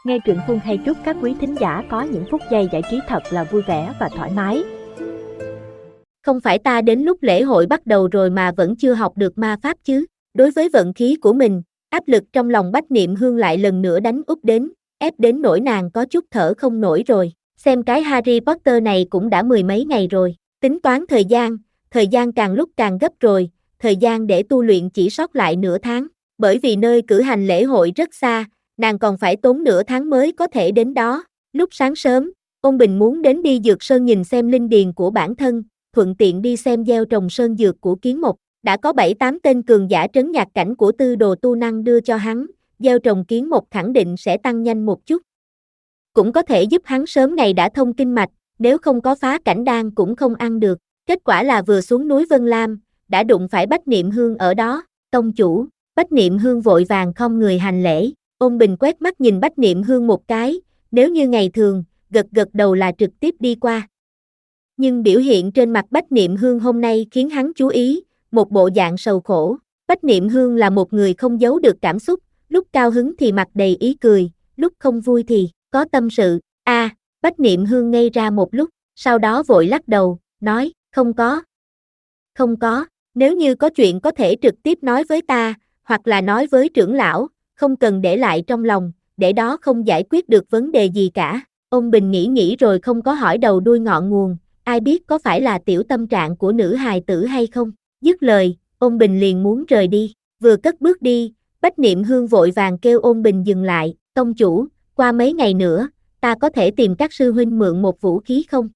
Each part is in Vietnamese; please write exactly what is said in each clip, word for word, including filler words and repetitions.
Nghe truyện Phương hay chúc các quý thính giả có những phút giây giải trí thật là vui vẻ và thoải mái. Không phải ta đến lúc lễ hội bắt đầu rồi mà vẫn chưa học được ma pháp chứ? Đối với vận khí của mình, áp lực trong lòng Bách Niệm Hương lại lần nữa đánh úp đến, ép đến nỗi nàng có chút thở không nổi rồi. Xem cái Harry Potter này cũng đã mười mấy ngày rồi. Tính toán thời gian, thời gian càng lúc càng gấp rồi, thời gian để tu luyện chỉ sót lại nửa tháng. Bởi vì nơi cử hành lễ hội rất xa, nàng còn phải tốn nửa tháng mới có thể đến đó. Lúc sáng sớm, Ôn Bình muốn đến đi dược sơn nhìn xem linh điền của bản thân, thuận tiện đi xem gieo trồng sơn dược của Kiến Mộc. Đã có bảy tám tên cường giả trấn nhạc cảnh của tư đồ tu năng đưa cho hắn, gieo trồng Kiến Mộc khẳng định sẽ tăng nhanh một chút. Cũng có thể giúp hắn sớm ngày đã thông kinh mạch, nếu không có phá cảnh đan cũng không ăn được. Kết quả là vừa xuống núi Vân Lam, đã đụng phải Bách Niệm Hương ở đó. Tông chủ. Bách Niệm Hương vội vàng không người hành lễ. Ôn Bình quét mắt nhìn Bách Niệm Hương một cái, nếu như ngày thường, gật gật đầu là trực tiếp đi qua. Nhưng biểu hiện trên mặt Bách Niệm Hương hôm nay khiến hắn chú ý, một bộ dạng sầu khổ. Bách Niệm Hương là một người không giấu được cảm xúc, lúc cao hứng thì mặt đầy ý cười, lúc không vui thì có tâm sự. A, à, Bách Niệm Hương ngây ra một lúc, sau đó vội lắc đầu, nói, không có. Không có, nếu như có chuyện có thể trực tiếp nói với ta, hoặc là nói với trưởng lão, không cần để lại trong lòng, để đó không giải quyết được vấn đề gì cả. Ôn Bình nghĩ nghĩ rồi không có hỏi đầu đuôi ngọn nguồn, ai biết có phải là tiểu tâm trạng của nữ hài tử hay không. Dứt lời, Ôn Bình liền muốn rời đi, vừa cất bước đi, Bách Niệm Hương vội vàng kêu Ôn Bình dừng lại, tông chủ, qua mấy ngày nữa, ta có thể tìm các sư huynh mượn một vũ khí không?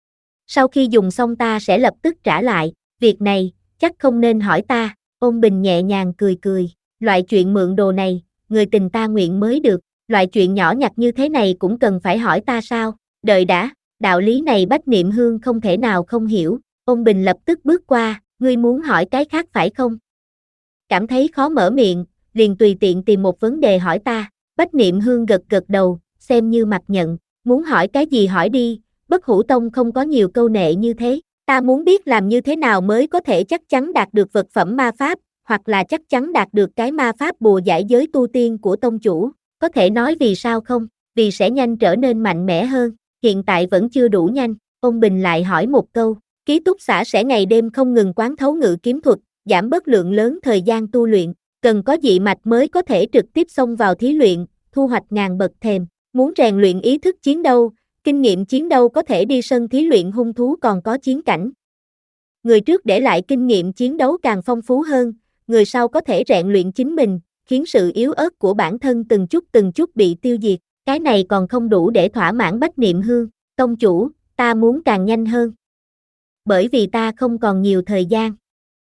Sau khi dùng xong ta sẽ lập tức trả lại, việc này, chắc không nên hỏi ta. Ôn Bình nhẹ nhàng cười cười, loại chuyện mượn đồ này, người tình ta nguyện mới được, loại chuyện nhỏ nhặt như thế này cũng cần phải hỏi ta sao? Đợi đã, đạo lý này Bách Niệm Hương không thể nào không hiểu. Ôn Bình lập tức bước qua, ngươi muốn hỏi cái khác phải không? Cảm thấy khó mở miệng, liền tùy tiện tìm một vấn đề hỏi ta. Bách Niệm Hương gật gật đầu, xem như mặc nhận, muốn hỏi cái gì hỏi đi, Bất Hủ Tông không có nhiều câu nệ như thế. Ta muốn biết làm như thế nào mới có thể chắc chắn đạt được vật phẩm ma pháp, hoặc là chắc chắn đạt được cái ma pháp bùa giải giới tu tiên của tông chủ, có thể nói vì sao không? Vì sẽ nhanh trở nên mạnh mẽ hơn, hiện tại vẫn chưa đủ nhanh. Ôn Bình lại hỏi một câu, ký túc xá sẽ ngày đêm không ngừng quán thấu ngự kiếm thuật, giảm bớt lượng lớn thời gian tu luyện, cần có dị mạch mới có thể trực tiếp xông vào thí luyện, thu hoạch ngàn bậc thềm, muốn rèn luyện ý thức chiến đấu, kinh nghiệm chiến đấu có thể đi sân thí luyện hung thú còn có chiến cảnh. Người trước để lại kinh nghiệm chiến đấu càng phong phú hơn, người sau có thể rèn luyện chính mình, khiến sự yếu ớt của bản thân từng chút từng chút bị tiêu diệt. Cái này còn không đủ để thỏa mãn Bách Niệm Hương. Tông chủ, ta muốn càng nhanh hơn. Bởi vì ta không còn nhiều thời gian.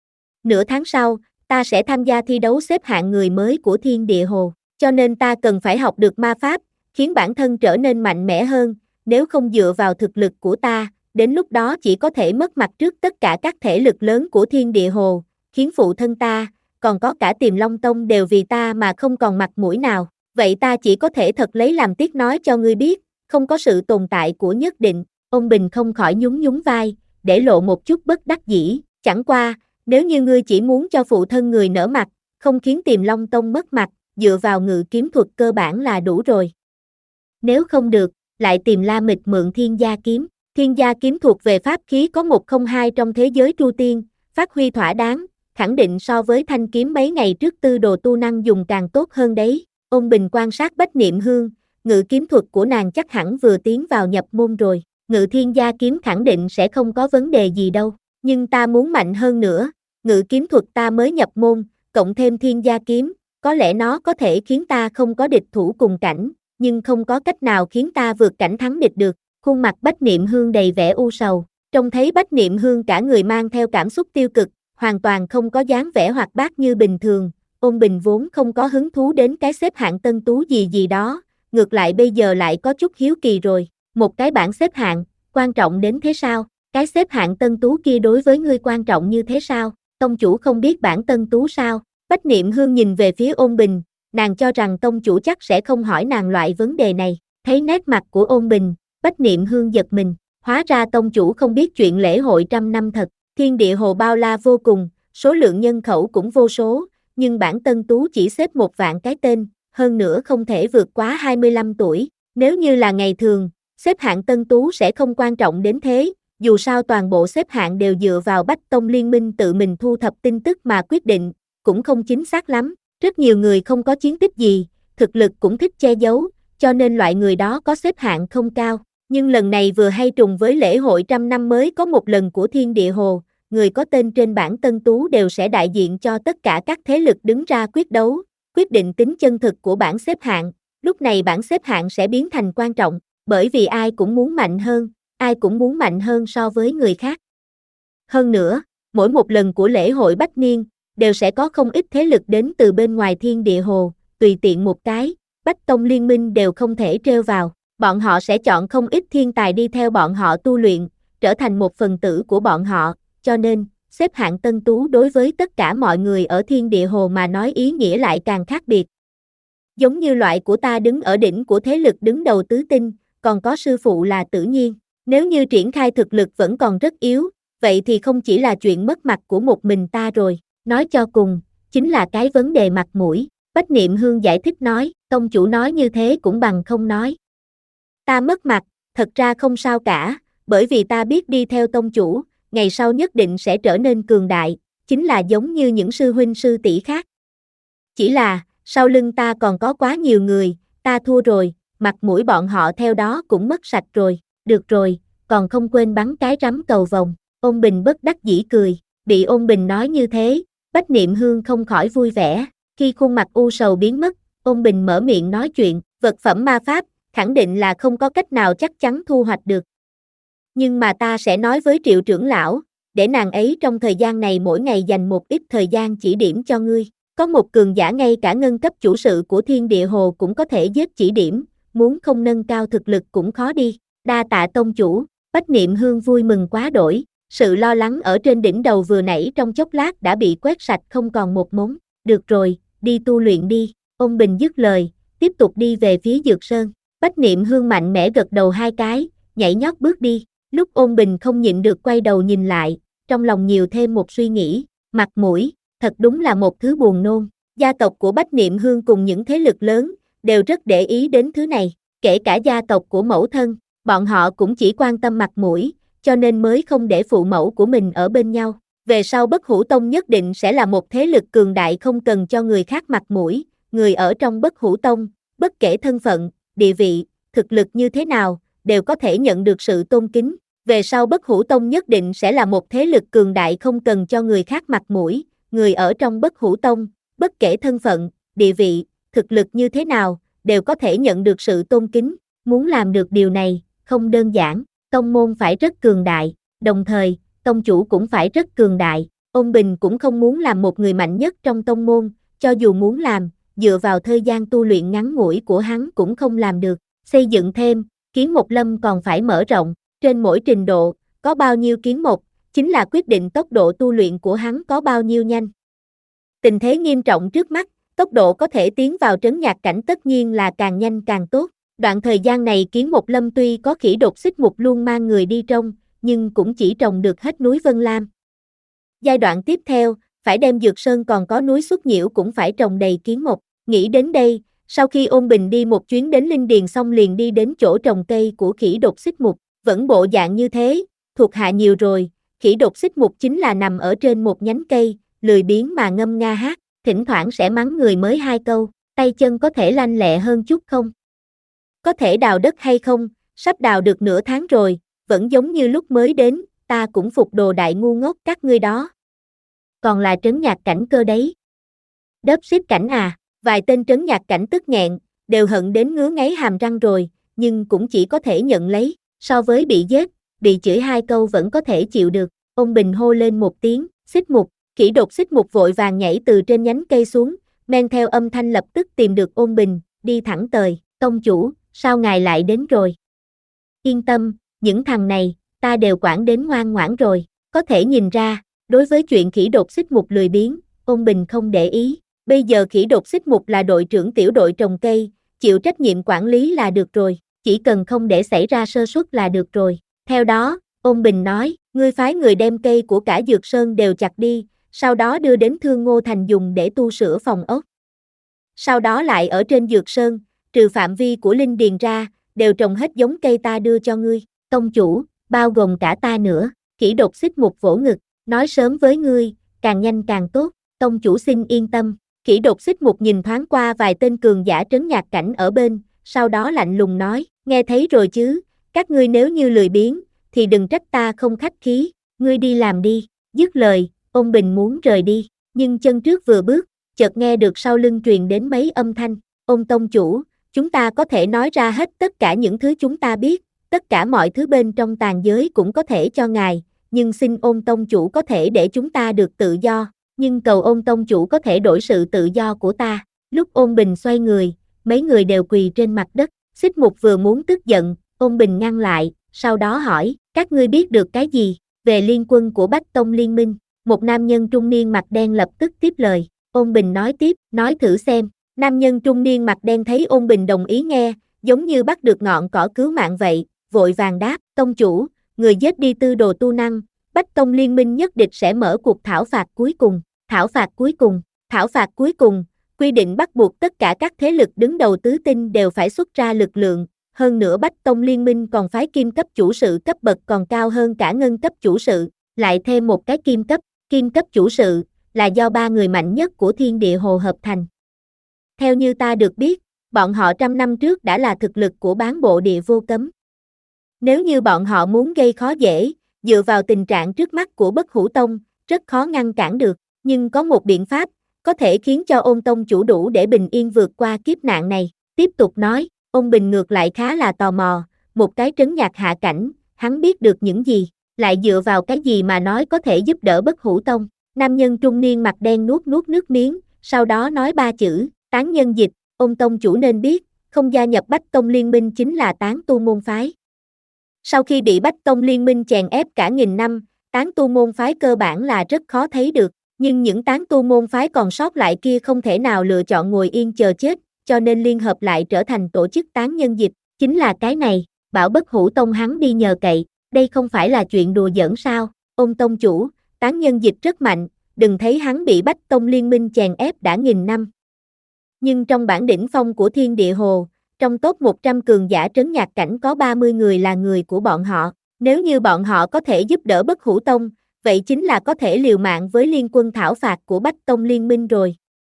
Nửa tháng sau, ta sẽ tham gia thi đấu xếp hạng người mới của Thiên Địa Hồ, cho nên ta cần phải học được ma pháp, khiến bản thân trở nên mạnh mẽ hơn, nếu không dựa vào thực lực của ta, đến lúc đó chỉ có thể mất mặt trước tất cả các thể lực lớn của Thiên Địa Hồ, khiến phụ thân ta, còn có cả Tiềm Long Tông đều vì ta mà không còn mặt mũi nào. Vậy ta chỉ có thể thật lấy làm tiếc nói cho ngươi biết, không có sự tồn tại của nhất định. Ôn Bình không khỏi nhún nhún vai, để lộ một chút bất đắc dĩ, chẳng qua, nếu như ngươi chỉ muốn cho phụ thân người nở mặt, không khiến Tiềm Long Tông mất mặt, dựa vào ngự kiếm thuật cơ bản là đủ rồi. Nếu không được, lại tìm La Mịch mượn Thiên Gia Kiếm. Thiên Gia Kiếm thuộc về pháp khí có một không hai trong thế giới Tru Tiên, phát huy thỏa đáng, khẳng định so với thanh kiếm mấy ngày trước tư đồ tu năng dùng càng tốt hơn đấy. Ôn Bình quan sát Bách Niệm Hương, ngự kiếm thuật của nàng chắc hẳn vừa tiến vào nhập môn rồi, ngự Thiên Gia Kiếm khẳng định sẽ không có vấn đề gì đâu, nhưng ta muốn mạnh hơn nữa, ngự kiếm thuật ta mới nhập môn, cộng thêm Thiên Gia Kiếm, có lẽ nó có thể khiến ta không có địch thủ cùng cảnh, nhưng không có cách nào khiến ta vượt cảnh thắng địch được. Khuôn mặt Bách Niệm Hương đầy vẻ u sầu, trông thấy Bách Niệm Hương cả người mang theo cảm xúc tiêu cực, hoàn toàn không có dáng vẻ hoạt bát như bình thường. Ôn Bình vốn không có hứng thú đến cái xếp hạng tân tú gì gì đó, ngược lại bây giờ lại có chút hiếu kỳ rồi. Một cái bảng xếp hạng, quan trọng đến thế sao? Cái xếp hạng tân tú kia đối với ngươi quan trọng như thế sao? Tông chủ không biết bảng tân tú sao? Bách Niệm Hương nhìn về phía Ôn Bình, nàng cho rằng tông chủ chắc sẽ không hỏi nàng loại vấn đề này. Thấy nét mặt của Ôn Bình, Bách Niệm Hương giật mình, hóa ra tông chủ không biết chuyện lễ hội trăm năm thật. Thiên Địa Hồ bao la vô cùng, số lượng nhân khẩu cũng vô số, nhưng bảng tân tú chỉ xếp một vạn cái tên, hơn nữa không thể vượt quá hai mươi lăm tuổi. Nếu như là ngày thường, xếp hạng tân tú sẽ không quan trọng đến thế, dù sao toàn bộ xếp hạng đều dựa vào Bách Tông Liên minh tự mình thu thập tin tức mà quyết định, cũng không chính xác lắm. Rất nhiều người không có chiến tích gì, thực lực cũng thích che giấu, cho nên loại người đó có xếp hạng không cao. Nhưng lần này vừa hay trùng với lễ hội trăm năm mới có một lần của Thiên Địa Hồ, người có tên trên bảng tân tú đều sẽ đại diện cho tất cả các thế lực đứng ra quyết đấu, quyết định tính chân thực của bảng xếp hạng. Lúc này bảng xếp hạng sẽ biến thành quan trọng, bởi vì ai cũng muốn mạnh hơn, ai cũng muốn mạnh hơn so với người khác. Hơn nữa, mỗi một lần của lễ hội bách niên, đều sẽ có không ít thế lực đến từ bên ngoài Thiên Địa Hồ, tùy tiện một cái, Bách Tông Liên minh đều không thể trêu vào. Bọn họ sẽ chọn không ít thiên tài đi theo bọn họ tu luyện, trở thành một phần tử của bọn họ, cho nên, xếp hạng tân tú đối với tất cả mọi người ở Thiên Địa Hồ mà nói ý nghĩa lại càng khác biệt. Giống như loại của ta đứng ở đỉnh của thế lực đứng đầu tứ tinh, còn có sư phụ là Tử Nhiên. Nếu như triển khai thực lực vẫn còn rất yếu, vậy thì không chỉ là chuyện mất mặt của một mình ta rồi, nói cho cùng, chính là cái vấn đề mặt mũi. Bách Niệm Hương giải thích nói, tông chủ nói như thế cũng bằng không nói. Ta mất mặt, thật ra không sao cả, bởi vì ta biết đi theo tông chủ, ngày sau nhất định sẽ trở nên cường đại, chính là giống như những sư huynh sư tỷ khác. Chỉ là, sau lưng ta còn có quá nhiều người, ta thua rồi, mặt mũi bọn họ theo đó cũng mất sạch rồi. Được rồi, còn không quên bắn cái rắm cầu vồng. Ôn Bình bất đắc dĩ cười, bị Ôn Bình nói như thế, Bách Niệm Hương không khỏi vui vẻ. Khi khuôn mặt u sầu biến mất, Ôn Bình mở miệng nói chuyện, vật phẩm ma pháp, khẳng định là không có cách nào chắc chắn thu hoạch được. Nhưng mà ta sẽ nói với Triệu trưởng lão, để nàng ấy trong thời gian này mỗi ngày dành một ít thời gian chỉ điểm cho ngươi. Có một cường giả ngay cả ngân cấp chủ sự của Thiên Địa Hồ cũng có thể giết chỉ điểm, muốn không nâng cao thực lực cũng khó đi. Đa tạ tông chủ, Bách Niệm Hương vui mừng quá đổi, sự lo lắng ở trên đỉnh đầu vừa nãy trong chốc lát đã bị quét sạch không còn một mống. Được rồi, đi tu luyện đi. Ôn Bình dứt lời, tiếp tục đi về phía Dược Sơn. Bách Niệm Hương mạnh mẽ gật đầu hai cái, nhảy nhót bước đi. Lúc Ôn Bình không nhịn được quay đầu nhìn lại, trong lòng nhiều thêm một suy nghĩ, mặt mũi, thật đúng là một thứ buồn nôn. Gia tộc của Bách Niệm Hương cùng những thế lực lớn, đều rất để ý đến thứ này, kể cả gia tộc của mẫu thân, bọn họ cũng chỉ quan tâm mặt mũi, cho nên mới không để phụ mẫu của mình ở bên nhau. Về sau Bất Hủ Tông nhất định sẽ là một thế lực cường đại không cần cho người khác mặt mũi, người ở trong Bất Hủ Tông, bất kể thân phận, địa vị, thực lực như thế nào, đều có thể nhận được sự tôn kính. Về sau Bất Hủ Tông nhất định sẽ là một thế lực cường đại không cần cho người khác mặt mũi, người ở trong Bất Hủ Tông, bất kể thân phận, địa vị, thực lực như thế nào, đều có thể nhận được sự tôn kính. Muốn làm được điều này, không đơn giản, tông môn phải rất cường đại, đồng thời, tông chủ cũng phải rất cường đại. Ôn Bình cũng không muốn làm một người mạnh nhất trong tông môn, cho dù muốn làm, dựa vào thời gian tu luyện ngắn ngủi của hắn cũng không làm được. Xây dựng thêm, kiến một lâm còn phải mở rộng, trên mỗi trình độ, có bao nhiêu kiến một, chính là quyết định tốc độ tu luyện của hắn có bao nhiêu nhanh. Tình thế nghiêm trọng trước mắt, tốc độ có thể tiến vào trấn nhạc cảnh tất nhiên là càng nhanh càng tốt. Đoạn thời gian này kiến một lâm tuy có khỉ đột xích mục luôn mang người đi trông, nhưng cũng chỉ trồng được hết núi Vân Lam. Giai đoạn tiếp theo, phải đem Dược Sơn còn có núi Xuất Nhiễu cũng phải trồng đầy kiến một. Nghĩ đến đây, sau khi Ôn Bình đi một chuyến đến Linh Điền xong liền đi đến chỗ trồng cây của khỉ đột xích mục, vẫn bộ dạng như thế, thuộc hạ nhiều rồi, khỉ đột xích mục chính là nằm ở trên một nhánh cây, lười biếng mà ngâm nga hát, thỉnh thoảng sẽ mắng người mới hai câu, tay chân có thể lanh lẹ hơn chút không? Có thể đào đất hay không, sắp đào được nửa tháng rồi, vẫn giống như lúc mới đến, ta cũng phục đồ đại ngu ngốc các ngươi đó. Còn là trấn nhạc cảnh cơ đấy. Đớp xít cảnh à, vài tên trấn nhạc cảnh tức nghẹn, đều hận đến ngứa ngáy hàm răng rồi, nhưng cũng chỉ có thể nhận lấy, so với bị giết, bị chửi hai câu vẫn có thể chịu được. Ôn Bình hô lên một tiếng, xích mục, khỉ đột xích mục vội vàng nhảy từ trên nhánh cây xuống, men theo âm thanh lập tức tìm được Ôn Bình, đi thẳng tới, tông chủ, sao ngài lại đến rồi? Yên tâm, những thằng này, ta đều quản đến ngoan ngoãn rồi, có thể nhìn ra, đối với chuyện khỉ đột xích mục lười biếng, Ôn Bình không để ý, bây giờ khỉ đột xích mục là đội trưởng tiểu đội trồng cây, chịu trách nhiệm quản lý là được rồi, chỉ cần không để xảy ra sơ suất là được rồi. Theo đó, Ôn Bình nói, ngươi phái người đem cây của cả Dược Sơn đều chặt đi, sau đó đưa đến Thương Ngô Thành dùng để tu sửa phòng ốc. sau đó lại ở trên dược sơn, trừ phạm vi của linh điền ra, đều trồng hết giống cây ta đưa cho ngươi, tông chủ, bao gồm cả ta nữa, Kỷ Đột xích một vỗ ngực, nói sớm với ngươi, càng nhanh càng tốt, tông chủ xin yên tâm, Kỷ Đột xích một nhìn thoáng qua vài tên cường giả trấn nhạc cảnh ở bên, sau đó lạnh lùng nói, nghe thấy rồi chứ, các ngươi nếu như lười biếng, thì đừng trách ta không khách khí, ngươi đi làm đi, dứt lời, Ôn Bình muốn rời đi, nhưng chân trước vừa bước, chợt nghe được sau lưng truyền đến mấy âm thanh, Ôn tông chủ, chúng ta có thể nói ra hết tất cả những thứ chúng ta biết, tất cả mọi thứ bên trong tàn giới cũng có thể cho ngài, nhưng xin Ôn tông chủ có thể để chúng ta được tự do, nhưng cầu Ôn tông chủ có thể đổi sự tự do của ta, lúc Ôn Bình xoay người, mấy người đều quỳ trên mặt đất, Xích Mục vừa muốn tức giận, Ôn Bình ngăn lại, sau đó hỏi, các ngươi biết được cái gì, về liên quân của Bách Tông Liên minh, một nam nhân trung niên mặt đen lập tức tiếp lời, Ôn Bình nói tiếp, nói thử xem, nam nhân trung niên mặt đen thấy Ôn Bình đồng ý nghe, giống như bắt được ngọn cỏ cứu mạng vậy, vội vàng đáp, tông chủ, người giết đi tư đồ tu năng, Bách Tông Liên minh nhất định sẽ mở cuộc thảo phạt cuối cùng, thảo phạt cuối cùng, thảo phạt cuối cùng, quy định bắt buộc tất cả các thế lực đứng đầu tứ tinh đều phải xuất ra lực lượng, hơn nữa Bách Tông Liên minh còn phái kim cấp chủ sự cấp bậc còn cao hơn cả ngân cấp chủ sự, lại thêm một cái kim cấp, kim cấp chủ sự, là do ba người mạnh nhất của thiên địa hồ hợp thành. Theo như ta được biết, bọn họ trăm năm trước đã là thực lực của bán bộ địa vô cấm. Nếu như bọn họ muốn gây khó dễ, dựa vào tình trạng trước mắt của Bất Hủ Tông, rất khó ngăn cản được, nhưng có một biện pháp, có thể khiến cho Ôn tông chủ đủ để bình yên vượt qua kiếp nạn này. Tiếp tục nói, Ôn Bình ngược lại khá là tò mò, một cái trấn nhạc hạ cảnh, hắn biết được những gì, lại dựa vào cái gì mà nói có thể giúp đỡ Bất Hủ Tông. Nam nhân trung niên mặt đen nuốt nuốt nước miếng, sau đó nói ba chữ, tán nhân dịch, Ôn tông chủ nên biết, không gia nhập Bách Tông Liên minh chính là tán tu môn phái. Sau khi bị Bách Tông Liên minh chèn ép cả nghìn năm, tán tu môn phái cơ bản là rất khó thấy được, nhưng những tán tu môn phái còn sót lại kia không thể nào lựa chọn ngồi yên chờ chết, cho nên liên hợp lại trở thành tổ chức tán nhân dịch, chính là cái này, bảo Bất Hủ Tông hắn đi nhờ cậy, đây không phải là chuyện đùa giỡn sao, Ôn tông chủ, tán nhân dịch rất mạnh, đừng thấy hắn bị Bách Tông Liên minh chèn ép đã nghìn năm. Nhưng trong bảng đỉnh phong của thiên địa hồ, trong top một trăm cường giả trấn nhạc cảnh có ba mươi người là người của bọn họ, nếu như bọn họ có thể giúp đỡ Bất Hủ Tông, vậy chính là có thể liều mạng với liên quân thảo phạt của Bách Tông Liên minh rồi.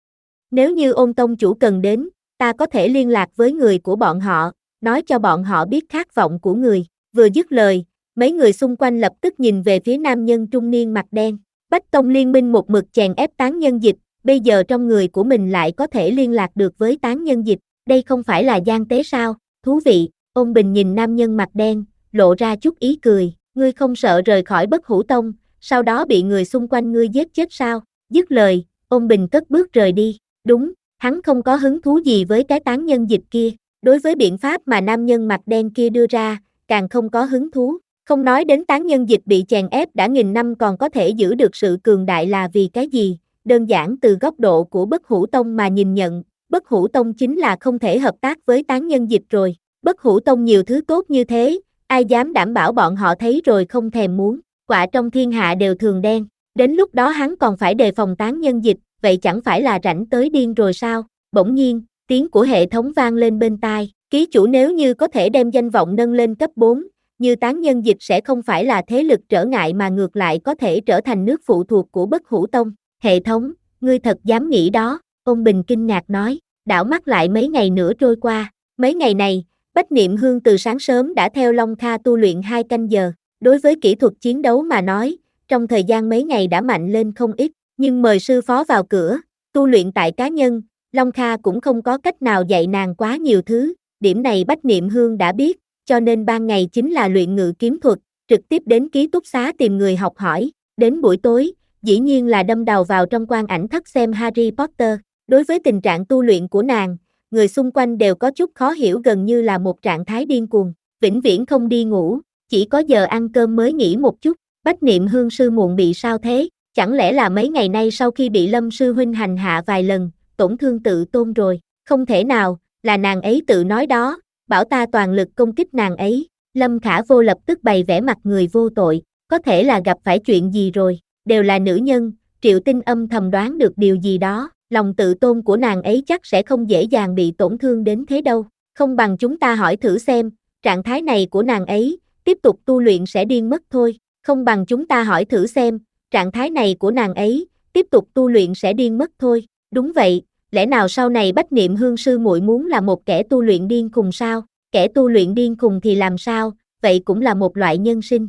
Nếu như Ôn tông chủ cần đến, ta có thể liên lạc với người của bọn họ, nói cho bọn họ biết khát vọng của người. Vừa dứt lời, mấy người xung quanh lập tức nhìn về phía nam nhân trung niên mặt đen. Bách Tông Liên minh một mực chèn ép tán nhân dịch, bây giờ trong người của mình lại có thể liên lạc được với tán nhân dịch, đây không phải là gian tế sao, thú vị. Ôn Bình nhìn nam nhân mặt đen, lộ ra chút ý cười, ngươi không sợ rời khỏi Bất Hủ Tông, sau đó bị người xung quanh ngươi giết chết sao? Dứt lời, Ôn Bình cất bước rời đi, đúng, hắn không có hứng thú gì với cái tán nhân dịch kia, đối với biện pháp mà nam nhân mặt đen kia đưa ra, càng không có hứng thú, không nói đến tán nhân dịch bị chèn ép đã nghìn năm còn có thể giữ được sự cường đại là vì cái gì, đơn giản từ góc độ của Bất Hủ Tông mà nhìn nhận, Bất Hủ Tông chính là không thể hợp tác với tán nhân dịch rồi, Bất Hủ Tông nhiều thứ tốt như thế, ai dám đảm bảo bọn họ thấy rồi không thèm muốn, quả trong thiên hạ đều thường đen, đến lúc đó hắn còn phải đề phòng tán nhân dịch, vậy chẳng phải là rảnh tới điên rồi sao? Bỗng nhiên, tiếng của hệ thống vang lên bên tai, ký chủ nếu như có thể đem danh vọng nâng lên cấp bốn, như tán nhân dịch sẽ không phải là thế lực trở ngại mà ngược lại có thể trở thành nước phụ thuộc của Bất Hủ Tông. Hệ thống, ngươi thật dám nghĩ đó, Ôn Bình kinh ngạc nói, đảo mắt lại mấy ngày nữa trôi qua, mấy ngày này, Bách Niệm Hương từ sáng sớm đã theo Long Kha tu luyện hai canh giờ, đối với kỹ thuật chiến đấu mà nói, trong thời gian mấy ngày đã mạnh lên không ít, nhưng mời sư phó vào cửa, tu luyện tại cá nhân, Long Kha cũng không có cách nào dạy nàng quá nhiều thứ, điểm này Bách Niệm Hương đã biết, cho nên ban ngày chính là luyện ngự kiếm thuật, trực tiếp đến ký túc xá tìm người học hỏi, đến buổi tối, dĩ nhiên là đâm đầu vào trong quan ảnh thất xem Harry Potter, đối với tình trạng tu luyện của nàng, người xung quanh đều có chút khó hiểu gần như là một trạng thái điên cuồng, vĩnh viễn không đi ngủ, chỉ có giờ ăn cơm mới nghỉ một chút, Bách Niệm Hương sư muộn bị sao thế, chẳng lẽ là mấy ngày nay sau khi bị Lâm sư huynh hành hạ vài lần, tổn thương tự tôn rồi, không thể nào, là nàng ấy tự nói đó, bảo ta toàn lực công kích nàng ấy, Lâm Khả Vô lập tức bày vẻ mặt người vô tội, có thể là gặp phải chuyện gì rồi, đều là nữ nhân, Triệu Tinh âm thầm đoán được điều gì đó, lòng tự tôn của nàng ấy chắc sẽ không dễ dàng bị tổn thương đến thế đâu. Không bằng chúng ta hỏi thử xem, trạng thái này của nàng ấy, tiếp tục tu luyện sẽ điên mất thôi. Không bằng chúng ta hỏi thử xem, trạng thái này của nàng ấy, tiếp tục tu luyện sẽ điên mất thôi. Đúng vậy, lẽ nào sau này Bách Niệm Hương sư muội muốn là một kẻ tu luyện điên khùng sao? Kẻ tu luyện điên khùng thì làm sao, vậy cũng là một loại nhân sinh.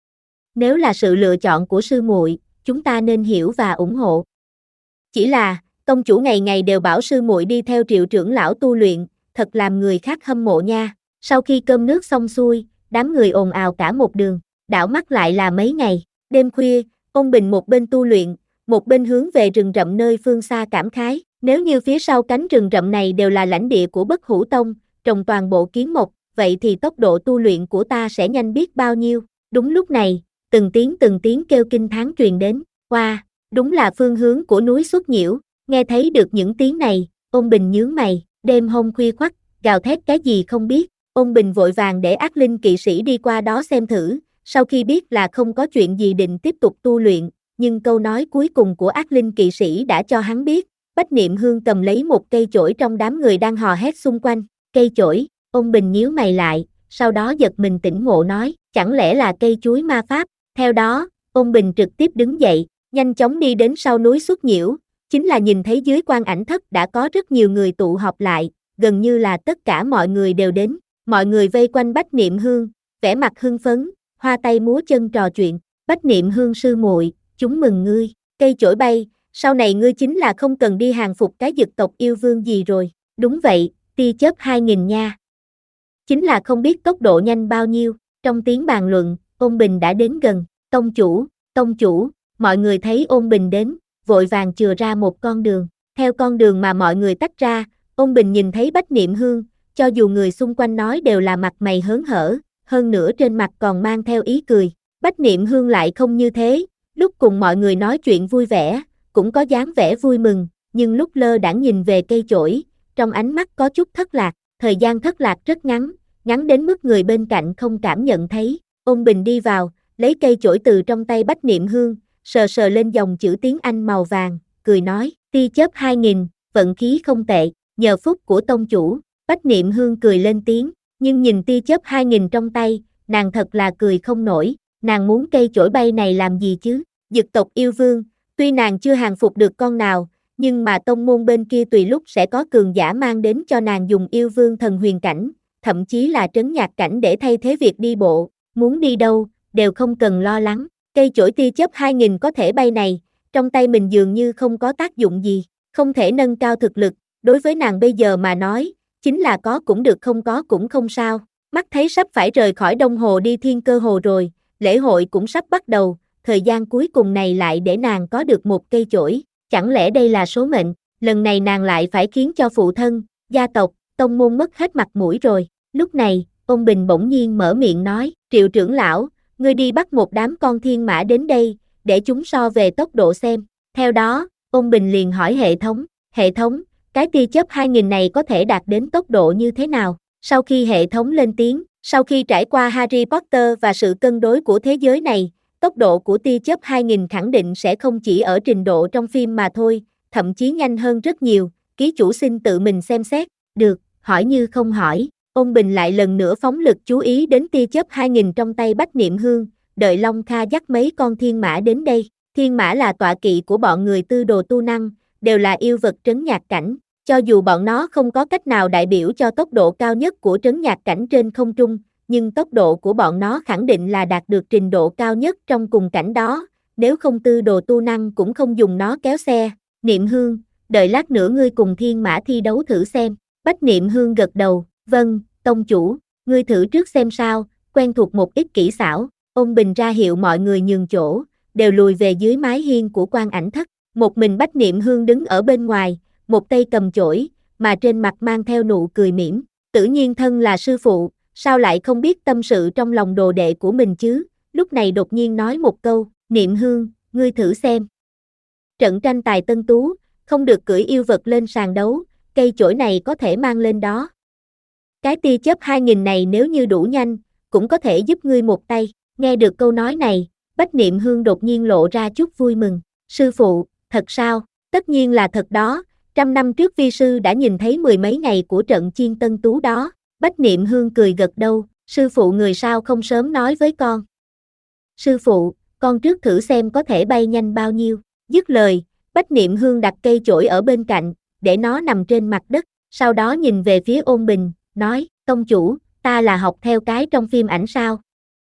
Nếu là sự lựa chọn của sư muội, chúng ta nên hiểu và ủng hộ. Chỉ là, tông chủ ngày ngày đều bảo sư muội đi theo Triệu trưởng lão tu luyện, thật làm người khác hâm mộ nha. Sau khi cơm nước xong xuôi, đám người ồn ào cả một đường, đảo mắt lại là mấy ngày. Đêm khuya, Ôn Bình một bên tu luyện, một bên hướng về rừng rậm nơi phương xa cảm khái. Nếu như phía sau cánh rừng rậm này đều là lãnh địa của Bất Hủ Tông, trồng toàn bộ kiến mộc, vậy thì tốc độ tu luyện của ta sẽ nhanh biết bao nhiêu. Đúng lúc này, từng tiếng từng tiếng kêu kinh thán truyền đến. Wow, đúng là phương hướng của núi Xuất Nhiễu. Nghe thấy được những tiếng này, Ôn Bình nhướng mày. Đêm hôm khuya khoắt, gào thét cái gì không biết. Ôn Bình vội vàng để Ác Linh kỵ sĩ đi qua đó xem thử. Sau khi biết là không có chuyện gì định tiếp tục tu luyện, nhưng câu nói cuối cùng của Ác Linh kỵ sĩ đã cho hắn biết. Bách Niệm Hương cầm lấy một cây chổi trong đám người đang hò hét xung quanh. Cây chổi, Ôn Bình nhíu mày lại, sau đó giật mình tỉnh ngộ nói, chẳng lẽ là cây chuối ma pháp. Theo đó, Ôn Bình trực tiếp đứng dậy, nhanh chóng đi đến sau núi Xuất Nhiễu, chính là nhìn thấy dưới Quan Ảnh Thất đã có rất nhiều người tụ họp lại, gần như là tất cả mọi người đều đến. Mọi người vây quanh Bách Niệm Hương, vẻ mặt hưng phấn, hoa tay múa chân trò chuyện. Bách Niệm Hương sư muội, chúng mừng ngươi. Cây chổi bay, sau này ngươi chính là không cần đi hàng phục cái dực tộc yêu vương gì rồi. Đúng vậy, tia chớp hai nghìn nha. Chính là không biết tốc độ nhanh bao nhiêu. Trong tiếng bàn luận, Ôn Bình đã đến gần. Tông chủ, tông chủ, mọi người thấy Ôn Bình đến, vội vàng chừa ra một con đường. Theo con đường mà mọi người tách ra, Ôn Bình nhìn thấy Bách Niệm Hương, cho dù người xung quanh nói đều là mặt mày hớn hở, hơn nữa trên mặt còn mang theo ý cười. Bách Niệm Hương lại không như thế, lúc cùng mọi người nói chuyện vui vẻ, cũng có dáng vẻ vui mừng, nhưng lúc lơ đãng nhìn về cây chổi, trong ánh mắt có chút thất lạc. Thời gian thất lạc rất ngắn, ngắn đến mức người bên cạnh không cảm nhận thấy. Ôn Bình đi vào, lấy cây chổi từ trong tay Bách Niệm Hương, sờ sờ lên dòng chữ tiếng Anh màu vàng, cười nói, tia chớp hai nghìn, vận khí không tệ, nhờ phúc của tông chủ. Bách Niệm Hương cười lên tiếng, nhưng nhìn tia chớp hai nghìn trong tay, nàng thật là cười không nổi. Nàng muốn cây chổi bay này làm gì chứ? Dực tộc yêu vương, tuy nàng chưa hàng phục được con nào, nhưng mà tông môn bên kia tùy lúc sẽ có cường giả mang đến cho nàng dùng yêu vương thần huyền cảnh, thậm chí là trấn nhạc cảnh để thay thế việc đi bộ, muốn đi đâu, đều không cần lo lắng. Cây chổi tia chớp hai nghìn có thể bay này, trong tay mình dường như không có tác dụng gì, không thể nâng cao thực lực, đối với nàng bây giờ mà nói, chính là có cũng được không có cũng không sao. Mắt thấy sắp phải rời khỏi Đông Hồ đi Thiên Cơ Hồ rồi, lễ hội cũng sắp bắt đầu, thời gian cuối cùng này lại để nàng có được một cây chổi, chẳng lẽ đây là số mệnh, lần này nàng lại phải khiến cho phụ thân, gia tộc, tông môn mất hết mặt mũi rồi. Lúc này, Ôn Bình bỗng nhiên mở miệng nói, Triệu trưởng lão, ngươi đi bắt một đám con thiên mã đến đây, để chúng so về tốc độ xem. Theo đó, Ôn Bình liền hỏi hệ thống, hệ thống, cái tia chớp hai nghìn này có thể đạt đến tốc độ như thế nào? Sau khi hệ thống lên tiếng, sau khi trải qua Harry Potter và sự cân đối của thế giới này, tốc độ của tia chớp hai nghìn khẳng định sẽ không chỉ ở trình độ trong phim mà thôi, thậm chí nhanh hơn rất nhiều, ký chủ xin tự mình xem xét. Được, hỏi như không hỏi. Ôn Bình lại lần nữa phóng lực chú ý đến tia chớp hai nghìn trong tay Bách Niệm Hương, đợi Long Kha dắt mấy con thiên mã đến đây. Thiên mã là tọa kỵ của bọn người tư đồ tu năng, đều là yêu vật trấn nhạc cảnh. Cho dù bọn nó không có cách nào đại biểu cho tốc độ cao nhất của trấn nhạc cảnh trên không trung, nhưng tốc độ của bọn nó khẳng định là đạt được trình độ cao nhất trong cùng cảnh đó, nếu không tư đồ tu năng cũng không dùng nó kéo xe. Niệm Hương, đợi lát nữa ngươi cùng thiên mã thi đấu thử xem. Bách Niệm Hương gật đầu, vâng, tông chủ, ngươi thử trước xem sao, quen thuộc một ít kỹ xảo. Ôn Bình ra hiệu mọi người nhường chỗ, đều lùi về dưới mái hiên của Quan Ảnh Thất. Một mình Bách Niệm Hương đứng ở bên ngoài, một tay cầm chổi, mà trên mặt mang theo nụ cười mỉm. Tự nhiên thân là sư phụ, sao lại không biết tâm sự trong lòng đồ đệ của mình chứ? Lúc này đột nhiên nói một câu, Niệm Hương, ngươi thử xem. Trận tranh tài tân tú, không được cưỡi yêu vật lên sàn đấu, cây chổi này có thể mang lên đó. Cái tia chớp hai nghìn này nếu như đủ nhanh, cũng có thể giúp ngươi một tay. Nghe được câu nói này, Bách Niệm Hương đột nhiên lộ ra chút vui mừng. Sư phụ, thật sao? Tất nhiên là thật đó, Trăm năm trước vi sư đã nhìn thấy mười mấy ngày của trận chiên tân tú đó. Bách Niệm Hương cười gật đầu, sư phụ người sao không sớm nói với con. Sư phụ, con trước thử xem có thể bay nhanh bao nhiêu. Dứt lời, Bách Niệm Hương đặt cây chổi ở bên cạnh, để nó nằm trên mặt đất, sau đó nhìn về phía Ôn Bình, nói, công chủ, ta là học theo cái trong phim ảnh sao?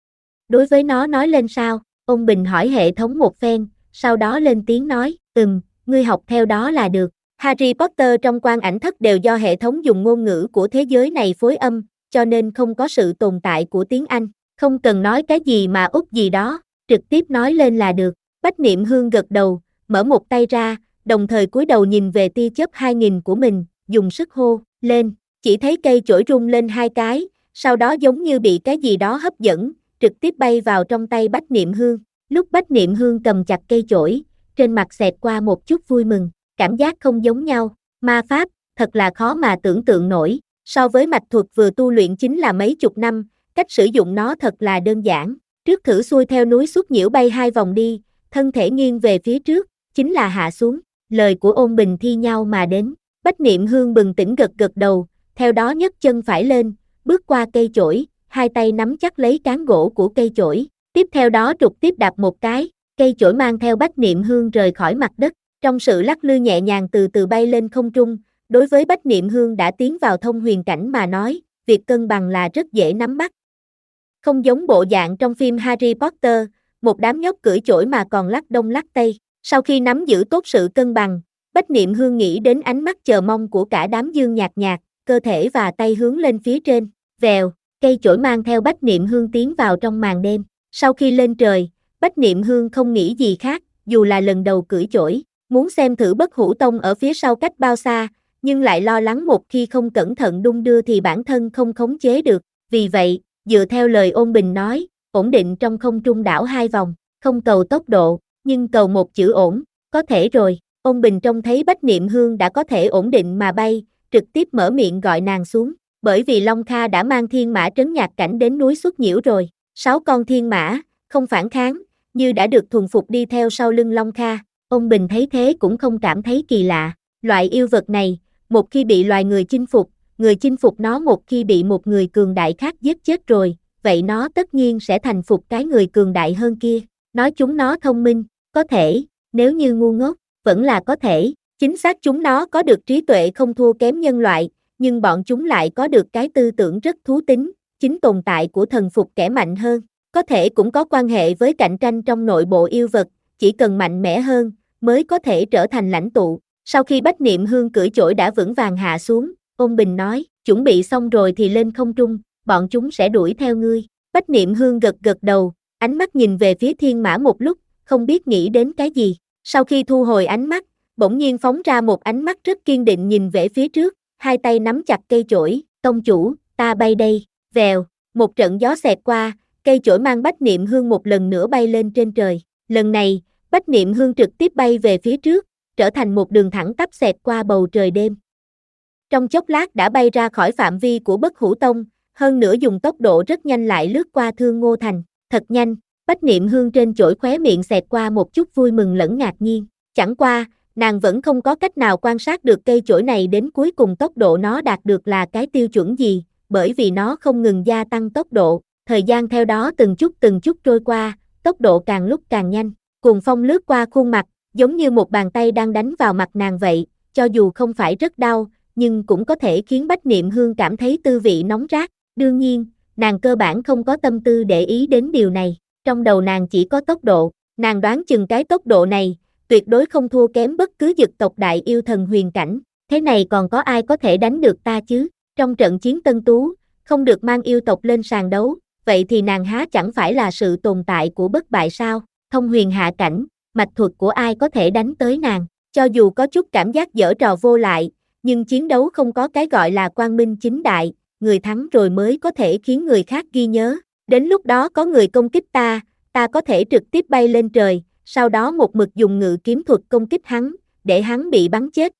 Đối với nó nói lên sao? Ôn Bình hỏi hệ thống một phen, sau đó lên tiếng nói, ừm, ngươi học theo đó là được. Harry Potter trong quan ảnh thất đều do hệ thống dùng ngôn ngữ của thế giới này phối âm, cho nên không có sự tồn tại của tiếng Anh, không cần nói cái gì mà út gì đó, trực tiếp nói lên là được. Bách Niệm Hương gật đầu, mở một tay ra, đồng thời cúi đầu nhìn về tia chớp hai nghìn của mình, dùng sức hô, lên, chỉ thấy cây chổi rung lên hai cái, sau đó giống như bị cái gì đó hấp dẫn, trực tiếp bay vào trong tay Bách Niệm Hương. Lúc Bách Niệm Hương cầm chặt cây chổi, trên mặt xẹt qua một chút vui mừng, cảm giác không giống nhau, ma pháp, thật là khó mà tưởng tượng nổi, so với mạch thuật vừa tu luyện chính là mấy chục năm, cách sử dụng nó thật là đơn giản. Trước thử xuôi theo núi xuất nhiễu bay hai vòng đi, thân thể nghiêng về phía trước, chính là hạ xuống, lời của Ôn Bình thi nhau mà đến. Bách Niệm Hương bừng tỉnh gật gật đầu, theo đó nhấc chân phải lên, bước qua cây chổi, hai tay nắm chắc lấy cán gỗ của cây chổi, tiếp theo đó trục tiếp đạp một cái, cây chổi mang theo Bách Niệm Hương rời khỏi mặt đất, trong sự lắc lư nhẹ nhàng từ từ bay lên không trung. Đối với Bách Niệm Hương đã tiến vào thông huyền cảnh mà nói, việc cân bằng là rất dễ nắm bắt. Không giống bộ dạng trong phim Harry Potter, một đám nhóc cưỡi chổi mà còn lắc đông lắc tây. Sau khi nắm giữ tốt sự cân bằng, Bách Niệm Hương nghĩ đến ánh mắt chờ mong của cả đám dương nhạt nhạt, cơ thể và tay hướng lên phía trên, vèo, cây chổi mang theo Bách Niệm Hương tiến vào trong màn đêm. Sau khi lên trời, Bách Niệm Hương không nghĩ gì khác, dù là lần đầu cưỡi chổi, muốn xem thử Bất Hủ Tông ở phía sau cách bao xa, nhưng lại lo lắng một khi không cẩn thận đung đưa thì bản thân không khống chế được. Vì vậy, dựa theo lời Ôn Bình nói, ổn định trong không trung đảo hai vòng, không cầu tốc độ, nhưng cầu một chữ ổn, có thể rồi. Ôn Bình trông thấy Bách Niệm Hương đã có thể ổn định mà bay, trực tiếp mở miệng gọi nàng xuống, bởi vì Long Kha đã mang thiên mã trấn nhạc cảnh đến núi xuất nhiễu rồi. Sáu con thiên mã, không phản kháng, như đã được thuần phục đi theo sau lưng Long Kha. Ôn Bình thấy thế cũng không cảm thấy kỳ lạ. Loại yêu vật này, một khi bị loài người chinh phục, người chinh phục nó một khi bị một người cường đại khác giết chết rồi, vậy nó tất nhiên sẽ thành phục cái người cường đại hơn kia. Nói chúng nó thông minh, có thể, nếu như ngu ngốc, vẫn là có thể. Chính xác chúng nó có được trí tuệ không thua kém nhân loại, nhưng bọn chúng lại có được cái tư tưởng rất thú tính, chính tồn tại của thần phục kẻ mạnh hơn. Có thể cũng có quan hệ với cạnh tranh trong nội bộ yêu vật, chỉ cần mạnh mẽ hơn, mới có thể trở thành lãnh tụ. Sau khi Bách Niệm Hương cưỡi chổi đã vững vàng hạ xuống, Ôn Bình nói, chuẩn bị xong rồi thì lên không trung, bọn chúng sẽ đuổi theo ngươi. Bách Niệm Hương gật gật đầu, ánh mắt nhìn về phía thiên mã một lúc, không biết nghĩ đến cái gì. Sau khi thu hồi ánh mắt, bỗng nhiên phóng ra một ánh mắt rất kiên định nhìn về phía trước, hai tay nắm chặt cây chổi, công chủ, ta bay đây, vèo, một trận gió xẹt qua, cây chổi mang Bách Niệm Hương một lần nữa bay lên trên trời. Lần này, Bách Niệm Hương trực tiếp bay về phía trước, trở thành một đường thẳng tắp xẹt qua bầu trời đêm. Trong chốc lát đã bay ra khỏi phạm vi của Bất Hủ Tông, hơn nữa dùng tốc độ rất nhanh lại lướt qua Thương Ngô Thành. Thật nhanh, Bách Niệm Hương trên chổi khóe miệng xẹt qua một chút vui mừng lẫn ngạc nhiên. Chẳng qua, nàng vẫn không có cách nào quan sát được cây chổi này đến cuối cùng tốc độ nó đạt được là cái tiêu chuẩn gì, bởi vì nó không ngừng gia tăng tốc độ, thời gian theo đó từng chút từng chút trôi qua, tốc độ càng lúc càng nhanh. Cuồng phong lướt qua khuôn mặt, giống như một bàn tay đang đánh vào mặt nàng vậy, cho dù không phải rất đau, nhưng cũng có thể khiến Bách Niệm Hương cảm thấy tư vị nóng rát. Đương nhiên, nàng cơ bản không có tâm tư để ý đến điều này, trong đầu nàng chỉ có tốc độ, nàng đoán chừng cái tốc độ này, tuyệt đối không thua kém bất cứ dực tộc đại yêu thần huyền cảnh, thế này còn có ai có thể đánh được ta chứ? Trong trận chiến Tân Tú, không được mang yêu tộc lên sàn đấu, vậy thì nàng há chẳng phải là sự tồn tại của bất bại sao? Thông huyền hạ cảnh, mạch thuật của ai có thể đánh tới nàng, cho dù có chút cảm giác dở trò vô lại, nhưng chiến đấu không có cái gọi là quang minh chính đại, người thắng rồi mới có thể khiến người khác ghi nhớ. Đến lúc đó có người công kích ta, ta có thể trực tiếp bay lên trời, sau đó một mực dùng ngự kiếm thuật công kích hắn, để hắn bị bắn chết.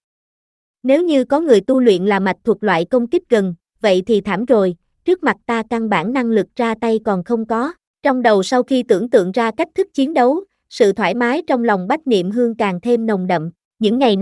Nếu như có người tu luyện là mạch thuật loại công kích gần, vậy thì thảm rồi, trước mặt ta căn bản năng lực ra tay còn không có. Trong đầu sau khi tưởng tượng ra cách thức chiến đấu, sự thoải mái trong lòng Bách Niệm Hương càng thêm nồng đậm. Những ngày này,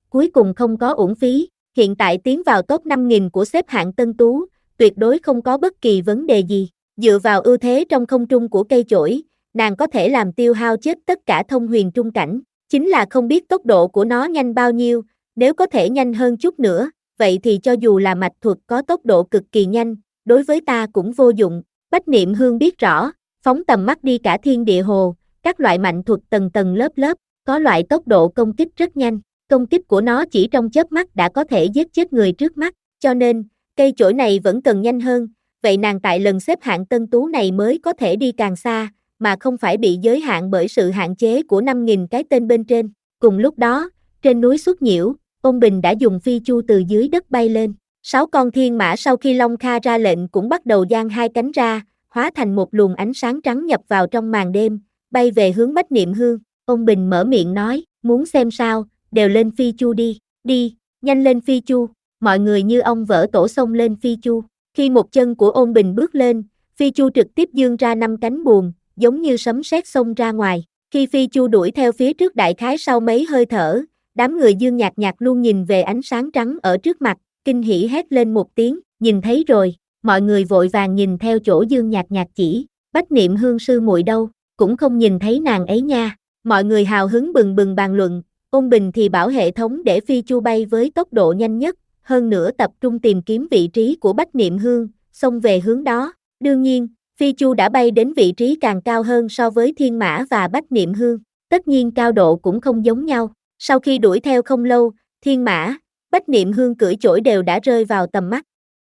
cuối cùng không có uổng phí, hiện tại tiến vào top năm nghìn của xếp hạng Tân Tú, tuyệt đối không có bất kỳ vấn đề gì. Dựa vào ưu thế trong không trung của cây chổi, nàng có thể làm tiêu hao chết tất cả thông huyền trung cảnh, chính là không biết tốc độ của nó nhanh bao nhiêu, nếu có thể nhanh hơn chút nữa, vậy thì cho dù là mạch thuật có tốc độ cực kỳ nhanh, đối với ta cũng vô dụng. Bách Niệm Hương biết rõ, phóng tầm mắt đi cả thiên địa hồ, các loại mạnh thuật tầng tầng lớp lớp, có loại tốc độ công kích rất nhanh, công kích của nó chỉ trong chớp mắt đã có thể giết chết người trước mắt, cho nên, cây chổi này vẫn cần nhanh hơn, vậy nàng tại lần xếp hạng Tân Tú này mới có thể đi càng xa, mà không phải bị giới hạn bởi sự hạn chế của năm nghìn cái tên bên trên. Cùng lúc đó, trên núi Xuất Nhiễu, Ôn Bình đã dùng phi chu từ dưới đất bay lên. Sáu con thiên mã sau khi Long Kha ra lệnh cũng bắt đầu dang hai cánh ra, hóa thành một luồng ánh sáng trắng nhập vào trong màn đêm, bay về hướng Bách Niệm Hương. Ôn Bình mở miệng nói, muốn xem sao, đều lên phi chu đi, đi, nhanh lên phi chu. Mọi người như ong vỡ tổ xông lên phi chu. Khi một chân của Ôn Bình bước lên, phi chu trực tiếp dương ra năm cánh buồm, giống như sấm sét xông ra ngoài. Khi phi chu đuổi theo phía trước đại khái sau mấy hơi thở, đám người Dương Nhạc Nhạc luôn nhìn về ánh sáng trắng ở trước mặt, kinh hỉ hét lên một tiếng, nhìn thấy rồi, mọi người vội vàng nhìn theo chỗ Dương Nhạc Nhạc chỉ, Bách Niệm Hương sư muội đâu, cũng không nhìn thấy nàng ấy nha. Mọi người hào hứng bừng bừng bàn luận, Ôn Bình thì bảo hệ thống để phi chu bay với tốc độ nhanh nhất, hơn nữa tập trung tìm kiếm vị trí của Bách Niệm Hương, xông về hướng đó. Đương nhiên, phi chu đã bay đến vị trí càng cao hơn so với Thiên Mã và Bách Niệm Hương, tất nhiên cao độ cũng không giống nhau. Sau khi đuổi theo không lâu, Thiên Mã, Bách Niệm Hương cưỡi chổi đều đã rơi vào tầm mắt.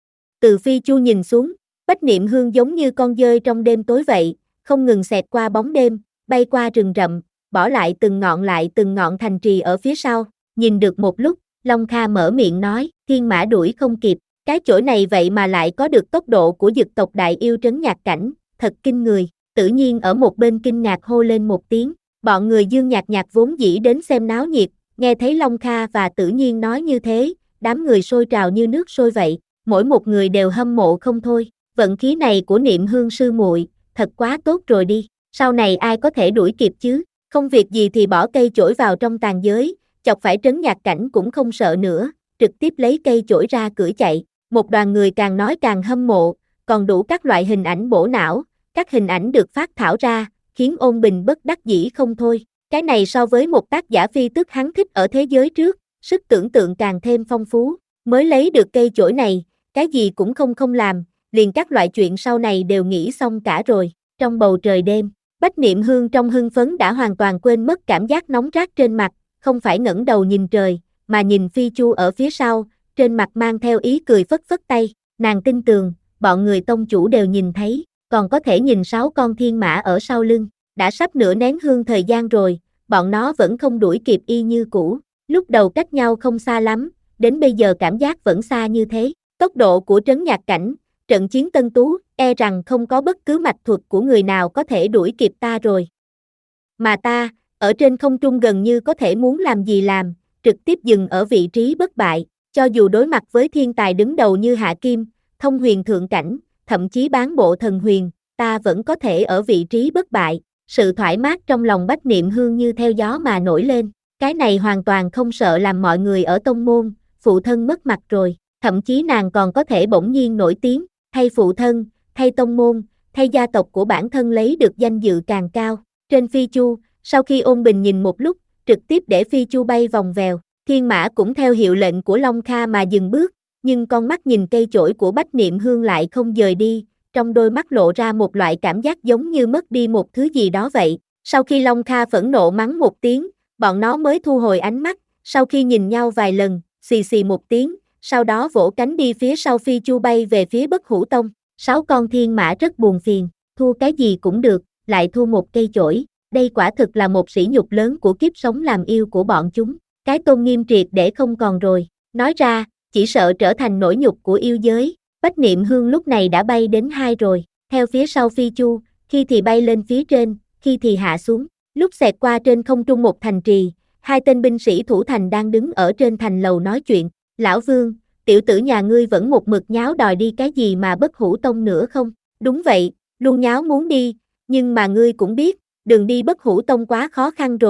Từ phi chu nhìn xuống, Bách Niệm Hương giống như con dơi trong đêm tối vậy, không ngừng xẹt qua bóng đêm, bay qua rừng rậm, bỏ lại từng ngọn lại từng ngọn thành trì ở phía sau. Nhìn được một lúc, Long Kha mở miệng nói, Thiên Mã đuổi không kịp, cái chổi này vậy mà lại có được tốc độ của dực tộc đại yêu Trấn Nhạc Cảnh, thật kinh người. Tự nhiên ở một bên kinh ngạc hô lên một tiếng, bọn người Dương Nhạc Nhạc vốn dĩ đến xem náo nhiệt, nghe thấy Long Kha và Tự Nhiên nói như thế, đám người sôi trào như nước sôi vậy, mỗi một người đều hâm mộ không thôi. Vận khí này của Niệm Hương sư muội, thật quá tốt rồi đi, sau này ai có thể đuổi kịp chứ, không việc gì thì bỏ cây chổi vào trong tàn giới, chọc phải Trấn Nhạc Cảnh cũng không sợ nữa, trực tiếp lấy cây chổi ra cưỡi chạy. Một đoàn người càng nói càng hâm mộ, còn đủ các loại hình ảnh bổ não, các hình ảnh được phát thảo ra, khiến Ôn Bình bất đắc dĩ không thôi. Cái này so với một tác giả phi tức hắn thích ở thế giới trước, sức tưởng tượng càng thêm phong phú, mới lấy được cây chổi này, cái gì cũng không không làm, liền các loại chuyện sau này đều nghĩ xong cả rồi. Trong bầu trời đêm, Bách Niệm Hương trong hưng phấn đã hoàn toàn quên mất cảm giác nóng rát trên mặt, không phải ngẩng đầu nhìn trời, mà nhìn phi chu ở phía sau, trên mặt mang theo ý cười phất phất tay, nàng tin tường, bọn người tông chủ đều nhìn thấy, còn có thể nhìn sáu con thiên mã ở sau lưng, đã sắp nửa nén hương thời gian rồi, bọn nó vẫn không đuổi kịp y như cũ, lúc đầu cách nhau không xa lắm, đến bây giờ cảm giác vẫn xa như thế, tốc độ của Trấn Nhạc Cảnh, trận chiến Tân Tú, e rằng không có bất cứ mạch thuật của người nào có thể đuổi kịp ta rồi. Mà ta, ở trên không trung gần như có thể muốn làm gì làm, trực tiếp dừng ở vị trí bất bại, cho dù đối mặt với thiên tài đứng đầu như Hạ Kim, thông huyền thượng cảnh, thậm chí bán bộ thần huyền, ta vẫn có thể ở vị trí bất bại. Sự thoải mát trong lòng Bách Niệm Hương như theo gió mà nổi lên, cái này hoàn toàn không sợ làm mọi người ở tông môn, phụ thân mất mặt rồi, thậm chí nàng còn có thể bỗng nhiên nổi tiếng, thay phụ thân, thay tông môn, thay gia tộc của bản thân lấy được danh dự càng cao. Trên phi chu, sau khi Ôn Bình nhìn một lúc, trực tiếp để phi chu bay vòng vèo, Thiên Mã cũng theo hiệu lệnh của Long Kha mà dừng bước, nhưng con mắt nhìn cây chổi của Bách Niệm Hương lại không dời đi, trong đôi mắt lộ ra một loại cảm giác giống như mất đi một thứ gì đó vậy. Sau khi Long Kha phẫn nộ mắng một tiếng, bọn nó mới thu hồi ánh mắt, sau khi nhìn nhau vài lần, xì xì một tiếng, sau đó vỗ cánh đi phía sau phi chu bay về phía Bất Hủ Tông. Sáu con thiên mã rất buồn phiền, thua cái gì cũng được, lại thua một cây chổi, đây quả thực là một sỉ nhục lớn của kiếp sống làm yêu của bọn chúng, cái tôn nghiêm triệt để không còn rồi, nói ra, chỉ sợ trở thành nỗi nhục của yêu giới. Bách Niệm Hương lúc này đã bay đến hai rồi, theo phía sau phi chu, khi thì bay lên phía trên, khi thì hạ xuống, lúc xẹt qua trên không trung một thành trì, hai tên binh sĩ thủ thành đang đứng ở trên thành lầu nói chuyện, lão Vương, tiểu tử nhà ngươi vẫn một mực nháo đòi đi cái gì mà Bất Hủ Tông nữa không? Đúng vậy, luôn nháo muốn đi, nhưng mà ngươi cũng biết, đường đi Bất Hủ Tông quá khó khăn rồi,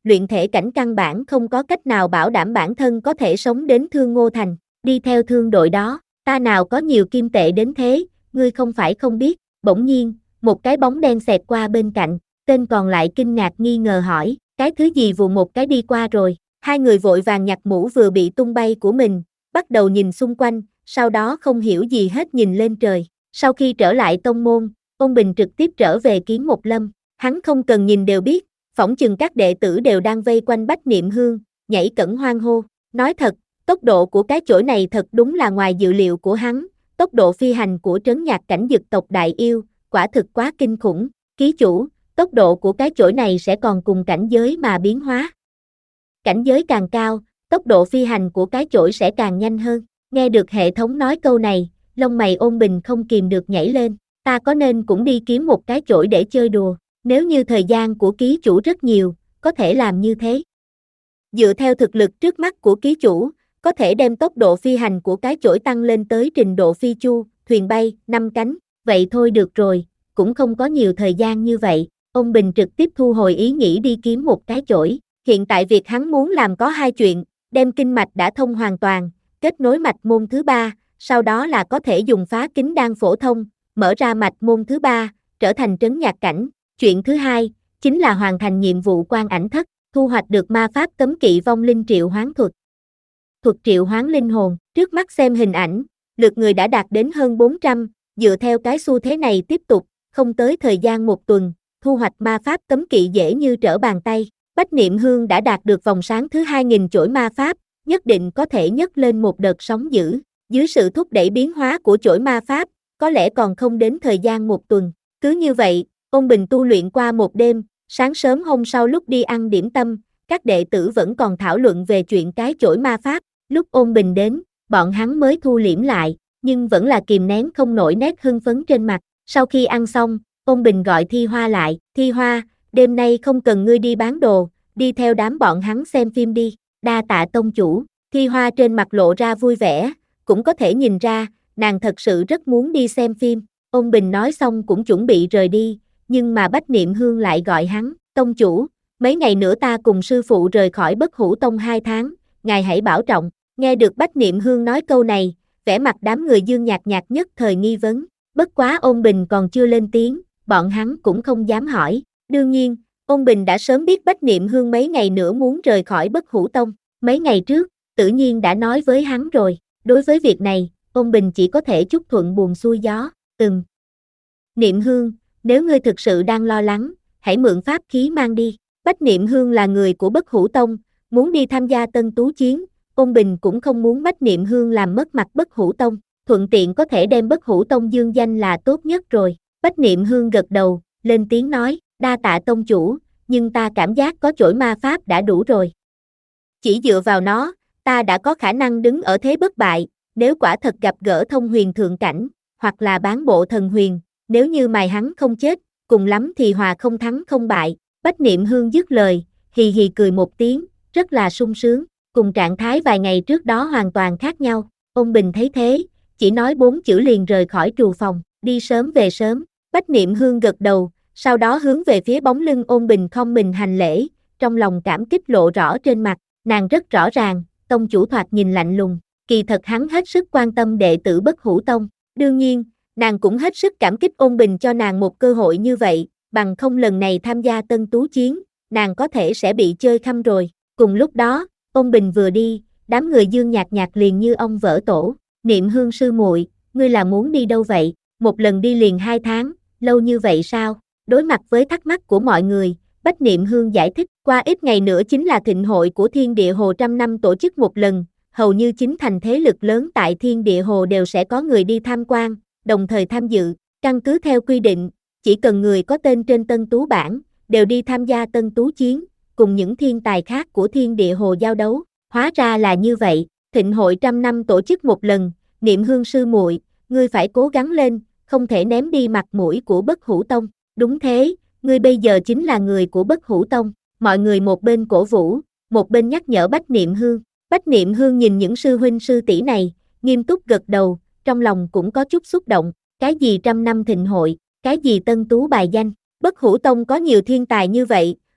luyện thể cảnh căn bản không có cách nào bảo đảm bản thân có thể sống đến Thương Ngô Thành, đi theo thương đội đó, ta nào có nhiều kim tệ đến thế, ngươi không phải không biết, bỗng nhiên, một cái bóng đen xẹt qua bên cạnh, tên còn lại kinh ngạc nghi ngờ hỏi, cái thứ gì vù một cái đi qua rồi, hai người vội vàng nhặt mũ vừa bị tung bay của mình, bắt đầu nhìn xung quanh, sau đó không hiểu gì hết nhìn lên trời, sau khi trở lại tông môn, Ôn Bình trực tiếp trở về Kiến Một Lâm, hắn không cần nhìn đều biết, phỏng chừng các đệ tử đều đang vây quanh Bách Niệm Hương, nhảy cẫng hoan hô, nói thật, tốc độ của cái chổi này thật đúng là ngoài dự liệu của hắn, tốc độ phi hành của trấn nhạc cảnh dực tộc đại yêu, quả thực quá kinh khủng, ký chủ, tốc độ của cái chổi này sẽ còn cùng cảnh giới mà biến hóa. Cảnh giới càng cao, tốc độ phi hành của cái chổi sẽ càng nhanh hơn, nghe được hệ thống nói câu này, lông mày Ôn Bình không kìm được nhảy lên, ta có nên cũng đi kiếm một cái chổi để chơi đùa, nếu như thời gian của ký chủ rất nhiều, có thể làm như thế. Dựa theo thực lực trước mắt của ký chủ, có thể đem tốc độ phi hành của cái chổi tăng lên tới trình độ phi chu, thuyền bay, năm cánh, vậy thôi được rồi, cũng không có nhiều thời gian như vậy, Ôn Bình trực tiếp thu hồi ý nghĩ đi kiếm một cái chổi, hiện tại việc hắn muốn làm có hai chuyện, đem kinh mạch đã thông hoàn toàn, kết nối mạch môn thứ ba, sau đó là có thể dùng phá kính đan phổ thông, mở ra mạch môn thứ ba, trở thành trấn nhạc cảnh, chuyện thứ hai, chính là hoàn thành nhiệm vụ quan ảnh thất, thu hoạch được ma pháp cấm kỵ vong linh triệu hoán thuật. Thuật triệu hoán linh hồn, trước mắt xem hình ảnh, lượt người đã đạt đến hơn bốn trăm, dựa theo cái xu thế này tiếp tục, không tới thời gian một tuần, thu hoạch ma pháp cấm kỵ dễ như trở bàn tay. Bách Niệm Hương đã đạt được vòng sáng thứ hai nghìn chổi ma pháp, nhất định có thể nhấc lên một đợt sóng dữ. Dưới sự thúc đẩy biến hóa của chổi ma pháp, có lẽ còn không đến thời gian một tuần. Cứ như vậy, Ôn Bình tu luyện qua một đêm, sáng sớm hôm sau lúc đi ăn điểm tâm, các đệ tử vẫn còn thảo luận về chuyện cái chổi ma pháp. Lúc Ôn Bình đến, bọn hắn mới thu liễm lại, nhưng vẫn là kìm nén không nổi nét hưng phấn trên mặt. Sau khi ăn xong, Ôn Bình gọi Thi Hoa lại, Thi Hoa, đêm nay không cần ngươi đi bán đồ, đi theo đám bọn hắn xem phim đi, đa tạ tông chủ. Thi Hoa trên mặt lộ ra vui vẻ, cũng có thể nhìn ra, nàng thật sự rất muốn đi xem phim. Ôn Bình nói xong cũng chuẩn bị rời đi, nhưng mà Bách Niệm Hương lại gọi hắn, tông chủ, mấy ngày nữa ta cùng sư phụ rời khỏi Bất Hủ Tông hai tháng, ngài hãy bảo trọng. Nghe được Bách Niệm Hương nói câu này, vẻ mặt đám người Dương Nhạc Nhạc nhất thời nghi vấn, bất quá Ôn Bình còn chưa lên tiếng, bọn hắn cũng không dám hỏi. Đương nhiên, Ôn Bình đã sớm biết Bách Niệm Hương mấy ngày nữa muốn rời khỏi Bất Hủ Tông, mấy ngày trước, tự nhiên đã nói với hắn rồi, đối với việc này, Ôn Bình chỉ có thể chúc thuận buồm xuôi gió, ừm. Niệm Hương, nếu ngươi thực sự đang lo lắng, hãy mượn pháp khí mang đi. Bách Niệm Hương là người của Bất Hủ Tông, muốn đi tham gia Tân Tú Chiến, Ôn Bình cũng không muốn Bách Niệm Hương làm mất mặt Bất Hủ Tông, thuận tiện có thể đem Bất Hủ Tông dương danh là tốt nhất rồi. Bách Niệm Hương gật đầu, lên tiếng nói, đa tạ tông chủ, nhưng ta cảm giác có chổi ma pháp đã đủ rồi. Chỉ dựa vào nó, ta đã có khả năng đứng ở thế bất bại, nếu quả thật gặp gỡ thông huyền thượng cảnh, hoặc là bán bộ thần huyền, nếu như mài hắn không chết, cùng lắm thì hòa không thắng không bại. Bách Niệm Hương dứt lời, hì hì cười một tiếng, rất là sung sướng, cùng trạng thái vài ngày trước đó hoàn toàn khác nhau. Ôn Bình thấy thế, chỉ nói bốn chữ liền rời khỏi trù phòng, đi sớm về sớm. Bách Niệm Hương gật đầu, sau đó hướng về phía bóng lưng Ôn Bình không mình hành lễ, trong lòng cảm kích lộ rõ trên mặt, nàng rất rõ ràng, tông chủ thoạt nhìn lạnh lùng, kỳ thật hắn hết sức quan tâm đệ tử Bất Hủ Tông, đương nhiên, nàng cũng hết sức cảm kích Ôn Bình cho nàng một cơ hội như vậy, bằng không lần này tham gia Tân Tú Chiến, nàng có thể sẽ bị chơi khăm rồi. Cùng lúc đó, Ôn Bình vừa đi, đám người Dương Nhạc Nhạc liền như ông vỡ tổ, Niệm Hương sư muội, ngươi là muốn đi đâu vậy, một lần đi liền hai tháng, lâu như vậy sao? Đối mặt với thắc mắc của mọi người, Bách Niệm Hương giải thích, qua ít ngày nữa chính là thịnh hội của Thiên Địa Hồ trăm năm tổ chức một lần, hầu như chính thành thế lực lớn tại Thiên Địa Hồ đều sẽ có người đi tham quan, đồng thời tham dự, căn cứ theo quy định, chỉ cần người có tên trên Tân Tú bảng, đều đi tham gia Tân Tú Chiến, cùng những thiên tài khác của Thiên Địa Hồ giao đấu, hóa ra là như vậy, thịnh hội trăm năm tổ chức một lần, Niệm Hương sư muội, ngươi phải cố gắng lên, không thể ném đi mặt mũi của Bất Hủ Tông, đúng thế, ngươi bây giờ chính là người của Bất Hủ Tông, mọi người một bên cổ vũ, một bên nhắc nhở Bách Niệm Hương. Bách Niệm Hương nhìn những sư huynh sư tỷ này, nghiêm túc gật đầu, trong lòng cũng có chút xúc động, cái gì trăm năm thịnh hội, cái gì Tân Tú bài danh, Bất Hủ Tông có nhiều thiên tài như vậy,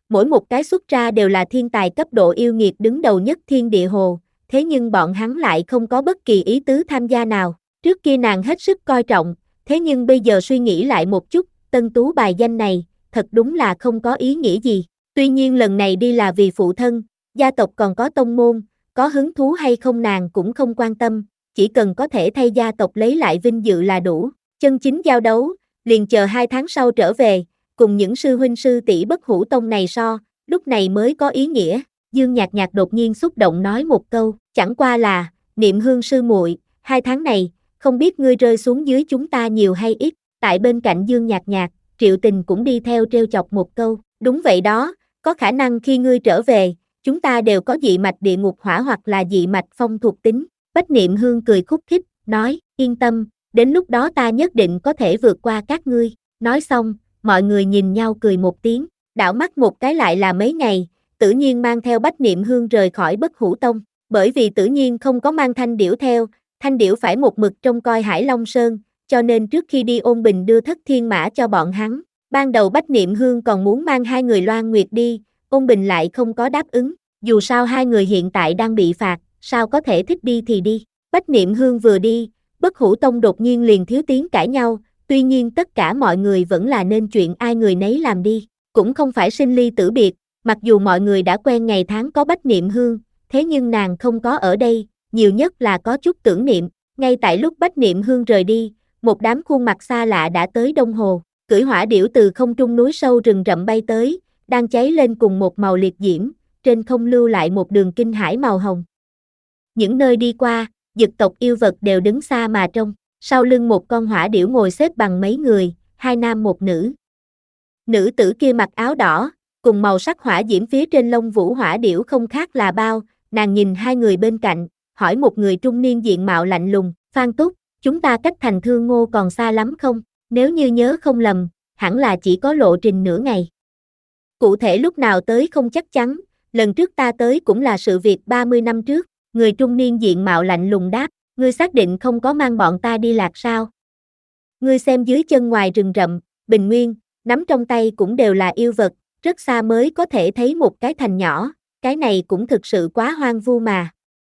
mỗi một cái xuất ra đều là thiên tài cấp độ yêu nghiệt đứng đầu nhất thiên địa hồ, thế nhưng bọn hắn lại không có bất kỳ ý tứ tham gia nào. Trước kia nàng hết sức coi trọng, thế nhưng bây giờ suy nghĩ lại một chút, tân tú bài danh này, thật đúng là không có ý nghĩa gì. Tuy nhiên lần này đi là vì phụ thân, gia tộc còn có tông môn, có hứng thú hay không nàng cũng không quan tâm, chỉ cần có thể thay gia tộc lấy lại vinh dự là đủ. Chân chính giao đấu, liền chờ hai tháng sau trở về, cùng những sư huynh sư tỷ Bất Hủ Tông này so, lúc này mới có ý nghĩa. Dương Nhạc Nhạc đột nhiên xúc động nói một câu, chẳng qua là, Niệm Hương sư muội, hai tháng này, không biết ngươi rơi xuống dưới chúng ta nhiều hay ít. Tại bên cạnh Dương Nhạc Nhạc, Triệu Tình cũng đi theo trêu chọc một câu, đúng vậy đó, có khả năng khi ngươi trở về, chúng ta đều có dị mạch địa ngục hỏa hoặc là dị mạch phong thuộc tính. Bách Niệm Hương cười khúc khích, nói, yên tâm, đến lúc đó ta nhất định có thể vượt qua các ngươi. Nói xong, mọi người nhìn nhau cười một tiếng, đảo mắt một cái lại là mấy ngày, Tử Nhiên mang theo Bách Niệm Hương rời khỏi Bất Hủ Tông, bởi vì Tử Nhiên không có mang Thanh Điểu theo, Thanh Điểu phải một mực trông coi Hải Long Sơn, cho nên trước khi đi Ôn Bình đưa thất thiên mã cho bọn hắn. Ban đầu Bách Niệm Hương còn muốn mang hai người Loan Nguyệt đi, Ôn Bình lại không có đáp ứng, dù sao hai người hiện tại đang bị phạt, sao có thể thích đi thì đi. Bách Niệm Hương vừa đi, Bất Hủ Tông đột nhiên liền thiếu tiếng cãi nhau, tuy nhiên tất cả mọi người vẫn là nên chuyện ai người nấy làm đi, cũng không phải sinh ly tử biệt, mặc dù mọi người đã quen ngày tháng có Bách Niệm Hương, thế nhưng nàng không có ở đây, nhiều nhất là có chút tưởng niệm. Ngay tại lúc Bách Niệm Hương rời đi, một đám khuôn mặt xa lạ đã tới Đông Hồ, cưỡi hỏa điểu từ không trung núi sâu rừng rậm bay tới, đang cháy lên cùng một màu liệt diễm, trên không lưu lại một đường kinh hải màu hồng. Những nơi đi qua, dực tộc yêu vật đều đứng xa mà trông, sau lưng một con hỏa điểu ngồi xếp bằng mấy người, hai nam một nữ. Nữ tử kia mặc áo đỏ, cùng màu sắc hỏa diễm phía trên lông vũ hỏa điểu không khác là bao, nàng nhìn hai người bên cạnh, hỏi một người trung niên diện mạo lạnh lùng, Phan Túc, chúng ta cách thành Thương Ngô còn xa lắm không? Nếu như nhớ không lầm, hẳn là chỉ có lộ trình nửa ngày. Cụ thể lúc nào tới không chắc chắn, lần trước ta tới cũng là sự việc ba mươi năm trước, người trung niên diện mạo lạnh lùng đáp, ngươi xác định không có mang bọn ta đi lạc sao? Ngươi xem dưới chân ngoài rừng rậm, bình nguyên, nắm trong tay cũng đều là yêu vật, rất xa mới có thể thấy một cái thành nhỏ, cái này cũng thực sự quá hoang vu mà.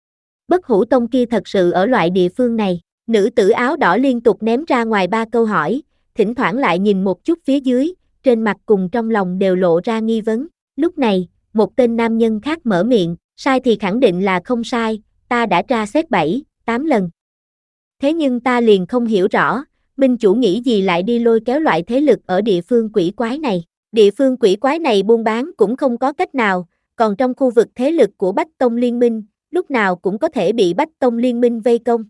Bất Hủ Tông kia thật sự ở loại địa phương này, nữ tử áo đỏ liên tục ném ra ngoài ba câu hỏi, thỉnh thoảng lại nhìn một chút phía dưới, trên mặt cùng trong lòng đều lộ ra nghi vấn. Lúc này, một tên nam nhân khác mở miệng, sai thì khẳng định là không sai, ta đã tra xét bảy, tám lần. Thế nhưng ta liền không hiểu rõ, minh chủ nghĩ gì lại đi lôi kéo loại thế lực ở địa phương quỷ quái này. Địa phương quỷ quái này buôn bán cũng không có cách nào, còn trong khu vực thế lực của Bách Tông Liên Minh, lúc nào cũng có thể bị Bách Tông Liên Minh vây công.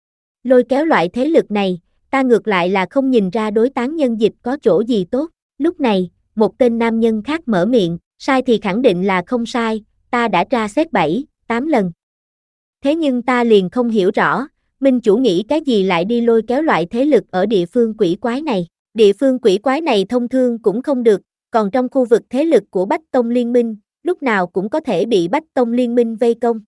Lôi kéo loại thế lực này, ta ngược lại là không nhìn ra đối tán nhân dịch có chỗ gì tốt. Lúc này, một tên nam nhân khác mở miệng, sai thì khẳng định là không sai, ta đã tra xét bảy, tám lần. Thế nhưng ta liền không hiểu rõ, minh chủ nghĩ cái gì lại đi lôi kéo loại thế lực ở địa phương quỷ quái này. Địa phương quỷ quái này thông thương cũng không được, còn trong khu vực thế lực của Bách Tông Liên Minh, lúc nào cũng có thể bị Bách Tông Liên Minh vây công.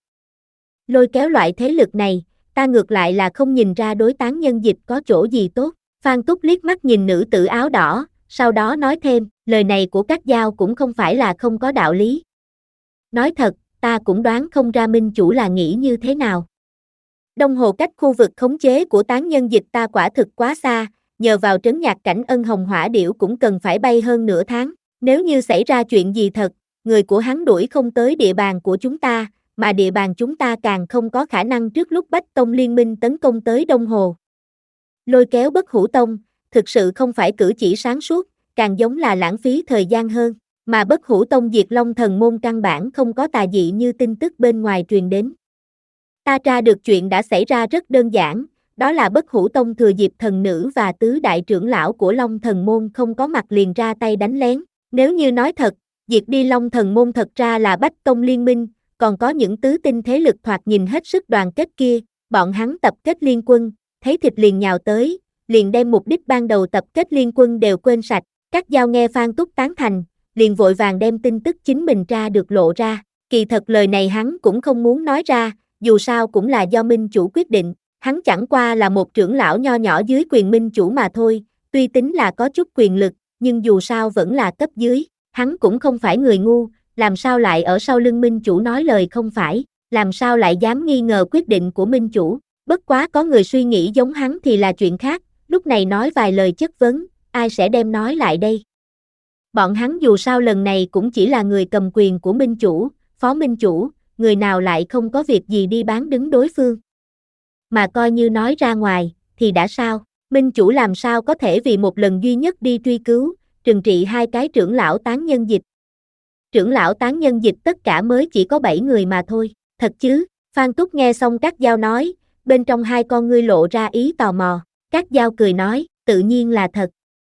Lôi kéo loại thế lực này, ta ngược lại là không nhìn ra đối tán nhân dịch có chỗ gì tốt. Phan Túc liếc mắt nhìn nữ tử áo đỏ, sau đó nói thêm, lời này của các giao cũng không phải là không có đạo lý. Nói thật, ta cũng đoán không ra minh chủ là nghĩ như thế nào. Đông Hồ cách khu vực khống chế của tán nhân dịch ta quả thực quá xa, nhờ vào trấn nhạc cảnh ân hồng hỏa điểu cũng cần phải bay hơn nửa tháng. Nếu như xảy ra chuyện gì thật, người của hắn đuổi không tới địa bàn của chúng ta, mà địa bàn chúng ta càng không có khả năng trước lúc Bách Tông Liên Minh tấn công tới Đông Hồ. Lôi kéo Bất Hủ Tông, thực sự không phải cử chỉ sáng suốt, càng giống là lãng phí thời gian hơn, mà Bất Hủ Tông diệt Long Thần môn căn bản không có tà dị như tin tức bên ngoài truyền đến. Ta tra được chuyện đã xảy ra rất đơn giản, đó là Bất Hủ Tông thừa dịp thần nữ và tứ đại trưởng lão của Long Thần môn không có mặt liền ra tay đánh lén. Nếu như nói thật, diệt đi Long Thần môn thật ra là Bách Tông Liên Minh, còn có những tứ tinh thế lực thoạt nhìn hết sức đoàn kết kia, bọn hắn tập kết liên quân, thấy thịt liền nhào tới, liền đem mục đích ban đầu tập kết liên quân đều quên sạch. Các giao nghe Phan Túc tán thành, liền vội vàng đem tin tức chính mình ra được lộ ra. Kỳ thật lời này hắn cũng không muốn nói ra, dù sao cũng là do minh chủ quyết định, hắn chẳng qua là một trưởng lão nho nhỏ dưới quyền minh chủ mà thôi, tuy tính là có chút quyền lực, nhưng dù sao vẫn là cấp dưới. Hắn cũng không phải người ngu, làm sao lại ở sau lưng minh chủ nói lời không phải, làm sao lại dám nghi ngờ quyết định của minh chủ, bất quá có người suy nghĩ giống hắn thì là chuyện khác, lúc này nói vài lời chất vấn, ai sẽ đem nói lại đây. Bọn hắn dù sao lần này cũng chỉ là người cầm quyền của minh chủ, phó minh chủ, người nào lại không có việc gì đi bán đứng đối phương. Mà coi như nói ra ngoài, thì đã sao, minh chủ làm sao có thể vì một lần duy nhất đi truy cứu, trừng trị hai cái trưởng lão tán nhân dịch. Trưởng lão tán nhân dịch tất cả mới chỉ có bảy người mà thôi, thật chứ, Phan Túc nghe xong Cát Dao nói, bên trong hai con ngươi lộ ra ý tò mò, Cát Dao cười nói, tự nhiên là thật.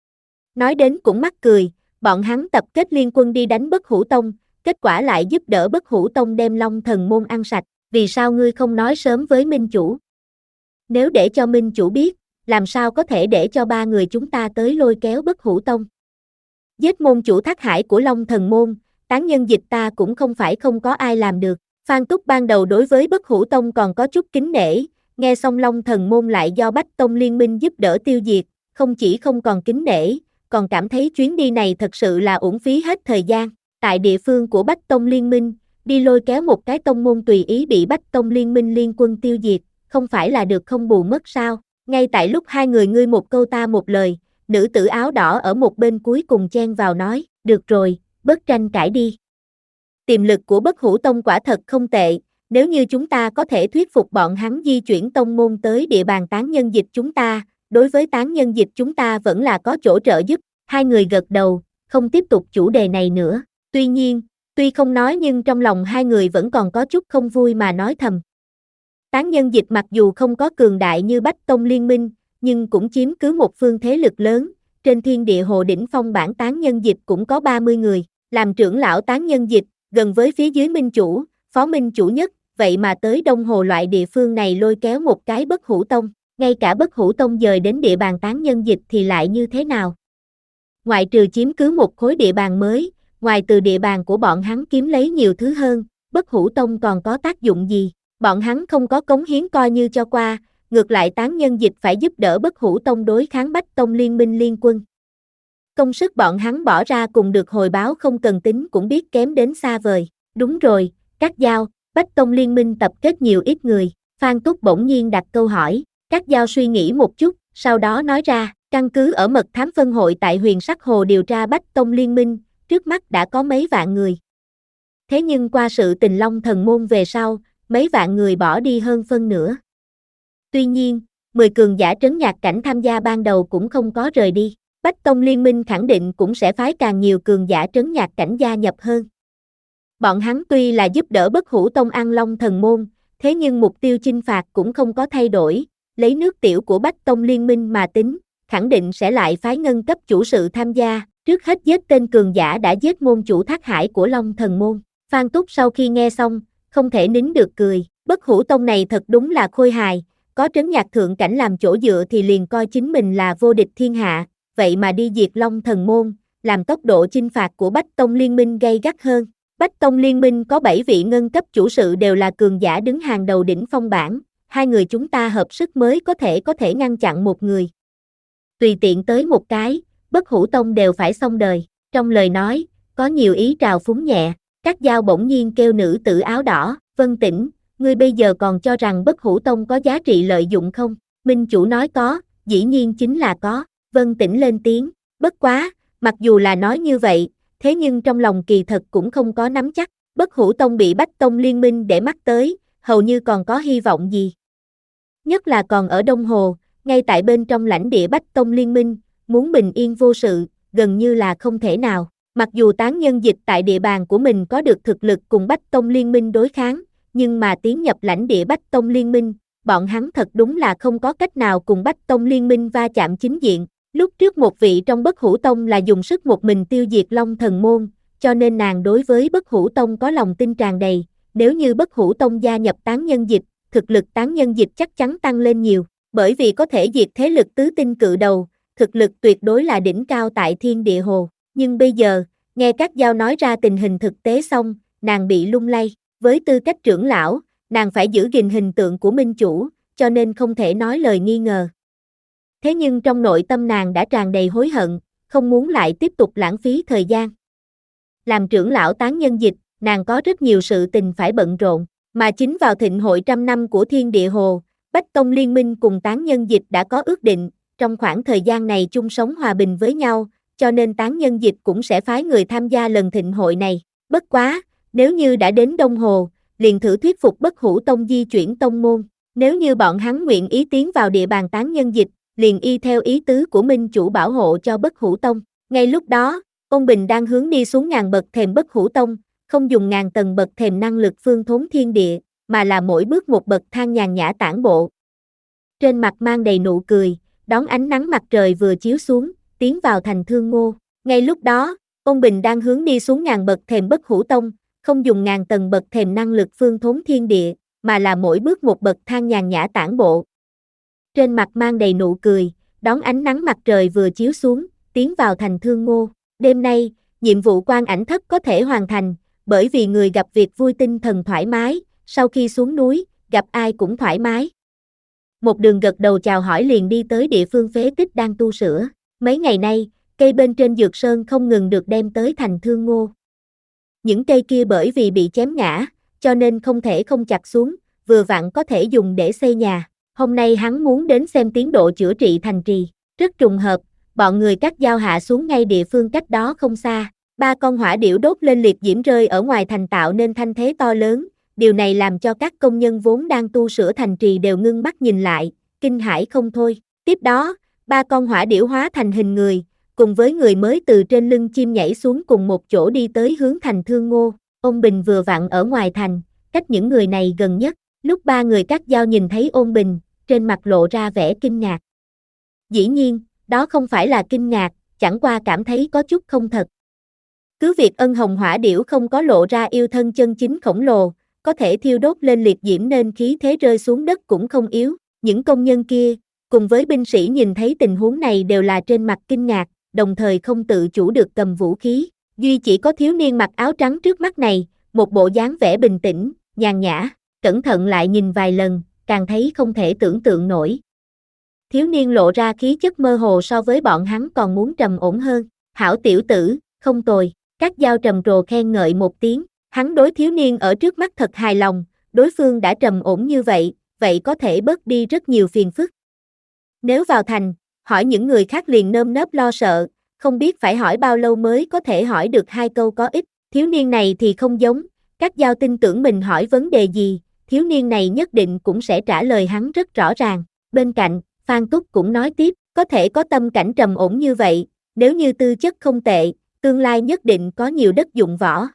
Nói đến cũng mắc cười, bọn hắn tập kết liên quân đi đánh Bất Hủ Tông, kết quả lại giúp đỡ Bất Hủ Tông đem Long Thần Môn ăn sạch, vì sao ngươi không nói sớm với minh chủ? Nếu để cho minh chủ biết, làm sao có thể để cho ba người chúng ta tới lôi kéo Bất Hủ Tông? Giết môn chủ Thác Hải của Long Thần Môn, tán nhân dịch ta cũng không phải không có ai làm được. Phan Túc ban đầu đối với Bất Hủ Tông còn có chút kính nể, nghe xong Long Thần Môn lại do Bách Tông liên minh giúp đỡ tiêu diệt, không chỉ không còn kính nể, còn cảm thấy chuyến đi này thật sự là uổng phí hết thời gian. Tại địa phương của Bách Tông liên minh, đi lôi kéo một cái tông môn tùy ý bị Bách Tông liên minh liên quân tiêu diệt, không phải là được không bù mất sao? Ngay tại lúc hai người ngươi một câu ta một lời, nữ tử áo đỏ ở một bên cuối cùng chen vào nói, được rồi, bớt tranh cãi đi. Tiềm lực của Bất Hủ Tông quả thật không tệ, nếu như chúng ta có thể thuyết phục bọn hắn di chuyển tông môn tới địa bàn tán nhân dịch chúng ta, đối với tán nhân dịch chúng ta vẫn là có chỗ trợ giúp. Hai người gật đầu, không tiếp tục chủ đề này nữa. Tuy nhiên, tuy không nói nhưng trong lòng hai người vẫn còn có chút không vui mà nói thầm. Tán nhân dịch mặc dù không có cường đại như Bách Tông liên minh, nhưng cũng chiếm cứ một phương thế lực lớn, trên thiên địa hồ đỉnh phong bản tán nhân dịch cũng có ba mươi người, làm trưởng lão tán nhân dịch, gần với phía dưới minh chủ, phó minh chủ nhất, vậy mà tới Đông Hồ loại địa phương này lôi kéo một cái Bất Hủ Tông, ngay cả Bất Hủ Tông dời đến địa bàn tán nhân dịch thì lại như thế nào? Ngoại trừ chiếm cứ một khối địa bàn mới, ngoài từ địa bàn của bọn hắn kiếm lấy nhiều thứ hơn, Bất Hủ Tông còn có tác dụng gì? Bọn hắn không có cống hiến coi như cho qua, ngược lại tán nhân dịch phải giúp đỡ Bất Hủ Tông đối kháng Bách Tông liên minh liên quân. Công sức bọn hắn bỏ ra cùng được hồi báo không cần tính cũng biết kém đến xa vời. Đúng rồi, Cát Dao, Bách Tông liên minh tập kết nhiều ít người, Phan Túc bỗng nhiên đặt câu hỏi, Cát Dao suy nghĩ một chút, sau đó nói ra, căn cứ ở mật thám phân hội tại Huyền Sắc Hồ điều tra Bách Tông liên minh, trước mắt đã có mấy vạn người. Thế nhưng qua sự tình Long Thần Môn về sau, mấy vạn người bỏ đi hơn phân nửa. Tuy nhiên, mười cường giả trấn nhạc cảnh tham gia ban đầu cũng không có rời đi. Bách Tông liên minh khẳng định cũng sẽ phái càng nhiều cường giả trấn nhạc cảnh gia nhập hơn. Bọn hắn tuy là giúp đỡ Bất Hủ Tông ăn Long Thần Môn, thế nhưng mục tiêu chinh phạt cũng không có thay đổi, lấy nước tiểu của Bách Tông liên minh mà tính, khẳng định sẽ lại phái ngân cấp chủ sự tham gia, trước hết giết tên cường giả đã giết môn chủ Thác Hải của Long Thần Môn. Phan Túc sau khi nghe xong, không thể nín được cười, Bất Hủ Tông này thật đúng là khôi hài, có trấn nhạc thượng cảnh làm chỗ dựa thì liền coi chính mình là vô địch thiên hạ, vậy mà đi diệt Long Thần Môn, làm tốc độ chinh phạt của Bách Tông liên minh gay gắt hơn. Bách Tông liên minh có bảy vị ngân cấp chủ sự đều là cường giả đứng hàng đầu đỉnh phong bảng, hai người chúng ta hợp sức mới có thể có thể ngăn chặn một người. Tùy tiện tới một cái, Bất Hủ Tông đều phải xong đời. Trong lời nói, có nhiều ý trào phúng nhẹ, Cát Dao bỗng nhiên kêu nữ tử áo đỏ, Vân Tĩnh, ngươi bây giờ còn cho rằng Bất Hủ Tông có giá trị lợi dụng không? Minh chủ nói có, dĩ nhiên chính là có. Vân Tĩnh lên tiếng, bất quá, mặc dù là nói như vậy, thế nhưng trong lòng kỳ thật cũng không có nắm chắc, Bất Hủ Tông bị Bách Tông liên minh để mắt tới, hầu như còn có hy vọng gì. Nhất là còn ở Đông Hồ, ngay tại bên trong lãnh địa Bách Tông liên minh, muốn bình yên vô sự, gần như là không thể nào. Mặc dù tán nhân dịch tại địa bàn của mình có được thực lực cùng Bách Tông liên minh đối kháng, nhưng mà tiến nhập lãnh địa Bách Tông liên minh, bọn hắn thật đúng là không có cách nào cùng Bách Tông liên minh va chạm chính diện. Lúc trước một vị trong Bất Hủ Tông là dùng sức một mình tiêu diệt Long Thần Môn, cho nên nàng đối với Bất Hủ Tông có lòng tin tràn đầy, nếu như Bất Hủ Tông gia nhập tán nhân dịch, thực lực tán nhân dịch chắc chắn tăng lên nhiều, bởi vì có thể diệt thế lực tứ tinh cự đầu, thực lực tuyệt đối là đỉnh cao tại thiên địa hồ. Nhưng bây giờ, nghe Cát Dao nói ra tình hình thực tế xong, nàng bị lung lay, với tư cách trưởng lão, nàng phải giữ gìn hình tượng của minh chủ, cho nên không thể nói lời nghi ngờ. Thế nhưng trong nội tâm nàng đã tràn đầy hối hận, không muốn lại tiếp tục lãng phí thời gian. làm trưởng lão tán nhân dịch, nàng có rất nhiều sự tình phải bận rộn, mà chính vào thịnh hội trăm năm của Thiên Địa Hồ, Bách Tông Liên minh cùng tán nhân dịch đã có ước định, trong khoảng thời gian này chung sống hòa bình với nhau, cho nên tán nhân dịch cũng sẽ phái người tham gia lần thịnh hội này. Bất quá, nếu như đã đến Đông Hồ, liền thử thuyết phục Bất Hủ Tông di chuyển tông môn. Nếu như bọn hắn nguyện ý tiến vào địa bàn tán nhân dịch, liền y theo ý tứ của minh chủ bảo hộ cho Bất Hủ Tông. Ngay lúc đó, Ôn Bình đang hướng đi xuống ngàn bậc thềm Bất Hủ Tông, không dùng ngàn tầng bậc thềm năng lực phương thốn thiên địa, mà là mỗi bước một bậc thang nhàn nhã tản bộ. Trên mặt mang đầy nụ cười, đón ánh nắng mặt trời vừa chiếu xuống, tiến vào thành Thương Ngô. Ngay lúc đó, Ôn Bình đang hướng đi xuống ngàn bậc thềm Bất Hủ Tông, không dùng ngàn tầng bậc thềm năng lực phương thốn thiên địa, mà là mỗi bước một bậc thang nhàn nhã tản bộ. Trên mặt mang đầy nụ cười, đón ánh nắng mặt trời vừa chiếu xuống, tiến vào thành Thương Ngô. Đêm nay, nhiệm vụ quan ảnh thất có thể hoàn thành, bởi vì người gặp việc vui tinh thần thoải mái, sau khi xuống núi, gặp ai cũng thoải mái. Một đường gật đầu chào hỏi liền đi tới địa phương phế tích đang tu sửa. Mấy ngày nay, cây bên trên Dược Sơn không ngừng được đem tới thành Thương Ngô. Những cây kia bởi vì bị chém ngã, cho nên không thể không chặt xuống, vừa vặn có thể dùng để xây nhà. Hôm nay hắn muốn đến xem tiến độ chữa trị thành trì. Rất trùng hợp, bọn người cắt dao hạ xuống ngay địa phương cách đó không xa. Ba con hỏa điểu đốt lên liệt diễm rơi ở ngoài thành tạo nên thanh thế to lớn. Điều này làm cho các công nhân vốn đang tu sửa thành trì đều ngưng mắt nhìn lại, kinh hãi không thôi. Tiếp đó, ba con hỏa điểu hóa thành hình người, cùng với người mới từ trên lưng chim nhảy xuống cùng một chỗ đi tới hướng thành Thương Ngô. Ôn Bình vừa vặn ở ngoài thành, cách những người này gần nhất. Lúc ba người cắt dao nhìn thấy Ôn Bình, trên mặt lộ ra vẻ kinh ngạc. Dĩ nhiên, đó không phải là kinh ngạc, chẳng qua cảm thấy có chút không thật. Cứ việc ân hồng hỏa điểu không có lộ ra yêu thân chân chính khổng lồ, có thể thiêu đốt lên liệt diễm nên khí thế rơi xuống đất cũng không yếu. Những công nhân kia, cùng với binh sĩ nhìn thấy tình huống này đều là trên mặt kinh ngạc, đồng thời không tự chủ được cầm vũ khí. Duy chỉ có thiếu niên mặc áo trắng trước mắt này, một bộ dáng vẻ bình tĩnh, nhàn nhã, cẩn thận lại nhìn vài lần, càng thấy không thể tưởng tượng nổi. Thiếu niên lộ ra khí chất mơ hồ so với bọn hắn còn muốn trầm ổn hơn. Hảo tiểu tử, không tồi, các dao trầm trồ khen ngợi một tiếng. Hắn đối thiếu niên ở trước mắt thật hài lòng, đối phương đã trầm ổn như vậy, vậy có thể bớt đi rất nhiều phiền phức. Nếu vào thành, hỏi những người khác liền nơm nớp lo sợ, không biết phải hỏi bao lâu mới có thể hỏi được hai câu có ích. Thiếu niên này thì không giống, các dao tin tưởng mình hỏi vấn đề gì, thiếu niên này nhất định cũng sẽ trả lời hắn rất rõ ràng. Bên cạnh, Phan Túc cũng nói tiếp, có thể có tâm cảnh trầm ổn như vậy, nếu như tư chất không tệ, tương lai nhất định có nhiều đất dụng võ.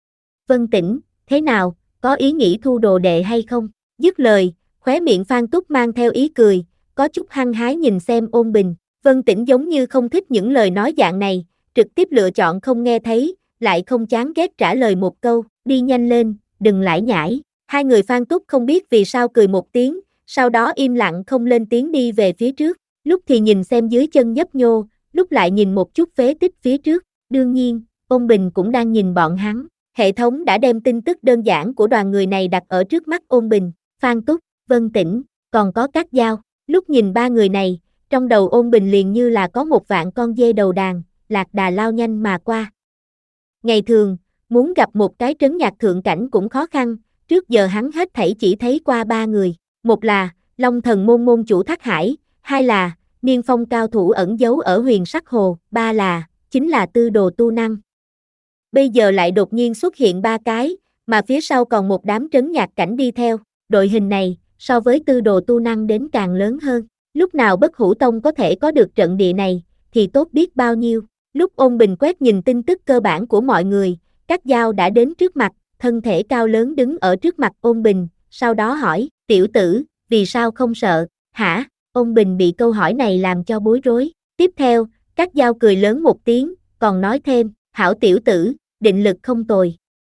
Vân Tĩnh, thế nào, có ý nghĩ thu đồ đệ hay không? Dứt lời, khóe miệng Phan Túc mang theo ý cười, có chút hăng hái nhìn xem Ôn Bình. Vân Tĩnh giống như không thích những lời nói dạng này, trực tiếp lựa chọn không nghe thấy, lại không chán ghét trả lời một câu, đi nhanh lên, đừng lải nhải. Hai người Phan Túc không biết vì sao cười một tiếng, sau đó im lặng không lên tiếng đi về phía trước, lúc thì nhìn xem dưới chân nhấp nhô, lúc lại nhìn một chút phế tích phía trước. Đương nhiên, Ôn Bình cũng đang nhìn bọn hắn. Hệ thống đã đem tin tức đơn giản của đoàn người này đặt ở trước mắt Ôn Bình, Phan Túc, Vân Tĩnh, còn có các dao. Lúc nhìn ba người này, trong đầu Ôn Bình liền như là có một vạn con dê đầu đàn, lạc đà lao nhanh mà qua. Ngày thường, muốn gặp một cái trấn nhạc thượng cảnh cũng khó khăn, trước giờ hắn hết thảy chỉ thấy qua ba người. Một là, Long Thần môn môn chủ Thác Hải, hai là, niên phong cao thủ ẩn giấu ở huyền sắc hồ, ba là, chính là tư đồ tu năng. Bây giờ lại đột nhiên xuất hiện ba cái, mà phía sau còn một đám trấn nhạc cảnh đi theo, đội hình này, so với tư đồ tu năng đến càng lớn hơn. Lúc nào Bất Hủ Tông có thể có được trận địa này, thì tốt biết bao nhiêu. Lúc Ôn Bình quét nhìn tin tức cơ bản của mọi người, các dao đã đến trước mặt, thân thể cao lớn đứng ở trước mặt Ôn Bình, sau đó hỏi, tiểu tử, vì sao không sợ, hả? Ôn Bình bị câu hỏi này làm cho bối rối. Tiếp theo, các dao cười lớn một tiếng, còn nói thêm, hảo tiểu tử, định lực không tồi.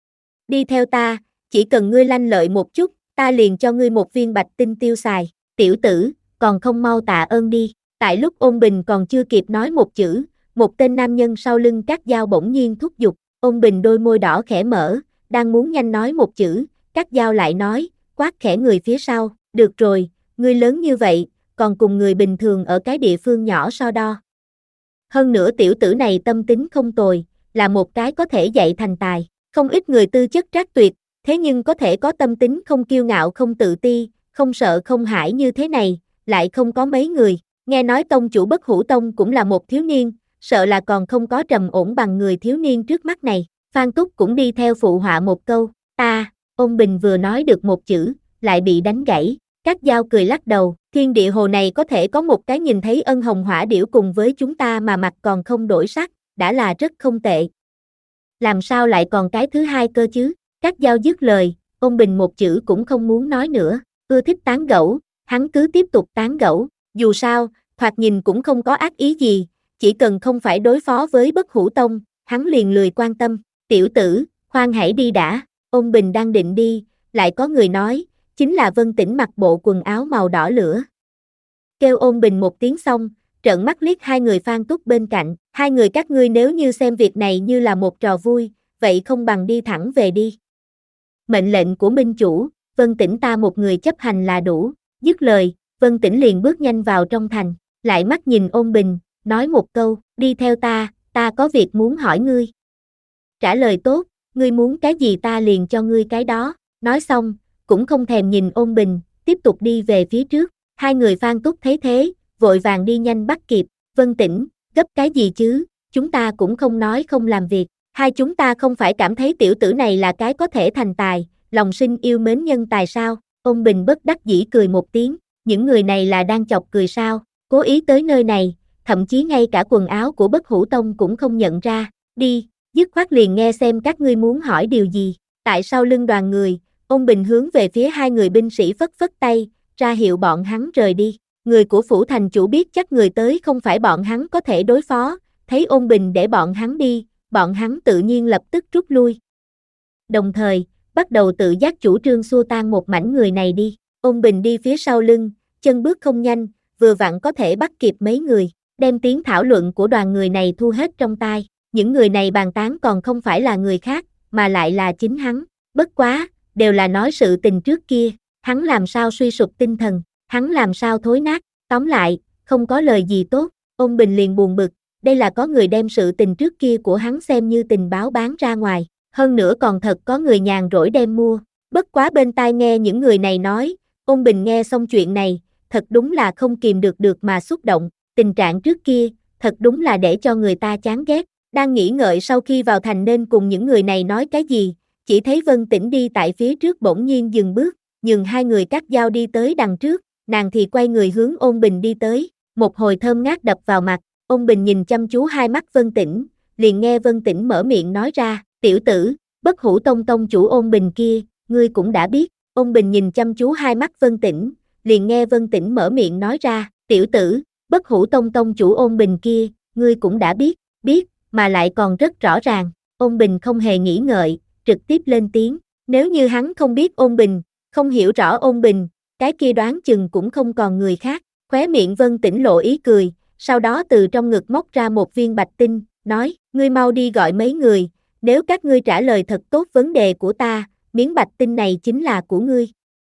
Đi theo ta, chỉ cần ngươi lanh lợi một chút, ta liền cho ngươi một viên bạch tinh tiêu xài, tiểu tử, còn không mau tạ ơn đi. Tại lúc Ôn Bình còn chưa kịp nói một chữ, một tên nam nhân sau lưng các dao bỗng nhiên thúc giục. Ôn Bình đôi môi đỏ khẽ mở, đang muốn nhanh nói một chữ, các dao lại nói, quát khẽ người phía sau, được rồi, ngươi lớn như vậy, còn cùng người bình thường ở cái địa phương nhỏ so đo. Hơn nữa tiểu tử này tâm tính không tồi, là một cái có thể dạy thành tài. Không ít người tư chất trác tuyệt, thế nhưng có thể có tâm tính không kiêu ngạo không tự ti, không sợ không hãi như thế này, lại không có mấy người. Nghe nói tông chủ Bất Hủ Tông cũng là một thiếu niên, sợ là còn không có trầm ổn bằng người thiếu niên trước mắt này. Phan Túc cũng đi theo phụ họa một câu, ta, Ôn Bình vừa nói được một chữ, lại bị đánh gãy. Các Dao cười lắc đầu, thiên địa hồ này có thể có một cái nhìn thấy ân hồng hỏa điểu cùng với chúng ta mà mặt còn không đổi sắc, đã là rất không tệ. Làm sao lại còn cái thứ hai cơ chứ? Các Dao dứt lời, Ôn Bình một chữ cũng không muốn nói nữa, ưa thích tán gẫu, hắn cứ tiếp tục tán gẫu, dù sao, thoạt nhìn cũng không có ác ý gì, chỉ cần không phải đối phó với Bất Hủ Tông, hắn liền lười quan tâm. Tiểu tử, khoan hãy đi đã. Ôn Bình đang định đi, lại có người nói, chính là Vân Tĩnh mặc bộ quần áo màu đỏ lửa. Kêu Ôn Bình một tiếng xong, trợn mắt liếc hai người Phan Túc bên cạnh, hai người các ngươi nếu như xem việc này như là một trò vui, vậy không bằng đi thẳng về đi. Mệnh lệnh của minh chủ, Vân Tĩnh ta một người chấp hành là đủ. Dứt lời, Vân Tĩnh liền bước nhanh vào trong thành, lại mắt nhìn Ôn Bình, nói một câu, đi theo ta, ta có việc muốn hỏi ngươi. Trả lời tốt, ngươi muốn cái gì ta liền cho ngươi cái đó. Nói xong, cũng không thèm nhìn Ôn Bình, tiếp tục đi về phía trước. Hai người Phan Túc thấy thế, vội vàng đi nhanh bắt kịp. Vân Tĩnh, gấp cái gì chứ, chúng ta cũng không nói không làm việc. Hai chúng ta không phải cảm thấy tiểu tử này là cái có thể thành tài, lòng sinh yêu mến nhân tài sao? Ôn Bình bất đắc dĩ cười một tiếng, những người này là đang chọc cười sao? Cố ý tới nơi này, thậm chí ngay cả quần áo của Bất Hủ Tông cũng không nhận ra. Đi, dứt khoát liền nghe xem các ngươi muốn hỏi điều gì. Tại sau lưng đoàn người, Ôn Bình hướng về phía hai người binh sĩ phất phất tay, ra hiệu bọn hắn rời đi. Người của phủ thành chủ biết chắc người tới không phải bọn hắn có thể đối phó, thấy Ôn Bình để bọn hắn đi, bọn hắn tự nhiên lập tức rút lui. Đồng thời, bắt đầu tự giác chủ trương xua tan một mảnh người này đi. Ôn Bình đi phía sau lưng, chân bước không nhanh, vừa vặn có thể bắt kịp mấy người, đem tiếng thảo luận của đoàn người này thu hết trong tai. Những người này bàn tán còn không phải là người khác, mà lại là chính hắn. Bất quá, đều là nói sự tình trước kia, hắn làm sao suy sụp tinh thần, hắn làm sao thối nát, tóm lại, không có lời gì tốt. Ôn Bình liền buồn bực, đây là có người đem sự tình trước kia của hắn xem như tình báo bán ra ngoài, hơn nữa còn thật có người nhàn rỗi đem mua. Bất quá bên tai nghe những người này nói, Ôn Bình nghe xong chuyện này, thật đúng là không kìm được được mà xúc động, tình trạng trước kia, thật đúng là để cho người ta chán ghét. Đang nghĩ ngợi sau khi vào thành nên cùng những người này nói cái gì, chỉ thấy Vân Tĩnh đi tại phía trước bỗng nhiên dừng bước, nhường hai người Cắt Dao đi tới đằng trước, nàng thì quay người hướng Ôn Bình đi tới, một hồi thơm ngát đập vào mặt. Ôn Bình nhìn chăm chú hai mắt Vân Tĩnh, liền nghe Vân Tĩnh mở miệng nói ra, tiểu tử, Bất Hủ Tông tông chủ Ôn Bình kia, ngươi cũng đã biết. Ôn Bình nhìn chăm chú hai mắt Vân Tĩnh, liền nghe Vân Tĩnh mở miệng nói ra, tiểu tử, Bất Hủ Tông tông chủ Ôn Bình kia, ngươi cũng đã biết, biết, mà lại còn rất rõ ràng. Ôn Bình không hề nghĩ ngợi, trực tiếp lên tiếng, nếu như hắn không biết Ôn Bình, không hiểu rõ Ôn Bình, cái kia đoán chừng cũng không còn người khác. Khóe miệng Vân Tĩnh lộ ý cười, sau đó từ trong ngực móc ra một viên bạch tinh, nói, ngươi mau đi gọi mấy người, nếu các ngươi trả lời thật tốt vấn đề của ta, miếng bạch tinh này chính là của ngươi.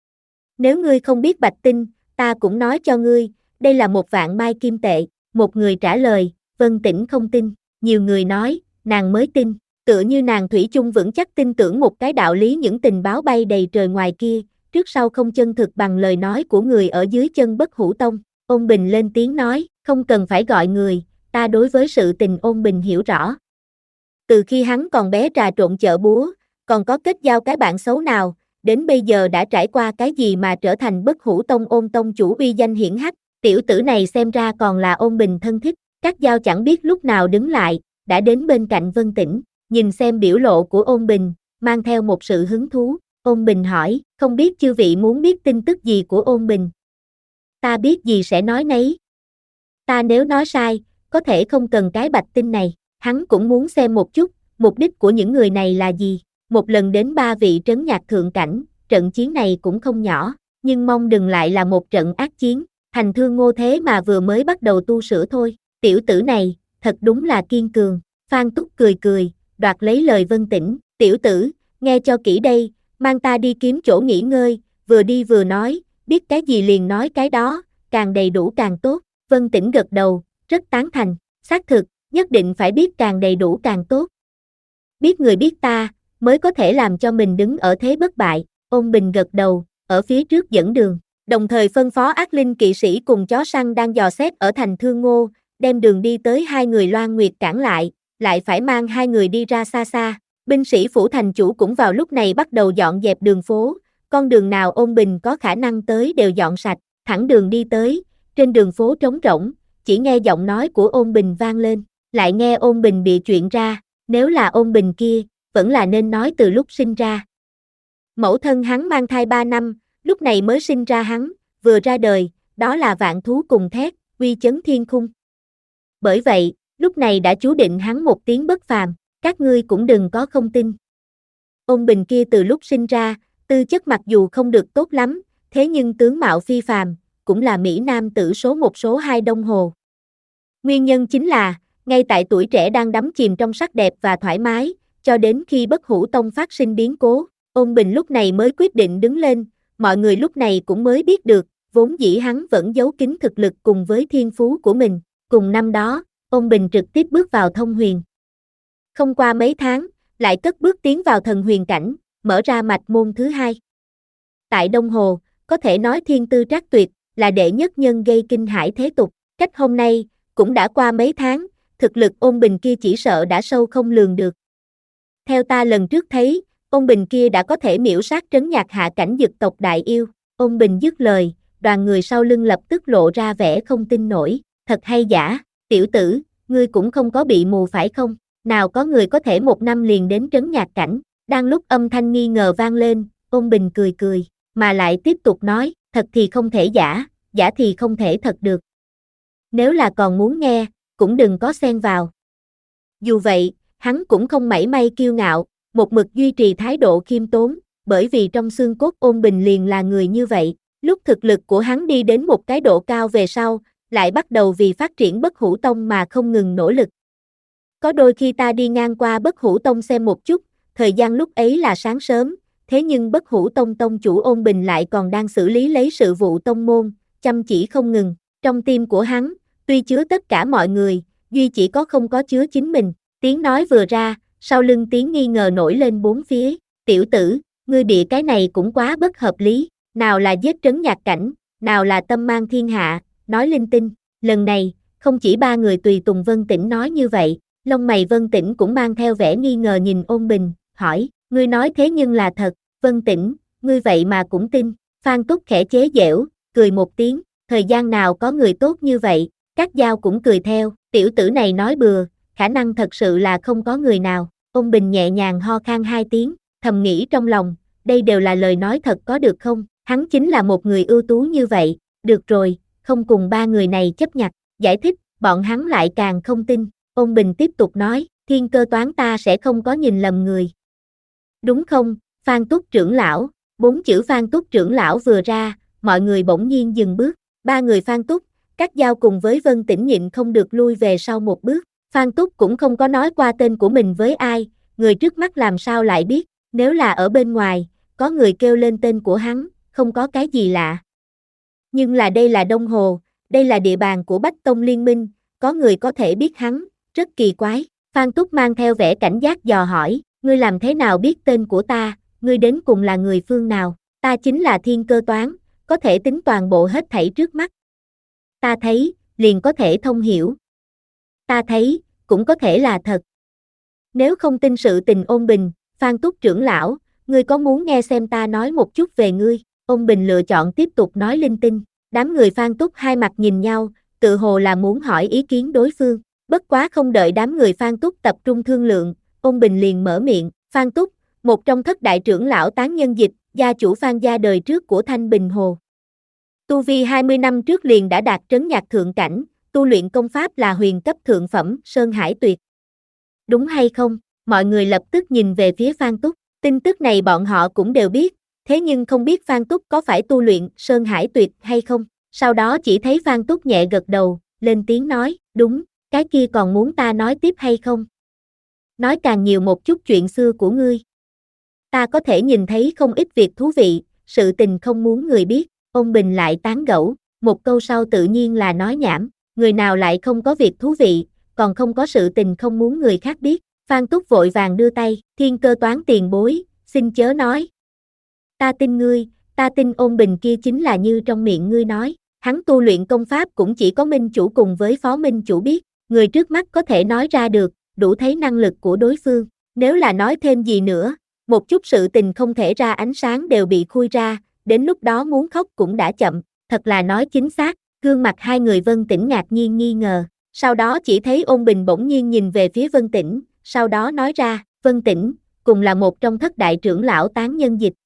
Nếu ngươi không biết bạch tinh, ta cũng nói cho ngươi, đây là một vạn mai kim tệ. Một người trả lời, Vân Tĩnh không tin, nhiều người nói, nàng mới tin, tựa như nàng thủy chung vững chắc tin tưởng một cái đạo lý những tình báo bay đầy trời ngoài kia, trước sau không chân thực bằng lời nói của người ở dưới chân Bất Hủ Tông. Ôn Bình lên tiếng nói, không cần phải gọi người, ta đối với sự tình Ôn Bình hiểu rõ. Từ khi hắn còn bé trà trộn chợ búa, còn có kết giao cái bạn xấu nào, đến bây giờ đã trải qua cái gì mà trở thành Bất Hủ Tông Ôn tông chủ uy danh hiển hách, tiểu tử này xem ra còn là Ôn Bình thân thích. Các Dao chẳng biết lúc nào đứng lại, đã đến bên cạnh Vân Tĩnh, nhìn xem biểu lộ của Ôn Bình, mang theo một sự hứng thú. Ôn Bình hỏi, không biết chư vị muốn biết tin tức gì của Ôn Bình? Ta biết gì sẽ nói nấy. Ta nếu nói sai, có thể không cần cái bạch tinh này. Hắn cũng muốn xem một chút, mục đích của những người này là gì. Một lần đến ba vị trấn nhạc thượng cảnh, trận chiến này cũng không nhỏ, nhưng mong đừng lại là một trận ác chiến. Thành Thương Ngô thế mà vừa mới bắt đầu tu sửa thôi. Tiểu tử này, thật đúng là kiên cường. Phan Túc cười cười, đoạt lấy lời Vân Tĩnh, tiểu tử, nghe cho kỹ đây, mang ta đi kiếm chỗ nghỉ ngơi, vừa đi vừa nói, biết cái gì liền nói cái đó, càng đầy đủ càng tốt. Vân Tĩnh gật đầu, rất tán thành, xác thực, nhất định phải biết càng đầy đủ càng tốt. biết người biết ta, mới có thể làm cho mình đứng ở thế bất bại. Ôn Bình gật đầu, ở phía trước dẫn đường, đồng thời phân phó ác linh kỵ sĩ cùng chó săn đang dò xét ở thành Thương Ngô, đem đường đi tới hai người Loan Nguyệt cản lại, lại phải mang hai người đi ra xa xa. Binh sĩ phủ thành chủ cũng vào lúc này bắt đầu dọn dẹp đường phố, con đường nào Ôn Bình có khả năng tới đều dọn sạch, thẳng đường đi tới, trên đường phố trống rỗng, chỉ nghe giọng nói của Ôn Bình vang lên, lại nghe Ôn Bình bịa chuyện ra, nếu là Ôn Bình kia, vẫn là nên nói từ lúc sinh ra. Mẫu thân hắn mang thai ba năm, lúc này mới sinh ra hắn, vừa ra đời, đó là vạn thú cùng thét, uy chấn thiên khung. Bởi vậy, lúc này đã chú định hắn một tiếng bất phàm, các ngươi cũng đừng có không tin. Ôn Bình kia từ lúc sinh ra, tư chất mặc dù không được tốt lắm, thế nhưng tướng mạo phi phàm, cũng là Mỹ Nam tử số một số hai Đông Hồ. Nguyên nhân chính là, ngay tại tuổi trẻ đang đắm chìm trong sắc đẹp và thoải mái, cho đến khi Bất Hủ Tông phát sinh biến cố, Ôn Bình lúc này mới quyết định đứng lên, mọi người lúc này cũng mới biết được, vốn dĩ hắn vẫn giấu kín thực lực cùng với thiên phú của mình. Cùng năm đó, Ôn Bình trực tiếp bước vào thông huyền. Không qua mấy tháng, lại cất bước tiến vào thần huyền cảnh, mở ra mạch môn thứ hai. Tại Đông Hồ, có thể nói thiên tư trác tuyệt, là đệ nhất nhân gây kinh hãi thế tục. Cách hôm nay, cũng đã qua mấy tháng, thực lực Ôn Bình kia chỉ sợ đã sâu không lường được. Theo ta lần trước thấy, Ôn Bình kia đã có thể miễu sát trấn nhạc hạ cảnh dực tộc đại yêu. Ôn Bình dứt lời, đoàn người sau lưng lập tức lộ ra vẻ không tin nổi, thật hay giả, tiểu tử, ngươi cũng không có bị mù phải không? Nào có người có thể một năm liền đến trấn nhạc cảnh. Đang lúc âm thanh nghi ngờ vang lên, Ôn Bình cười cười, mà lại tiếp tục nói, thật thì không thể giả, giả thì không thể thật được. Nếu là còn muốn nghe, cũng đừng có xen vào. Dù vậy, hắn cũng không mảy may kiêu ngạo, một mực duy trì thái độ khiêm tốn, bởi vì trong xương cốt Ôn Bình liền là người như vậy. Lúc thực lực của hắn đi đến một cái độ cao về sau, lại bắt đầu vì phát triển Bất Hủ Tông mà không ngừng nỗ lực. Có đôi khi ta đi ngang qua Bất Hủ Tông xem một chút, thời gian lúc ấy là sáng sớm, thế nhưng Bất Hủ Tông tông chủ Ôn Bình lại còn đang xử lý lấy sự vụ tông môn, chăm chỉ không ngừng. Trong tim của hắn, tuy chứa tất cả mọi người, duy chỉ có không có chứa chính mình. Tiếng nói vừa ra, sau lưng tiếng nghi ngờ nổi lên bốn phía. Tiểu tử, ngươi bịa cái này cũng quá bất hợp lý, nào là giết trấn nhạc cảnh, nào là tâm mang thiên hạ, nói linh tinh. Lần này, không chỉ ba người tùy tùng Vân Tĩnh nói như vậy, lông mày Vân Tĩnh cũng mang theo vẻ nghi ngờ nhìn Ôn Bình, hỏi, ngươi nói thế nhưng là thật? Vân Tĩnh, ngươi vậy mà cũng tin? Phan Túc khẽ chế giễu, cười một tiếng, thời gian nào có người tốt như vậy? Các Dao cũng cười theo, tiểu tử này nói bừa, khả năng thật sự là không có người nào. Ôn Bình nhẹ nhàng ho khan hai tiếng, thầm nghĩ trong lòng, đây đều là lời nói thật có được không? Hắn chính là một người ưu tú như vậy, được rồi, không cùng ba người này chấp nhặt, giải thích, bọn hắn lại càng không tin. Ôn Bình tiếp tục nói, thiên cơ toán ta sẽ không có nhìn lầm người. Đúng không, Phan Túc trưởng lão? Bốn chữ Phan Túc trưởng lão vừa ra, mọi người bỗng nhiên dừng bước. Ba người Phan Túc, các Dao cùng với Vân Tĩnh nhịn không được lui về sau một bước. Phan Túc cũng không có nói qua tên của mình với ai, người trước mắt làm sao lại biết, nếu là ở bên ngoài, có người kêu lên tên của hắn, không có cái gì lạ. Nhưng là đây là Đông Hồ, đây là địa bàn của Bách Tông Liên minh, có người có thể biết hắn, rất kỳ quái. Phan Túc mang theo vẻ cảnh giác dò hỏi, ngươi làm thế nào biết tên của ta, ngươi đến cùng là người phương nào? Ta chính là thiên cơ toán, có thể tính toàn bộ hết thảy trước mắt. Ta thấy, liền có thể thông hiểu. Ta thấy, cũng có thể là thật. Nếu không tin sự tình Ôn Bình, Phan Túc trưởng lão, ngươi có muốn nghe xem ta nói một chút về ngươi? Ôn Bình lựa chọn tiếp tục nói linh tinh. Đám người Phan Túc hai mặt nhìn nhau, tự hồ là muốn hỏi ý kiến đối phương. Bất quá không đợi đám người Phan Túc tập trung thương lượng, Ôn Bình liền mở miệng, Phan Túc, một trong thất đại trưởng lão tán nhân dịch, gia chủ Phan gia đời trước của Thanh Bình Hồ. Tu vi hai mươi năm trước liền đã đạt trấn nhạc thượng cảnh, tu luyện công pháp là huyền cấp thượng phẩm, Sơn Hải Tuyệt. Đúng hay không? Mọi người lập tức nhìn về phía Phan Túc, tin tức này bọn họ cũng đều biết, thế nhưng không biết Phan Túc có phải tu luyện Sơn Hải Tuyệt hay không. Sau đó chỉ thấy Phan Túc nhẹ gật đầu, lên tiếng nói, đúng, cái kia còn muốn ta nói tiếp hay không? Nói càng nhiều một chút chuyện xưa của ngươi. Ta có thể nhìn thấy không ít việc thú vị, sự tình không muốn người biết. Ôn Bình lại tán gẫu, một câu sau tự nhiên là nói nhảm, người nào lại không có việc thú vị, còn không có sự tình không muốn người khác biết. Phan Túc vội vàng đưa tay, Thiên Cơ Toán tiền bối, xin chớ nói. Ta tin ngươi, ta tin Ôn Bình kia chính là như trong miệng ngươi nói, hắn tu luyện công pháp cũng chỉ có minh chủ cùng với phó minh chủ biết, người trước mắt có thể nói ra được, đủ thấy năng lực của đối phương, nếu là nói thêm gì nữa, một chút sự tình không thể ra ánh sáng đều bị khui ra, đến lúc đó muốn khóc cũng đã chậm, thật là nói chính xác, gương mặt hai người Vân Tĩnh ngạc nhiên nghi ngờ, sau đó chỉ thấy Ôn Bình bỗng nhiên nhìn về phía Vân Tĩnh, sau đó nói ra, Vân Tĩnh, cùng là một trong thất đại trưởng lão tán nhân dịch.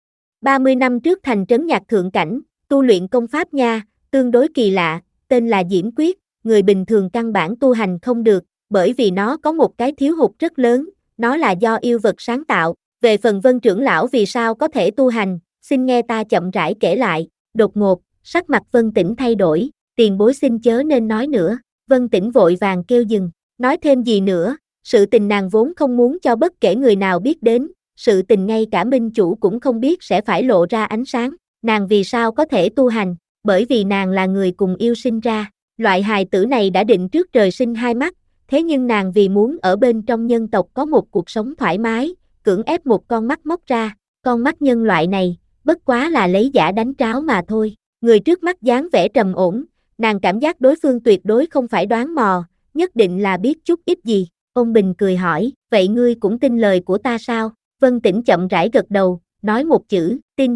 ba mươi năm trước thành trấn nhạc thượng cảnh, tu luyện công pháp nha, tương đối kỳ lạ, tên là Diễm Quyết, người bình thường căn bản tu hành không được, bởi vì nó có một cái thiếu hụt rất lớn, nó là do yêu vật sáng tạo, về phần Vân trưởng lão vì sao có thể tu hành, xin nghe ta chậm rãi kể lại, đột ngột, sắc mặt Vân Tĩnh thay đổi, tiền bối xin chớ nên nói nữa, Vân Tĩnh vội vàng kêu dừng, nói thêm gì nữa, sự tình nàng vốn không muốn cho bất kể người nào biết đến, sự tình ngay cả minh chủ cũng không biết sẽ phải lộ ra ánh sáng, nàng vì sao có thể tu hành, bởi vì nàng là người cùng yêu sinh ra, loại hài tử này đã định trước trời sinh hai mắt, thế nhưng nàng vì muốn ở bên trong nhân tộc có một cuộc sống thoải mái, cưỡng ép một con mắt móc ra, con mắt nhân loại này, bất quá là lấy giả đánh tráo mà thôi, người trước mắt dáng vẻ trầm ổn, nàng cảm giác đối phương tuyệt đối không phải đoán mò, nhất định là biết chút ít gì, Ôn Bình cười hỏi, vậy ngươi cũng tin lời của ta sao, Vân Tĩnh chậm rãi gật đầu, nói một chữ, tin.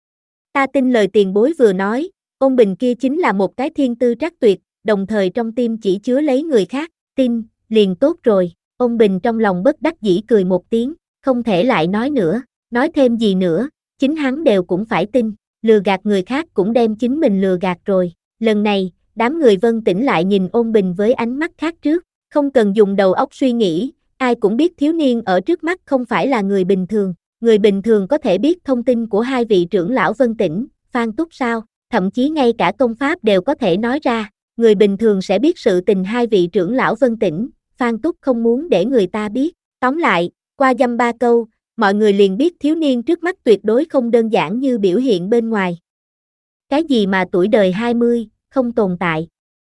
Ta tin lời tiền bối vừa nói, Ôn Bình kia chính là một cái thiên tư trác tuyệt, đồng thời trong tim chỉ chứa lấy người khác, tin, liền tốt rồi, Ôn Bình trong lòng bất đắc dĩ cười một tiếng, không thể lại nói nữa, nói thêm gì nữa, chính hắn đều cũng phải tin, lừa gạt người khác cũng đem chính mình lừa gạt rồi, lần này, đám người Vân Tĩnh lại nhìn Ôn Bình với ánh mắt khác trước, không cần dùng đầu óc suy nghĩ, ai cũng biết thiếu niên ở trước mắt không phải là người bình thường, người bình thường có thể biết thông tin của hai vị trưởng lão Vân Tĩnh, Phan Túc sao, thậm chí ngay cả công pháp đều có thể nói ra, người bình thường sẽ biết sự tình hai vị trưởng lão Vân Tĩnh, Phan Túc không muốn để người ta biết, tóm lại, qua dăm ba câu, mọi người liền biết thiếu niên trước mắt tuyệt đối không đơn giản như biểu hiện bên ngoài. Cái gì mà tuổi đời hai mươi, không tồn tại.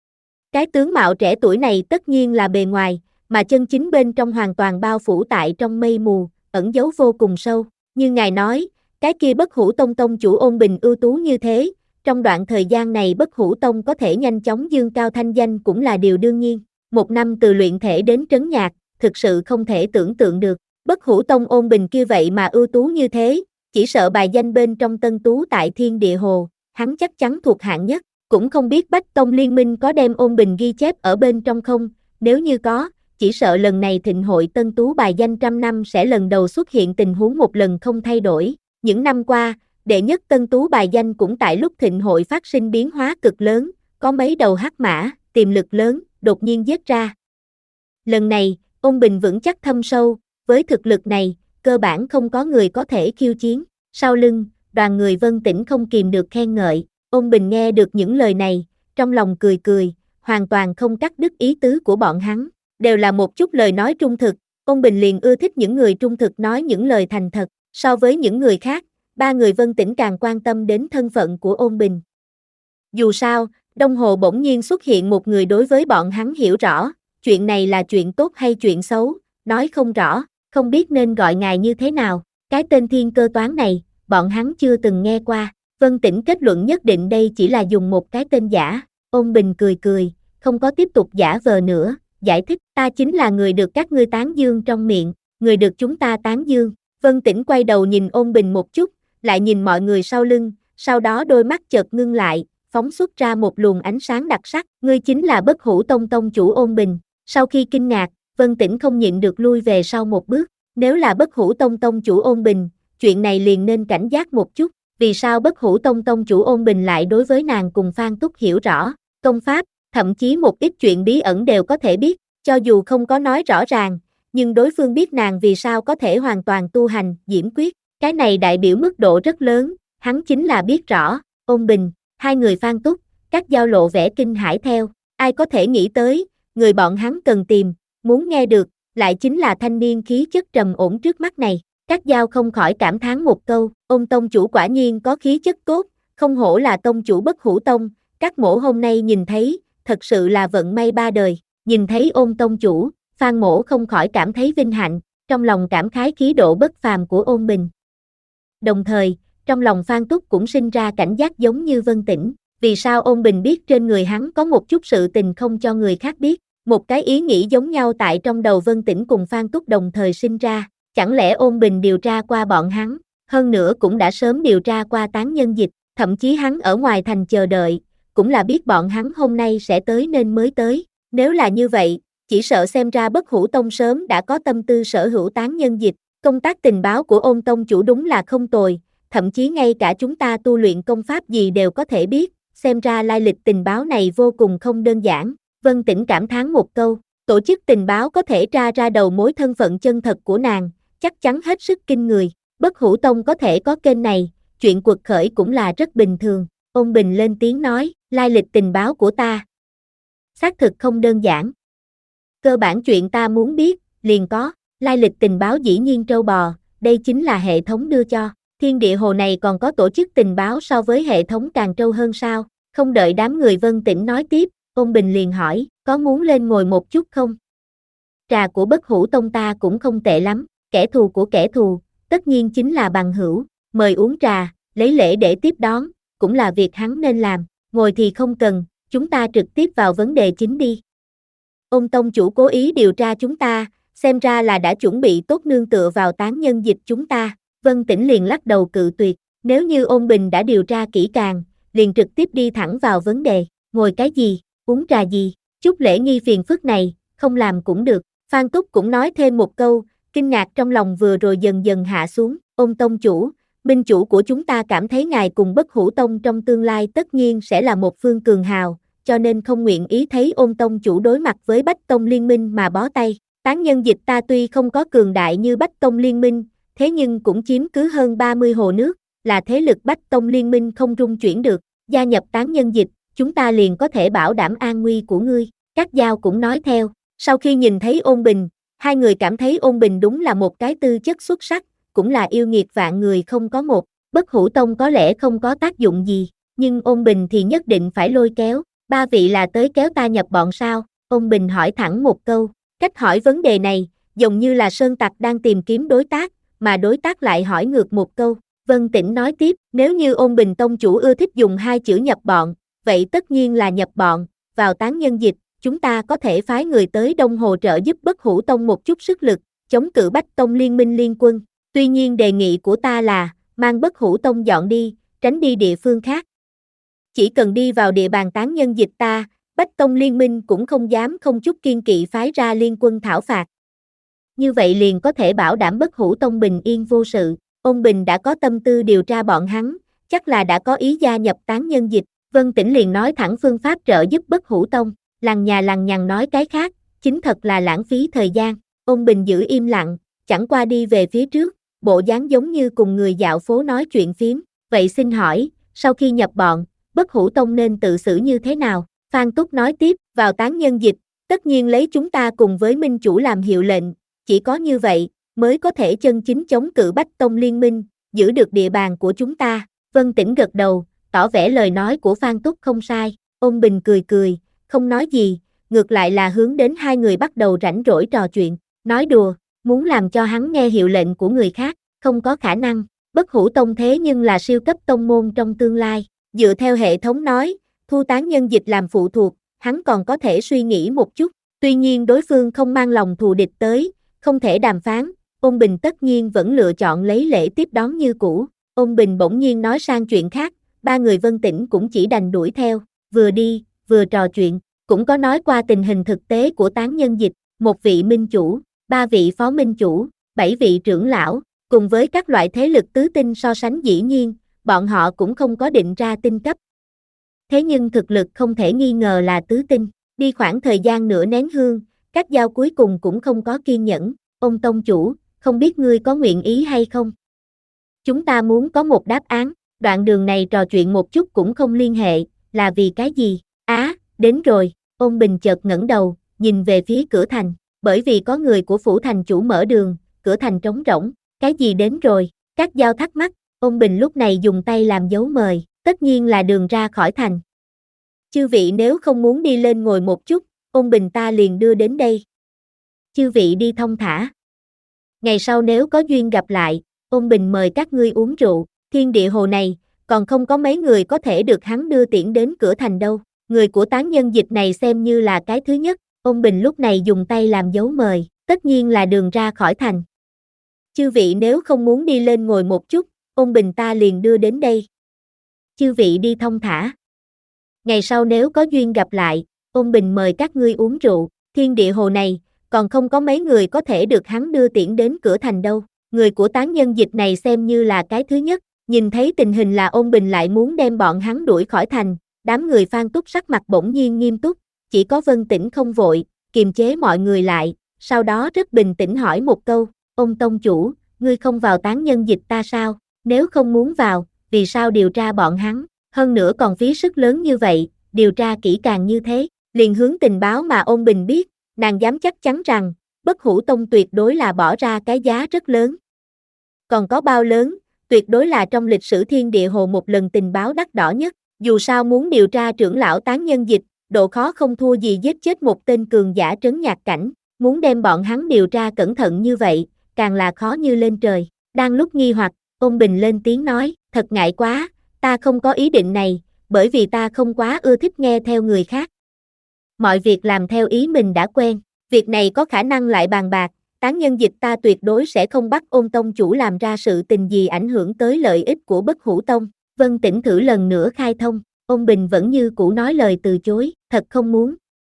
Cái tướng mạo trẻ tuổi này tất nhiên là bề ngoài, mà chân chính bên trong hoàn toàn bao phủ tại trong mây mù, ẩn giấu vô cùng sâu. Như ngài nói, cái kia Bất Hủ Tông tông chủ Ôn Bình ưu tú như thế, trong đoạn thời gian này Bất Hủ Tông có thể nhanh chóng dương cao thanh danh cũng là điều đương nhiên. Một năm từ luyện thể đến trấn nhạc, thực sự không thể tưởng tượng được. Bất Hủ Tông Ôn Bình kia vậy mà ưu tú như thế, chỉ sợ bài danh bên trong tân tú tại Thiên Địa Hồ, hắn chắc chắn thuộc hạng nhất. Cũng không biết Bách Tông Liên minh có đem Ôn Bình ghi chép ở bên trong không, nếu như có, chỉ sợ lần này thịnh hội tân tú bài danh trăm năm sẽ lần đầu xuất hiện tình huống một lần không thay đổi. Những năm qua, đệ nhất tân tú bài danh cũng tại lúc thịnh hội phát sinh biến hóa cực lớn, có mấy đầu hắc mã, tiềm lực lớn, đột nhiên giết ra. Lần này, Ôn Bình vững chắc thâm sâu, với thực lực này, cơ bản không có người có thể khiêu chiến. Sau lưng, đoàn người Vân Tĩnh không kìm được khen ngợi. Ôn Bình nghe được những lời này, trong lòng cười cười, hoàn toàn không cắt đứt ý tứ của bọn hắn, đều là một chút lời nói trung thực, Ôn Bình liền ưa thích những người trung thực nói những lời thành thật, so với những người khác, ba người Vân Tĩnh càng quan tâm đến thân phận của Ôn Bình. Dù sao, Đông Hồ bỗng nhiên xuất hiện một người đối với bọn hắn hiểu rõ, chuyện này là chuyện tốt hay chuyện xấu, nói không rõ, không biết nên gọi ngài như thế nào, cái tên Thiên Cơ Toán này, bọn hắn chưa từng nghe qua. Vân Tĩnh kết luận nhất định đây chỉ là dùng một cái tên giả, Ôn Bình cười cười, không có tiếp tục giả vờ nữa, giải thích, ta chính là người được các ngươi tán dương trong miệng, người được chúng ta tán dương. Vân Tĩnh quay đầu nhìn Ôn Bình một chút, lại nhìn mọi người sau lưng, sau đó đôi mắt chợt ngưng lại, phóng xuất ra một luồng ánh sáng đặc sắc, ngươi chính là Bất Hủ Tông tông chủ Ôn Bình. Sau khi kinh ngạc, Vân Tĩnh không nhịn được lui về sau một bước, nếu là Bất Hủ Tông tông chủ Ôn Bình, chuyện này liền nên cảnh giác một chút. Vì sao Bất Hủ Tông tông chủ Ôn Bình lại đối với nàng cùng Phan Túc hiểu rõ, công pháp, thậm chí một ít chuyện bí ẩn đều có thể biết, cho dù không có nói rõ ràng, nhưng đối phương biết nàng vì sao có thể hoàn toàn tu hành, Diễm Quyết, cái này đại biểu mức độ rất lớn, hắn chính là biết rõ, Ôn Bình, hai người Phan Túc, các giao lộ vẻ kinh hãi theo, ai có thể nghĩ tới, người bọn hắn cần tìm, muốn nghe được, lại chính là thanh niên khí chất trầm ổn trước mắt này. Các giao không khỏi cảm thán một câu, Ôn tông chủ quả nhiên có khí chất tốt, không hổ là tông chủ Bất Hủ Tông, các mỗ hôm nay nhìn thấy, thật sự là vận may ba đời, nhìn thấy Ôn tông chủ, Phan Mỗ không khỏi cảm thấy vinh hạnh, trong lòng cảm khái khí độ bất phàm của Ôn Bình. Đồng thời, trong lòng Phan Túc cũng sinh ra cảnh giác giống như Vân Tĩnh, vì sao Ôn Bình biết trên người hắn có một chút sự tình không cho người khác biết, một cái ý nghĩ giống nhau tại trong đầu Vân Tĩnh cùng Phan Túc đồng thời sinh ra, chẳng lẽ Ôn Bình điều tra qua bọn hắn, hơn nữa cũng đã sớm điều tra qua Tán Nhân Dịch, thậm chí hắn ở ngoài thành chờ đợi, cũng là biết bọn hắn hôm nay sẽ tới nên mới tới, nếu là như vậy, chỉ sợ xem ra Bất Hủ Tông sớm đã có tâm tư sở hữu Tán Nhân Dịch, công tác tình báo của Ôn Tông chủ đúng là không tồi, thậm chí ngay cả chúng ta tu luyện công pháp gì đều có thể biết, xem ra lai lịch tình báo này vô cùng không đơn giản. Vân Tĩnh cảm thán một câu, tổ chức tình báo có thể tra ra đầu mối thân phận chân thật của nàng, chắc chắn hết sức kinh người, Bất Hủ Tông có thể có kênh này, chuyện quật khởi cũng là rất bình thường. Ôn Bình lên tiếng nói, lai lịch tình báo của ta xác thực không đơn giản. Cơ bản chuyện ta muốn biết, liền có, lai lịch tình báo dĩ nhiên trâu bò, đây chính là hệ thống đưa cho. Thiên địa hồ này còn có tổ chức tình báo so với hệ thống càng trâu hơn sao? Không đợi đám người Vân Tĩnh nói tiếp, Ôn Bình liền hỏi, có muốn lên ngồi một chút không? Trà của Bất Hủ Tông ta cũng không tệ lắm, kẻ thù của kẻ thù, tất nhiên chính là bằng hữu, mời uống trà, lấy lễ để tiếp đón, cũng là việc hắn nên làm, ngồi thì không cần, chúng ta trực tiếp vào vấn đề chính đi. Ôn Tông chủ cố ý điều tra chúng ta, xem ra là đã chuẩn bị tốt nương tựa vào Tán Nhân Dịch chúng ta. Vân Tĩnh liền lắc đầu cự tuyệt, nếu như Ôn Bình đã điều tra kỹ càng, liền trực tiếp đi thẳng vào vấn đề, ngồi cái gì, uống trà gì, chút lễ nghi phiền phức này, không làm cũng được. Phan Túc cũng nói thêm một câu, kinh ngạc trong lòng vừa rồi dần dần hạ xuống, Ôn Tông chủ, minh chủ của chúng ta cảm thấy ngài cùng Bất Hủ Tông trong tương lai tất nhiên sẽ là một phương cường hào, cho nên không nguyện ý thấy Ôn Tông chủ đối mặt với Bách Tông Liên Minh mà bó tay. Tán Nhân Dịch ta tuy không có cường đại như Bách Tông Liên Minh, thế nhưng cũng chiếm cứ hơn ba mươi hồ nước, là thế lực Bách Tông Liên Minh không rung chuyển được, gia nhập Tán Nhân Dịch, chúng ta liền có thể bảo đảm an nguy của ngươi. Các Giao cũng nói theo, sau khi nhìn thấy Ôn Bình, hai người cảm thấy Ôn Bình đúng là một cái tư chất xuất sắc, cũng là yêu nghiệt vạn người không có một, Bất Hủ Tông có lẽ không có tác dụng gì, nhưng Ôn Bình thì nhất định phải lôi kéo, ba vị là tới kéo ta nhập bọn sao? Ôn Bình hỏi thẳng một câu, cách hỏi vấn đề này, giống như là Sơn Tặc đang tìm kiếm đối tác, mà đối tác lại hỏi ngược một câu. Vân Tĩnh nói tiếp, nếu như Ôn Bình Tông chủ ưa thích dùng hai chữ nhập bọn, vậy tất nhiên là nhập bọn, vào Tán Nhân Dịch, chúng ta có thể phái người tới Đông Hồ trợ giúp Bất Hủ Tông một chút sức lực, chống cự Bách Tông Liên Minh liên quân. Tuy nhiên đề nghị của ta là, mang Bất Hủ Tông dọn đi, tránh đi địa phương khác. Chỉ cần đi vào địa bàn Tán Nhân Dịch ta, Bách Tông Liên Minh cũng không dám không chút kiên kỵ phái ra liên quân thảo phạt. Như vậy liền có thể bảo đảm Bất Hủ Tông bình yên vô sự. Ôn Bình đã có tâm tư điều tra bọn hắn, chắc là đã có ý gia nhập Tán Nhân Dịch. Vân Tĩnh liền nói thẳng phương pháp trợ giúp Bất Hủ Tông, lằng nhà lằng nhằng nói cái khác, chính thật là lãng phí thời gian. Ôn Bình giữ im lặng, chẳng qua đi về phía trước, bộ dáng giống như cùng người dạo phố nói chuyện phiếm. Vậy xin hỏi, sau khi nhập bọn, Bất Hủ Tông nên tự xử như thế nào? Phan Túc nói tiếp, vào Tán Nhân Dịch, tất nhiên lấy chúng ta cùng với Minh chủ làm hiệu lệnh, chỉ có như vậy, mới có thể chân chính chống cự Bách Tông Liên Minh, giữ được địa bàn của chúng ta. Vân Tĩnh gật đầu, tỏ vẻ lời nói của Phan Túc không sai. Ôn Bình cười cười, không nói gì, ngược lại là hướng đến hai người bắt đầu rảnh rỗi trò chuyện, nói đùa, muốn làm cho hắn nghe hiệu lệnh của người khác, không có khả năng. Bất Hủ Tông thế nhưng là siêu cấp tông môn trong tương lai, dựa theo hệ thống nói, thu Tán Nhân Dịch làm phụ thuộc, hắn còn có thể suy nghĩ một chút, tuy nhiên đối phương không mang lòng thù địch tới, không thể đàm phán, Ôn Bình tất nhiên vẫn lựa chọn lấy lễ tiếp đón như cũ. Ôn Bình bỗng nhiên nói sang chuyện khác, ba người Vân Tĩnh cũng chỉ đành đuổi theo, vừa đi, vừa trò chuyện, cũng có nói qua tình hình thực tế của Tán Nhân Dịch, một vị minh chủ, ba vị phó minh chủ, bảy vị trưởng lão, cùng với các loại thế lực tứ tinh so sánh dĩ nhiên, bọn họ cũng không có định ra tinh cấp. Thế nhưng thực lực không thể nghi ngờ là tứ tinh, đi khoảng thời gian nửa nén hương, các Giao cuối cùng cũng không có kiên nhẫn, Ôn Tông chủ, không biết ngươi có nguyện ý hay không? Chúng ta muốn có một đáp án, đoạn đường này trò chuyện một chút cũng không liên hệ, là vì cái gì? Á, à, đến rồi, Ôn Bình chợt ngẩng đầu, nhìn về phía cửa thành, bởi vì có người của phủ thành chủ mở đường, cửa thành trống rỗng, cái gì đến rồi? Các Giao thắc mắc, Ôn Bình lúc này dùng tay làm dấu mời, tất nhiên là đường ra khỏi thành. Chư vị nếu không muốn đi lên ngồi một chút, Ôn Bình ta liền đưa đến đây. Chư vị đi thong thả. Ngày sau nếu có duyên gặp lại, ôn bình mời các ngươi uống rượu, thiên địa hồ này, còn không có mấy người có thể được hắn đưa tiễn đến cửa thành đâu. Người của tán nhân dịch này xem như là cái thứ nhất, ôn bình lúc này dùng tay làm dấu mời, tất nhiên là đường ra khỏi thành. Chư vị nếu không muốn đi lên ngồi một chút, ôn bình ta liền đưa đến đây. Chư vị đi thong thả. Ngày sau nếu có duyên gặp lại, ôn bình mời các ngươi uống rượu, thiên địa hồ này, còn không có mấy người có thể được hắn đưa tiễn đến cửa thành đâu. Người của tán nhân dịch này xem như là cái thứ nhất, nhìn thấy tình hình là ôn bình lại muốn đem bọn hắn đuổi khỏi thành, đám người Phan Túc sắc mặt bỗng nhiên nghiêm túc, chỉ có Vân Tĩnh không vội, kiềm chế mọi người lại, sau đó rất bình tĩnh hỏi một câu, ông tông chủ, ngươi không vào tán nhân dịch ta sao, nếu không muốn vào, vì sao điều tra bọn hắn, hơn nữa còn phí sức lớn như vậy, điều tra kỹ càng như thế, liền hướng tình báo mà ôn bình biết, nàng dám chắc chắn rằng, Bất Hủ Tông tuyệt đối là bỏ ra cái giá rất lớn. Còn có bao lớn, tuyệt đối là trong lịch sử thiên địa hồ một lần tình báo đắt đỏ nhất, dù sao muốn điều tra trưởng lão tán nhân dịch, độ khó không thua gì giết chết một tên cường giả trấn nhạc cảnh, muốn đem bọn hắn điều tra cẩn thận như vậy, càng là khó như lên trời. Đang lúc nghi hoặc, ôn bình lên tiếng nói, thật ngại quá, ta không có ý định này, bởi vì ta không quá ưa thích nghe theo người khác. Mọi việc làm theo ý mình đã quen, việc này có khả năng lại bàn bạc, tán nhân dịch ta tuyệt đối sẽ không bắt ôn tông chủ làm ra sự tình gì ảnh hưởng tới lợi ích của Bất Hủ Tông. Vân Tĩnh thử lần nữa khai thông, ôn bình vẫn như cũ nói lời từ chối, thật không muốn.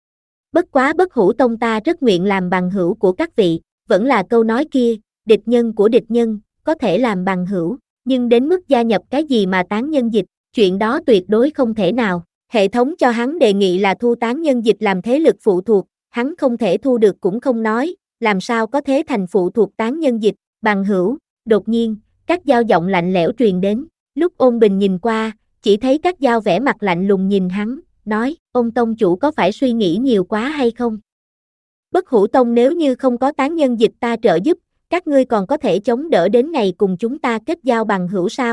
Bất quá Bất Hủ Tông ta rất nguyện làm bằng hữu của các vị, vẫn là câu nói kia, địch nhân của địch nhân, có thể làm bằng hữu, nhưng đến mức gia nhập cái gì mà tán nhân dịch, chuyện đó tuyệt đối không thể nào. Hệ thống cho hắn đề nghị là thu tán nhân dịch làm thế lực phụ thuộc, hắn không thể thu được cũng không nói, làm sao có thế thành phụ thuộc tán nhân dịch, bằng hữu. Đột nhiên, các dao giọng lạnh lẽo truyền đến, lúc ôn bình nhìn qua, chỉ thấy các dao vẻ mặt lạnh lùng nhìn hắn, nói, ông tông chủ có phải suy nghĩ nhiều quá hay không? Bất Hủ Tông nếu như không có tán nhân dịch ta trợ giúp, các ngươi còn có thể chống đỡ đến ngày cùng chúng ta kết giao bằng hữu sao?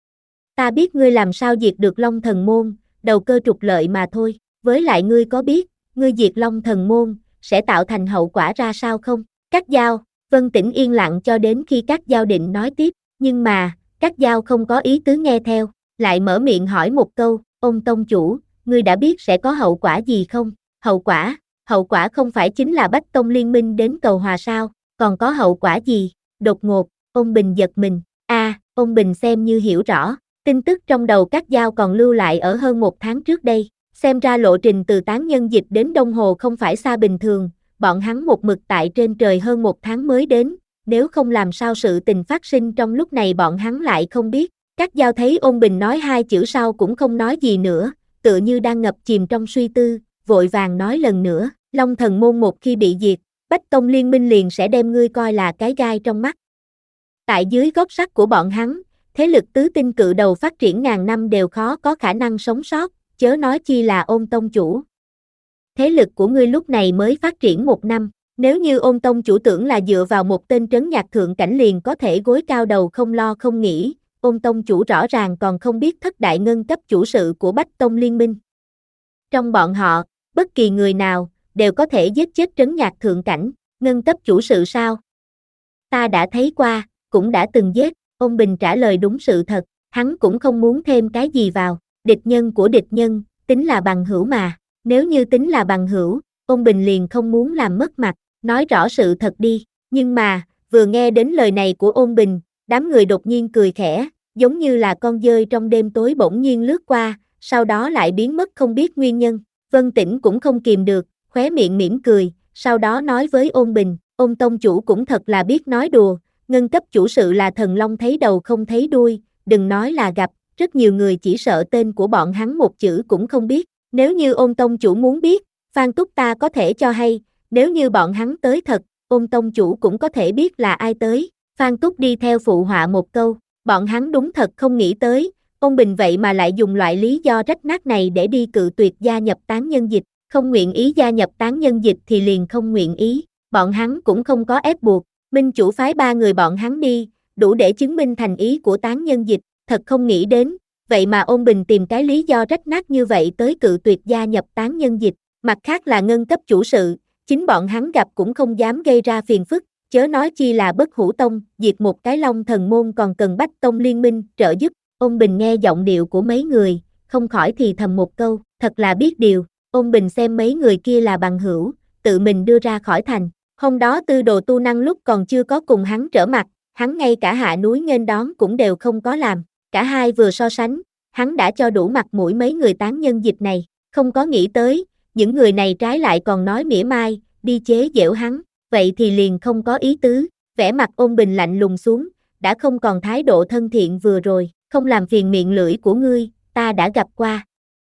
Ta biết ngươi làm sao diệt được Long Thần Môn, đầu cơ trục lợi mà thôi, với lại ngươi có biết, ngươi diệt Long Thần Môn, sẽ tạo thành hậu quả ra sao không? Các dao, Vân Tĩnh yên lặng cho đến khi các dao định nói tiếp, nhưng mà, các dao không có ý tứ nghe theo, lại mở miệng hỏi một câu, ông tông chủ, ngươi đã biết sẽ có hậu quả gì không? Hậu quả, hậu quả không phải chính là Bách Tông liên minh đến cầu hòa sao, còn có hậu quả gì? Đột ngột, ông Bình giật mình, a, à, ông Bình xem như hiểu rõ, tin tức trong đầu các dao còn lưu lại ở hơn một tháng trước đây, xem ra lộ trình từ tán nhân dịch đến Đông Hồ không phải xa bình thường, bọn hắn một mực tại trên trời hơn một tháng mới đến, nếu không làm sao sự tình phát sinh trong lúc này bọn hắn lại không biết. Các dao thấy ôn bình nói hai chữ sau cũng không nói gì nữa, tựa như đang ngập chìm trong suy tư, vội vàng nói lần nữa, Long Thần Môn một khi bị diệt, Bách Tông liên minh liền sẽ đem ngươi coi là cái gai trong mắt. Tại dưới gót sắt của bọn hắn, thế lực tứ tinh cự đầu phát triển ngàn năm đều khó có khả năng sống sót, chớ nói chi là Ôn tông chủ. Thế lực của ngươi lúc này mới phát triển một năm, nếu như Ôn tông chủ tưởng là dựa vào một tên trấn nhạc thượng cảnh liền có thể gối cao đầu không lo không nghĩ, Ôn tông chủ rõ ràng còn không biết thất đại ngân cấp chủ sự của Bách Tông liên minh. Trong bọn họ, bất kỳ người nào, đều có thể giết chết trấn nhạc thượng cảnh, ngân cấp chủ sự sao? Ta đã thấy qua, cũng đã từng giết, Ôn Bình trả lời đúng sự thật, hắn cũng không muốn thêm cái gì vào, địch nhân của địch nhân, tính là bằng hữu mà, nếu như tính là bằng hữu, Ôn Bình liền không muốn làm mất mặt, nói rõ sự thật đi, nhưng mà, vừa nghe đến lời này của Ôn Bình, đám người đột nhiên cười khẽ, giống như là con dơi trong đêm tối bỗng nhiên lướt qua, sau đó lại biến mất không biết nguyên nhân. Vân Tĩnh cũng không kìm được, khóe miệng mỉm cười, sau đó nói với Ôn Bình, Ôn tông chủ cũng thật là biết nói đùa, ngân cấp chủ sự là thần long thấy đầu không thấy đuôi, đừng nói là gặp, rất nhiều người chỉ sợ tên của bọn hắn một chữ cũng không biết, nếu như Ôn tông chủ muốn biết, Phan Túc ta có thể cho hay, nếu như bọn hắn tới thật, Ôn tông chủ cũng có thể biết là ai tới. Phan Túc đi theo phụ họa một câu, bọn hắn đúng thật không nghĩ tới, Ôn Bình vậy mà lại dùng loại lý do rách nát này để đi cự tuyệt gia nhập tán nhân dịch, không nguyện ý gia nhập tán nhân dịch thì liền không nguyện ý, bọn hắn cũng không có ép buộc, minh chủ phái ba người bọn hắn đi, đủ để chứng minh thành ý của tán nhân dịch, thật không nghĩ đến, vậy mà Ôn Bình tìm cái lý do rách nát như vậy tới cự tuyệt gia nhập tán nhân dịch, mặt khác là ngân cấp chủ sự, chính bọn hắn gặp cũng không dám gây ra phiền phức, chớ nói chi là Bất Hủ Tông, diệt một cái Long Thần môn còn cần Bách Tông liên minh trợ giúp. Ôn Bình nghe giọng điệu của mấy người, không khỏi thì thầm một câu, thật là biết điều. Ôn Bình xem mấy người kia là bằng hữu, tự mình đưa ra khỏi thành. Hôm đó Tư Đồ Tu Năng lúc còn chưa có cùng hắn trở mặt, hắn ngay cả hạ núi nghênh đón cũng đều không có làm. Cả hai vừa so sánh, hắn đã cho đủ mặt mũi mấy người tán nhân dịch này, không có nghĩ tới, những người này trái lại còn nói mỉa mai, đi chế giễu hắn, vậy thì liền không có ý tứ. Vẻ mặt Ôn Bình lạnh lùng xuống, đã không còn thái độ thân thiện vừa rồi, không làm phiền miệng lưỡi của ngươi, ta đã gặp qua.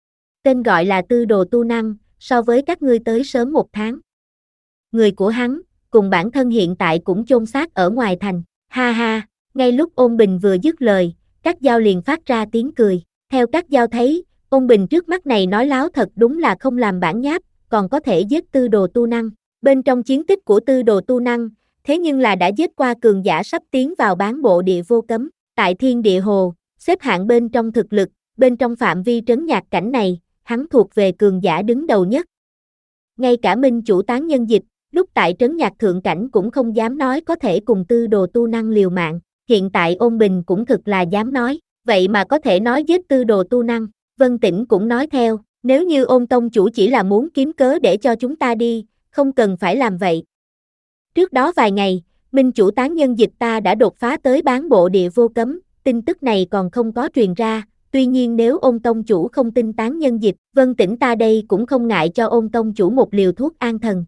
Tên gọi là Tư Đồ Tu Năng, so với các ngươi tới sớm một tháng. Người của hắn, cùng bản thân hiện tại cũng chôn xác ở ngoài thành, ha ha, ngay lúc Ôn Bình vừa dứt lời, Cát Dao liền phát ra tiếng cười, theo Cát Dao thấy, Ôn Bình trước mắt này nói láo thật đúng là không làm bản nháp, còn có thể giết Tư Đồ Tu Năng. Bên trong chiến tích của Tư Đồ Tu Năng, thế nhưng là đã giết qua cường giả sắp tiến vào bán bộ địa vô cấm, tại Thiên Địa Hồ, xếp hạng bên trong thực lực, bên trong phạm vi trấn nhạc cảnh này, hắn thuộc về cường giả đứng đầu nhất. Ngay cả minh chủ tán nhân dịch, lúc tại trấn nhạc thượng cảnh cũng không dám nói có thể cùng Tư Đồ Tu Năng liều mạng, hiện tại Ôn Bình cũng thực là dám nói, vậy mà có thể nói giết Tư Đồ Tu Năng. Vân Tĩnh cũng nói theo, nếu như Ôn tông chủ chỉ là muốn kiếm cớ để cho chúng ta đi, không cần phải làm vậy. Trước đó vài ngày, minh chủ tán nhân dịch ta đã đột phá tới bán bộ địa vô cấm, tin tức này còn không có truyền ra, tuy nhiên nếu Ôn tông chủ không tin tán nhân dịch, Vân Tĩnh ta đây cũng không ngại cho Ôn tông chủ một liều thuốc an thần.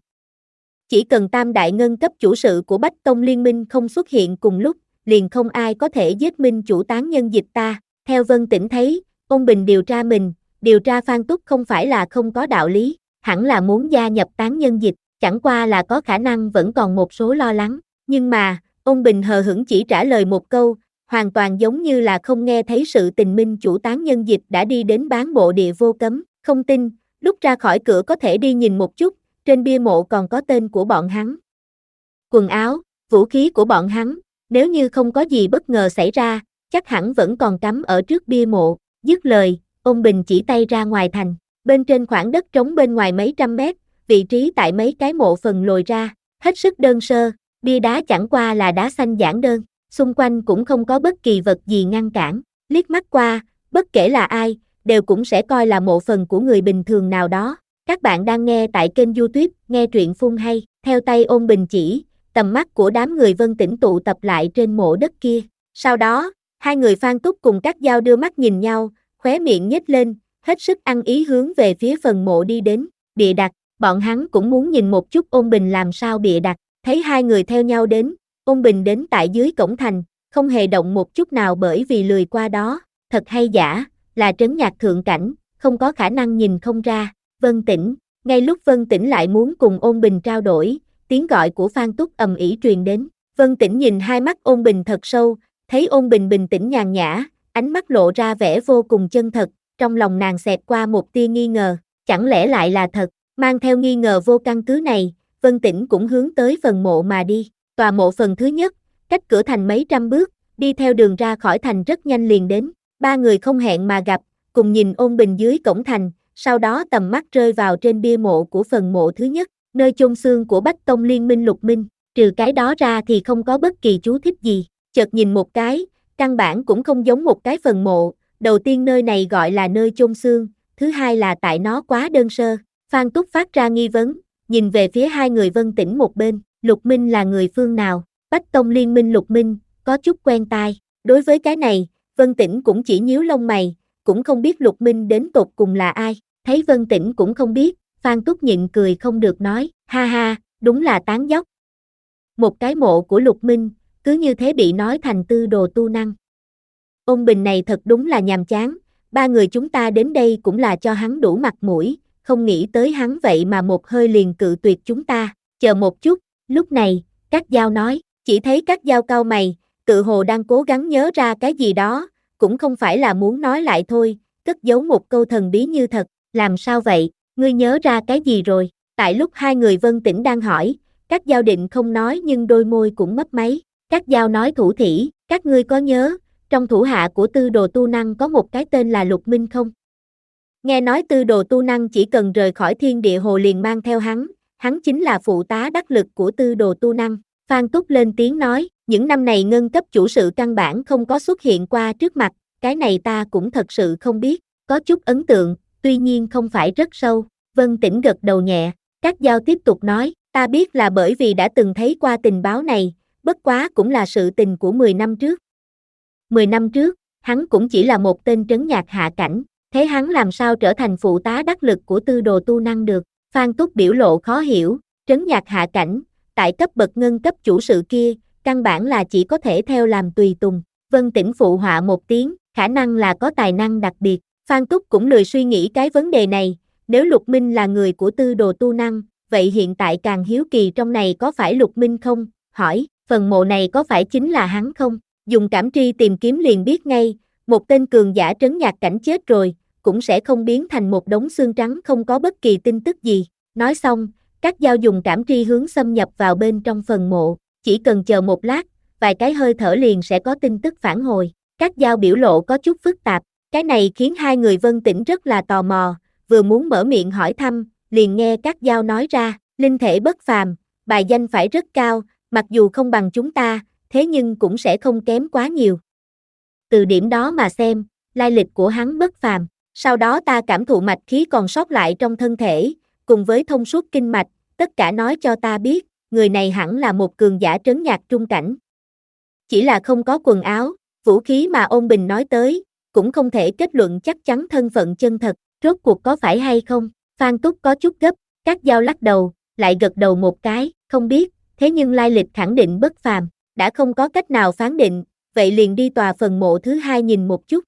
Chỉ cần tam đại ngân cấp chủ sự của Bách Tông liên minh không xuất hiện cùng lúc, liền không ai có thể giết minh chủ tán nhân dịch ta. Theo Vân Tĩnh thấy, Ôn Bình điều tra mình, điều tra Phan Túc không phải là không có đạo lý, hẳn là muốn gia nhập tán nhân dịch, chẳng qua là có khả năng vẫn còn một số lo lắng. Nhưng mà, Ôn Bình hờ hững chỉ trả lời một câu, hoàn toàn giống như là không nghe thấy sự tình minh chủ tán nhân dịch đã đi đến bán bộ địa vô cấm, không tin, lúc ra khỏi cửa có thể đi nhìn một chút, trên bia mộ còn có tên của bọn hắn. Quần áo, vũ khí của bọn hắn, nếu như không có gì bất ngờ xảy ra, chắc hẳn vẫn còn cắm ở trước bia mộ. Dứt lời, Ôn Bình chỉ tay ra ngoài thành, bên trên khoảng đất trống bên ngoài mấy trăm mét, vị trí tại mấy cái mộ phần lồi ra, hết sức đơn sơ, bia đá chẳng qua là đá xanh giản đơn, xung quanh cũng không có bất kỳ vật gì ngăn cản, liếc mắt qua, bất kể là ai, đều cũng sẽ coi là mộ phần của người bình thường nào đó. Các bạn đang nghe tại kênh YouTube, nghe truyện phun hay, theo tay Ôn Bình chỉ, tầm mắt của đám người Vân Tĩnh tụ tập lại trên mộ đất kia. Sau đó, hai người Phan Túc cùng Cát Dao đưa mắt nhìn nhau, khóe miệng nhếch lên, hết sức ăn ý hướng về phía phần mộ đi đến, bịa đặt, bọn hắn cũng muốn nhìn một chút Ôn Bình làm sao bịa đặt, thấy hai người theo nhau đến, Ôn Bình đến tại dưới cổng thành, không hề động một chút nào bởi vì lười qua đó, thật hay giả, là trấn nhạc thượng cảnh, không có khả năng nhìn không ra. Vân Tĩnh, ngay lúc Vân Tĩnh lại muốn cùng Ôn Bình trao đổi, tiếng gọi của Phan Túc ầm ĩ truyền đến. Vân Tĩnh nhìn hai mắt Ôn Bình thật sâu, thấy Ôn Bình bình tĩnh nhàn nhã, ánh mắt lộ ra vẻ vô cùng chân thật, trong lòng nàng xẹt qua một tia nghi ngờ, chẳng lẽ lại là thật, mang theo nghi ngờ vô căn cứ này, Vân Tĩnh cũng hướng tới phần mộ mà đi. Tòa mộ phần thứ nhất, cách cửa thành mấy trăm bước, đi theo đường ra khỏi thành rất nhanh liền đến, ba người không hẹn mà gặp, cùng nhìn Ôn Bình dưới cổng thành. Sau đó tầm mắt rơi vào trên bia mộ của phần mộ thứ nhất, nơi chôn xương của Bách Tông liên minh Lục Minh, trừ cái đó ra thì không có bất kỳ chú thích gì, chợt nhìn một cái, căn bản cũng không giống một cái phần mộ, đầu tiên nơi này gọi là nơi chôn xương, thứ hai là tại nó quá đơn sơ. Phan Túc phát ra nghi vấn, nhìn về phía hai người Vân Tĩnh một bên, Lục Minh là người phương nào, Bách Tông liên minh Lục Minh, có chút quen tai, đối với cái này, Vân Tĩnh cũng chỉ nhíu lông mày, cũng không biết Lục Minh đến tột cùng là ai. Thấy Vân Tĩnh cũng không biết, Phan Túc nhịn cười không được nói, ha ha, đúng là tán dóc. Một cái mộ của Lục Minh, cứ như thế bị nói thành Tư Đồ Tu Năng. Ôn Bình này thật đúng là nhàm chán, ba người chúng ta đến đây cũng là cho hắn đủ mặt mũi, không nghĩ tới hắn vậy mà một hơi liền cự tuyệt chúng ta, chờ một chút, lúc này, Cát Dao nói, chỉ thấy Cát Dao cau mày, tự hồ đang cố gắng nhớ ra cái gì đó, cũng không phải là muốn nói lại thôi, cất giấu một câu thần bí như thật. Làm sao vậy, ngươi nhớ ra cái gì rồi? Tại lúc hai người Vân Tĩnh đang hỏi, Cát Dao định không nói nhưng đôi môi cũng mấp máy. Cát Dao nói thủ thỉ, các ngươi có nhớ, trong thủ hạ của Tư Đồ Tu Năng có một cái tên là Lục Minh không? Nghe nói Tư Đồ Tu Năng chỉ cần rời khỏi Thiên Địa Hồ liền mang theo hắn, hắn chính là phụ tá đắc lực của Tư Đồ Tu Năng. Phan Túc lên tiếng nói, những năm này ngân cấp chủ sự căn bản không có xuất hiện qua trước mặt, cái này ta cũng thật sự không biết, có chút ấn tượng, tuy nhiên không phải rất sâu. Vân Tĩnh gật đầu nhẹ, Cát Dao tiếp tục nói, ta biết là bởi vì đã từng thấy qua tình báo này, bất quá cũng là sự tình của mười năm trước. mười năm trước, hắn cũng chỉ là một tên trấn nhạc hạ cảnh, thế hắn làm sao trở thành phụ tá đắc lực của Tư Đồ Tu Năng được? Phan Túc biểu lộ khó hiểu, trấn nhạc hạ cảnh, tại cấp bậc ngân cấp chủ sự kia, căn bản là chỉ có thể theo làm tùy tùng. Vân Tĩnh phụ họa một tiếng, khả năng là có tài năng đặc biệt. Phan Túc cũng lười suy nghĩ cái vấn đề này, nếu Lục Minh là người của Tư Đồ Tu Năng, vậy hiện tại càng hiếu kỳ trong này có phải Lục Minh không? Hỏi, phần mộ này có phải chính là hắn không? Dùng cảm tri tìm kiếm liền biết ngay, một tên cường giả trấn nhạc cảnh chết rồi, cũng sẽ không biến thành một đống xương trắng không có bất kỳ tin tức gì. Nói xong, Cát Dao dùng cảm tri hướng xâm nhập vào bên trong phần mộ, chỉ cần chờ một lát, vài cái hơi thở liền sẽ có tin tức phản hồi. Cát Dao biểu lộ có chút phức tạp, cái này khiến hai người Vân Tĩnh rất là tò mò, vừa muốn mở miệng hỏi thăm, liền nghe Cát Dao nói ra, linh thể bất phàm, bài danh phải rất cao, mặc dù không bằng chúng ta, thế nhưng cũng sẽ không kém quá nhiều. Từ điểm đó mà xem, lai lịch của hắn bất phàm, sau đó ta cảm thụ mạch khí còn sót lại trong thân thể, cùng với thông suốt kinh mạch, tất cả nói cho ta biết, người này hẳn là một cường giả trấn nhạc trung cảnh. Chỉ là không có quần áo, vũ khí mà Ôn Bình nói tới, cũng không thể kết luận chắc chắn thân phận chân thật, rốt cuộc có phải hay không? Phan Túc có chút gấp, Cát Dao lắc đầu, lại gật đầu một cái, không biết, thế nhưng lai lịch khẳng định bất phàm, đã không có cách nào phán định, vậy liền đi tòa phần mộ thứ hai nhìn một chút.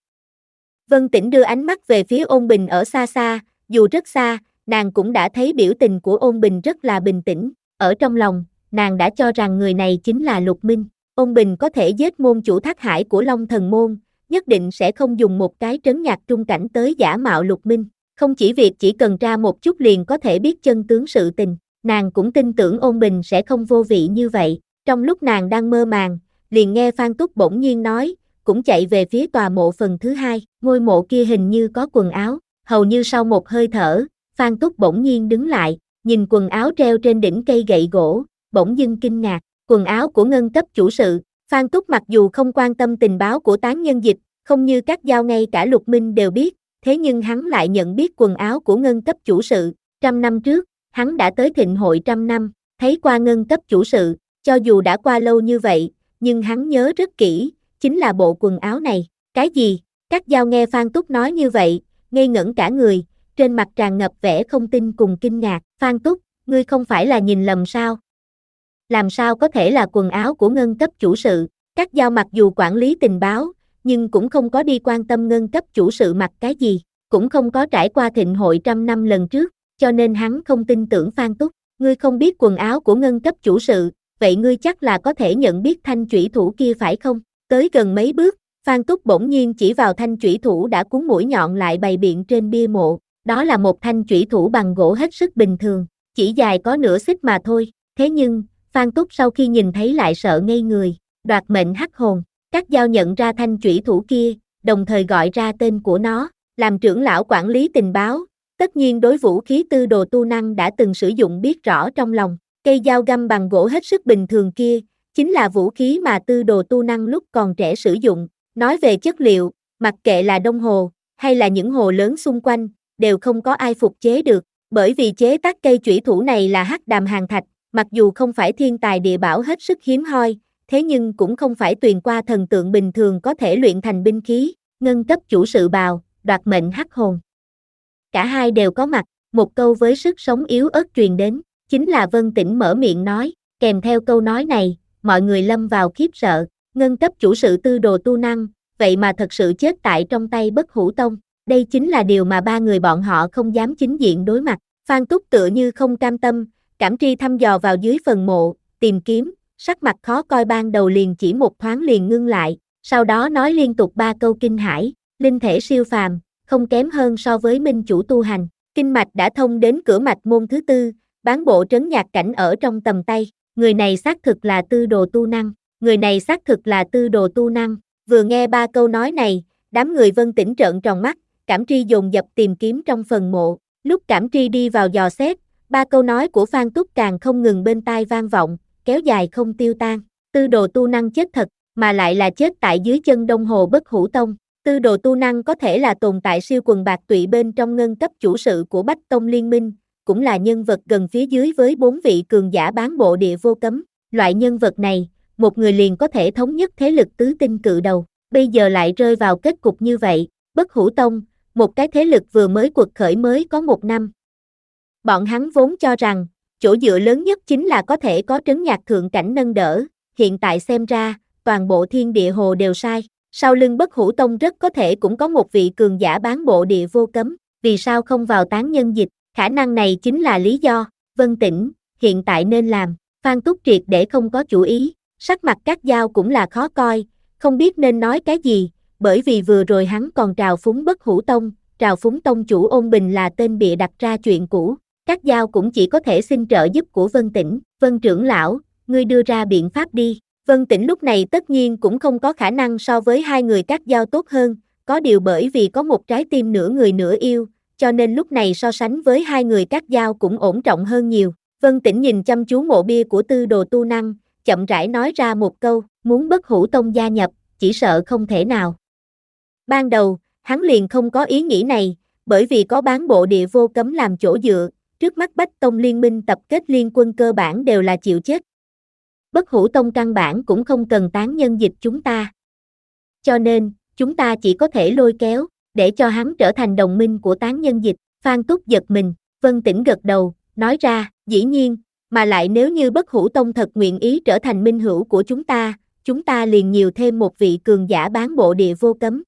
Vân Tĩnh đưa ánh mắt về phía Ôn Bình ở xa xa, dù rất xa, nàng cũng đã thấy biểu tình của Ôn Bình rất là bình tĩnh, ở trong lòng, nàng đã cho rằng người này chính là Lục Minh. Ôn Bình có thể giết môn chủ Thác Hải của Long Thần Môn, nhất định sẽ không dùng một cái trấn nhạc trung cảnh tới giả mạo Lục Minh, không chỉ việc chỉ cần tra một chút liền có thể biết chân tướng sự tình, nàng cũng tin tưởng Ôn Bình sẽ không vô vị như vậy. Trong lúc nàng đang mơ màng, liền nghe Phan Túc bỗng nhiên nói, cũng chạy về phía tòa mộ phần thứ hai, ngôi mộ kia hình như có quần áo, hầu như sau một hơi thở, Phan Túc bỗng nhiên đứng lại, nhìn quần áo treo trên đỉnh cây gậy gỗ, bỗng dưng kinh ngạc, quần áo của ngân cấp chủ sự. Phan Túc mặc dù không quan tâm tình báo của tán nhân dịch, không như Cát Dao ngay cả Lục Minh đều biết, thế nhưng hắn lại nhận biết quần áo của ngân cấp chủ sự. Trăm năm trước, hắn đã tới thịnh hội trăm năm, thấy qua ngân cấp chủ sự, cho dù đã qua lâu như vậy, nhưng hắn nhớ rất kỹ, chính là bộ quần áo này. Cái gì? Cát Dao nghe Phan Túc nói như vậy, ngây ngẩn cả người, trên mặt tràn ngập vẻ không tin cùng kinh ngạc. Phan Túc, ngươi không phải là nhìn lầm sao? Làm sao có thể là quần áo của ngân cấp chủ sự? Cát Dao mặc dù quản lý tình báo, nhưng cũng không có đi quan tâm ngân cấp chủ sự mặc cái gì, cũng không có trải qua thịnh hội trăm năm lần trước, cho nên hắn không tin tưởng Phan Túc. Ngươi không biết quần áo của ngân cấp chủ sự, vậy ngươi chắc là có thể nhận biết thanh chủy thủ kia phải không? Tới gần mấy bước, Phan Túc bỗng nhiên chỉ vào thanh chủy thủ đã cuốn mũi nhọn lại bày biện trên bia mộ, đó là một thanh chủy thủ bằng gỗ hết sức bình thường, chỉ dài có nửa xích mà thôi, thế nhưng, Phan Túc sau khi nhìn thấy lại sợ ngây người, đoạt mệnh hắc hồn. Cát Dao nhận ra thanh chủy thủ kia, đồng thời gọi ra tên của nó, làm trưởng lão quản lý tình báo, tất nhiên đối vũ khí Tư Đồ Tu Năng đã từng sử dụng biết rõ trong lòng, cây dao găm bằng gỗ hết sức bình thường kia, chính là vũ khí mà Tư Đồ Tu Năng lúc còn trẻ sử dụng. Nói về chất liệu, mặc kệ là Đông Hồ, hay là những hồ lớn xung quanh, đều không có ai phục chế được, bởi vì chế tác cây chủy thủ này là hắc đàm hàn thạch, mặc dù không phải thiên tài địa bảo hết sức hiếm hoi, thế nhưng cũng không phải tuyền qua thần tượng bình thường có thể luyện thành binh khí. Ngân cấp chủ sự bào, đoạt mệnh hắc hồn. Cả hai đều có mặt, một câu với sức sống yếu ớt truyền đến, chính là Vân Tĩnh mở miệng nói, kèm theo câu nói này, mọi người lâm vào khiếp sợ, ngân cấp chủ sự Tư Đồ Tu Năng, vậy mà thật sự chết tại trong tay Bất Hủ Tông, đây chính là điều mà ba người bọn họ không dám chính diện đối mặt. Phan Túc tựa như không cam tâm, cảm tri thăm dò vào dưới phần mộ, tìm kiếm, sắc mặt khó coi ban đầu liền chỉ một thoáng liền ngưng lại, sau đó nói liên tục ba câu kinh hãi, linh thể siêu phàm, không kém hơn so với minh chủ tu hành, kinh mạch đã thông đến cửa mạch môn thứ tư, bán bộ trấn nhạc cảnh ở trong tầm tay, người này xác thực là Tư Đồ Tu Năng, người này xác thực là Tư Đồ Tu Năng. Vừa nghe ba câu nói này, đám người Vân Tĩnh trợn tròn mắt, cảm tri dồn dập tìm kiếm trong phần mộ, lúc cảm tri đi vào dò xét, Ba câu nói của Phan Túc càng không ngừng bên tai vang vọng, kéo dài không tiêu tan. Tư đồ tu năng chết thật, mà lại là chết tại dưới chân Đông Hồ Bất Hủ Tông. Tư đồ tu năng có thể là tồn tại siêu quần bạc tụy bên trong ngân cấp chủ sự của Bách Tông Liên minh, cũng là nhân vật gần phía dưới với bốn vị cường giả bán bộ địa vô cấm. Loại nhân vật này, một người liền có thể thống nhất thế lực tứ tinh cự đầu, bây giờ lại rơi vào kết cục như vậy. Bất Hủ Tông, một cái thế lực vừa mới quật khởi mới có một năm. Bọn hắn vốn cho rằng, chỗ dựa lớn nhất chính là có thể có trấn nhạc thượng cảnh nâng đỡ, hiện tại xem ra, toàn bộ thiên địa hồ đều sai. Sau lưng Bất Hủ Tông rất có thể cũng có một vị cường giả bán bộ địa vô cấm, vì sao không vào tán nhân dịch, khả năng này chính là lý do. Vân Tĩnh, hiện tại nên làm. Phan Túc triệt để không có chủ ý, sắc mặt Cát Dao cũng là khó coi, không biết nên nói cái gì, bởi vì vừa rồi hắn còn trào phúng Bất Hủ Tông, trào phúng tông chủ Ôn Bình là tên bịa đặt ra chuyện cũ. Cát Dao cũng chỉ có thể xin trợ giúp của Vân Tĩnh. Vân trưởng lão, ngươi đưa ra biện pháp đi. Vân Tĩnh lúc này tất nhiên cũng không có khả năng so với hai người Cát Dao tốt hơn, có điều bởi vì có một trái tim nửa người nửa yêu, cho nên lúc này so sánh với hai người Cát Dao cũng ổn trọng hơn nhiều. Vân Tĩnh nhìn chăm chú mộ bia của Tư đồ tu năng, chậm rãi nói ra một câu, muốn Bất Hủ Tông gia nhập, chỉ sợ không thể nào. Ban đầu, hắn liền không có ý nghĩ này, bởi vì có bán bộ địa vô cấm làm chỗ dựa, trước mắt Bách Tông Liên minh tập kết liên quân cơ bản đều là chịu chết. Bất Hủ Tông căn bản cũng không cần tán nhân dịch chúng ta. Cho nên, chúng ta chỉ có thể lôi kéo, để cho hắn trở thành đồng minh của tán nhân dịch. Phan Túc giật mình, Vân Tĩnh gật đầu, nói ra, dĩ nhiên, mà lại nếu như Bất Hủ Tông thật nguyện ý trở thành minh hữu của chúng ta, chúng ta liền nhiều thêm một vị cường giả bán bộ địa vô cấm.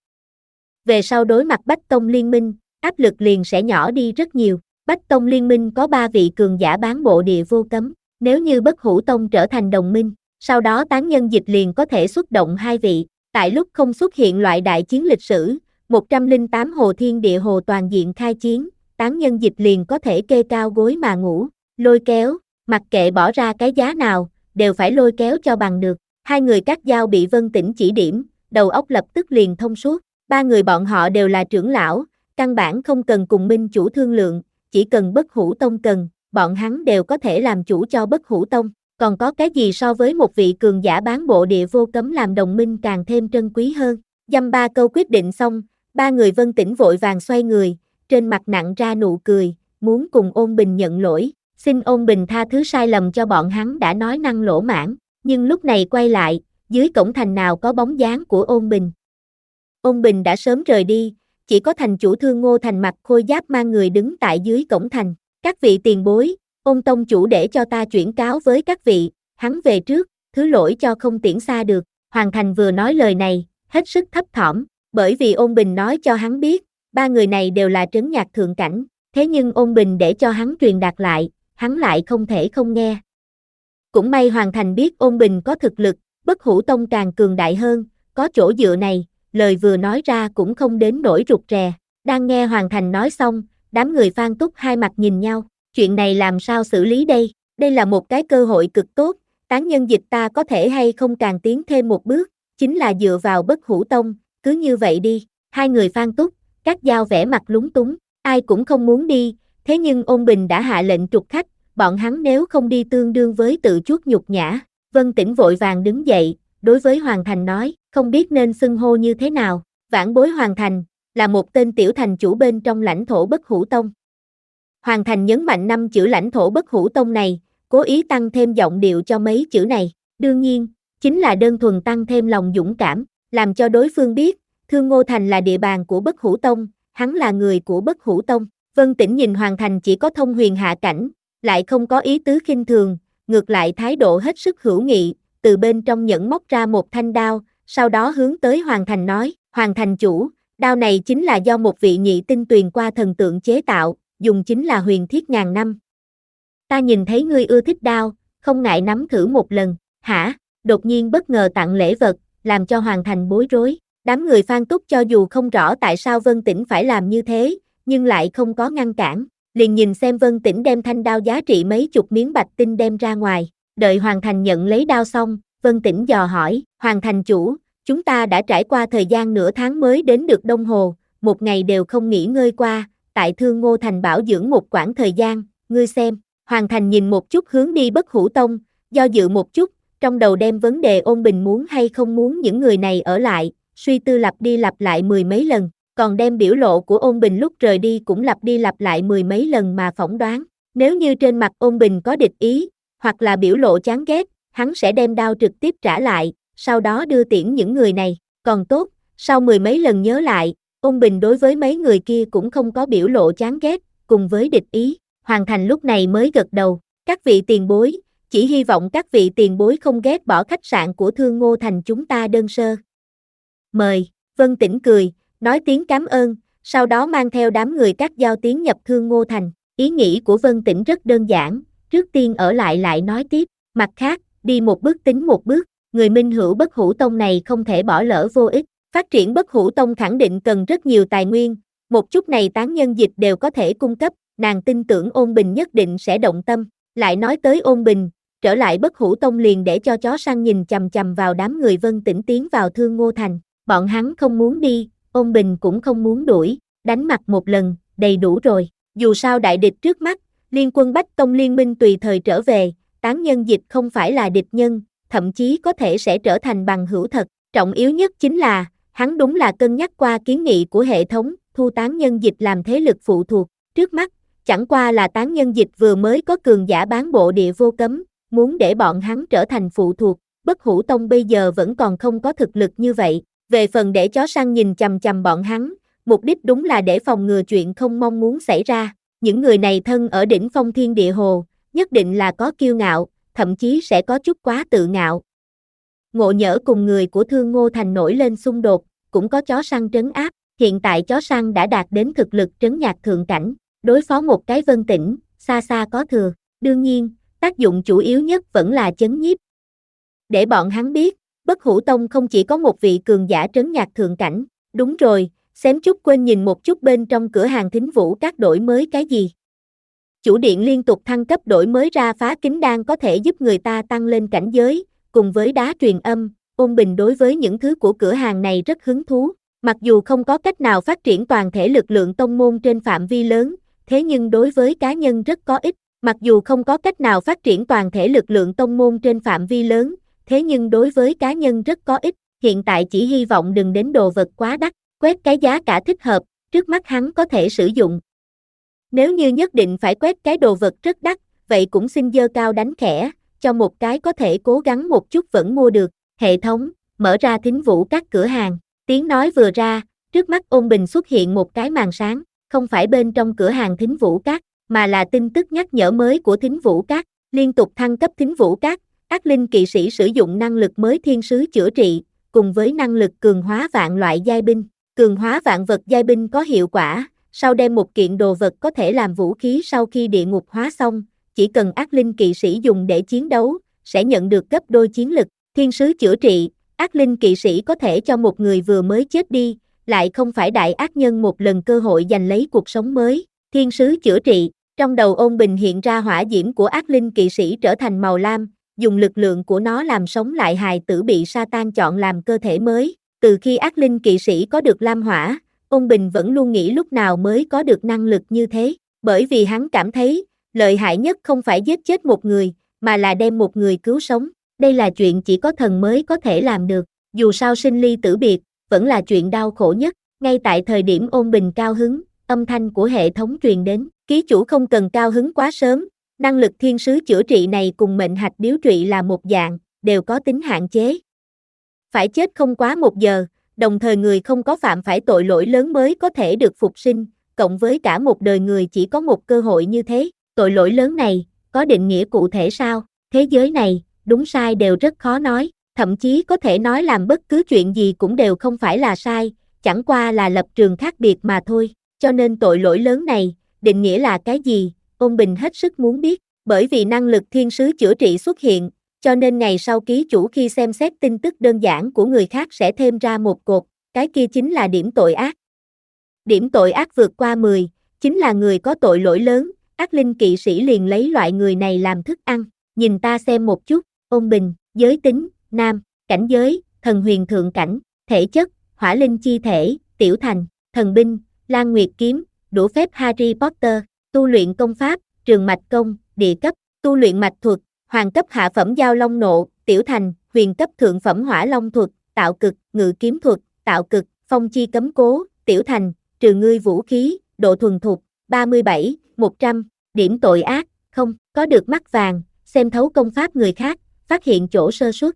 Về sau đối mặt Bách Tông Liên minh, áp lực liền sẽ nhỏ đi rất nhiều. Bách Tông Liên minh có ba vị cường giả bán bộ địa vô cấm, nếu như Bất Hủ Tông trở thành đồng minh, sau đó tán nhân dịch liền có thể xuất động hai vị. Tại lúc không xuất hiện loại đại chiến lịch sử, một trăm lẻ tám hồ thiên địa hồ toàn diện khai chiến, tán nhân dịch liền có thể kê cao gối mà ngủ, lôi kéo, mặc kệ bỏ ra cái giá nào, đều phải lôi kéo cho bằng được. Hai người Cát Dao bị Vân Tĩnh chỉ điểm, đầu óc lập tức liền thông suốt. Ba người bọn họ đều là trưởng lão, căn bản không cần cùng minh chủ thương lượng, chỉ cần Bất Hủ Tông cần, bọn hắn đều có thể làm chủ cho Bất Hủ Tông. Còn có cái gì so với một vị cường giả bán bộ địa vô cấm làm đồng minh càng thêm trân quý hơn. Dăm ba câu quyết định xong, ba người Vân Tĩnh vội vàng xoay người, trên mặt nặng ra nụ cười, muốn cùng Ôn Bình nhận lỗi, xin Ôn Bình tha thứ sai lầm cho bọn hắn đã nói năng lỗ mãng, nhưng lúc này quay lại, dưới cổng thành nào có bóng dáng của Ôn Bình. Ôn Bình đã sớm rời đi, chỉ có thành chủ Thương Ngô Thành mặc khôi giáp mang người đứng tại dưới cổng thành. Các vị tiền bối, Ôn tông chủ để cho ta chuyển cáo với các vị, hắn về trước, thứ lỗi cho không tiễn xa được. Hoàng Thành vừa nói lời này, hết sức thấp thỏm, bởi vì Ôn Bình nói cho hắn biết, ba người này đều là trấn nhạc thượng cảnh, thế nhưng Ôn Bình để cho hắn truyền đạt lại, hắn lại không thể không nghe. Cũng may Hoàng Thành biết Ôn Bình có thực lực, Bất Hủ Tông càng cường đại hơn, có chỗ dựa này, lời vừa nói ra cũng không đến nỗi rụt rè. Đang nghe Hoàng Thành nói xong, đám người Phan Túc hai mặt nhìn nhau, chuyện này làm sao xử lý đây? Đây là một cái cơ hội cực tốt, tán nhân dịch ta có thể hay không càng tiến thêm một bước, chính là dựa vào Bất Hủ Tông, cứ như vậy đi. Hai người Phan Túc, Cát Dao vẻ mặt lúng túng, ai cũng không muốn đi, thế nhưng Ôn Bình đã hạ lệnh trục khách, bọn hắn nếu không đi tương đương với tự chuốc nhục nhã. Vân Tĩnh vội vàng đứng dậy, đối với Hoàng Thành nói, không biết nên xưng hô như thế nào. Vãn bối Hoàng Thành, là một tên tiểu thành chủ bên trong lãnh thổ Bất Hủ Tông. Hoàng Thành nhấn mạnh năm chữ lãnh thổ Bất Hủ Tông này, cố ý tăng thêm giọng điệu cho mấy chữ này, đương nhiên, chính là đơn thuần tăng thêm lòng dũng cảm, làm cho đối phương biết, Thương Ngô Thành là địa bàn của Bất Hủ Tông, hắn là người của Bất Hủ Tông. Vân Tĩnh nhìn Hoàng Thành chỉ có thông huyền hạ cảnh, lại không có ý tứ khinh thường, ngược lại thái độ hết sức hữu nghị, từ bên trong nhẫn móc ra một thanh đao, sau đó hướng tới Hoàng Thành nói, Hoàng Thành chủ, đao này chính là do một vị nhị tinh tuyền qua thần tượng chế tạo, dùng chính là huyền thiết ngàn năm. Ta nhìn thấy ngươi ưa thích đao, không ngại nắm thử một lần, hả? Đột nhiên bất ngờ tặng lễ vật, làm cho Hoàng Thành bối rối. Đám người Phan Túc cho dù không rõ tại sao Vân Tĩnh phải làm như thế, nhưng lại không có ngăn cản, liền nhìn xem Vân Tĩnh đem thanh đao giá trị mấy chục miếng bạch tinh đem ra ngoài. Đợi Hoàng Thành nhận lấy đao xong, Vân Tĩnh dò hỏi, Hoàng Thành chủ, chúng ta đã trải qua thời gian nửa tháng mới đến được Đông Hồ, một ngày đều không nghỉ ngơi qua, tại Thương Ngô Thành bảo dưỡng một quãng thời gian, ngươi xem, Hoàng Thành nhìn một chút hướng đi Bất Hủ Tông, do dự một chút, trong đầu đem vấn đề ôn bình muốn hay không muốn những người này ở lại, suy tư lặp đi lặp lại mười mấy lần, còn đem biểu lộ của ôn bình lúc rời đi cũng lặp đi lặp lại mười mấy lần mà phỏng đoán. Nếu như trên mặt ôn bình có địch ý, hoặc là biểu lộ chán ghét, hắn sẽ đem đao trực tiếp trả lại, sau đó đưa tiễn những người này. Còn tốt, sau mười mấy lần nhớ lại, ôn bình đối với mấy người kia cũng không có biểu lộ chán ghét, cùng với địch ý. Hoàng Thành lúc này mới gật đầu, các vị tiền bối, chỉ hy vọng các vị tiền bối không ghét bỏ khách sạn của Thương Ngô Thành chúng ta đơn sơ. Mời, Vân Tĩnh cười, nói tiếng cảm ơn, sau đó mang theo đám người các giao tiến nhập Thương Ngô Thành. Ý nghĩ của Vân Tĩnh rất đơn giản, trước tiên ở lại lại nói tiếp, mặt khác, đi một bước tính một bước, người minh hữu Bất Hủ Tông này không thể bỏ lỡ vô ích. Phát triển Bất Hủ Tông khẳng định cần rất nhiều tài nguyên, một chút này tán nhân dịch đều có thể cung cấp, nàng tin tưởng Ôn Bình nhất định sẽ động tâm. Lại nói tới Ôn Bình, trở lại Bất Hủ Tông liền để cho chó săn nhìn chằm chằm vào đám người Vân Tĩnh tiến vào Thương Ngô Thành. Bọn hắn không muốn đi, Ôn Bình cũng không muốn đuổi, đánh mặt một lần, đầy đủ rồi. Dù sao đại địch trước mắt, liên quân Bách Tông liên minh tùy thời trở về, tán nhân dịch không phải là địch nhân, thậm chí có thể sẽ trở thành bằng hữu thật. Trọng yếu nhất chính là, hắn đúng là cân nhắc qua kiến nghị của hệ thống, thu tán nhân dịch làm thế lực phụ thuộc. Trước mắt, chẳng qua là tán nhân dịch vừa mới có cường giả bán bộ địa vô cấm, muốn để bọn hắn trở thành phụ thuộc, Bất Hủ Tông bây giờ vẫn còn không có thực lực như vậy. Về phần để chó săn nhìn chằm chằm bọn hắn, mục đích đúng là để phòng ngừa chuyện không mong muốn xảy ra. Những người này thân ở đỉnh phong thiên địa hồ, nhất định là có kiêu ngạo, thậm chí sẽ có chút quá tự ngạo. Ngộ Nhỡ cùng người của Thương Ngô Thành nổi lên xung đột, cũng có chó săn trấn áp, hiện tại chó săn đã đạt đến thực lực trấn nhạc thượng cảnh, đối phó một cái Vân Tĩnh, xa xa có thừa. Đương nhiên, tác dụng chủ yếu nhất vẫn là chấn nhiếp. Để bọn hắn biết, Bất Hủ Tông không chỉ có một vị cường giả trấn nhạc thượng cảnh. Đúng rồi, xém chút quên nhìn một chút bên trong cửa hàng Thính Vũ Các đổi mới cái gì. Chủ điện liên tục thăng cấp đổi mới ra phá kính đan có thể giúp người ta tăng lên cảnh giới, cùng với đá truyền âm. Ôn Bình đối với những thứ của cửa hàng này rất hứng thú. Mặc dù không có cách nào phát triển toàn thể lực lượng tông môn trên phạm vi lớn, thế nhưng đối với cá nhân rất có ích. Mặc dù không có cách nào phát triển toàn thể lực lượng tông môn trên phạm vi lớn, thế nhưng đối với cá nhân rất có ích. Hiện tại chỉ hy vọng đừng đến đồ vật quá đắt, quét cái giá cả thích hợp, trước mắt hắn có thể sử dụng. Nếu như nhất định phải quét cái đồ vật rất đắt, vậy cũng xin dơ cao đánh khẽ, cho một cái có thể cố gắng một chút vẫn mua được. Hệ thống, mở ra Thính Vũ Các cửa hàng. Tiếng nói vừa ra, trước mắt Ôn Bình xuất hiện một cái màn sáng, không phải bên trong cửa hàng Thính Vũ Các, mà là tin tức nhắc nhở mới của Thính Vũ Các, liên tục thăng cấp Thính Vũ Các, ác linh kỵ sĩ sử dụng năng lực mới thiên sứ chữa trị, cùng với năng lực cường hóa vạn loại giai binh. Cường hóa vạn vật giai binh có hiệu quả, sau đem một kiện đồ vật có thể làm vũ khí sau khi địa ngục hóa xong, chỉ cần ác linh kỵ sĩ dùng để chiến đấu, sẽ nhận được gấp đôi chiến lực. Thiên sứ chữa trị, ác linh kỵ sĩ có thể cho một người vừa mới chết đi, lại không phải đại ác nhân một lần cơ hội giành lấy cuộc sống mới. Thiên sứ chữa trị, trong đầu Ôn Bình hiện ra hỏa diễm của ác linh kỵ sĩ trở thành màu lam, dùng lực lượng của nó làm sống lại hài tử bị Satan chọn làm cơ thể mới. Từ khi ác linh kỵ sĩ có được lam hỏa, Ôn Bình vẫn luôn nghĩ lúc nào mới có được năng lực như thế, bởi vì hắn cảm thấy, lợi hại nhất không phải giết chết một người, mà là đem một người cứu sống. Đây là chuyện chỉ có thần mới có thể làm được, dù sao sinh ly tử biệt, vẫn là chuyện đau khổ nhất. Ngay tại thời điểm Ôn Bình cao hứng, âm thanh của hệ thống truyền đến, ký chủ không cần cao hứng quá sớm, năng lực thiên sứ chữa trị này cùng mệnh hạch điếu trụy là một dạng, đều có tính hạn chế. Phải chết không quá một giờ, đồng thời người không có phạm phải tội lỗi lớn mới có thể được phục sinh, cộng với cả một đời người chỉ có một cơ hội như thế. Tội lỗi lớn này, có định nghĩa cụ thể sao? Thế giới này, đúng sai đều rất khó nói, thậm chí có thể nói làm bất cứ chuyện gì cũng đều không phải là sai, chẳng qua là lập trường khác biệt mà thôi. Cho nên tội lỗi lớn này, định nghĩa là cái gì? Ôn Bình hết sức muốn biết, bởi vì năng lực thiên sứ chữa trị xuất hiện, cho nên ngày sau ký chủ khi xem xét tin tức đơn giản của người khác sẽ thêm ra một cột, cái kia chính là điểm tội ác. Điểm tội ác vượt qua mười, chính là người có tội lỗi lớn, ác linh kỵ sĩ liền lấy loại người này làm thức ăn. Nhìn ta xem một chút, Ôn Bình, giới tính, nam, cảnh giới, thần huyền thượng cảnh, thể chất, hỏa linh chi thể, tiểu thành, thần binh, Lan Nguyệt kiếm, đũa phép Harry Potter, tu luyện công pháp, trường mạch công, địa cấp, tu luyện mạch thuật, hoàng cấp hạ phẩm giao long nộ, tiểu thành, huyền cấp thượng phẩm hỏa long thuật, tạo cực, ngự kiếm thuật, tạo cực, phong chi cấm cố, tiểu thành, trừ ngươi vũ khí, độ thuần thục, ba mươi bảy, một trăm, điểm tội ác, không, có được mắt vàng, xem thấu công pháp người khác, phát hiện chỗ sơ suất.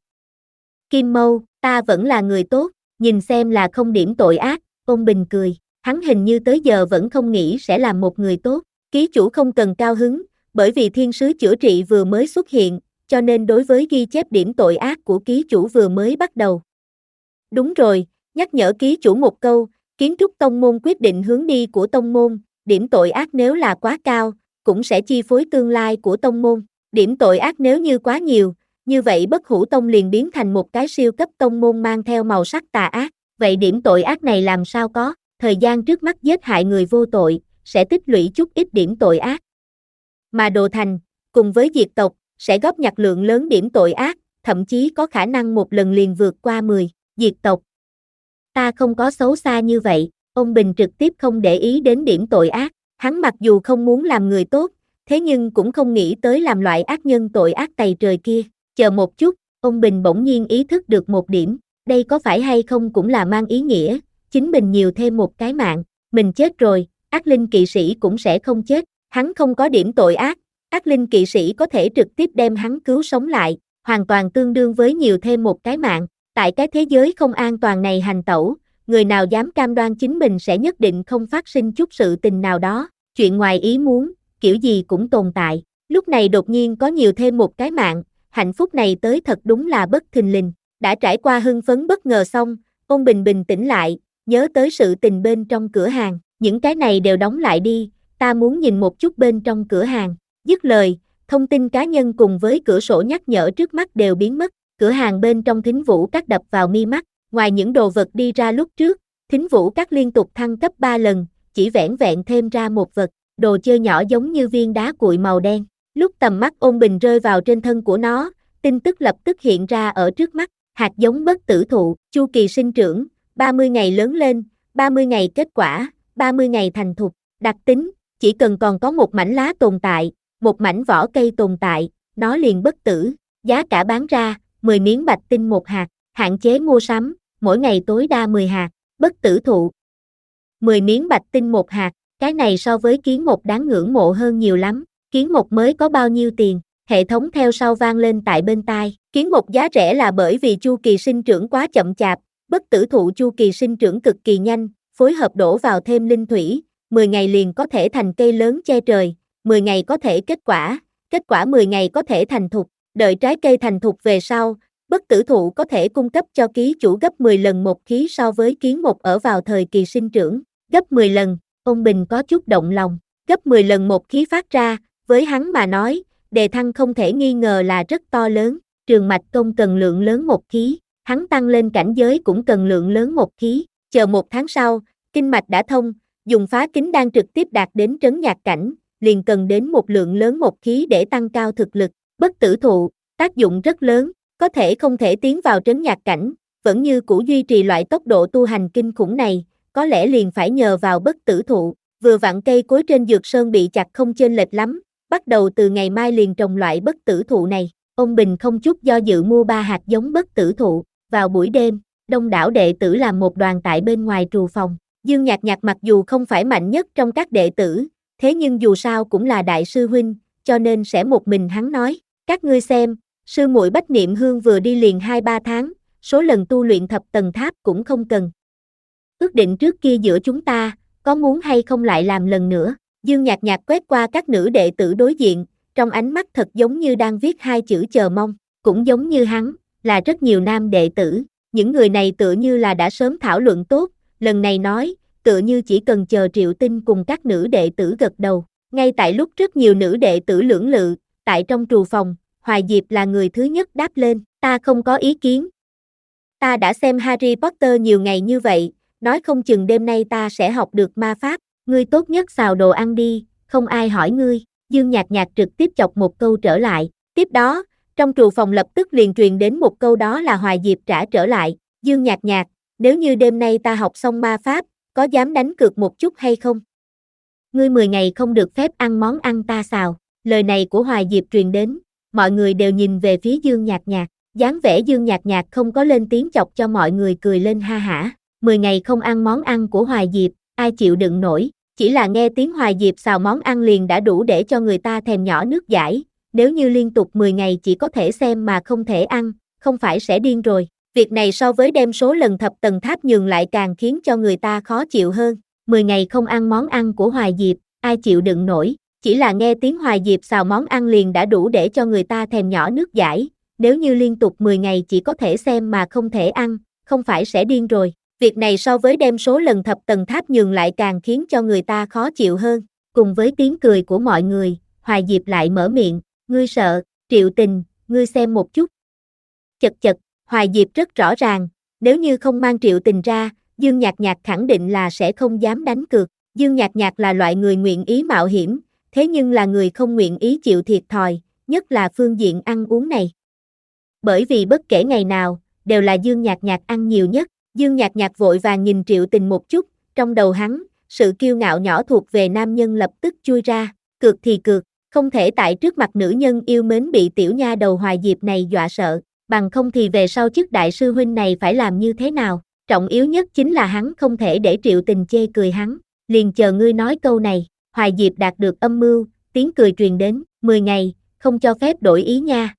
Kim Mâu, ta vẫn là người tốt, nhìn xem là không điểm tội ác, Ôn Bình cười, hắn hình như tới giờ vẫn không nghĩ sẽ làm một người tốt, ký chủ không cần cao hứng, bởi vì thiên sứ chữa trị vừa mới xuất hiện, cho nên đối với ghi chép điểm tội ác của ký chủ vừa mới bắt đầu. Đúng rồi, nhắc nhở ký chủ một câu, kiến trúc tông môn quyết định hướng đi của tông môn, điểm tội ác nếu là quá cao, cũng sẽ chi phối tương lai của tông môn, điểm tội ác nếu như quá nhiều, như vậy Bất Hủ Tông liền biến thành một cái siêu cấp tông môn mang theo màu sắc tà ác, vậy điểm tội ác này làm sao có, thời gian trước mắt giết hại người vô tội, sẽ tích lũy chút ít điểm tội ác. Mà đồ thành, cùng với diệt tộc, sẽ góp nhặt lượng lớn điểm tội ác, thậm chí có khả năng một lần liền vượt qua mười, diệt tộc. Ta không có xấu xa như vậy, ông Bình trực tiếp không để ý đến điểm tội ác, hắn mặc dù không muốn làm người tốt, thế nhưng cũng không nghĩ tới làm loại ác nhân tội ác tày trời kia, chờ một chút, ông Bình bỗng nhiên ý thức được một điểm, đây có phải hay không cũng là mang ý nghĩa, chính mình nhiều thêm một cái mạng, mình chết rồi, ác linh kỵ sĩ cũng sẽ không chết, hắn không có điểm tội ác, ác linh kỵ sĩ có thể trực tiếp đem hắn cứu sống lại, hoàn toàn tương đương với nhiều thêm một cái mạng, tại cái thế giới không an toàn này hành tẩu, người nào dám cam đoan chính mình sẽ nhất định không phát sinh chút sự tình nào đó, chuyện ngoài ý muốn, kiểu gì cũng tồn tại, lúc này đột nhiên có nhiều thêm một cái mạng, hạnh phúc này tới thật đúng là bất thình lình, đã trải qua hưng phấn bất ngờ xong, Ôn Bình bình tĩnh lại, nhớ tới sự tình bên trong cửa hàng, những cái này đều đóng lại đi, ta muốn nhìn một chút bên trong cửa hàng, dứt lời, thông tin cá nhân cùng với cửa sổ nhắc nhở trước mắt đều biến mất, cửa hàng bên trong Thính Vũ Các đập vào mi mắt, ngoài những đồ vật đi ra lúc trước, Thính Vũ Các liên tục thăng cấp ba lần, chỉ vẻn vẹn thêm ra một vật, đồ chơi nhỏ giống như viên đá cuội màu đen, lúc tầm mắt Ôn Bình rơi vào trên thân của nó, tin tức lập tức hiện ra ở trước mắt, hạt giống bất tử thụ, chu kỳ sinh trưởng, ba mươi ngày lớn lên, ba mươi ngày kết quả, ba mươi ngày thành thục, đặc tính, chỉ cần còn có một mảnh lá tồn tại, một mảnh vỏ cây tồn tại, nó liền bất tử, giá cả bán ra, mười miếng bạch tinh một hạt, hạn chế mua sắm, mỗi ngày tối đa mười hạt, bất tử thụ. mười miếng bạch tinh một hạt, cái này so với kiến mộc đáng ngưỡng mộ hơn nhiều lắm, kiến mộc mới có bao nhiêu tiền, hệ thống theo sau vang lên tại bên tai, kiến mộc giá rẻ là bởi vì chu kỳ sinh trưởng quá chậm chạp, bất tử thụ chu kỳ sinh trưởng cực kỳ nhanh, phối hợp đổ vào thêm linh thủy, mười ngày liền có thể thành cây lớn che trời, mười ngày có thể kết quả, kết quả mười ngày có thể thành thục, đợi trái cây thành thục về sau, bất tử thụ có thể cung cấp cho ký chủ gấp mười lần một khí so với kiến mộc ở vào thời kỳ sinh trưởng, gấp mười lần, Ôn Bình có chút động lòng, gấp mười lần một khí phát ra, với hắn mà nói, đề thăng không thể nghi ngờ là rất to lớn, Trường Mạch Công cần lượng lớn một khí, hắn tăng lên cảnh giới cũng cần lượng lớn một khí, chờ một tháng sau, kinh mạch đã thông, dùng phá kính đan trực tiếp đạt đến trấn nhạc cảnh, liền cần đến một lượng lớn một khí để tăng cao thực lực, bất tử thụ, tác dụng rất lớn, có thể không thể tiến vào trấn nhạc cảnh, vẫn như cũ duy trì loại tốc độ tu hành kinh khủng này, có lẽ liền phải nhờ vào bất tử thụ, vừa vặn cây cối trên dược sơn bị chặt không chênh lệch lắm, bắt đầu từ ngày mai liền trồng loại bất tử thụ này, ông Bình không chút do dự mua ba hạt giống bất tử thụ, vào buổi đêm, đông đảo đệ tử làm một đoàn tại bên ngoài trù phòng, Dương Nhạc Nhạc mặc dù không phải mạnh nhất trong các đệ tử, thế nhưng dù sao cũng là đại sư huynh, cho nên sẽ một mình hắn nói, các ngươi xem, sư muội Bách Niệm Hương vừa đi liền hai ba tháng, số lần tu luyện thập tầng tháp cũng không cần. Ước định trước kia giữa chúng ta, có muốn hay không lại làm lần nữa, Dương Nhạc Nhạc quét qua các nữ đệ tử đối diện, trong ánh mắt thật giống như đang viết hai chữ chờ mong, cũng giống như hắn, là rất nhiều nam đệ tử, những người này tựa như là đã sớm thảo luận tốt, lần này nói, tựa như chỉ cần chờ Triệu Tinh cùng các nữ đệ tử gật đầu, ngay tại lúc rất nhiều nữ đệ tử lưỡng lự, tại trong trù phòng, Hoài Diệp là người thứ nhất đáp lên, ta không có ý kiến. Ta đã xem Harry Potter nhiều ngày như vậy, nói không chừng đêm nay ta sẽ học được ma pháp, ngươi tốt nhất xào đồ ăn đi, không ai hỏi ngươi, Dương Nhạc Nhạc trực tiếp chọc một câu trở lại, tiếp đó, trong trù phòng lập tức liền truyền đến một câu đó là Hoài Diệp trả trở lại, Dương Nhạc Nhạc, nếu như đêm nay ta học xong ma pháp, có dám đánh cược một chút hay không? Ngươi mười ngày không được phép ăn món ăn ta xào, Lời này của Hoài Diệp truyền đến, mọi người đều nhìn về phía Dương Nhạc Nhạc, dáng vẻ Dương Nhạc Nhạc không có lên tiếng chọc cho mọi người cười lên ha hả. Mười ngày không ăn món ăn của Hoài Diệp, ai chịu đựng nổi, chỉ là nghe tiếng Hoài Diệp xào món ăn liền đã đủ để cho người ta thèm nhỏ nước dãi, nếu như liên tục mười ngày chỉ có thể xem mà không thể ăn, không phải sẽ điên rồi. Việc này so với đem số lần thập tầng tháp nhường lại càng khiến cho người ta khó chịu hơn. Mười ngày không ăn món ăn của Hoài Diệp, ai chịu đựng nổi, chỉ là nghe tiếng Hoài Diệp xào món ăn liền đã đủ để cho người ta thèm nhỏ nước dãi, nếu như liên tục mười ngày chỉ có thể xem mà không thể ăn, không phải sẽ điên rồi. Việc này so với đem số lần thập tầng tháp nhường lại càng khiến cho người ta khó chịu hơn. Cùng với tiếng cười của mọi người, Hoài Diệp lại mở miệng, ngươi sợ, Triệu Tình, ngươi xem một chút. Chật chật, Hoài Diệp rất rõ ràng, nếu như không mang Triệu Tình ra, Dương Nhạc Nhạc khẳng định là sẽ không dám đánh cược. Dương Nhạc Nhạc là loại người nguyện ý mạo hiểm, thế nhưng là người không nguyện ý chịu thiệt thòi, nhất là phương diện ăn uống này. Bởi vì bất kể ngày nào, đều là Dương Nhạc Nhạc ăn nhiều nhất. Dương Nhạc Nhạc vội vàng nhìn Triệu Tình một chút, trong đầu hắn, sự kiêu ngạo nhỏ thuộc về nam nhân lập tức chui ra, cược thì cược, không thể tại trước mặt nữ nhân yêu mến bị tiểu nha đầu Hoài Diệp này dọa sợ, bằng không thì về sau chức đại sư huynh này phải làm như thế nào, trọng yếu nhất chính là hắn không thể để Triệu Tình chê cười hắn, liền chờ ngươi nói câu này. Hoài Diệp đạt được âm mưu, tiếng cười truyền đến, mười ngày, không cho phép đổi ý nha.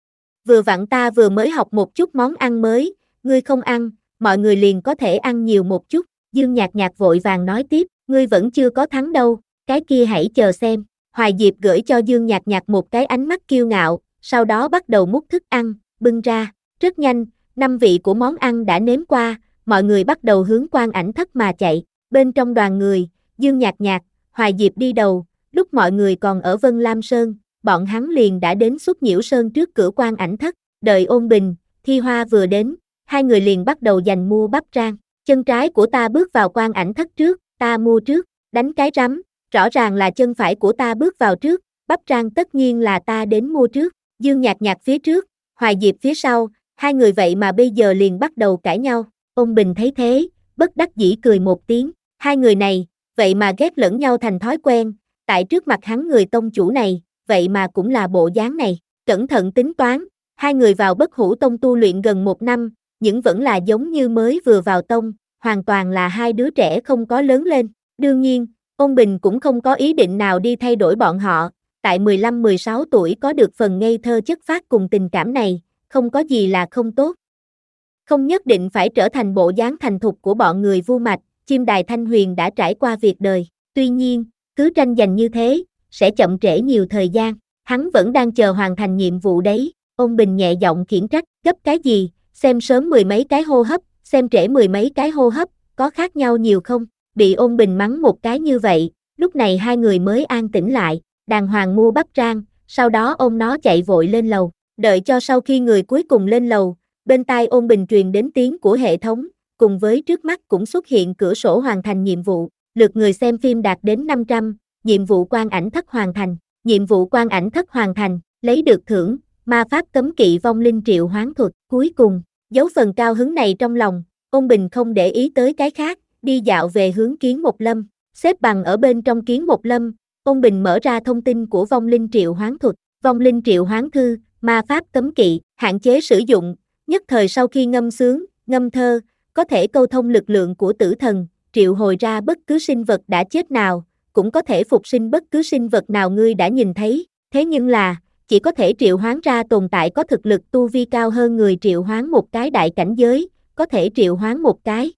Vừa vặn ta vừa mới học một chút món ăn mới, ngươi không ăn, mọi người liền có thể ăn nhiều một chút. Dương Nhạc Nhạc vội vàng nói tiếp, ngươi vẫn chưa có thắng đâu, cái kia hãy chờ xem. Hoài Diệp gửi cho Dương Nhạc Nhạc một cái ánh mắt kiêu ngạo, sau đó bắt đầu múc thức ăn, bưng ra. Rất nhanh, năm vị của món ăn đã nếm qua, mọi người bắt đầu hướng Quan Ảnh Thất mà chạy. Bên trong đoàn người, Dương Nhạc Nhạc, Hoài Diệp đi đầu, lúc mọi người còn ở Vân Lam Sơn, bọn hắn liền đã đến Xuất Nhiễu Sơn trước cửa Quan Ảnh Thất, đợi Ôn Bình, Thi Hoa vừa đến, hai người liền bắt đầu giành mua bắp rang. Chân trái của ta bước vào Quan Ảnh Thất trước, ta mua trước, đánh cái rắm, rõ ràng là chân phải của ta bước vào trước, bắp rang tất nhiên là ta đến mua trước. Dương Nhạc Nhạc phía trước, Hoài Diệp phía sau, hai người vậy mà bây giờ liền bắt đầu cãi nhau. Ôn Bình thấy thế, bất đắc dĩ cười một tiếng, hai người này, vậy mà ghét lẫn nhau thành thói quen, tại trước mặt hắn người tông chủ này, vậy mà cũng là bộ dáng này. Cẩn thận tính toán, hai người vào Bất Hủ Tông tu luyện gần một năm, nhưng vẫn là giống như mới vừa vào tông, hoàn toàn là hai đứa trẻ không có lớn lên. Đương nhiên, Ôn Bình cũng không có ý định nào đi thay đổi bọn họ, tại mười lăm mười sáu tuổi có được phần ngây thơ chất phác cùng tình cảm này, không có gì là không tốt. Không nhất định phải trở thành bộ dáng thành thục của bọn người Vu Mạch, Chim Đài Thanh Huyền đã trải qua việc đời, tuy nhiên, cứ tranh giành như thế, sẽ chậm trễ nhiều thời gian, hắn vẫn đang chờ hoàn thành nhiệm vụ đấy. Ôn Bình nhẹ giọng khiển trách, gấp cái gì, xem sớm mười mấy cái hô hấp, xem trễ mười mấy cái hô hấp, có khác nhau nhiều không? Bị Ôn Bình mắng một cái như vậy, lúc này hai người mới an tĩnh lại, đàng hoàng mua bắp rang, sau đó ôm nó chạy vội lên lầu, đợi cho sau khi người cuối cùng lên lầu, bên tai Ôn Bình truyền đến tiếng của hệ thống, cùng với trước mắt cũng xuất hiện cửa sổ hoàn thành nhiệm vụ, lượt người xem phim đạt đến năm trăm, nhiệm vụ Quan Ảnh Thất hoàn thành, nhiệm vụ Quan Ảnh Thất hoàn thành, lấy được thưởng, ma pháp cấm kỵ vong linh triệu hoán thuật. Cuối cùng, giấu phần cao hứng này trong lòng, Ôn Bình không để ý tới cái khác, đi dạo về hướng Kiến Một Lâm, xếp bằng ở bên trong Kiến Một Lâm, Ôn Bình mở ra thông tin của vong linh triệu hoán thuật, vong linh triệu hoán thư, ma pháp cấm kỵ, hạn chế sử dụng, nhất thời sau khi ngâm sướng, ngâm thơ, có thể câu thông lực lượng của tử thần, triệu hồi ra bất cứ sinh vật đã chết nào, cũng có thể phục sinh bất cứ sinh vật nào ngươi đã nhìn thấy, thế nhưng là, chỉ có thể triệu hoán ra tồn tại có thực lực tu vi cao hơn người triệu hoán một cái đại cảnh giới, có thể triệu hoán một cái.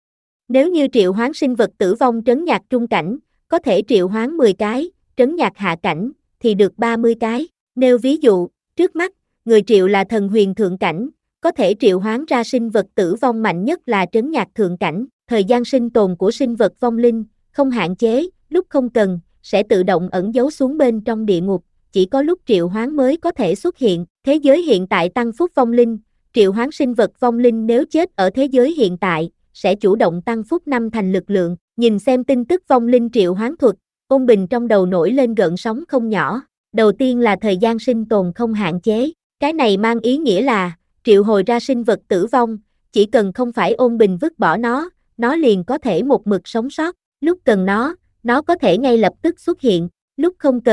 Nếu như triệu hoán sinh vật tử vong trấn nhạc trung cảnh, có thể triệu hoán mười cái, trấn nhạc hạ cảnh, thì được ba mươi cái. Nêu ví dụ, trước mắt, người triệu là thần huyền thượng cảnh, có thể triệu hoán ra sinh vật tử vong mạnh nhất là trấn nhạc thượng cảnh. Thời gian sinh tồn của sinh vật vong linh, không hạn chế, lúc không cần, sẽ tự động ẩn giấu xuống bên trong địa ngục, chỉ có lúc triệu hoán mới có thể xuất hiện. Thế giới hiện tại tăng phúc vong linh, triệu hoán sinh vật vong linh nếu chết ở thế giới hiện tại, sẽ chủ động tăng phúc năm thành lực lượng. Nhìn xem tin tức vong linh triệu hoán thuật, Ôn Bình trong đầu nổi lên gợn sóng không nhỏ. Đầu tiên là thời gian sinh tồn không hạn chế, cái này mang ý nghĩa là, triệu hồi ra sinh vật tử vong, chỉ cần không phải Ôn Bình vứt bỏ nó, nó liền có thể một mực sống sót, lúc cần nó, nó có thể ngay lập tức xuất hiện, lúc không cần,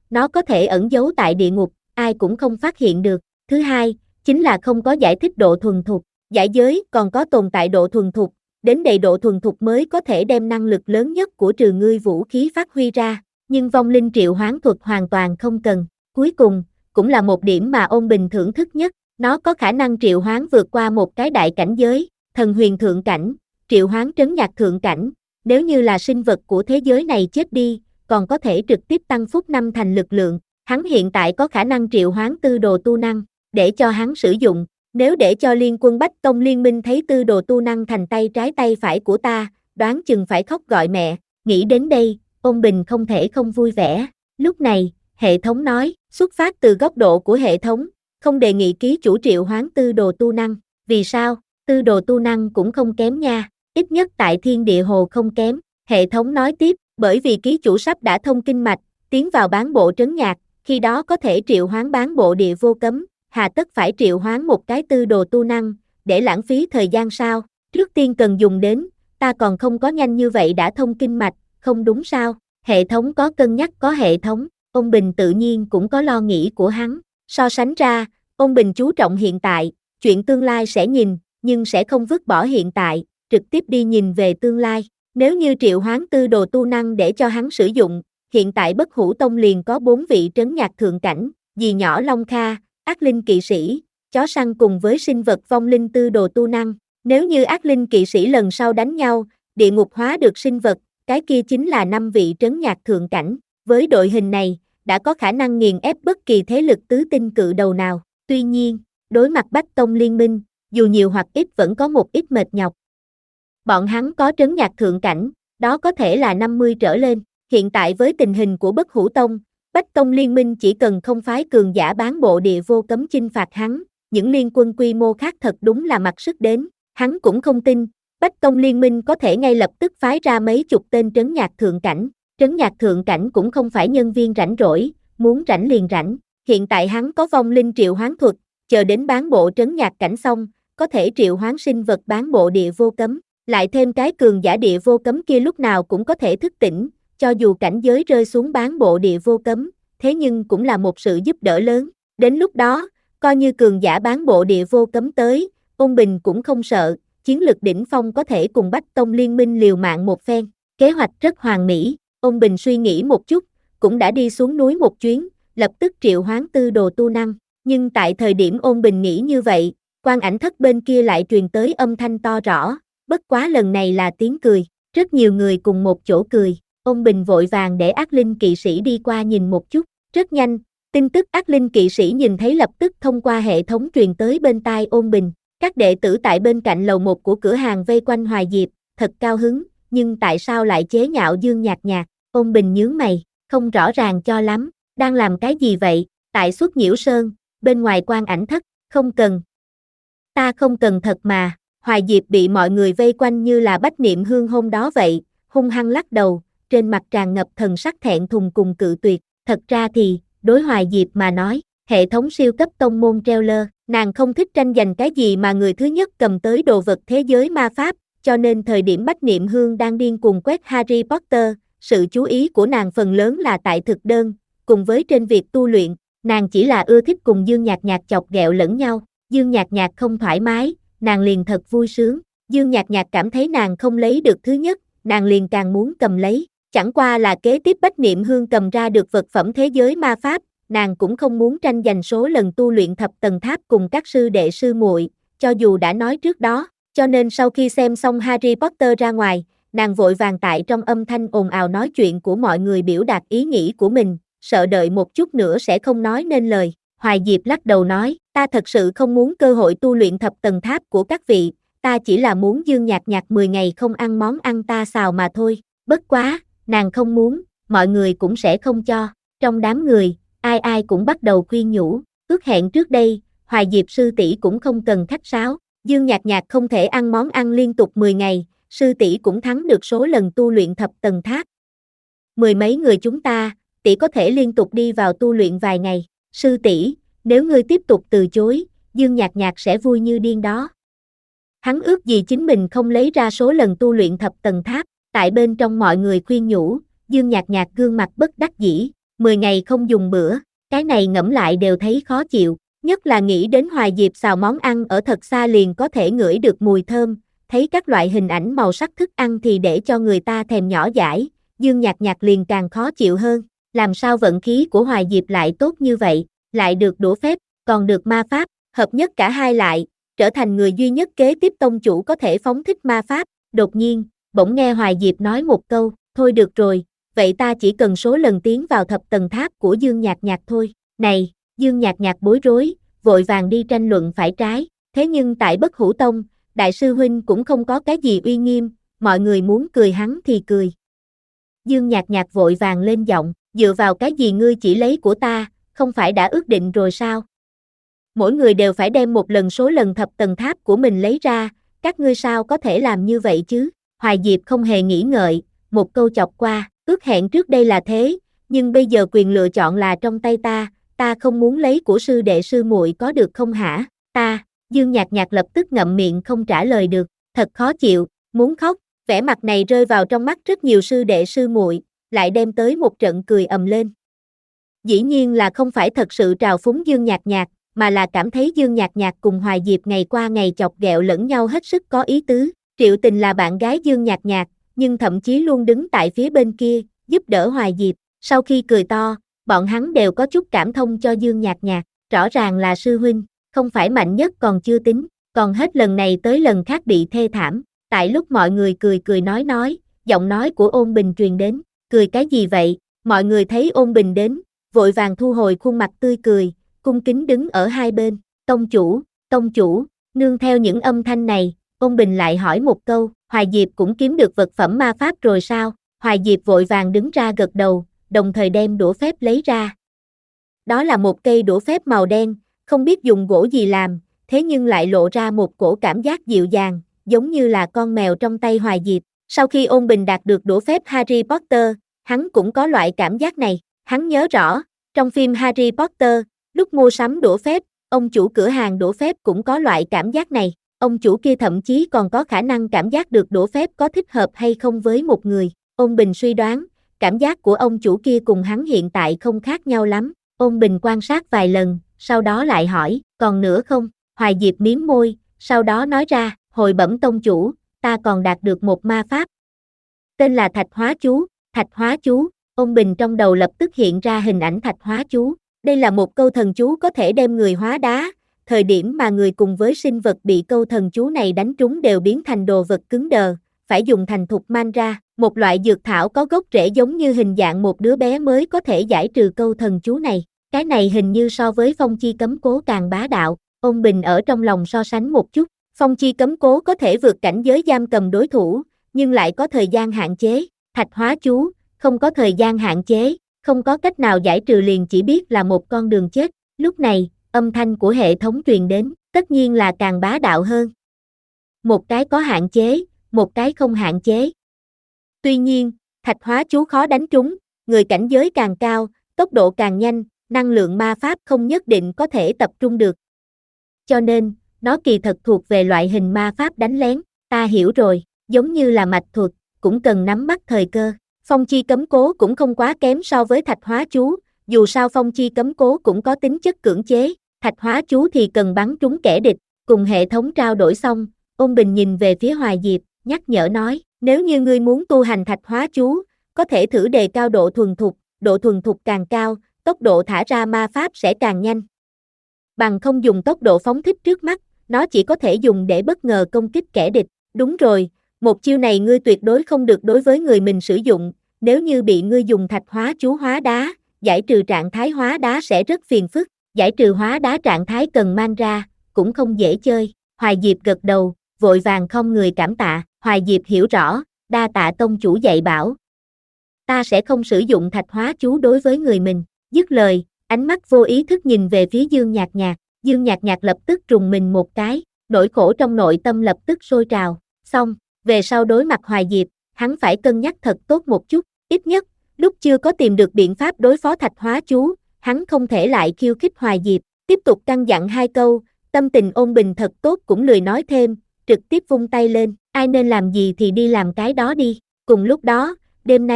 nó có thể ẩn giấu tại địa ngục, ai cũng không phát hiện được. Thứ hai, chính là không có giải thích độ thuần thục. Giải giới còn có tồn tại độ thuần thục, đến đầy độ thuần thục mới có thể đem năng lực lớn nhất của trừ ngươi vũ khí phát huy ra, nhưng vong linh triệu hoán thuật hoàn toàn không cần. Cuối cùng, cũng là một điểm mà Ôn Bình thưởng thức nhất, nó có khả năng triệu hoán vượt qua một cái đại cảnh giới, thần huyền thượng cảnh, triệu hoán trấn nhạc thượng cảnh, nếu như là sinh vật của thế giới này chết đi, còn có thể trực tiếp tăng phúc năm thành lực lượng, hắn hiện tại có khả năng triệu hoán tư đồ tu năng, để cho hắn sử dụng, nếu để cho liên quân Bách Tông Liên minh thấy tư đồ tu năng thành tay trái tay phải của ta, đoán chừng phải khóc gọi mẹ, nghĩ đến đây, Ôn Bình không thể không vui vẻ. Lúc này, hệ thống nói, xuất phát từ góc độ của hệ thống, không đề nghị ký chủ triệu hoán tư đồ tu năng, vì sao? Tư đồ tu năng cũng không kém nha, ít nhất tại thiên địa hồ không kém, hệ thống nói tiếp, bởi vì ký chủ sắp đã thông kinh mạch, tiến vào bán bộ trấn nhạc, khi đó có thể triệu hoán bán bộ địa vô cấm, hà tất phải triệu hoán một cái tư đồ tu năng, để lãng phí thời gian sao, trước tiên cần dùng đến, ta còn không có nhanh như vậy đã thông kinh mạch, không đúng sao, hệ thống có cân nhắc có hệ thống, Ôn Bình tự nhiên cũng có lo nghĩ của hắn, so sánh ra, Ôn Bình chú trọng hiện tại, chuyện tương lai sẽ nhìn, nhưng sẽ không vứt bỏ hiện tại, trực tiếp đi nhìn về tương lai, nếu như triệu hoán tư đồ tu năng để cho hắn sử dụng, hiện tại Bất Hủ Tông liền có bốn vị trấn nhạc thượng cảnh, dì nhỏ Long Kha, ác linh kỵ sĩ, chó săn cùng với sinh vật vong linh tư đồ tu năng, nếu như ác linh kỵ sĩ lần sau đánh nhau, địa ngục hóa được sinh vật, cái kia chính là năm vị trấn nhạc thượng cảnh, với đội hình này, đã có khả năng nghiền ép bất kỳ thế lực tứ tinh cự đầu nào, tuy nhiên, đối mặt Bách Tông Liên minh, dù nhiều hoặc ít vẫn có một ít mệt nhọc. Bọn hắn có trấn nhạc thượng cảnh, đó có thể là năm mươi trở lên, hiện tại với tình hình của Bất Hủ Tông, Bách Tông Liên minh chỉ cần không phái cường giả bán bộ địa vô cấm chinh phạt hắn, những liên quân quy mô khác thật đúng là mặc sức đến, hắn cũng không tin, Bách Tông Liên minh có thể ngay lập tức phái ra mấy chục tên trấn nhạc thượng cảnh, trấn nhạc thượng cảnh cũng không phải nhân viên rảnh rỗi, muốn rảnh liền rảnh, hiện tại hắn có vong linh triệu hoán thuật, chờ đến bán bộ trấn nhạc cảnh xong, có thể triệu hoán sinh vật bán bộ địa vô cấm, lại thêm cái cường giả địa vô cấm kia lúc nào cũng có thể thức tỉnh, cho dù cảnh giới rơi xuống bán bộ địa vô cấm, thế nhưng cũng là một sự giúp đỡ lớn, đến lúc đó, coi như cường giả bán bộ địa vô cấm tới, Ôn Bình cũng không sợ, chiến lực đỉnh phong có thể cùng Bách Tông Liên minh liều mạng một phen, kế hoạch rất hoàn mỹ, Ôn Bình suy nghĩ một chút, cũng đã đi xuống núi một chuyến, lập tức triệu hoán tư đồ tu năng, nhưng tại thời điểm Ôn Bình nghĩ như vậy, Quan Ảnh Thất bên kia lại truyền tới âm thanh to rõ, bất quá lần này là tiếng cười, rất nhiều người cùng một chỗ cười, Ôn Bình vội vàng để ác linh kỵ sĩ đi qua nhìn một chút, rất nhanh, tin tức ác linh kỵ sĩ nhìn thấy lập tức thông qua hệ thống truyền tới bên tai Ôn Bình, các đệ tử tại bên cạnh lầu một của cửa hàng vây quanh Hoài Diệp, thật cao hứng, nhưng tại sao lại chế nhạo Dương Nhạc Nhạc, Ôn Bình nhướng mày, không rõ ràng cho lắm, đang làm cái gì vậy, tại Xuất Nhiễu Sơn, bên ngoài Quan Ảnh Thất, không cần. Ta không cần thật mà, Hoài Diệp bị mọi người vây quanh như là Bách Niệm Hương hôm đó vậy, hung hăng lắc đầu, trên mặt tràn ngập thần sắc thẹn thùng cùng cự tuyệt, thật ra thì, đối Hoài Diệp mà nói, hệ thống siêu cấp tông môn treo lơ, nàng không thích tranh giành cái gì mà người thứ nhất cầm tới đồ vật thế giới ma pháp, cho nên thời điểm Bách Niệm Hương đang điên cuồng quét Harry Potter, sự chú ý của nàng phần lớn là tại thực đơn, cùng với trên việc tu luyện, nàng chỉ là ưa thích cùng Dương Nhạc Nhạc chọc ghẹo lẫn nhau, Dương Nhạc Nhạc không thoải mái, nàng liền thật vui sướng, Dương Nhạc Nhạc cảm thấy nàng không lấy được thứ nhất, nàng liền càng muốn cầm lấy, chẳng qua là kế tiếp Bách Niệm Hương cầm ra được vật phẩm thế giới ma pháp, nàng cũng không muốn tranh giành số lần tu luyện thập tầng tháp cùng các sư đệ sư muội, cho dù đã nói trước đó, cho nên sau khi xem xong Harry Potter ra ngoài, nàng vội vàng tại trong âm thanh ồn ào nói chuyện của mọi người biểu đạt ý nghĩ của mình, sợ đợi một chút nữa sẽ không nói nên lời. Hoài Diệp lắc đầu nói, ta thật sự không muốn cơ hội tu luyện thập tầng tháp của các vị, ta chỉ là muốn Dương Nhạc Nhạc mười ngày không ăn món ăn ta xào mà thôi, bất quá, nàng không muốn, mọi người cũng sẽ không cho, trong đám người, ai ai cũng bắt đầu khuyên nhủ, ước hẹn trước đây, Hoài Diệp sư tỷ cũng không cần khách sáo, Dương Nhạc Nhạc không thể ăn món ăn liên tục mười ngày, sư tỷ cũng thắng được số lần tu luyện thập tầng tháp. Mười mấy người chúng ta, tỷ có thể liên tục đi vào tu luyện vài ngày, sư tỷ, nếu ngươi tiếp tục từ chối, Dương Nhạc Nhạc sẽ vui như điên đó. Hắn ước gì chính mình không lấy ra số lần tu luyện thập tầng tháp, tại bên trong mọi người khuyên nhủ, Dương Nhạc Nhạc gương mặt bất đắc dĩ, mười ngày không dùng bữa, cái này ngẫm lại đều thấy khó chịu, nhất là nghĩ đến Hoài Diệp xào món ăn ở thật xa liền có thể ngửi được mùi thơm, thấy các loại hình ảnh màu sắc thức ăn thì để cho người ta thèm nhỏ dãi, Dương Nhạc Nhạc liền càng khó chịu hơn, làm sao vận khí của Hoài Diệp lại tốt như vậy, lại được đũa phép, còn được ma pháp, hợp nhất cả hai lại, trở thành người duy nhất kế tiếp tông chủ có thể phóng thích ma pháp, đột nhiên, bỗng nghe Hoài Diệp nói một câu, thôi được rồi, vậy ta chỉ cần số lần tiến vào thập tầng tháp của Dương Nhạc Nhạc thôi, này, Dương Nhạc Nhạc bối rối, vội vàng đi tranh luận phải trái, thế nhưng tại Bất Hủ Tông, Đại sư huynh cũng không có cái gì uy nghiêm, mọi người muốn cười hắn thì cười. Dương Nhạc Nhạc vội vàng lên giọng, dựa vào cái gì ngươi chỉ lấy của ta, không phải đã ước định rồi sao? Mỗi người đều phải đem một lần số lần thập tầng tháp của mình lấy ra, các ngươi sao có thể làm như vậy chứ? Hoài Diệp không hề nghĩ ngợi, một câu chọc qua, ước hẹn trước đây là thế, nhưng bây giờ quyền lựa chọn là trong tay ta, ta không muốn lấy của sư đệ sư muội có được không hả? Ta, Dương Nhạc Nhạc lập tức ngậm miệng không trả lời được, thật khó chịu, muốn khóc, vẻ mặt này rơi vào trong mắt rất nhiều sư đệ sư muội, lại đem tới một trận cười ầm lên. Dĩ nhiên là không phải thật sự trào phúng Dương Nhạc Nhạc, mà là cảm thấy Dương Nhạc Nhạc cùng Hoài Diệp ngày qua ngày chọc ghẹo lẫn nhau hết sức có ý tứ. Triệu Tình là bạn gái Dương Nhạc Nhạc, nhưng thậm chí luôn đứng tại phía bên kia, giúp đỡ Hoài Diệp. Sau khi cười to, bọn hắn đều có chút cảm thông cho Dương Nhạc Nhạc, rõ ràng là sư huynh, không phải mạnh nhất còn chưa tính, còn hết lần này tới lần khác bị thê thảm. Tại lúc mọi người cười cười nói nói, giọng nói của Ôn Bình truyền đến, cười cái gì vậy? Mọi người thấy Ôn Bình đến, vội vàng thu hồi khuôn mặt tươi cười, cung kính đứng ở hai bên, tông chủ, tông chủ, nương theo những âm thanh này, Ôn Bình lại hỏi một câu, Hoài Diệp cũng kiếm được vật phẩm ma pháp rồi sao? Hoài Diệp vội vàng đứng ra gật đầu, đồng thời đem đũa phép lấy ra. Đó là một cây đũa phép màu đen, không biết dùng gỗ gì làm, thế nhưng lại lộ ra một cổ cảm giác dịu dàng, giống như là con mèo trong tay Hoài Diệp. Sau khi Ôn Bình đạt được đũa phép Harry Potter, hắn cũng có loại cảm giác này. Hắn nhớ rõ, trong phim Harry Potter, lúc mua sắm đũa phép, ông chủ cửa hàng đũa phép cũng có loại cảm giác này. Ông chủ kia thậm chí còn có khả năng cảm giác được đũa phép có thích hợp hay không với một người. Ôn Bình suy đoán, cảm giác của ông chủ kia cùng hắn hiện tại không khác nhau lắm. Ôn Bình quan sát vài lần, sau đó lại hỏi, còn nữa không? Hoài Diệp miếm môi, sau đó nói ra, hồi bẩm tông chủ, ta còn đạt được một ma pháp. Tên là Thạch Hóa Chú, Thạch Hóa Chú, Ôn Bình trong đầu lập tức hiện ra hình ảnh Thạch Hóa Chú. Đây là một câu thần chú có thể đem người hóa đá, thời điểm mà người cùng với sinh vật bị câu thần chú này đánh trúng đều biến thành đồ vật cứng đờ, phải dùng thành thục man ra, một loại dược thảo có gốc rễ giống như hình dạng một đứa bé mới có thể giải trừ câu thần chú này. Cái này hình như so với phong chi cấm cố càng bá đạo, Ôn Bình ở trong lòng so sánh một chút, phong chi cấm cố có thể vượt cảnh giới giam cầm đối thủ, nhưng lại có thời gian hạn chế, Thạch Hóa Chú, không có thời gian hạn chế, không có cách nào giải trừ liền chỉ biết là một con đường chết, lúc này, âm thanh của hệ thống truyền đến, tất nhiên là càng bá đạo hơn. Một cái có hạn chế, một cái không hạn chế. Tuy nhiên, Thạch Hóa Chú khó đánh trúng, người cảnh giới càng cao, tốc độ càng nhanh, năng lượng ma pháp không nhất định có thể tập trung được. Cho nên, nó kỳ thật thuộc về loại hình ma pháp đánh lén, ta hiểu rồi, giống như là mạch thuật, cũng cần nắm bắt thời cơ. Phong chi cấm cố cũng không quá kém so với Thạch Hóa Chú, dù sao phong chi cấm cố cũng có tính chất cưỡng chế, Thạch Hóa Chú thì cần bắn trúng kẻ địch, cùng hệ thống trao đổi xong, Ôn Bình nhìn về phía Hoài Diệp, nhắc nhở nói, nếu như ngươi muốn tu hành Thạch Hóa Chú, có thể thử đề cao độ thuần thục, độ thuần thục càng cao, tốc độ thả ra ma pháp sẽ càng nhanh. Bằng không dùng tốc độ phóng thích trước mắt, nó chỉ có thể dùng để bất ngờ công kích kẻ địch, đúng rồi, một chiêu này ngươi tuyệt đối không được đối với người mình sử dụng, nếu như bị ngươi dùng Thạch Hóa Chú hóa đá, giải trừ trạng thái hóa đá sẽ rất phiền phức, giải trừ hóa đá trạng thái cần man ra, cũng không dễ chơi. Hoài Diệp gật đầu, vội vàng không người cảm tạ, Hoài Diệp hiểu rõ, đa tạ tông chủ dạy bảo. Ta sẽ không sử dụng Thạch Hóa Chú đối với người mình, dứt lời, ánh mắt vô ý thức nhìn về phía Dương Nhạc Nhạc, Dương Nhạc Nhạc lập tức trùng mình một cái, nỗi khổ trong nội tâm lập tức sôi trào, xong, về sau đối mặt Hoài Diệp, hắn phải cân nhắc thật tốt một chút, ít nhất, lúc chưa có tìm được biện pháp đối phó Thạch Hóa Chú, hắn không thể lại khiêu khích Hoài Diệp, tiếp tục căn dặn hai câu, tâm tình ôn bình thật tốt cũng lười nói thêm, trực tiếp vung tay lên, ai nên làm gì thì đi làm cái đó đi. Cùng lúc đó, đêm nay,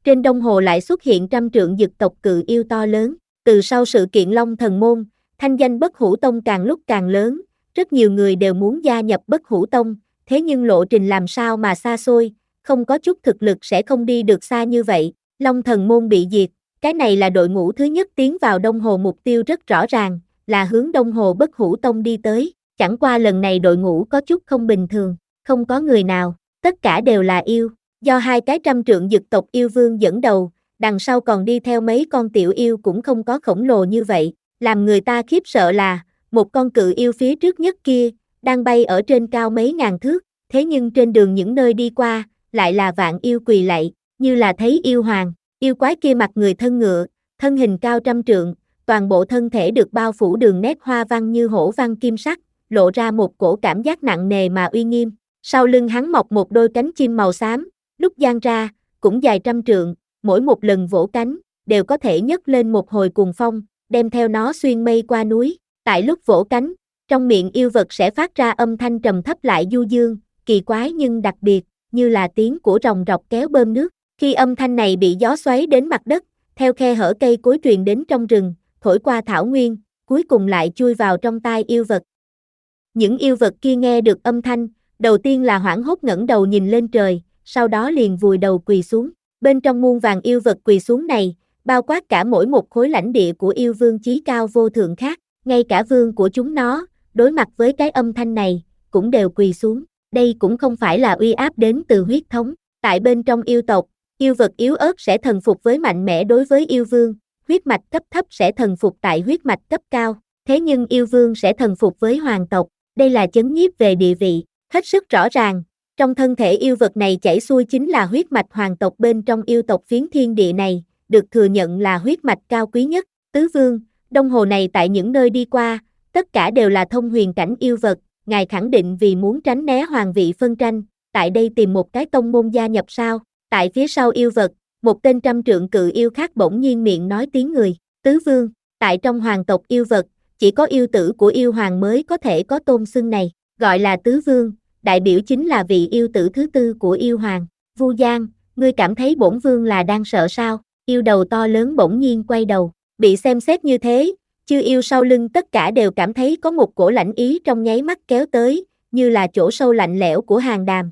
trên đông hồ lại xuất hiện trăm trượng dực tộc cự yêu to lớn. Từ sau sự kiện Long Thần Môn, thanh danh Bất Hủ Tông càng lúc càng lớn, rất nhiều người đều muốn gia nhập Bất Hủ Tông, thế nhưng lộ trình làm sao mà xa xôi, không có chút thực lực sẽ không đi được xa như vậy. Long Thần Môn bị diệt, cái này là đội ngũ thứ nhất tiến vào Đông Hồ, mục tiêu rất rõ ràng, là hướng Đông Hồ Bất Hủ Tông đi tới, chẳng qua lần này đội ngũ có chút không bình thường, không có người nào, tất cả đều là yêu, do hai cái trăm trượng dực tộc yêu vương dẫn đầu, đằng sau còn đi theo mấy con tiểu yêu cũng không có khổng lồ như vậy, làm người ta khiếp sợ là, một con cự yêu phía trước nhất kia, đang bay ở trên cao mấy ngàn thước, thế nhưng trên đường những nơi đi qua, lại là vạn yêu quỳ lạy, như là thấy yêu hoàng, yêu quái kia mặt người thân ngựa, thân hình cao trăm trượng, toàn bộ thân thể được bao phủ đường nét hoa văn như hổ văn kim sắc, lộ ra một cổ cảm giác nặng nề mà uy nghiêm, sau lưng hắn mọc một đôi cánh chim màu xám, lúc giang ra, cũng dài trăm trượng, mỗi một lần vỗ cánh, đều có thể nhấc lên một hồi cuồng phong, đem theo nó xuyên mây qua núi, tại lúc vỗ cánh, trong miệng yêu vật sẽ phát ra âm thanh trầm thấp lại du dương, kỳ quái nhưng đặc biệt, như là tiếng của rồng rọc kéo bơm nước, khi âm thanh này bị gió xoáy đến mặt đất, theo khe hở cây cối truyền đến trong rừng, thổi qua thảo nguyên, cuối cùng lại chui vào trong tai yêu vật. Những yêu vật kia nghe được âm thanh, đầu tiên là hoảng hốt ngẩng đầu nhìn lên trời, sau đó liền vùi đầu quỳ xuống. Bên trong muôn vàng yêu vật quỳ xuống này, bao quát cả mỗi một khối lãnh địa của yêu vương chí cao vô thượng khác, ngay cả vương của chúng nó, đối mặt với cái âm thanh này, cũng đều quỳ xuống. Đây cũng không phải là uy áp đến từ huyết thống, tại bên trong yêu tộc, yêu vật yếu ớt sẽ thần phục với mạnh mẽ đối với yêu vương, huyết mạch cấp thấp sẽ thần phục tại huyết mạch cấp cao, thế nhưng yêu vương sẽ thần phục với hoàng tộc, đây là chấn nhiếp về địa vị, hết sức rõ ràng. Trong thân thể yêu vật này chảy xuôi chính là huyết mạch hoàng tộc bên trong yêu tộc phiến thiên địa này, được thừa nhận là huyết mạch cao quý nhất. Tứ vương, Đông Hồ này tại những nơi đi qua, tất cả đều là thông huyền cảnh yêu vật, ngài khẳng định vì muốn tránh né hoàng vị phân tranh, tại đây tìm một cái tông môn gia nhập sao? Tại phía sau yêu vật, một tên trăm trượng cự yêu khác bỗng nhiên miệng nói tiếng người, tứ vương, tại trong hoàng tộc yêu vật, chỉ có yêu tử của yêu hoàng mới có thể có tôn xưng này, gọi là tứ vương, đại biểu chính là vị yêu tử thứ tư của yêu hoàng. Vu Giang, ngươi cảm thấy bổn vương là đang sợ sao? Yêu đầu to lớn bỗng nhiên quay đầu, bị xem xét như thế, chư yêu sau lưng tất cả đều cảm thấy có một cổ lãnh ý trong nháy mắt kéo tới, như là chỗ sâu lạnh lẽo của Hàng Đàm.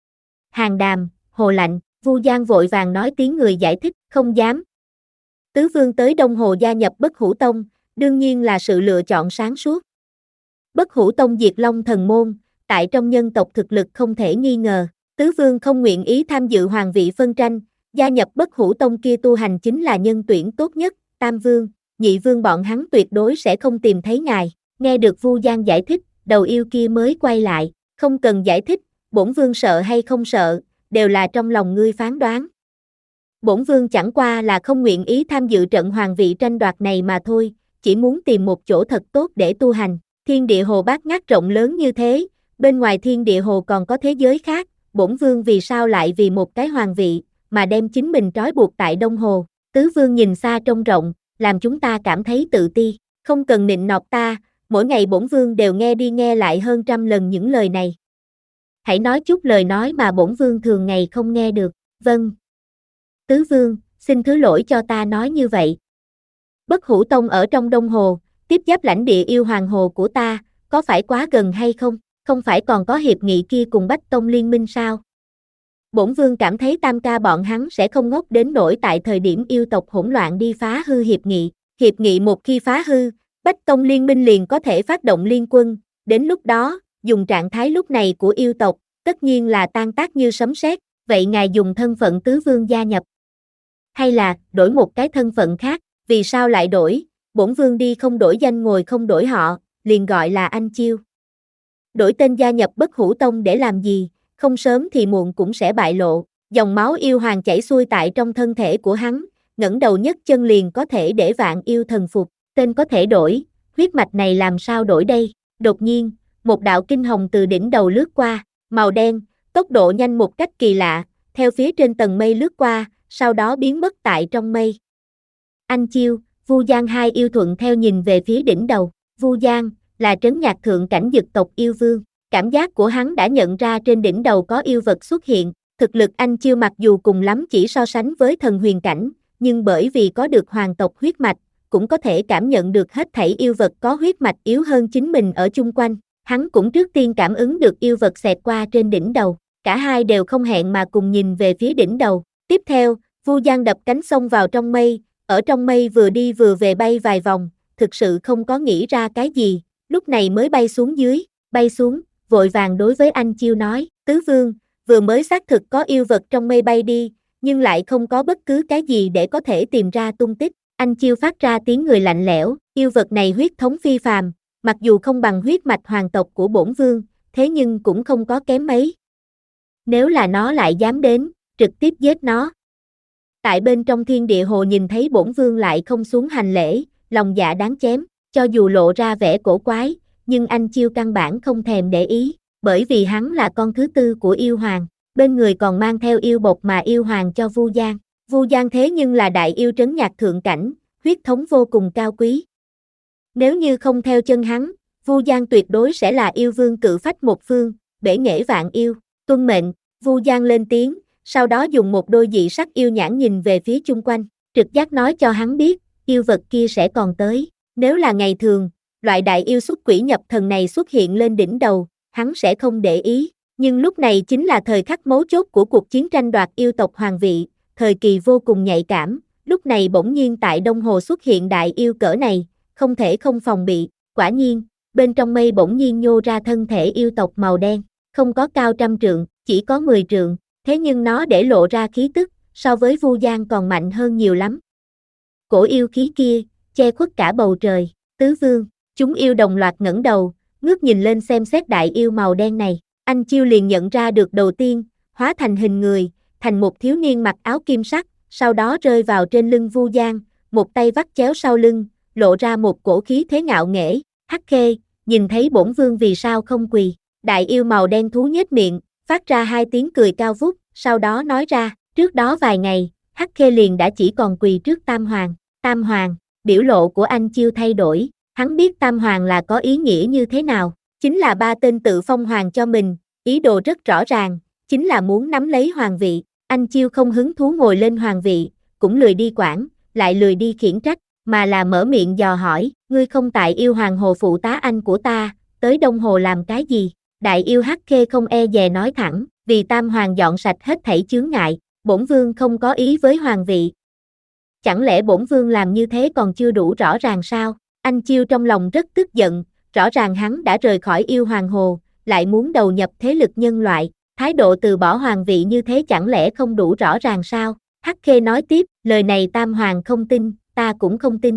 Hàng Đàm, hồ lạnh, Vu Giang vội vàng nói tiếng người giải thích, không dám. Tứ vương tới Đông Hồ gia nhập Bất Hủ Tông, đương nhiên là sự lựa chọn sáng suốt. Bất Hủ Tông diệt Long Thần Môn, tại trong nhân tộc thực lực không thể nghi ngờ, tứ vương không nguyện ý tham dự hoàng vị phân tranh, gia nhập Bất Hủ Tông kia tu hành chính là nhân tuyển tốt nhất, tam vương, nhị vương bọn hắn tuyệt đối sẽ không tìm thấy ngài. Nghe được Vu Giang giải thích, đầu yêu kia mới quay lại, không cần giải thích, bổn vương sợ hay không sợ, đều là trong lòng ngươi phán đoán. Bổn vương chẳng qua là không nguyện ý tham dự trận hoàng vị tranh đoạt này mà thôi, chỉ muốn tìm một chỗ thật tốt để tu hành. Thiên địa hồ bát ngát rộng lớn như thế, bên ngoài thiên địa hồ còn có thế giới khác, bổn vương vì sao lại vì một cái hoàng vị, mà đem chính mình trói buộc tại Đông Hồ. Tứ vương nhìn xa trông rộng, làm chúng ta cảm thấy tự ti, không cần nịnh nọt ta, mỗi ngày bổn vương đều nghe đi nghe lại hơn trăm lần những lời này. Hãy nói chút lời nói mà bổn vương thường ngày không nghe được. Vâng. Tứ vương, xin thứ lỗi cho ta nói như vậy. Bất Hủ Tông ở trong Đông Hồ, tiếp giáp lãnh địa yêu hoàng hồ của ta, có phải quá gần hay không? Không phải còn có hiệp nghị kia cùng Bách Tông liên minh sao? Bổn vương cảm thấy tam ca bọn hắn sẽ không ngốc đến nỗi tại thời điểm yêu tộc hỗn loạn đi phá hư hiệp nghị. Hiệp nghị một khi phá hư, Bách Tông liên minh liền có thể phát động liên quân, đến lúc đó, dùng trạng thái lúc này của yêu tộc, tất nhiên là tan tác như sấm sét. Vậy ngài dùng thân phận tứ vương gia nhập, hay là đổi một cái thân phận khác? Vì sao lại đổi? Bổn vương đi không đổi danh ngồi không đổi họ, liền gọi là Anh Chiêu. Đổi tên gia nhập Bất Hủ Tông để làm gì? Không sớm thì muộn cũng sẽ bại lộ. Dòng máu yêu hoàng chảy xuôi tại trong thân thể của hắn, ngẩng đầu nhấc chân liền có thể để vạn yêu thần phục. Tên có thể đổi, huyết mạch này làm sao đổi đây? Đột nhiên, một đạo kinh hồng từ đỉnh đầu lướt qua, màu đen, tốc độ nhanh một cách kỳ lạ, theo phía trên tầng mây lướt qua, sau đó biến mất tại trong mây. Anh Chiêu, Vu Giang hai yêu thuận theo nhìn về phía đỉnh đầu. Vu Giang là trấn nhạc thượng cảnh dực tộc yêu vương, cảm giác của hắn đã nhận ra trên đỉnh đầu có yêu vật xuất hiện, Thực lực anh Chiêu mặc dù cùng lắm chỉ so sánh với thần huyền cảnh, nhưng bởi vì có được hoàng tộc huyết mạch, cũng có thể cảm nhận được hết thảy yêu vật có huyết mạch yếu hơn chính mình ở chung quanh. Hắn cũng trước tiên cảm ứng được yêu vật xẹt qua trên đỉnh đầu. Cả hai đều không hẹn mà cùng nhìn về phía đỉnh đầu. Tiếp theo, Vu Giang đập cánh xông vào trong mây, ở trong mây vừa đi vừa về bay vài vòng, thực sự không có nghĩ ra cái gì, lúc này mới bay xuống dưới, bay xuống, vội vàng đối với anh Chiêu nói, Tứ Vương, vừa mới xác thực có yêu vật trong mây bay đi, nhưng lại không có bất cứ cái gì để có thể tìm ra tung tích. Anh Chiêu phát ra tiếng người lạnh lẽo, yêu vật này huyết thống phi phàm, mặc dù không bằng huyết mạch hoàng tộc của bổn vương, thế nhưng cũng không có kém mấy. Nếu là nó lại dám đến, trực tiếp giết nó. Tại bên trong thiên địa hồ nhìn thấy bổn vương lại không xuống hành lễ, lòng dạ đáng chém, cho dù lộ ra vẻ cổ quái, nhưng anh Chiêu căn bản không thèm để ý, bởi vì hắn là con thứ tư của yêu hoàng, bên người còn mang theo yêu bộc mà yêu hoàng cho Vu Giang. Vu Giang thế nhưng là đại yêu trấn nhạc thượng cảnh, huyết thống vô cùng cao quý. Nếu như không theo chân hắn, Vu Giang tuyệt đối sẽ là yêu vương cự phách một phương, bể nghệ vạn yêu. Tuân mệnh, Vu Giang lên tiếng, sau đó dùng một đôi dị sắc yêu nhãn nhìn về phía chung quanh, trực giác nói cho hắn biết, yêu vật kia sẽ còn tới. Nếu là ngày thường, loại đại yêu xuất quỷ nhập thần này xuất hiện lên đỉnh đầu, hắn sẽ không để ý. Nhưng lúc này chính là thời khắc mấu chốt của cuộc chiến tranh đoạt yêu tộc hoàng vị, thời kỳ vô cùng nhạy cảm, lúc này bỗng nhiên tại Đông Hồ xuất hiện đại yêu cỡ này, không thể không phòng bị. Quả nhiên, bên trong mây bỗng nhiên nhô ra thân thể yêu tộc màu đen, không có cao trăm trượng, chỉ có mười trượng, thế nhưng nó để lộ ra khí tức, so với Vu Giang còn mạnh hơn nhiều lắm. Cổ yêu khí kia, che khuất cả bầu trời. Tứ Vương, chúng yêu đồng loạt ngẩng đầu, ngước nhìn lên xem xét đại yêu màu đen này. Anh Chiêu liền nhận ra được đầu tiên, hóa thành hình người, thành một thiếu niên mặc áo kim sắc, sau đó rơi vào trên lưng Vu Giang, một tay vắt chéo sau lưng, lộ ra một cổ khí thế ngạo nghễ. Hắc Khê, nhìn thấy bổn vương vì sao không quỳ? Đại yêu màu đen thú nhếch miệng, phát ra hai tiếng cười cao vút, sau đó nói ra, trước đó vài ngày, Hắc Khê liền đã chỉ còn quỳ trước Tam Hoàng. Tam Hoàng, biểu lộ của anh Chiêu thay đổi, hắn biết Tam Hoàng là có ý nghĩa như thế nào, chính là ba tên tự phong hoàng cho mình, ý đồ rất rõ ràng, chính là muốn nắm lấy hoàng vị. Anh Chiêu không hứng thú ngồi lên hoàng vị, cũng lười đi quản, lại lười đi khiển trách, mà là mở miệng dò hỏi, ngươi không tại yêu hoàng hồ phụ tá anh của ta, tới Đông Hồ làm cái gì? Đại yêu Hắc Khê không e dè nói thẳng, vì Tam Hoàng dọn sạch hết thảy chướng ngại, bổn vương không có ý với hoàng vị. Chẳng lẽ bổn vương làm như thế còn chưa đủ rõ ràng sao? Anh Chiêu trong lòng rất tức giận, rõ ràng hắn đã rời khỏi yêu hoàng hồ, lại muốn đầu nhập thế lực nhân loại, thái độ từ bỏ hoàng vị như thế chẳng lẽ không đủ rõ ràng sao? Hắc Khê nói tiếp, lời này Tam Hoàng không tin, ta cũng không tin.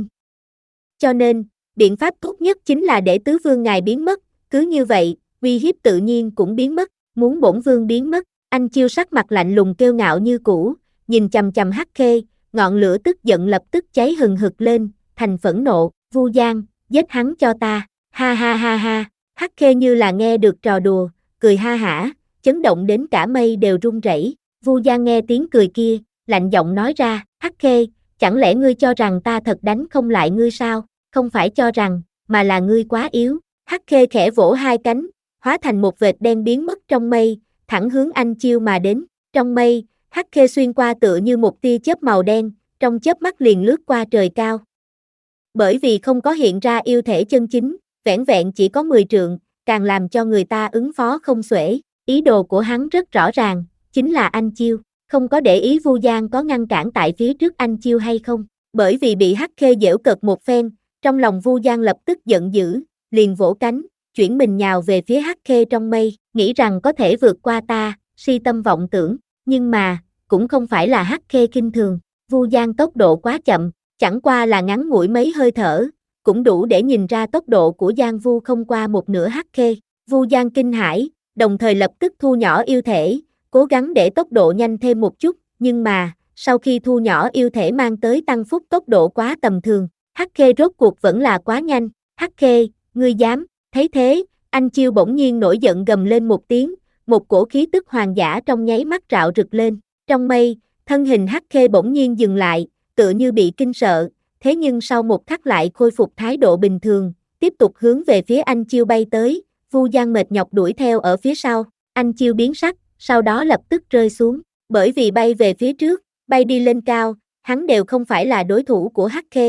Cho nên, biện pháp tốt nhất chính là để Tứ Vương ngài biến mất, cứ như vậy, uy hiếp tự nhiên cũng biến mất, muốn bổn vương biến mất. Anh Chiêu sắc mặt lạnh lùng kiêu ngạo như cũ, nhìn chằm chằm Hắc Khê, ngọn lửa tức giận lập tức cháy hừng hực lên, thành phẫn nộ, Vu Giang, giết hắn cho ta, ha ha ha ha. Hắc Khê như là nghe được trò đùa, cười ha hả, chấn động đến cả mây đều rung rẩy. Vu Giang nghe tiếng cười kia, lạnh giọng nói ra, Hắc Khê, chẳng lẽ ngươi cho rằng ta thật đánh không lại ngươi sao? Không phải cho rằng, mà là ngươi quá yếu. Hắc Khê khẽ vỗ hai cánh, hóa thành một vệt đen biến mất trong mây, thẳng hướng anh Chiêu mà đến. Trong mây, Hắc Khê xuyên qua tựa như một tia chớp màu đen, trong chớp mắt liền lướt qua trời cao. Bởi vì không có hiện ra yêu thể chân chính, vẻn vẹn chỉ có mười trượng, càng làm cho người ta ứng phó không xuể. Ý đồ của hắn rất rõ ràng, chính là anh Chiêu, không có để ý Vu Giang có ngăn cản tại phía trước anh Chiêu hay không. Bởi vì bị Hắc Khê giễu cợt một phen, trong lòng Vu Giang lập tức giận dữ, liền vỗ cánh, chuyển mình nhào về phía Hắc Khê trong mây, nghĩ rằng có thể vượt qua ta, si tâm vọng tưởng, nhưng mà, cũng không phải là Hắc Khê kinh thường. Vu Giang tốc độ quá chậm, chẳng qua là ngắn ngủi mấy hơi thở, cũng đủ để nhìn ra tốc độ của Giang Vu không qua một nửa Hắc Khê. Vu Giang kinh hãi, đồng thời lập tức thu nhỏ yêu thể, cố gắng để tốc độ nhanh thêm một chút, nhưng mà, sau khi thu nhỏ yêu thể mang tới tăng phúc tốc độ quá tầm thường, Hắc Khê rốt cuộc vẫn là quá nhanh. Hắc Khê, ngươi dám? Thấy thế, anh Chiêu bỗng nhiên nổi giận gầm lên một tiếng, một cổ khí tức hoàng giả trong nháy mắt rạo rực lên. Trong mây, thân hình Hắc Khê bỗng nhiên dừng lại, tựa như bị kinh sợ, thế nhưng sau một khắc lại khôi phục thái độ bình thường, tiếp tục hướng về phía anh Chiêu bay tới. Vu Giang mệt nhọc đuổi theo ở phía sau. Anh Chiêu biến sắc, sau đó lập tức rơi xuống, bởi vì bay về phía trước, bay đi lên cao, hắn đều không phải là đối thủ của Hắc Khê.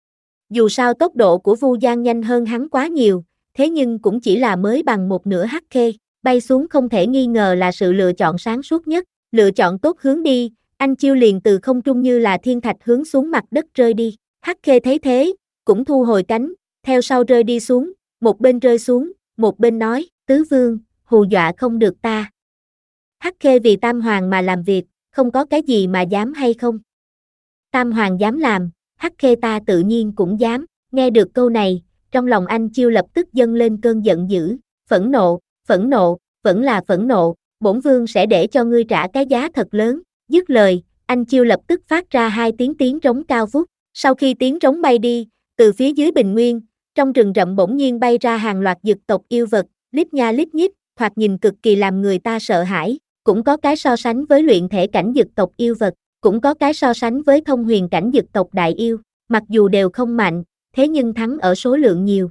Dù sao tốc độ của Vu Giang nhanh hơn hắn quá nhiều, thế nhưng cũng chỉ là mới bằng một nửa Hắc Khê, bay xuống không thể nghi ngờ là sự lựa chọn sáng suốt nhất, lựa chọn tốt hướng đi, anh Chiêu liền từ không trung như là thiên thạch hướng xuống mặt đất rơi đi. Hắc Khê thấy thế, cũng thu hồi cánh, theo sau rơi đi xuống, một bên rơi xuống, một bên nói, Tứ Vương, hù dọa không được ta. Hắc Khê vì Tam Hoàng mà làm việc, không có cái gì mà dám hay không. Tam Hoàng dám làm, Hắc Khê ta tự nhiên cũng dám. Nghe được câu này, trong lòng anh Chiêu lập tức dâng lên cơn giận dữ, phẫn nộ, phẫn nộ, vẫn là phẫn nộ, bổn vương sẽ để cho ngươi trả cái giá thật lớn. Dứt lời, anh Chiêu lập tức phát ra hai tiếng tiếng trống cao vút. Sau khi tiếng trống bay đi, từ phía dưới bình nguyên, trong rừng rậm bỗng nhiên bay ra hàng loạt dực tộc yêu vật, lít nha lít nhít, thoạt nhìn cực kỳ làm người ta sợ hãi. Cũng có cái so sánh với luyện thể cảnh dực tộc yêu vật, cũng có cái so sánh với thông huyền cảnh dực tộc đại yêu, mặc dù đều không mạnh, thế nhưng thắng ở số lượng nhiều.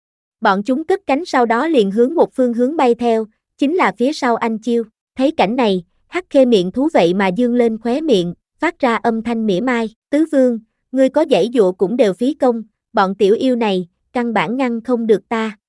Bọn chúng cất cánh sau đó liền hướng một phương hướng bay theo, chính là phía sau anh Chiêu. Thấy cảnh này, Hắc Khê miệng thú vậy mà dương lên khóe miệng, phát ra âm thanh mỉa mai, Tứ Vương, ngươi có giãy dụa cũng đều phí công, bọn tiểu yêu này, căn bản ngăn không được ta.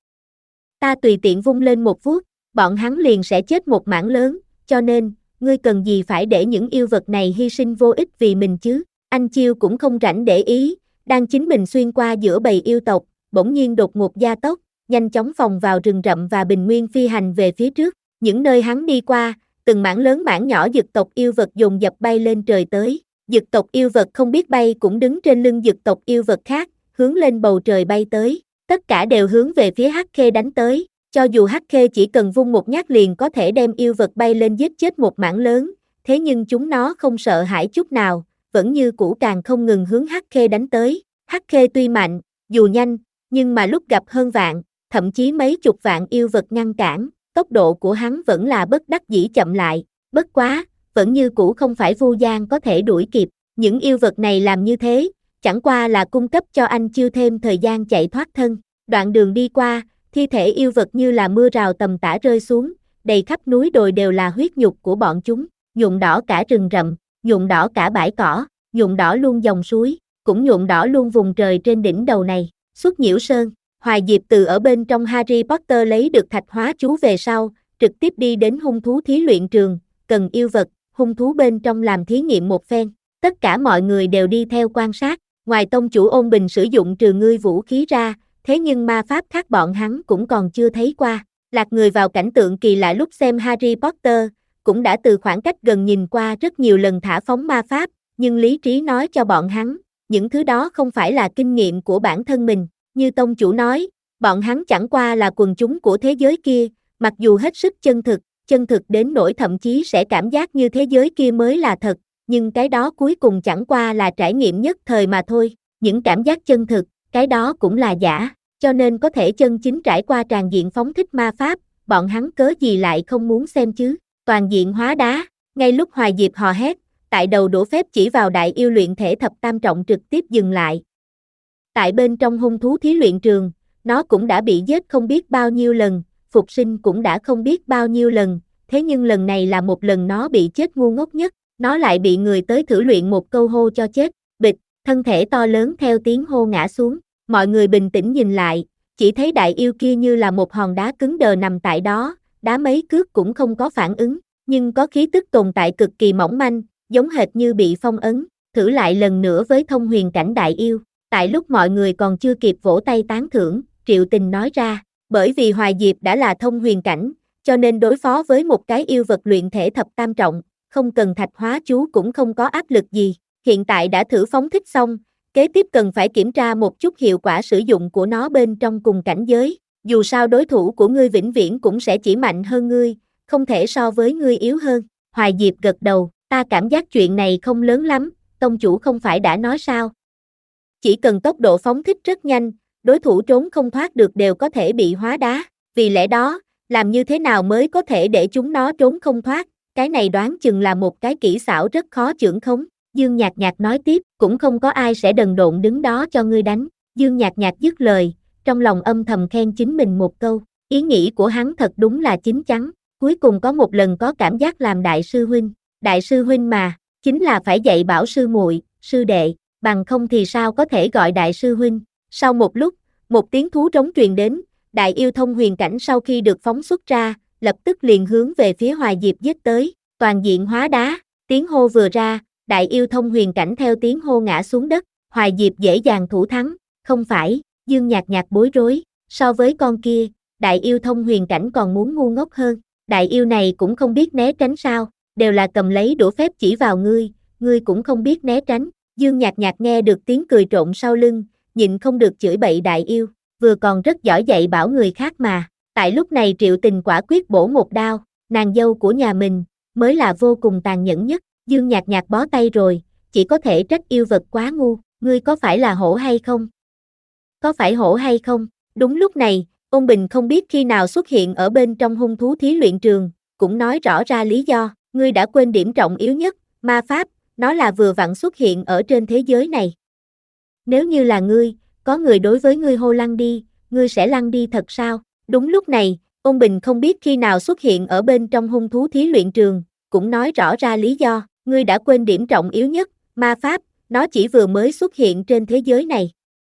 Ta tùy tiện vung lên một vuốt, bọn hắn liền sẽ chết một mảng lớn, cho nên, ngươi cần gì phải để những yêu vật này hy sinh vô ích vì mình chứ? Anh Chiêu cũng không rảnh để ý, đang chính mình xuyên qua giữa bầy yêu tộc, bỗng nhiên đột ngột gia tốc, nhanh chóng phòng vào rừng rậm và bình nguyên phi hành về phía trước. Những nơi hắn đi qua, từng mảng lớn mảng nhỏ dực tộc yêu vật dồn dập bay lên trời tới. Dực tộc yêu vật không biết bay cũng đứng trên lưng dực tộc yêu vật khác, hướng lên bầu trời bay tới. Tất cả đều hướng về phía Hắc Khê đánh tới. Cho dù Hắc Khê chỉ cần vung một nhát liền có thể đem yêu vật bay lên giết chết một mảng lớn, thế nhưng chúng nó không sợ hãi chút nào, vẫn như cũ càng không ngừng hướng Hắc Khê đánh tới. Hắc Khê tuy mạnh, dù nhanh, nhưng mà lúc gặp hơn vạn, thậm chí mấy chục vạn yêu vật ngăn cản, tốc độ của hắn vẫn là bất đắc dĩ chậm lại, bất quá, vẫn như cũ không phải Vu Giang có thể đuổi kịp. Những yêu vật này làm như thế, chẳng qua là cung cấp cho anh Chiêu thêm thời gian chạy thoát thân. Đoạn đường đi qua, thi thể yêu vật như là mưa rào tầm tã rơi xuống, đầy khắp núi đồi đều là huyết nhục của bọn chúng, nhuộm đỏ cả rừng rậm, nhuộm đỏ cả bãi cỏ, nhuộm đỏ luôn dòng suối, cũng nhuộm đỏ luôn vùng trời trên đỉnh đầu này. Xuất Nhiễu Sơn, Hoài Diệp từ ở bên trong Harry Potter lấy được thạch hóa chú về sau, trực tiếp đi đến hung thú thí luyện trường, cần yêu vật, hung thú bên trong làm thí nghiệm một phen. Tất cả mọi người đều đi theo quan sát, ngoài tông chủ Ôn Bình sử dụng trừ ngươi vũ khí ra, thế nhưng ma pháp khác bọn hắn cũng còn chưa thấy qua. Lạc người vào cảnh tượng kỳ lạ lúc xem Harry Potter, cũng đã từ khoảng cách gần nhìn qua rất nhiều lần thả phóng ma pháp, nhưng lý trí nói cho bọn hắn, những thứ đó không phải là kinh nghiệm của bản thân mình. Như tông chủ nói, bọn hắn chẳng qua là quần chúng của thế giới kia, mặc dù hết sức chân thực, chân thực đến nỗi thậm chí sẽ cảm giác như thế giới kia mới là thật, nhưng cái đó cuối cùng chẳng qua là trải nghiệm nhất thời mà thôi. Những cảm giác chân thực, cái đó cũng là giả, cho nên có thể chân chính trải qua tràn diện phóng thích ma pháp, bọn hắn cớ gì lại không muốn xem chứ. Toàn diện hóa đá, ngay lúc Hoài Diệp hò hét, tại đầu đổ phép chỉ vào đại yêu luyện thể thập tam trọng trực tiếp dừng lại. Tại bên trong hung thú thí luyện trường, nó cũng đã bị giết không biết bao nhiêu lần, phục sinh cũng đã không biết bao nhiêu lần, thế nhưng lần này là một lần nó bị chết ngu ngốc nhất, nó lại bị người tới thử luyện một câu hô cho chết, bịch, thân thể to lớn theo tiếng hô ngã xuống. Mọi người bình tĩnh nhìn lại, chỉ thấy đại yêu kia như là một hòn đá cứng đờ nằm tại đó, đá mấy cước cũng không có phản ứng, nhưng có khí tức tồn tại cực kỳ mỏng manh, giống hệt như bị phong ấn. Thử lại lần nữa với thông huyền cảnh đại yêu. Tại lúc mọi người còn chưa kịp vỗ tay tán thưởng, Triệu Tình nói ra, bởi vì Hoài Diệp đã là thông huyền cảnh, cho nên đối phó với một cái yêu vật luyện thể thập tam trọng, không cần thạch hóa chú cũng không có áp lực gì. Hiện tại đã thử phóng thích xong, kế tiếp cần phải kiểm tra một chút hiệu quả sử dụng của nó bên trong cùng cảnh giới. Dù sao đối thủ của ngươi vĩnh viễn cũng sẽ chỉ mạnh hơn ngươi, không thể so với ngươi yếu hơn. Hoài Diệp gật đầu, ta cảm giác chuyện này không lớn lắm, tông chủ không phải đã nói sao? Chỉ cần tốc độ phóng thích rất nhanh, đối thủ trốn không thoát được đều có thể bị hóa đá. Vì lẽ đó, làm như thế nào mới có thể để chúng nó trốn không thoát? Cái này đoán chừng là một cái kỹ xảo rất khó chưởng khống. Dương Nhạc Nhạc nói tiếp, cũng không có ai sẽ đần độn đứng đó cho ngươi đánh. Dương Nhạc Nhạc dứt lời, trong lòng âm thầm khen chính mình một câu. Ý nghĩ của hắn thật đúng là chín chắn. cuối cùng có một lần có cảm giác làm đại sư huynh, đại sư huynh mà, chính là phải dạy bảo sư muội, sư đệ, bằng không thì sao có thể gọi đại sư huynh. Sau một lúc, một tiếng thú trống truyền đến, đại yêu thông huyền cảnh sau khi được phóng xuất ra, lập tức liền hướng về phía Hoài Diệp giết tới, toàn diện hóa đá, tiếng hô vừa ra, đại yêu thông huyền cảnh theo tiếng hô ngã xuống đất, Hoài Diệp dễ dàng thủ thắng, không phải, Dương Nhạc Nhạc bối rối, so với con kia, đại yêu thông huyền cảnh còn muốn ngu ngốc hơn, đại yêu này cũng không biết né tránh sao, đều là cầm lấy đũa phép chỉ vào ngươi, ngươi cũng không biết né tránh, Dương Nhạc Nhạc nghe được tiếng cười trộn sau lưng, nhịn không được chửi bậy đại yêu, vừa còn rất giỏi dạy bảo người khác mà, tại lúc này Triệu Tình quả quyết bổ một đao, nàng dâu của nhà mình, mới là vô cùng tàn nhẫn nhất, Dương Nhạc Nhạc bó tay rồi, chỉ có thể trách yêu vật quá ngu, ngươi có phải là hổ hay không? Có phải hổ hay không? Đúng lúc này, Ôn Bình không biết khi nào xuất hiện ở bên trong hung thú thí luyện trường, cũng nói rõ ra lý do, ngươi đã quên điểm trọng yếu nhất, ma pháp, nó là vừa vặn xuất hiện ở trên thế giới này. Nếu như là ngươi, có người đối với ngươi hô lăn đi, ngươi sẽ lăn đi thật sao? Đúng lúc này, Ôn Bình không biết khi nào xuất hiện ở bên trong hung thú thí luyện trường, cũng nói rõ ra lý do, ngươi đã quên điểm trọng yếu nhất, ma pháp, nó chỉ vừa mới xuất hiện trên thế giới này.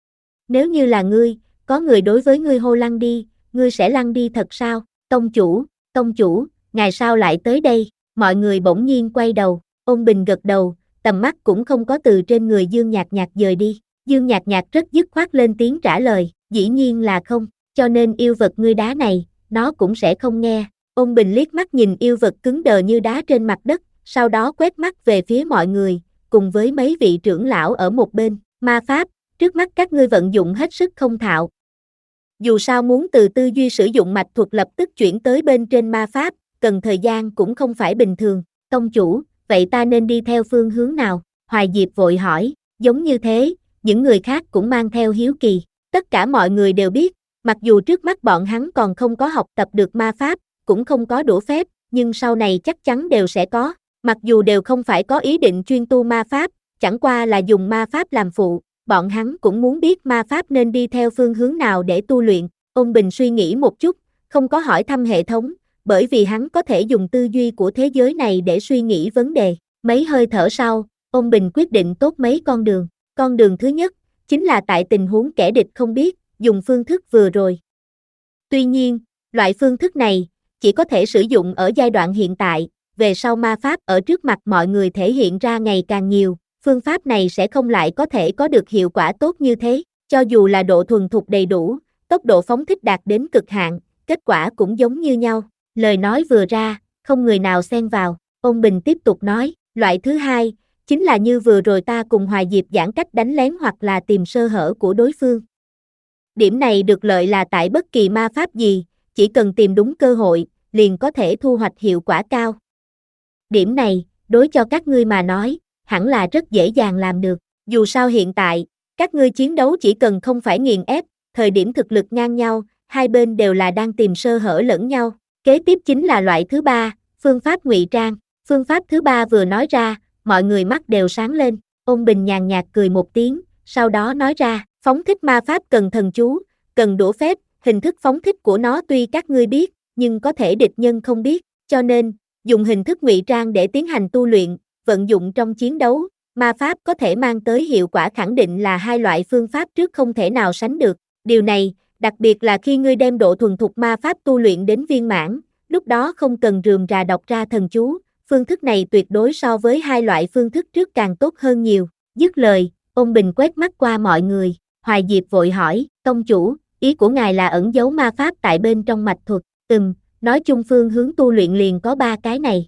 Nếu như là ngươi, có người đối với ngươi hô lăn đi, ngươi sẽ lăn đi thật sao? Tông chủ, tông chủ, ngài sao lại tới đây? Mọi người bỗng nhiên quay đầu, Ôn Bình gật đầu, tầm mắt cũng không có từ trên người Dương Nhạc Nhạc dời đi. Dương Nhạc Nhạc rất dứt khoát lên tiếng trả lời, dĩ nhiên là không, cho nên yêu vật ngươi đá này, nó cũng sẽ không nghe. Ôn Bình liếc mắt nhìn yêu vật cứng đờ như đá trên mặt đất, sau đó quét mắt về phía mọi người, cùng với mấy vị trưởng lão ở một bên, ma pháp, trước mắt các ngươi vận dụng hết sức không thạo. Dù sao muốn từ tư duy sử dụng mạch thuật lập tức chuyển tới bên trên ma pháp, cần thời gian cũng không phải bình thường. Tông chủ, vậy ta nên đi theo phương hướng nào? Hoài Diệp vội hỏi, giống như thế, những người khác cũng mang theo hiếu kỳ. Tất cả mọi người đều biết, mặc dù trước mắt bọn hắn còn không có học tập được ma pháp, cũng không có đũa phép, nhưng sau này chắc chắn đều sẽ có. Mặc dù đều không phải có ý định chuyên tu ma pháp, chẳng qua là dùng ma pháp làm phụ, bọn hắn cũng muốn biết ma pháp nên đi theo phương hướng nào để tu luyện. Ôn Bình suy nghĩ một chút, không có hỏi thăm hệ thống, bởi vì hắn có thể dùng tư duy của thế giới này để suy nghĩ vấn đề. Mấy hơi thở sau, Ôn Bình quyết định tốt mấy con đường. Con đường thứ nhất, chính là tại tình huống kẻ địch không biết, dùng phương thức vừa rồi. Tuy nhiên, loại phương thức này, chỉ có thể sử dụng ở giai đoạn hiện tại, về sau ma pháp ở trước mặt mọi người thể hiện ra ngày càng nhiều, phương pháp này sẽ không lại có thể có được hiệu quả tốt như thế, cho dù là độ thuần thục đầy đủ, tốc độ phóng thích đạt đến cực hạn, kết quả cũng giống như nhau. Lời nói vừa ra, không người nào xen vào, Ôn Bình tiếp tục nói, loại thứ hai, chính là như vừa rồi ta cùng Hoài Diệp giãn cách đánh lén hoặc là tìm sơ hở của đối phương. Điểm này được lợi là tại bất kỳ ma pháp gì, chỉ cần tìm đúng cơ hội, liền có thể thu hoạch hiệu quả cao. Điểm này, đối cho các ngươi mà nói, hẳn là rất dễ dàng làm được. Dù sao hiện tại, các ngươi chiến đấu chỉ cần không phải nghiền ép, thời điểm thực lực ngang nhau, hai bên đều là đang tìm sơ hở lẫn nhau. Kế tiếp chính là loại thứ ba, phương pháp ngụy trang. Phương pháp thứ ba vừa nói ra, mọi người mắt đều sáng lên. Ôn Bình nhàn nhạt cười một tiếng, sau đó nói ra, phóng thích ma pháp cần thần chú, cần đũa phép, hình thức phóng thích của nó tuy các ngươi biết, nhưng có thể địch nhân không biết, cho nên, dùng hình thức ngụy trang để tiến hành tu luyện, vận dụng trong chiến đấu, ma pháp có thể mang tới hiệu quả khẳng định là hai loại phương pháp trước không thể nào sánh được. Điều này, đặc biệt là khi ngươi đem độ thuần thục ma pháp tu luyện đến viên mãn, lúc đó không cần rườm rà đọc ra thần chú, phương thức này tuyệt đối so với hai loại phương thức trước càng tốt hơn nhiều. Dứt lời, Ôn Bình quét mắt qua mọi người, Hoài Diệp vội hỏi, tông chủ, ý của ngài là ẩn giấu ma pháp tại bên trong mạch thuật? Ừm, nói chung phương hướng tu luyện liền có ba cái này.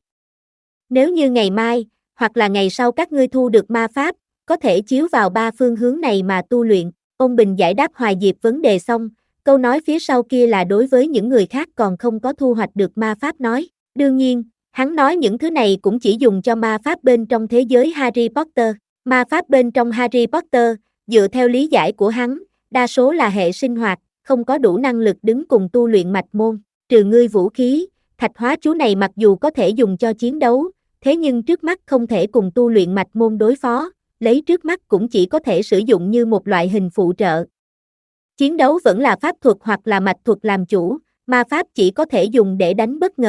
Nếu như ngày mai, hoặc là ngày sau các ngươi thu được ma pháp, có thể chiếu vào ba phương hướng này mà tu luyện. Ôn Bình giải đáp Hoài Diệp vấn đề xong, câu nói phía sau kia là đối với những người khác còn không có thu hoạch được ma pháp nói. Đương nhiên, hắn nói những thứ này cũng chỉ dùng cho ma pháp bên trong thế giới Harry Potter. Ma pháp bên trong Harry Potter, dựa theo lý giải của hắn, đa số là hệ sinh hoạt, không có đủ năng lực đứng cùng tu luyện mạch môn. Trừ ngươi vũ khí, thạch hóa chú này mặc dù có thể dùng cho chiến đấu, thế nhưng trước mắt không thể cùng tu luyện mạch môn đối phó, lấy trước mắt cũng chỉ có thể sử dụng như một loại hình phụ trợ. Chiến đấu vẫn là pháp thuật hoặc là mạch thuật làm chủ, ma pháp chỉ có thể dùng để đánh bất ngờ.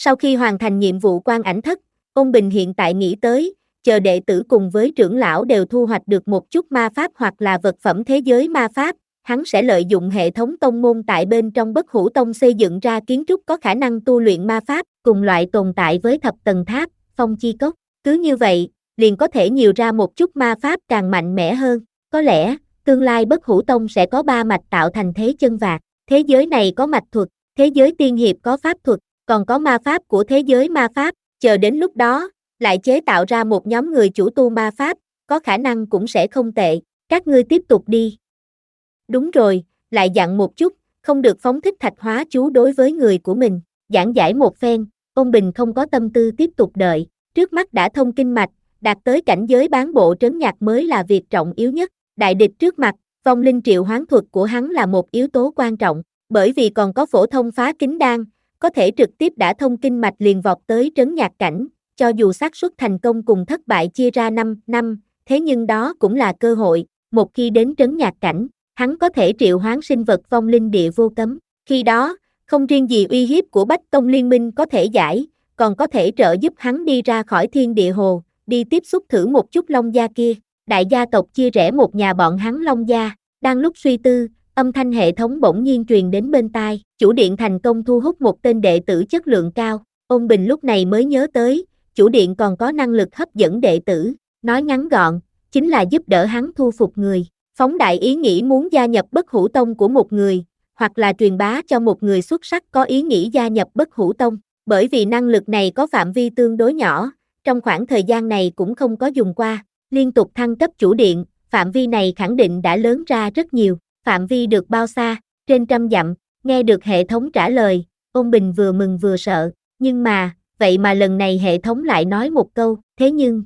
Sau khi hoàn thành nhiệm vụ quan ảnh thất, Ôn Bình hiện tại nghĩ tới, chờ đệ tử cùng với trưởng lão đều thu hoạch được một chút ma pháp hoặc là vật phẩm thế giới ma pháp, hắn sẽ lợi dụng hệ thống tông môn tại bên trong Bất Hủ Tông xây dựng ra kiến trúc có khả năng tu luyện ma pháp, cùng loại tồn tại với thập tầng tháp, phong chi cốc. Cứ như vậy, liền có thể nhiều ra một chút ma pháp càng mạnh mẽ hơn. Có lẽ, tương lai Bất Hủ Tông sẽ có ba mạch tạo thành thế chân vạc. Thế giới này có mạch thuật, thế giới tiên hiệp có pháp thuật, còn có ma pháp của thế giới ma pháp. Chờ đến lúc đó, lại chế tạo ra một nhóm người chủ tu ma pháp, có khả năng cũng sẽ không tệ. Các ngươi tiếp tục đi. Đúng rồi, lại dặn một chút, không được phóng thích thạch hóa chú đối với người của mình. Giảng giải một phen, Ôn Bình không có tâm tư tiếp tục đợi. Trước mắt đã thông kinh mạch, đạt tới cảnh giới bán bộ trấn nhạc mới là việc trọng yếu nhất. Đại địch trước mặt, vong linh triệu hoán thuật của hắn là một yếu tố quan trọng, bởi vì còn có phổ thông phá kính đan, có thể trực tiếp đã thông kinh mạch liền vọt tới trấn nhạc cảnh, cho dù xác suất thành công cùng thất bại chia ra năm năm, thế nhưng đó cũng là cơ hội, một khi đến trấn nhạc cảnh, hắn có thể triệu hoán sinh vật vong linh địa vô cấm, khi đó, không riêng gì uy hiếp của Bách Tông Liên minh có thể giải, còn có thể trợ giúp hắn đi ra khỏi thiên địa hồ, đi tiếp xúc thử một chút Long Gia kia. Đại gia tộc chia rẽ một nhà bọn hắn Long Gia, đang lúc suy tư, âm thanh hệ thống bỗng nhiên truyền đến bên tai, chủ điện thành công thu hút một tên đệ tử chất lượng cao. Ôn Bình lúc này mới nhớ tới, chủ điện còn có năng lực hấp dẫn đệ tử, nói ngắn gọn, chính là giúp đỡ hắn thu phục người, phóng đại ý nghĩ muốn gia nhập Bất Hủ Tông của một người, hoặc là truyền bá cho một người xuất sắc có ý nghĩ gia nhập Bất Hủ Tông, bởi vì năng lực này có phạm vi tương đối nhỏ, trong khoảng thời gian này cũng không có dùng qua, liên tục thăng cấp chủ điện, phạm vi này khẳng định đã lớn ra rất nhiều, phạm vi được bao xa, trên trăm dặm, nghe được hệ thống trả lời, Ôn Bình vừa mừng vừa sợ, nhưng mà, vậy mà lần này hệ thống lại nói một câu, thế nhưng,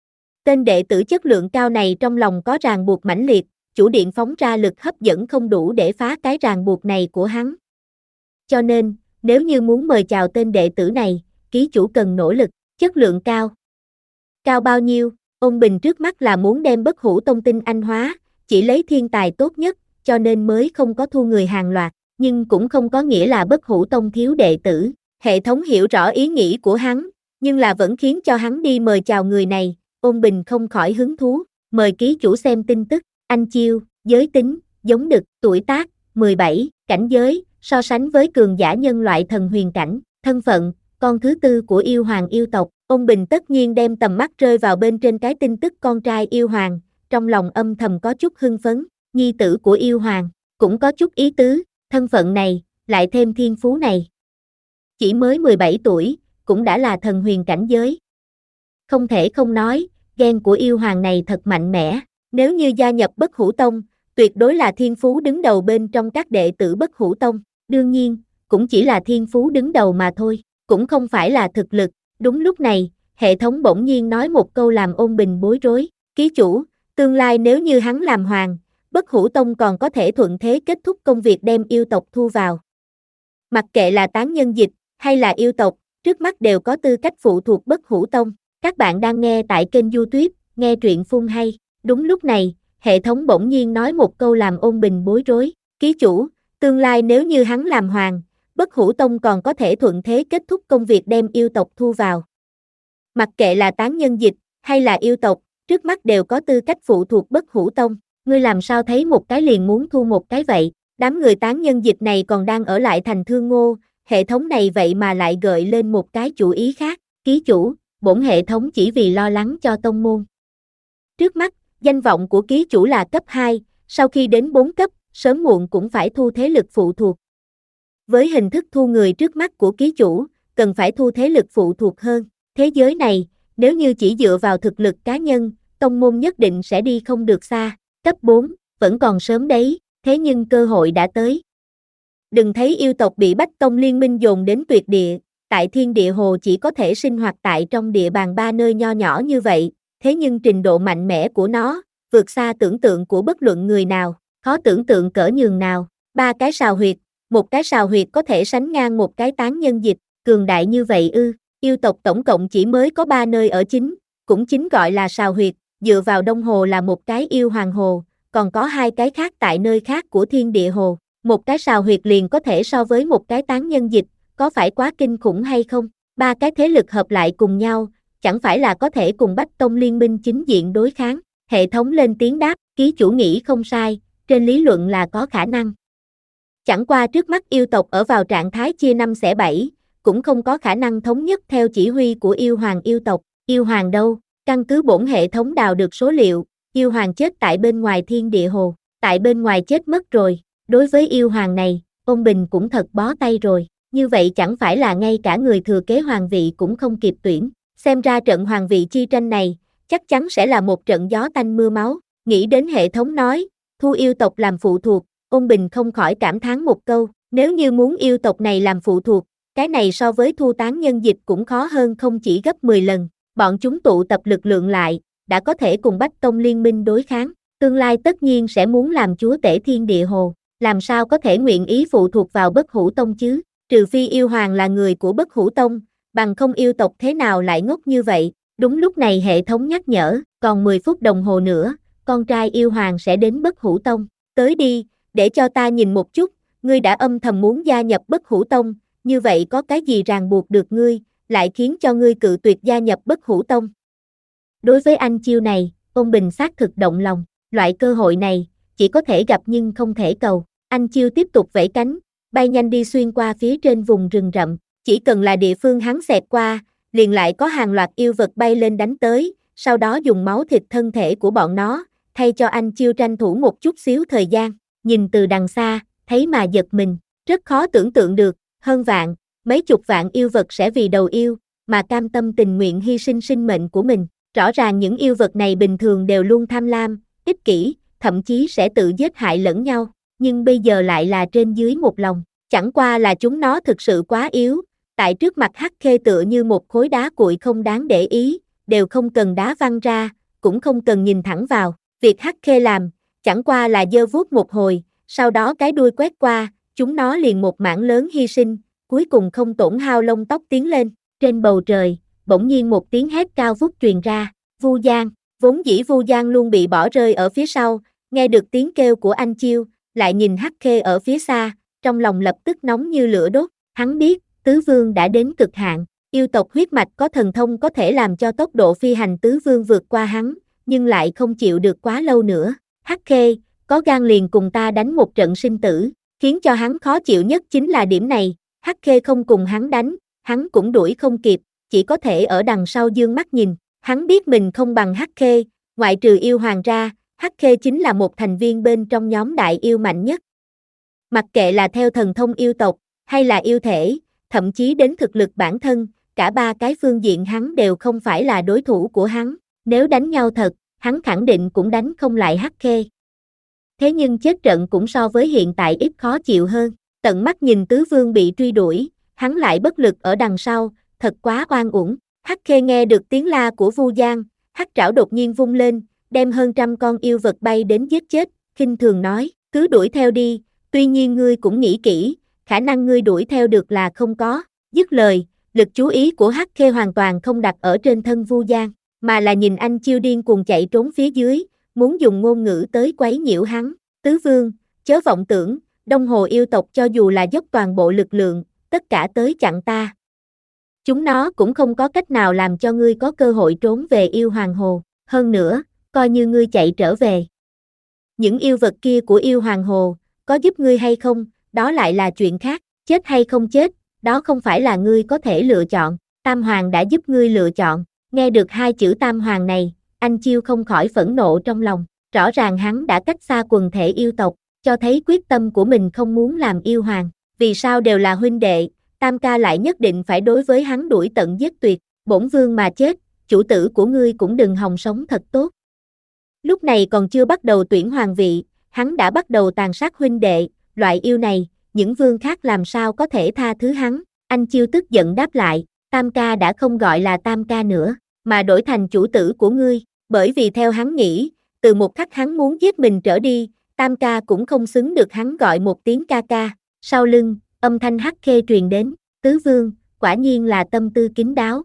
tên đệ tử chất lượng cao này trong lòng có ràng buộc mãnh liệt, chủ điện phóng ra lực hấp dẫn không đủ để phá cái ràng buộc này của hắn. Cho nên, nếu như muốn mời chào tên đệ tử này, ký chủ cần nỗ lực, chất lượng cao. Cao bao nhiêu? Ôn Bình trước mắt là muốn đem Bất Hủ Tông tinh anh hóa, chỉ lấy thiên tài tốt nhất, cho nên mới không có thu người hàng loạt, nhưng cũng không có nghĩa là Bất Hủ Tông thiếu đệ tử. Hệ thống hiểu rõ ý nghĩ của hắn, nhưng là vẫn khiến cho hắn đi mời chào người này. Ôn Bình không khỏi hứng thú, mời ký chủ xem tin tức. Anh Chiêu, giới tính, giống đực, tuổi tác, mười bảy, cảnh giới, so sánh với cường giả nhân loại thần huyền cảnh, thân phận, con thứ tư của yêu hoàng yêu tộc. Ôn Bình tất nhiên đem tầm mắt rơi vào bên trên cái tin tức con trai yêu hoàng, trong lòng âm thầm có chút hưng phấn, nhi tử của yêu hoàng, cũng có chút ý tứ, thân phận này, lại thêm thiên phú này. Chỉ mới mười bảy tuổi, cũng đã là thần huyền cảnh giới. Không thể không nói, gen của yêu hoàng này thật mạnh mẽ, nếu như gia nhập Bất Hủ Tông, tuyệt đối là thiên phú đứng đầu bên trong các đệ tử Bất Hủ Tông, đương nhiên, cũng chỉ là thiên phú đứng đầu mà thôi, cũng không phải là thực lực. Đúng lúc này, hệ thống bỗng nhiên nói một câu làm Ôn Bình bối rối, ký chủ, tương lai nếu như hắn làm hoàng, Bất Hủ Tông còn có thể thuận thế kết thúc công việc đem yêu tộc thu vào. Mặc kệ là tán nhân dịch, hay là yêu tộc, trước mắt đều có tư cách phụ thuộc Bất Hủ Tông. Các bạn đang nghe tại kênh YouTube, nghe truyện phun hay. Đúng lúc này, hệ thống bỗng nhiên nói một câu làm Ôn Bình bối rối, ký chủ, tương lai nếu như hắn làm hoàng, Bất Hủ Tông còn có thể thuận thế kết thúc công việc đem yêu tộc thu vào. Mặc kệ là tán nhân dịch, hay là yêu tộc, trước mắt đều có tư cách phụ thuộc Bất Hủ Tông. Ngươi làm sao thấy một cái liền muốn thu một cái vậy? Đám người tán nhân dịch này còn đang ở lại thành Thương Ngô, hệ thống này vậy mà lại gợi lên một cái chủ ý khác. Ký chủ, bổn hệ thống chỉ vì lo lắng cho tông môn. Trước mắt, danh vọng của ký chủ là cấp hai, sau khi đến bốn cấp, sớm muộn cũng phải thu thế lực phụ thuộc. Với hình thức thu người trước mắt của ký chủ, cần phải thu thế lực phụ thuộc hơn. Thế giới này, nếu như chỉ dựa vào thực lực cá nhân, tông môn nhất định sẽ đi không được xa. Cấp bốn, vẫn còn sớm đấy, thế nhưng cơ hội đã tới. Đừng thấy yêu tộc bị Bách Tông Liên minh dồn đến tuyệt địa, tại thiên địa hồ chỉ có thể sinh hoạt tại trong địa bàn ba nơi nho nhỏ như vậy, thế nhưng trình độ mạnh mẽ của nó, vượt xa tưởng tượng của bất luận người nào, khó tưởng tượng cỡ nhường nào. Ba cái sào huyệt, một cái sào huyệt có thể sánh ngang một cái tán nhân dịch, cường đại như vậy ư? Yêu tộc tổng cộng chỉ mới có ba nơi ở chính, cũng chính gọi là sào huyệt, dựa vào Đông Hồ là một cái yêu hoàng hồ, còn có hai cái khác tại nơi khác của thiên địa hồ. Một cái sào huyệt liền có thể so với một cái tán nhân dịch, có phải quá kinh khủng hay không? Ba cái thế lực hợp lại cùng nhau, chẳng phải là có thể cùng Bách Tông liên minh chính diện đối kháng. Hệ thống lên tiếng đáp, ký chủ nghĩ không sai, trên lý luận là có khả năng. Chẳng qua trước mắt yêu tộc ở vào trạng thái chia năm xẻ bảy, cũng không có khả năng thống nhất theo chỉ huy của yêu hoàng yêu tộc. Yêu hoàng đâu? Căn cứ bổn hệ thống đào được số liệu, yêu hoàng chết tại bên ngoài thiên địa hồ, tại bên ngoài chết mất rồi. Đối với yêu hoàng này, ông Bình cũng thật bó tay rồi, như vậy chẳng phải là ngay cả người thừa kế hoàng vị cũng không kịp tuyển. Xem ra trận hoàng vị chi tranh này, chắc chắn sẽ là một trận gió tanh mưa máu. Nghĩ đến hệ thống nói, thu yêu tộc làm phụ thuộc, ông Bình không khỏi cảm thán một câu, nếu như muốn yêu tộc này làm phụ thuộc, cái này so với thu tán nhân dịch cũng khó hơn không chỉ gấp mười lần. Bọn chúng tụ tập lực lượng lại, đã có thể cùng Bách Tông liên minh đối kháng, tương lai tất nhiên sẽ muốn làm chúa tể thiên địa hồ, làm sao có thể nguyện ý phụ thuộc vào Bất Hủ Tông chứ, trừ phi yêu hoàng là người của Bất Hủ Tông, bằng không yêu tộc thế nào lại ngốc như vậy. Đúng lúc này hệ thống nhắc nhở, còn mười phút đồng hồ nữa, con trai yêu hoàng sẽ đến Bất Hủ Tông, tới đi, để cho ta nhìn một chút, ngươi đã âm thầm muốn gia nhập Bất Hủ Tông, như vậy có cái gì ràng buộc được ngươi, lại khiến cho ngươi cự tuyệt gia nhập Bất Hủ Tông. Đối với anh chiêu này, ông Bình xác thực động lòng, loại cơ hội này, chỉ có thể gặp nhưng không thể cầu. Anh chiêu tiếp tục vẫy cánh, bay nhanh đi xuyên qua phía trên vùng rừng rậm, chỉ cần là địa phương hắn xẹt qua, liền lại có hàng loạt yêu vật bay lên đánh tới, sau đó dùng máu thịt thân thể của bọn nó, thay cho anh chiêu tranh thủ một chút xíu thời gian, nhìn từ đằng xa, thấy mà giật mình, rất khó tưởng tượng được, hơn vạn, mấy chục vạn yêu vật sẽ vì đầu yêu, mà cam tâm tình nguyện hy sinh sinh mệnh của mình. Rõ ràng những yêu vật này bình thường đều luôn tham lam, ích kỷ, thậm chí sẽ tự giết hại lẫn nhau, nhưng bây giờ lại là trên dưới một lòng, chẳng qua là chúng nó thực sự quá yếu, tại trước mặt Hắc Khê tựa như một khối đá cuội không đáng để ý, đều không cần đá văng ra, cũng không cần nhìn thẳng vào, việc Hắc Khê làm, chẳng qua là giơ vuốt một hồi, sau đó cái đuôi quét qua, chúng nó liền một mảng lớn hy sinh, cuối cùng không tổn hao lông tóc tiến lên, trên bầu trời, bỗng nhiên một tiếng hét cao vút truyền ra, Vu Giang, vốn dĩ Vu Giang luôn bị bỏ rơi ở phía sau, nghe được tiếng kêu của anh chiêu, lại nhìn Hắc Khê ở phía xa, trong lòng lập tức nóng như lửa đốt, hắn biết, Tứ Vương đã đến cực hạn, yêu tộc huyết mạch có thần thông có thể làm cho tốc độ phi hành Tứ Vương vượt qua hắn, nhưng lại không chịu được quá lâu nữa, Hắc Khê, có gan liền cùng ta đánh một trận sinh tử, khiến cho hắn khó chịu nhất chính là điểm này, Hắc Khê không cùng hắn đánh, hắn cũng đuổi không kịp, chỉ có thể ở đằng sau dương mắt nhìn, hắn biết mình không bằng Hắc Khê, ngoại trừ yêu hoàng ra, Hắc Khê chính là một thành viên bên trong nhóm đại yêu mạnh nhất. Mặc kệ là theo thần thông yêu tộc, hay là yêu thể, thậm chí đến thực lực bản thân, cả ba cái phương diện hắn đều không phải là đối thủ của hắn, nếu đánh nhau thật, hắn khẳng định cũng đánh không lại Hắc Khê. Thế nhưng chết trận cũng so với hiện tại ít khó chịu hơn, tận mắt nhìn Tứ Vương bị truy đuổi, hắn lại bất lực ở đằng sau, thật quá oan uổng. Hắc Khê nghe được tiếng la của Vu Giang, hắc trảo đột nhiên vung lên, đem hơn trăm con yêu vật bay đến giết chết, khinh thường nói, cứ đuổi theo đi, tuy nhiên ngươi cũng nghĩ kỹ, khả năng ngươi đuổi theo được là không có. Dứt lời, lực chú ý của Hắc Khê hoàn toàn không đặt ở trên thân Vu Giang, mà là nhìn anh chiêu điên cuồng chạy trốn phía dưới, muốn dùng ngôn ngữ tới quấy nhiễu hắn. Tứ Vương, chớ vọng tưởng, Đông Hồ yêu tộc cho dù là dốc toàn bộ lực lượng, tất cả tới chặn ta. Chúng nó cũng không có cách nào làm cho ngươi có cơ hội trốn về yêu hoàng hồ, hơn nữa, coi như ngươi chạy trở về. Những yêu vật kia của yêu hoàng hồ, có giúp ngươi hay không, đó lại là chuyện khác, chết hay không chết, đó không phải là ngươi có thể lựa chọn, Tam Hoàng đã giúp ngươi lựa chọn, nghe được hai chữ Tam Hoàng này, anh chiêu không khỏi phẫn nộ trong lòng, rõ ràng hắn đã cách xa quần thể yêu tộc, cho thấy quyết tâm của mình không muốn làm yêu hoàng, vì sao đều là huynh đệ, Tam ca lại nhất định phải đối với hắn đuổi tận giết tuyệt, bổn vương mà chết, chủ tử của ngươi cũng đừng hòng sống thật tốt. Lúc này còn chưa bắt đầu tuyển hoàng vị, hắn đã bắt đầu tàn sát huynh đệ, loại yêu này, những vương khác làm sao có thể tha thứ hắn, anh chiêu tức giận đáp lại, Tam ca đã không gọi là Tam ca nữa, mà đổi thành chủ tử của ngươi, bởi vì theo hắn nghĩ, từ một khắc hắn muốn giết mình trở đi, Tam ca cũng không xứng được hắn gọi một tiếng ca ca, sau lưng, âm thanh Hắc Khê truyền đến, Tứ Vương, quả nhiên là tâm tư kín đáo.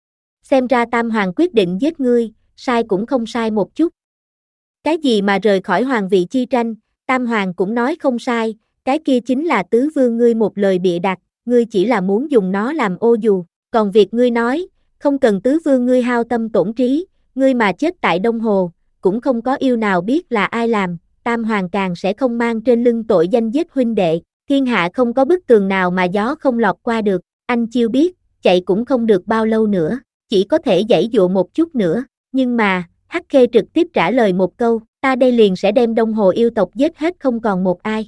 Xem ra Tam Hoàng quyết định giết ngươi, sai cũng không sai một chút. Cái gì mà rời khỏi hoàng vị chi tranh, Tam Hoàng cũng nói không sai, cái kia chính là Tứ Vương ngươi một lời bịa đặt, ngươi chỉ là muốn dùng nó làm ô dù. Còn việc ngươi nói, không cần tứ vương ngươi hao tâm tổn trí, ngươi mà chết tại Đông Hồ, cũng không có yêu nào biết là ai làm, Tam Hoàng càng sẽ không mang trên lưng tội danh giết huynh đệ, thiên hạ không có bức tường nào mà gió không lọt qua được, anh Chiêu biết, chạy cũng không được bao lâu nữa, chỉ có thể giãy dụa một chút nữa, nhưng mà, Hắc Khê trực tiếp trả lời một câu, ta đây liền sẽ đem Đông Hồ yêu tộc giết hết không còn một ai.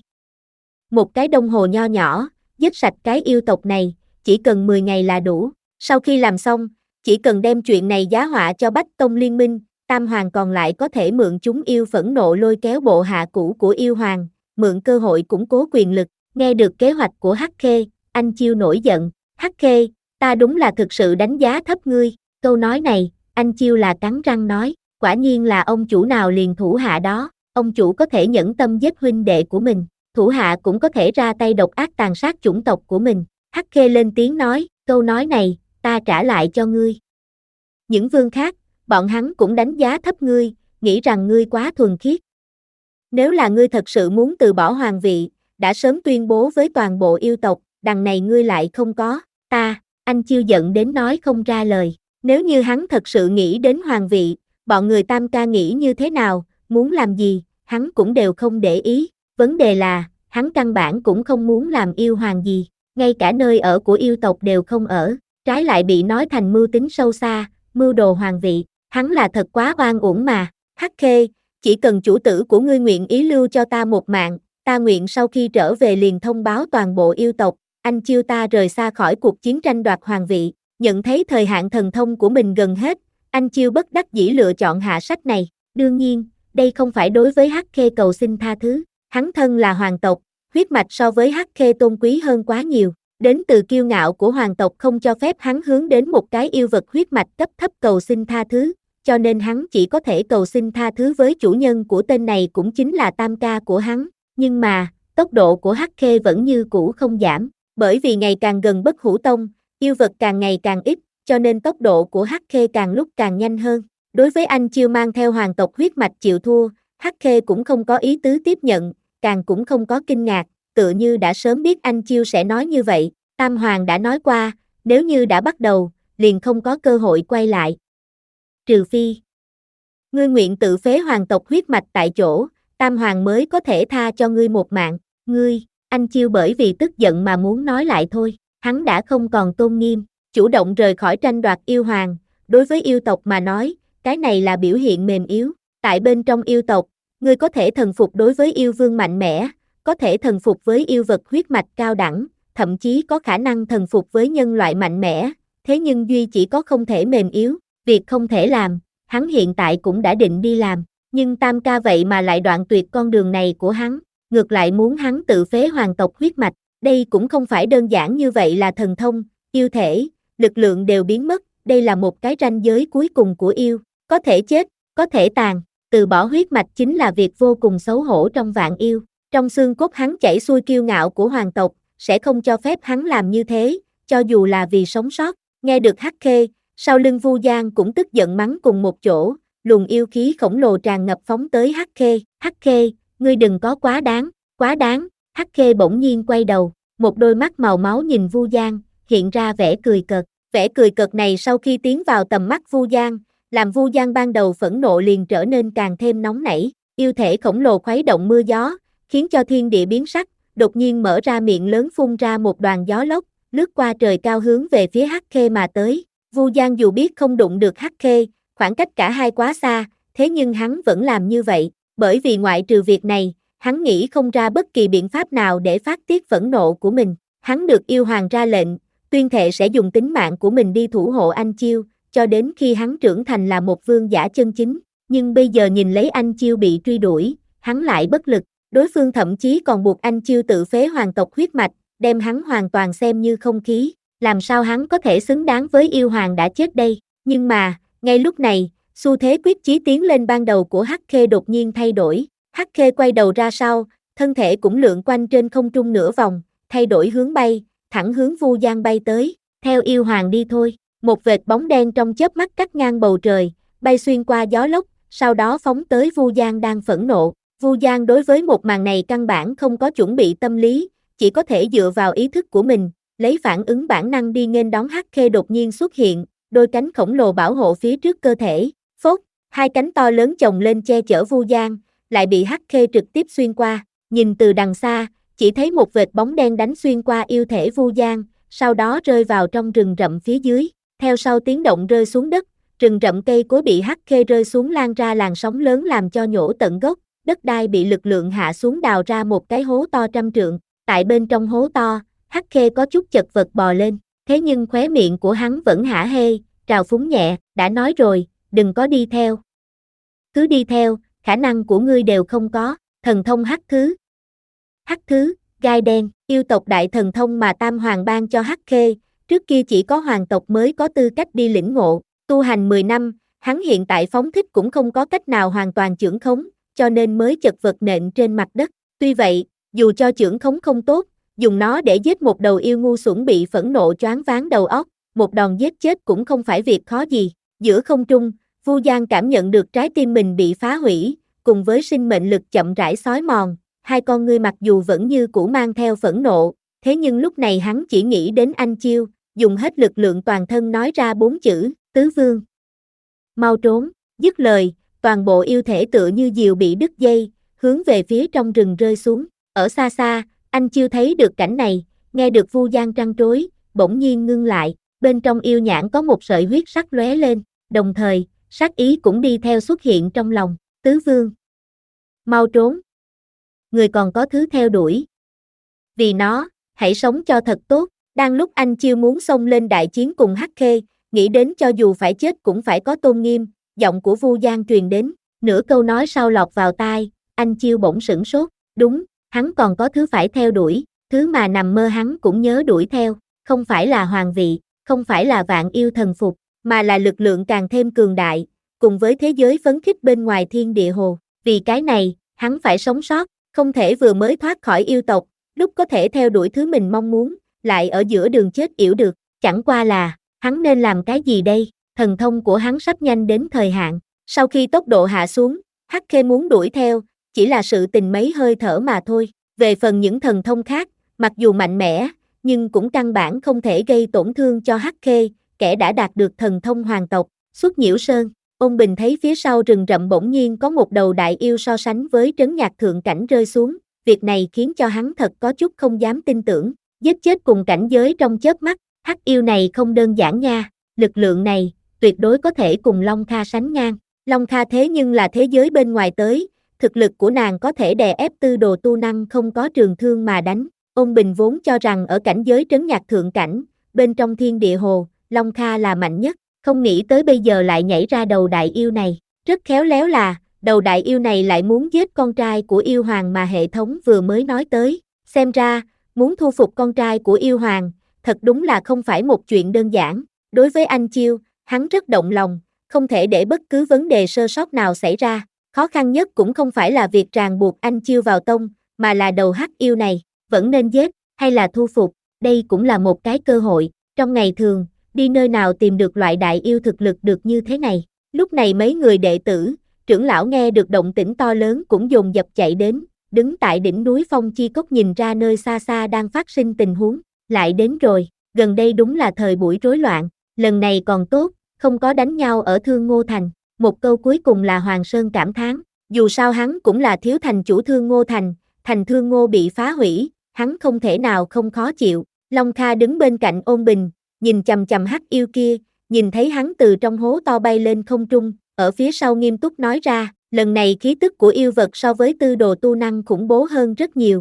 Một cái Đông Hồ nho nhỏ, giết sạch cái yêu tộc này, chỉ cần mười ngày là đủ, sau khi làm xong, chỉ cần đem chuyện này giá họa cho Bách Tông Liên minh, Tam Hoàng còn lại có thể mượn chúng yêu phẫn nộ lôi kéo bộ hạ cũ của yêu hoàng, mượn cơ hội củng cố quyền lực, nghe được kế hoạch của Hắc Khê, anh Chiêu nổi giận, Hắc Khê, ta đúng là thực sự đánh giá thấp ngươi, câu nói này, anh Chiêu là cắn răng nói, quả nhiên là ông chủ nào liền thủ hạ đó, ông chủ có thể nhẫn tâm giết huynh đệ của mình, thủ hạ cũng có thể ra tay độc ác tàn sát chủng tộc của mình, Hắc Khê lên tiếng nói, câu nói này, ta trả lại cho ngươi. Những vương khác, bọn hắn cũng đánh giá thấp ngươi, nghĩ rằng ngươi quá thuần khiết. Nếu là ngươi thật sự muốn từ bỏ hoàng vị, đã sớm tuyên bố với toàn bộ yêu tộc, đằng này ngươi lại không có, ta, anh Chiêu giận đến nói không ra lời. Nếu như hắn thật sự nghĩ đến hoàng vị, bọn người Tam ca nghĩ như thế nào, muốn làm gì, hắn cũng đều không để ý. Vấn đề là, hắn căn bản cũng không muốn làm yêu hoàng gì, ngay cả nơi ở của yêu tộc đều không ở, trái lại bị nói thành mưu tính sâu xa, mưu đồ hoàng vị, hắn là thật quá oan uổng mà. Hắc Khê, chỉ cần chủ tử của ngươi nguyện ý lưu cho ta một mạng, ta nguyện sau khi trở về liền thông báo toàn bộ yêu tộc, anh Chiêu ta rời xa khỏi cuộc chiến tranh đoạt hoàng vị, nhận thấy thời hạn thần thông của mình gần hết, anh Chiêu bất đắc dĩ lựa chọn hạ sách này, đương nhiên, đây không phải đối với Hắc Khê cầu xin tha thứ, hắn thân là hoàng tộc, huyết mạch so với Hắc Khê tôn quý hơn quá nhiều, đến từ kiêu ngạo của hoàng tộc không cho phép hắn hướng đến một cái yêu vật huyết mạch cấp thấp cầu xin tha thứ, cho nên hắn chỉ có thể cầu xin tha thứ với chủ nhân của tên này cũng chính là Tam ca của hắn, nhưng mà, tốc độ của Hắc Khê vẫn như cũ không giảm, bởi vì ngày càng gần Bất Hủ Tông, yêu vật càng ngày càng ít, cho nên tốc độ của Hắc Khê càng lúc càng nhanh hơn. Đối với anh Chiêu mang theo hoàng tộc huyết mạch chịu thua, Hắc Khê cũng không có ý tứ tiếp nhận, càng cũng không có kinh ngạc, tựa như đã sớm biết anh Chiêu sẽ nói như vậy, Tam Hoàng đã nói qua, nếu như đã bắt đầu, liền không có cơ hội quay lại. Trừ phi, ngươi nguyện tự phế hoàng tộc huyết mạch tại chỗ, Tam Hoàng mới có thể tha cho ngươi một mạng, ngươi, anh Chiêu bởi vì tức giận mà muốn nói lại thôi, hắn đã không còn tôn nghiêm, chủ động rời khỏi tranh đoạt yêu hoàng, đối với yêu tộc mà nói, cái này là biểu hiện mềm yếu, tại bên trong yêu tộc, ngươi có thể thần phục đối với yêu vương mạnh mẽ, có thể thần phục với yêu vật huyết mạch cao đẳng, thậm chí có khả năng thần phục với nhân loại mạnh mẽ, thế nhưng duy chỉ có không thể mềm yếu, việc không thể làm, hắn hiện tại cũng đã định đi làm, nhưng Tam ca vậy mà lại đoạn tuyệt con đường này của hắn, ngược lại muốn hắn tự phế hoàng tộc huyết mạch, đây cũng không phải đơn giản như vậy là thần thông, yêu thể, lực lượng đều biến mất, đây là một cái ranh giới cuối cùng của yêu, có thể chết, có thể tàn, từ bỏ huyết mạch chính là việc vô cùng xấu hổ trong vạn yêu, trong xương cốt hắn chảy xuôi kiêu ngạo của hoàng tộc, sẽ không cho phép hắn làm như thế, cho dù là vì sống sót, nghe được Hắc Khê, sau lưng Vu Giang cũng tức giận mắng cùng một chỗ, luồng yêu khí khổng lồ tràn ngập phóng tới Hắc Khê, Hắc Khê, ngươi đừng có quá đáng, quá đáng, Hắc Khê bỗng nhiên quay đầu, một đôi mắt màu máu nhìn Vu Giang, hiện ra vẻ cười cợt, vẻ cười cợt này sau khi tiến vào tầm mắt Vu Giang, làm Vu Giang ban đầu phẫn nộ liền trở nên càng thêm nóng nảy, yêu thể khổng lồ khuấy động mưa gió, khiến cho thiên địa biến sắc, đột nhiên mở ra miệng lớn phun ra một đoàn gió lốc, lướt qua trời cao hướng về phía Hắc Khê mà tới. Vu Giang dù biết không đụng được Hắc Khê, khoảng cách cả hai quá xa, thế nhưng hắn vẫn làm như vậy, bởi vì ngoại trừ việc này, hắn nghĩ không ra bất kỳ biện pháp nào để phát tiết phẫn nộ của mình. Hắn được yêu hoàng ra lệnh, tuyên thệ sẽ dùng tính mạng của mình đi thủ hộ anh Chiêu, cho đến khi hắn trưởng thành là một vương giả chân chính. Nhưng bây giờ nhìn lấy anh Chiêu bị truy đuổi, hắn lại bất lực. Đối phương thậm chí còn buộc anh Chiêu tự phế hoàng tộc huyết mạch, đem hắn hoàn toàn xem như không khí. Làm sao hắn có thể xứng đáng với yêu hoàng đã chết đây? Nhưng mà, ngay lúc này, xu thế quyết chí tiến lên ban đầu của Hắc Khê đột nhiên thay đổi. Hắc Khê quay đầu ra sau, thân thể cũng lượn quanh trên không trung nửa vòng, thay đổi hướng bay, thẳng hướng Vu Giang bay tới. Theo yêu hoàng đi thôi. Một vệt bóng đen trong chớp mắt cắt ngang bầu trời, bay xuyên qua gió lốc, sau đó phóng tới Vu Giang đang phẫn nộ. Vu Giang đối với một màn này căn bản không có chuẩn bị tâm lý, chỉ có thể dựa vào ý thức của mình, lấy phản ứng bản năng đi nghênh đón Hắc Khê đột nhiên xuất hiện, đôi cánh khổng lồ bảo hộ phía trước cơ thể, phốt, hai cánh to lớn chồng lên che chở Vu Giang, lại bị Hắc Khê trực tiếp xuyên qua, nhìn từ đằng xa, chỉ thấy một vệt bóng đen đánh xuyên qua yêu thể Vu Giang, sau đó rơi vào trong rừng rậm phía dưới, theo sau tiếng động rơi xuống đất, rừng rậm cây cối bị Hắc Khê rơi xuống lan ra làn sóng lớn làm cho nhổ tận gốc, đất đai bị lực lượng hạ xuống đào ra một cái hố to trăm trượng, tại bên trong hố to, Hắc Khê có chút chật vật bò lên, thế nhưng khóe miệng của hắn vẫn hả hê, trào phúng nhẹ, đã nói rồi, đừng có đi theo. Cứ đi theo, khả năng của ngươi đều không có, thần thông Hắc Thứ. Hắc Thứ, gai đen, yêu tộc đại thần thông mà Tam Hoàng ban cho Hắc Khê, trước kia chỉ có hoàng tộc mới có tư cách đi lĩnh ngộ, tu hành mười năm, hắn hiện tại phóng thích cũng không có cách nào hoàn toàn chưởng khống, cho nên mới chật vật nện trên mặt đất. Tuy vậy, dù cho chưởng khống không tốt, dùng nó để giết một đầu yêu ngu xuẩn bị phẫn nộ choáng váng đầu óc, một đòn giết chết cũng không phải việc khó gì. Giữa không trung, Vu Giang cảm nhận được trái tim mình bị phá hủy, cùng với sinh mệnh lực chậm rãi xói mòn, hai con ngươi mặc dù vẫn như cũ mang theo phẫn nộ, thế nhưng lúc này hắn chỉ nghĩ đến Anh Chiêu, dùng hết lực lượng toàn thân nói ra bốn chữ, Tứ Vương. Mau trốn, dứt lời, toàn bộ yêu thể tựa như diều bị đứt dây, hướng về phía trong rừng rơi xuống, ở xa xa, Anh Chiêu thấy được cảnh này, nghe được Vu Giang trăn trối, bỗng nhiên ngưng lại, bên trong yêu nhãn có một sợi huyết sắc lóe lên, đồng thời, sát ý cũng đi theo xuất hiện trong lòng, Tứ Vương. Mau trốn. Người còn có thứ theo đuổi. Vì nó, hãy sống cho thật tốt, đang lúc Anh Chiêu muốn xông lên đại chiến cùng Hắc Khê, nghĩ đến cho dù phải chết cũng phải có tôn nghiêm, giọng của Vu Giang truyền đến, nửa câu nói sau lọt vào tai, Anh Chiêu bỗng sửng sốt, đúng, hắn còn có thứ phải theo đuổi, thứ mà nằm mơ hắn cũng nhớ đuổi theo, không phải là hoàng vị, không phải là vạn yêu thần phục, mà là lực lượng càng thêm cường đại, cùng với thế giới phấn khích bên ngoài thiên địa hồ, vì cái này, hắn phải sống sót, không thể vừa mới thoát khỏi yêu tộc, lúc có thể theo đuổi thứ mình mong muốn, lại ở giữa đường chết yểu được, chẳng qua là, hắn nên làm cái gì đây, thần thông của hắn sắp nhanh đến thời hạn, sau khi tốc độ hạ xuống, Hắc Khê muốn đuổi theo, chỉ là sự tình mấy hơi thở mà thôi, về phần những thần thông khác, mặc dù mạnh mẽ, nhưng cũng căn bản không thể gây tổn thương cho Hắc Khê, kẻ đã đạt được thần thông hoàng tộc, Xuất Nhiễu Sơn. Ôn Bình thấy phía sau rừng rậm bỗng nhiên có một đầu đại yêu so sánh với trấn nhạc thượng cảnh rơi xuống, việc này khiến cho hắn thật có chút không dám tin tưởng, giết chết cùng cảnh giới trong chớp mắt, hắc yêu này không đơn giản nha, lực lượng này, tuyệt đối có thể cùng Long Kha sánh ngang, Long Kha thế nhưng là thế giới bên ngoài tới, thực lực của nàng có thể đè ép tư đồ tu năng không có trường thương mà đánh, Ôn Bình vốn cho rằng ở cảnh giới trấn nhạc thượng cảnh, bên trong thiên địa hồ, Long Kha là mạnh nhất, không nghĩ tới bây giờ lại nhảy ra đầu đại yêu này, rất khéo léo là, đầu đại yêu này lại muốn giết con trai của yêu hoàng mà hệ thống vừa mới nói tới, xem ra, muốn thu phục con trai của yêu hoàng, thật đúng là không phải một chuyện đơn giản, đối với Anh Chiêu, hắn rất động lòng, không thể để bất cứ vấn đề sơ sót nào xảy ra, khó khăn nhất cũng không phải là việc ràng buộc Anh Chiêu vào tông, mà là đầu hắc yêu này, vẫn nên giết, hay là thu phục, đây cũng là một cái cơ hội, trong ngày thường, đi nơi nào tìm được loại đại yêu thực lực được như thế này, lúc này mấy người đệ tử, trưởng lão nghe được động tĩnh to lớn cũng dồn dập chạy đến, đứng tại đỉnh núi Phong Chi Cốc nhìn ra nơi xa xa đang phát sinh tình huống, lại đến rồi, gần đây đúng là thời buổi rối loạn, lần này còn tốt, không có đánh nhau ở Thương Ngô Thành, một câu cuối cùng là Hoàng Sơn cảm thán, dù sao hắn cũng là thiếu thành chủ Thương Ngô Thành, thành Thương Ngô bị phá hủy, hắn không thể nào không khó chịu, Long Kha đứng bên cạnh Ôn Bình, nhìn chằm chằm hắc yêu kia, nhìn thấy hắn từ trong hố to bay lên không trung, ở phía sau nghiêm túc nói ra, lần này khí tức của yêu vật so với tư đồ tu năng khủng bố hơn rất nhiều.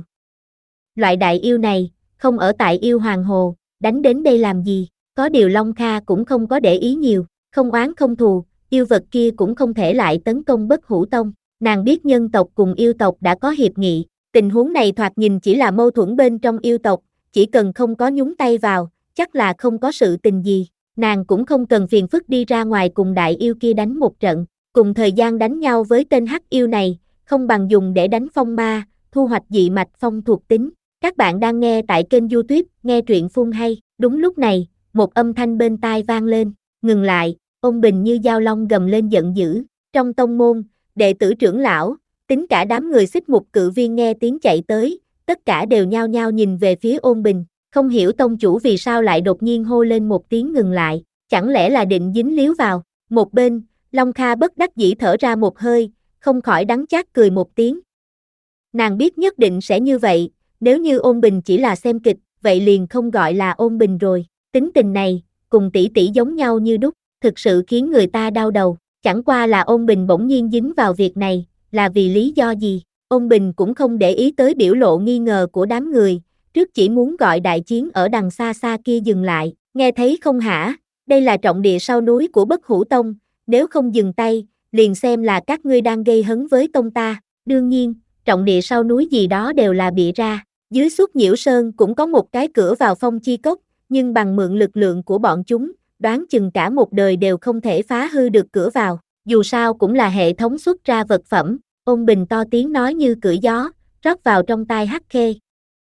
Loại đại yêu này, không ở tại yêu hoàng hồ, đánh đến đây làm gì, có điều Long Kha cũng không có để ý nhiều, không oán không thù, yêu vật kia cũng không thể lại tấn công Bất Hủ Tông, nàng biết nhân tộc cùng yêu tộc đã có hiệp nghị, tình huống này thoạt nhìn chỉ là mâu thuẫn bên trong yêu tộc, chỉ cần không có nhúng tay vào, chắc là không có sự tình gì, nàng cũng không cần phiền phức đi ra ngoài cùng đại yêu kia đánh một trận, cùng thời gian đánh nhau với tên hắc yêu này, không bằng dùng để đánh phong ma, thu hoạch dị mạch phong thuộc tính. Các bạn đang nghe tại kênh YouTube, nghe truyện phun hay, đúng lúc này, một âm thanh bên tai vang lên, ngừng lại, Ôn Bình như dao long gầm lên giận dữ, trong tông môn, đệ tử trưởng lão, tính cả đám người xích mục cự viên nghe tiếng chạy tới, tất cả đều nhao nhao nhìn về phía Ôn Bình, Không hiểu tông chủ vì sao lại đột nhiên hô lên một tiếng ngừng lại, chẳng lẽ là định dính líu vào. Một bên, Long Kha bất đắc dĩ thở ra một hơi, không khỏi đắng chát cười một tiếng. Nàng biết nhất định sẽ như vậy, nếu như Ôn Bình chỉ là xem kịch, vậy liền không gọi là Ôn Bình rồi. Tính tình này, cùng tỷ tỷ giống nhau như đúc, thực sự khiến người ta đau đầu. Chẳng qua là Ôn Bình bỗng nhiên dính vào việc này, là vì lý do gì? Ôn Bình cũng không để ý tới biểu lộ nghi ngờ của đám người, trước chỉ muốn gọi đại chiến ở đằng xa xa kia dừng lại. Nghe thấy không hả? Đây là trọng địa sau núi của Bất Hủ Tông, nếu không dừng tay, liền xem là các ngươi đang gây hấn với tông ta. Đương nhiên, trọng địa sau núi gì đó đều là bịa ra. Dưới Xuất Nhiễu Sơn cũng có một cái cửa vào Phong Chi Cốc, nhưng bằng mượn lực lượng của bọn chúng, đoán chừng cả một đời đều không thể phá hư được cửa vào. Dù sao cũng là hệ thống xuất ra vật phẩm. Ôn Bình to tiếng nói như cưỡi gió, rót vào trong tai Hắc Khê.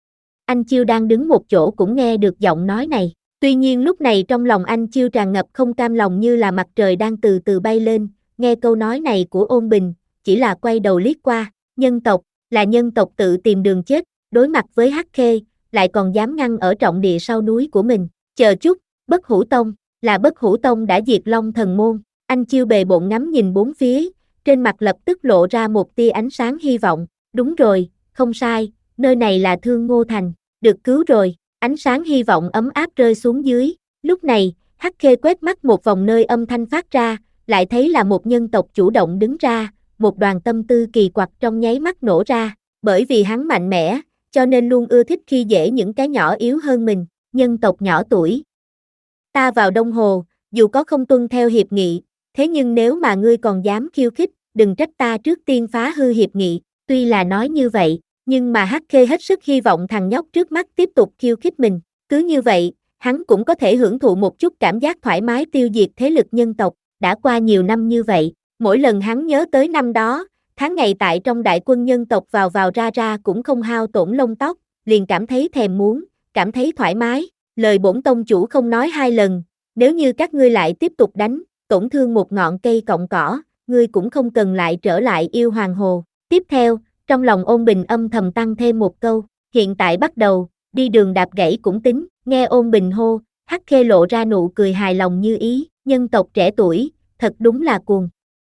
Anh Chiêu đang đứng một chỗ cũng nghe được giọng nói này. Tuy nhiên lúc này trong lòng anh Chiêu tràn ngập không cam lòng như là mặt trời đang từ từ bay lên, nghe câu nói này của Ôn Bình, chỉ là quay đầu liếc qua. Nhân tộc, là nhân tộc tự tìm đường chết, đối mặt với Hắc Khê, lại còn dám ngăn ở trọng địa sau núi của mình. Chờ chút, Bất Hủ Tông, là Bất Hủ Tông đã diệt Long Thần Môn. Anh Chiêu bề bộn ngắm nhìn bốn phía, trên mặt lập tức lộ ra một tia ánh sáng hy vọng. Đúng rồi, không sai, nơi này là Thương Ngô Thành, được cứu rồi. Ánh sáng hy vọng ấm áp rơi xuống dưới. Lúc này, Hắc Khê quét mắt một vòng nơi âm thanh phát ra, lại thấy là một nhân tộc chủ động đứng ra, một đoàn tâm tư kỳ quặc trong nháy mắt nổ ra. Bởi vì hắn mạnh mẽ, cho nên luôn ưa thích khi dễ những cái nhỏ yếu hơn mình. Nhân tộc nhỏ tuổi. Ta vào Đông Hồ, dù có không tuân theo hiệp nghị, thế nhưng nếu mà ngươi còn dám khiêu khích, đừng trách ta trước tiên phá hư hiệp nghị. Tuy là nói như vậy, nhưng mà Hắc Khê hết sức hy vọng thằng nhóc trước mắt tiếp tục khiêu khích mình. Cứ như vậy, hắn cũng có thể hưởng thụ một chút cảm giác thoải mái tiêu diệt thế lực nhân tộc. Đã qua nhiều năm như vậy, mỗi lần hắn nhớ tới năm đó, tháng ngày tại trong đại quân nhân tộc vào vào ra ra cũng không hao tổn lông tóc, liền cảm thấy thèm muốn, cảm thấy thoải mái. Lời bổn tông chủ không nói hai lần, nếu như các ngươi lại tiếp tục đánh, tổn thương một ngọn cây cọng cỏ, ngươi cũng không cần lại trở lại yêu hoàng hồ. Tiếp theo, trong lòng Ôn Bình âm thầm tăng thêm một câu, hiện tại bắt đầu, đi đường đạp gãy cũng tính. Nghe Ôn Bình hô, Hắc Khê lộ ra nụ cười hài lòng như ý, nhân tộc trẻ tuổi, thật đúng là cuồng.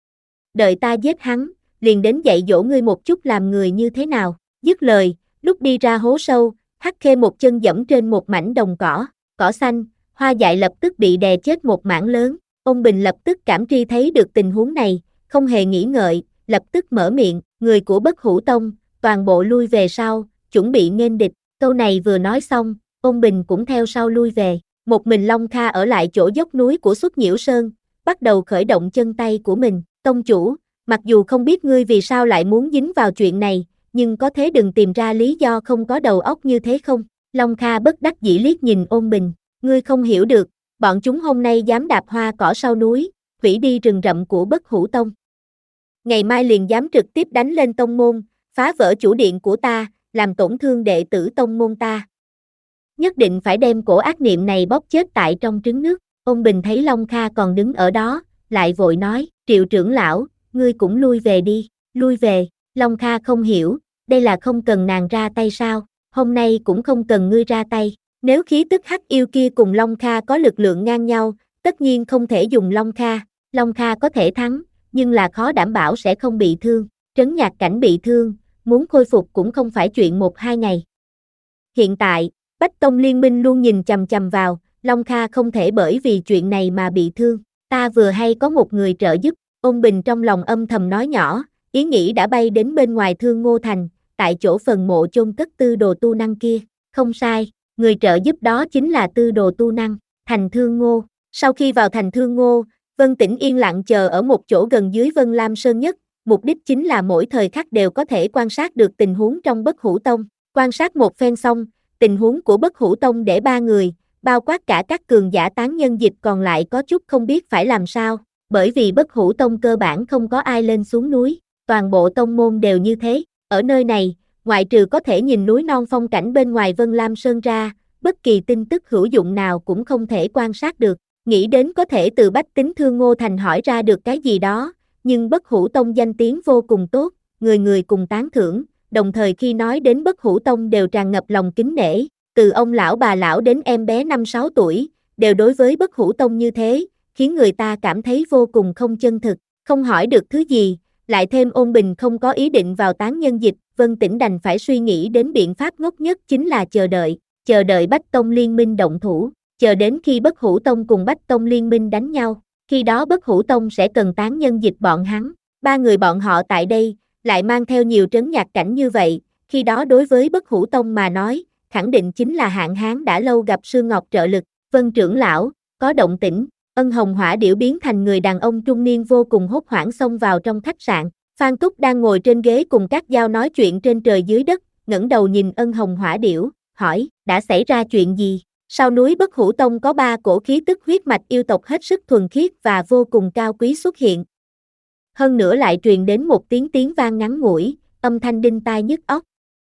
Đợi ta giết hắn, liền đến dạy dỗ ngươi một chút làm người như thế nào. Dứt lời, lúc đi ra hố sâu, Hắc Khê một chân dẫm trên một mảnh đồng cỏ, cỏ xanh, hoa dại lập tức bị đè chết một mảng lớn. Ôn Bình lập tức cảm tri thấy được tình huống này, không hề nghĩ ngợi, lập tức mở miệng, người của Bất Hủ Tông, toàn bộ lui về sau, chuẩn bị nghênh địch. Câu này vừa nói xong, Ôn Bình cũng theo sau lui về. Một mình Long Kha ở lại chỗ dốc núi của Xuất Nhiễu Sơn, bắt đầu khởi động chân tay của mình. Tông chủ, mặc dù không biết ngươi vì sao lại muốn dính vào chuyện này, nhưng có thế đừng tìm ra lý do không có đầu óc như thế không? Long Kha bất đắc dĩ liếc nhìn Ôn Bình, ngươi không hiểu được, bọn chúng hôm nay dám đạp hoa cỏ sau núi, hủy đi rừng rậm của Bất Hủ Tông. Ngày mai liền dám trực tiếp đánh lên tông môn, phá vỡ chủ điện của ta, làm tổn thương đệ tử tông môn ta. Nhất định phải đem cổ ác niệm này bóp chết tại trong trứng nước. Ôn Bình thấy Long Kha còn đứng ở đó, lại vội nói, Triệu trưởng lão, ngươi cũng lui về đi. Lui về. Long Kha không hiểu, đây là không cần nàng ra tay sao? Hôm nay cũng không cần ngươi ra tay. Nếu khí tức hắc yêu kia cùng Long Kha có lực lượng ngang nhau, tất nhiên không thể dùng Long Kha. Long Kha có thể thắng, nhưng là khó đảm bảo sẽ không bị thương. Trấn Nhạc Cảnh bị thương, muốn khôi phục cũng không phải chuyện một hai ngày. Hiện tại, Bách Tông Liên minh luôn nhìn chằm chằm vào, Long Kha không thể bởi vì chuyện này mà bị thương. Ta vừa hay có một người trợ giúp. Ôn Bình trong lòng âm thầm nói nhỏ, ý nghĩ đã bay đến bên ngoài Thương Ngô Thành, tại chỗ phần mộ chôn cất tư đồ tu năng kia. Không sai, người trợ giúp đó chính là tư đồ tu năng, thành Thương Ngô. Sau khi vào thành Thương Ngô, Vân Tĩnh yên lặng chờ ở một chỗ gần dưới Vân Lam Sơn nhất, mục đích chính là mỗi thời khắc đều có thể quan sát được tình huống trong Bất Hủ Tông. Quan sát một phen xong, tình huống của Bất Hủ Tông để ba người, bao quát cả các cường giả tán nhân dịch còn lại có chút không biết phải làm sao, bởi vì Bất Hủ Tông cơ bản không có ai lên xuống núi, toàn bộ tông môn đều như thế. Ở nơi này, ngoại trừ có thể nhìn núi non phong cảnh bên ngoài Vân Lam Sơn ra, bất kỳ tin tức hữu dụng nào cũng không thể quan sát được. Nghĩ đến có thể từ bách tính Thương Ngô Thành hỏi ra được cái gì đó, nhưng Bất Hủ Tông danh tiếng vô cùng tốt, người người cùng tán thưởng, đồng thời khi nói đến Bất Hủ Tông đều tràn ngập lòng kính nể. từ ông lão bà lão đến em bé năm sáu tuổi, đều đối với Bất Hủ Tông như thế, khiến người ta cảm thấy vô cùng không chân thực, không hỏi được thứ gì, lại thêm Ôn Bình không có ý định vào tán nhân dịch, Vân Tĩnh đành phải suy nghĩ đến biện pháp ngốc nhất chính là chờ đợi, chờ đợi Bách Tông liên minh động thủ, chờ đến khi Bất Hủ Tông cùng Bách Tông liên minh đánh nhau, khi đó Bất Hủ Tông sẽ cần tán nhân dịch bọn hắn, ba người bọn họ tại đây, lại mang theo nhiều trấn nhạc cảnh như vậy, khi đó đối với Bất Hủ Tông mà nói, khẳng định chính là hạn hán đã lâu gặp Sương Ngọc trợ lực, Vân trưởng lão, có động tĩnh. Ân Hồng Hỏa Điểu biến thành người đàn ông trung niên vô cùng hốt hoảng xông vào trong khách sạn. Phan Túc đang ngồi trên ghế cùng các dao nói chuyện trên trời dưới đất, ngẩng đầu nhìn Ân Hồng Hỏa Điểu, hỏi, đã xảy ra chuyện gì? Sau núi Bất Hủ Tông có ba cổ khí tức huyết mạch yêu tộc hết sức thuần khiết và vô cùng cao quý xuất hiện. Hơn nữa lại truyền đến một tiếng tiếng vang ngắn ngủi, âm thanh đinh tai nhức óc.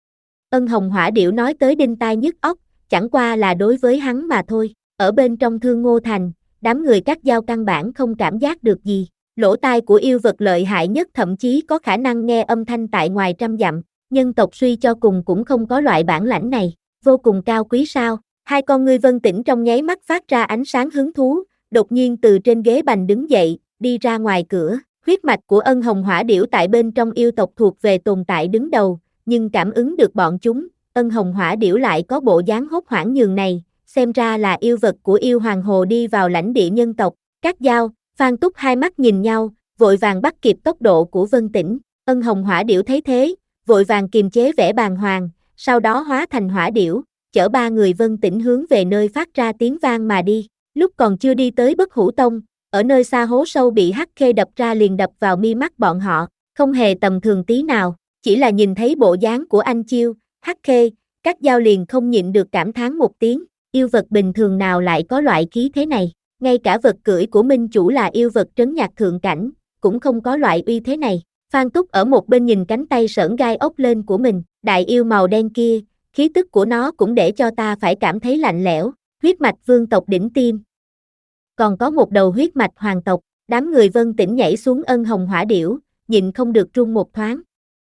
Ân Hồng Hỏa Điểu nói tới đinh tai nhức óc, chẳng qua là đối với hắn mà thôi, ở bên trong Thương Ngô Thành. Đám người cắt dao căn bản không cảm giác được gì, lỗ tai của yêu vật lợi hại nhất thậm chí có khả năng nghe âm thanh tại ngoài trăm dặm, nhân tộc suy cho cùng cũng không có loại bản lãnh này, vô cùng cao quý sao, hai con ngươi Vân Tĩnh trong nháy mắt phát ra ánh sáng hứng thú, đột nhiên từ trên ghế bành đứng dậy, đi ra ngoài cửa, huyết mạch của Ân Hồng Hỏa Điểu tại bên trong yêu tộc thuộc về tồn tại đứng đầu, nhưng cảm ứng được bọn chúng, Ân Hồng Hỏa Điểu lại có bộ dáng hốt hoảng nhường này. Xem ra là yêu vật của yêu hoàng hồ đi vào lãnh địa nhân tộc, Cát Dao, Phan Túc hai mắt nhìn nhau, vội vàng bắt kịp tốc độ của Vân Tĩnh, Ân Hồng Hỏa Điểu thấy thế, vội vàng kiềm chế vẻ bàng hoàng, sau đó hóa thành hỏa điểu, chở ba người Vân Tĩnh hướng về nơi phát ra tiếng vang mà đi, lúc còn chưa đi tới Bất Hủ Tông, ở nơi xa hố sâu bị hắc khê đập ra liền đập vào mi mắt bọn họ, không hề tầm thường tí nào, chỉ là nhìn thấy bộ dáng của anh Chiêu, hắc khê, Cát Dao liền không nhịn được cảm thán một tiếng. Yêu vật bình thường nào lại có loại khí thế này, ngay cả vật cưỡi của minh chủ là yêu vật trấn nhạc thượng cảnh, cũng không có loại uy thế này. Phan Túc ở một bên nhìn cánh tay sởn gai ốc lên của mình, đại yêu màu đen kia, khí tức của nó cũng để cho ta phải cảm thấy lạnh lẽo, huyết mạch vương tộc đỉnh tim. Còn có một đầu huyết mạch hoàng tộc, đám người Vân Tĩnh nhảy xuống Ân Hồng Hỏa Điểu, nhịn không được run một thoáng.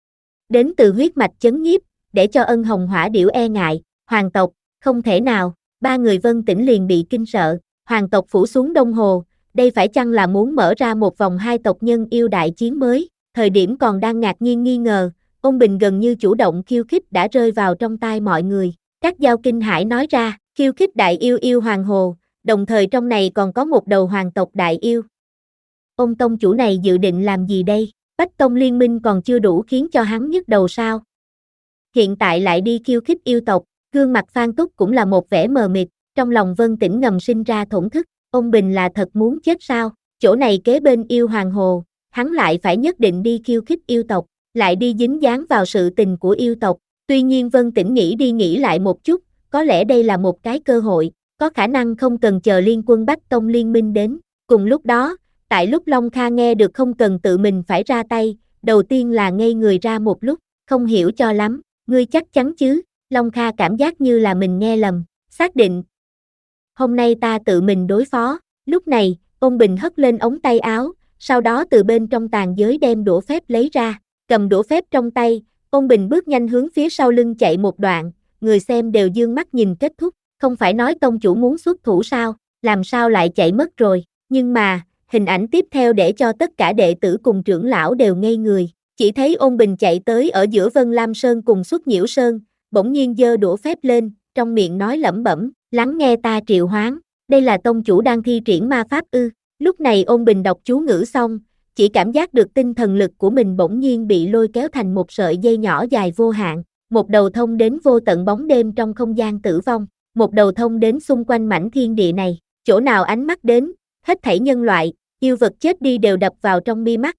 Đến từ huyết mạch chấn nhiếp, để cho Ân Hồng Hỏa Điểu e ngại, hoàng tộc, không thể nào. Ba người Vân Tĩnh liền bị kinh sợ, hoàng tộc phủ xuống Đông Hồ, đây phải chăng là muốn mở ra một vòng hai tộc nhân yêu đại chiến mới, thời điểm còn đang ngạc nhiên nghi ngờ, Ôn Bình gần như chủ động khiêu khích đã rơi vào trong tai mọi người, các dao kinh hãi nói ra, khiêu khích đại yêu yêu hoàng hồ, đồng thời trong này còn có một đầu hoàng tộc đại yêu. Ông tông chủ này dự định làm gì đây, Bách Tông liên minh còn chưa đủ khiến cho hắn nhức đầu sao? Hiện tại lại đi khiêu khích yêu tộc. Gương mặt Phan Túc cũng là một vẻ mờ mịt, trong lòng Vân Tĩnh ngầm sinh ra thổn thức, ông Bình là thật muốn chết sao, chỗ này kế bên yêu hoàng hồ, hắn lại phải nhất định đi khiêu khích yêu tộc, lại đi dính dáng vào sự tình của yêu tộc, tuy nhiên Vân Tĩnh nghĩ đi nghĩ lại một chút, có lẽ đây là một cái cơ hội, có khả năng không cần chờ liên quân Bách Tông liên minh đến, cùng lúc đó, tại lúc Long Kha nghe được không cần tự mình phải ra tay, đầu tiên là ngây người ra một lúc, không hiểu cho lắm, ngươi chắc chắn chứ? Long Kha cảm giác như là mình nghe lầm, xác định. Hôm nay ta tự mình đối phó, lúc này, Ôn Bình hất lên ống tay áo, sau đó từ bên trong tàn giới đem đũa phép lấy ra, cầm đũa phép trong tay, Ôn Bình bước nhanh hướng phía sau lưng chạy một đoạn, người xem đều dương mắt nhìn kết thúc, không phải nói tông chủ muốn xuất thủ sao, làm sao lại chạy mất rồi, nhưng mà, hình ảnh tiếp theo để cho tất cả đệ tử cùng trưởng lão đều ngây người, chỉ thấy Ôn Bình chạy tới ở giữa Vân Lam Sơn cùng Xuất Nhiễu Sơn, bỗng nhiên giơ đũa phép lên, trong miệng nói lẩm bẩm, lắng nghe ta triệu hoán, đây là tông chủ đang thi triển ma pháp ư, lúc này Ôn Bình đọc chú ngữ xong, chỉ cảm giác được tinh thần lực của mình bỗng nhiên bị lôi kéo thành một sợi dây nhỏ dài vô hạn, một đầu thông đến vô tận bóng đêm trong không gian tử vong, một đầu thông đến xung quanh mảnh thiên địa này, chỗ nào ánh mắt đến, hết thảy nhân loại, yêu vật chết đi đều đập vào trong mi mắt.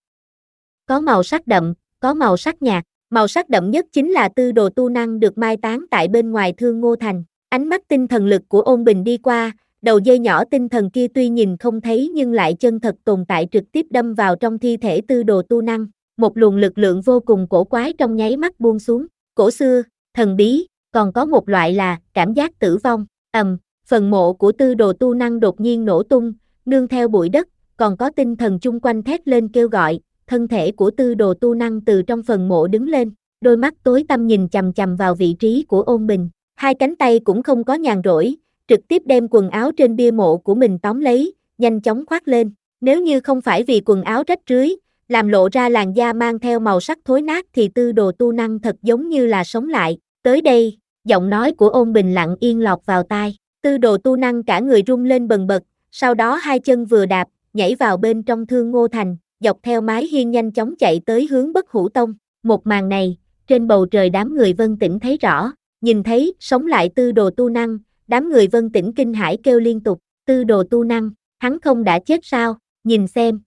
Có màu sắc đậm, có màu sắc nhạt. Màu sắc đậm nhất chính là tư đồ tu năng được mai táng tại bên ngoài Thương Ngô Thành. Ánh mắt tinh thần lực của Ôn Bình đi qua, đầu dây nhỏ tinh thần kia tuy nhìn không thấy nhưng lại chân thật tồn tại trực tiếp đâm vào trong thi thể tư đồ tu năng. Một luồng lực lượng vô cùng cổ quái trong nháy mắt buông xuống. Cổ xưa, thần bí, còn có một loại là cảm giác tử vong. Ầm, phần mộ của tư đồ tu năng đột nhiên nổ tung, nương theo bụi đất, còn có tinh thần chung quanh thét lên kêu gọi. Thân thể của tư đồ tu năng từ trong phần mộ đứng lên, đôi mắt tối tăm nhìn chằm chằm vào vị trí của Ôn Bình, hai cánh tay cũng không có nhàn rỗi, trực tiếp đem quần áo trên bia mộ của mình tóm lấy, nhanh chóng khoác lên. Nếu như không phải vì quần áo rách rưới, làm lộ ra làn da mang theo màu sắc thối nát thì Tư Đồ Tu Năng thật giống như là sống lại. Tới đây, giọng nói của Ôn Bình lặng yên lọt vào tai. Tư Đồ Tu Năng cả người rung lên bần bật, sau đó hai chân vừa đạp, nhảy vào bên trong Thương Ngô Thành, dọc theo mái hiên nhanh chóng chạy tới hướng Bất Hủ Tông. Một màn này, trên bầu trời đám người Vân Tĩnh thấy rõ, nhìn thấy sống lại Tư Đồ Tu Năng, đám người Vân Tĩnh kinh hãi kêu liên tục. Tư Đồ Tu Năng, hắn không đã chết sao? Nhìn xem.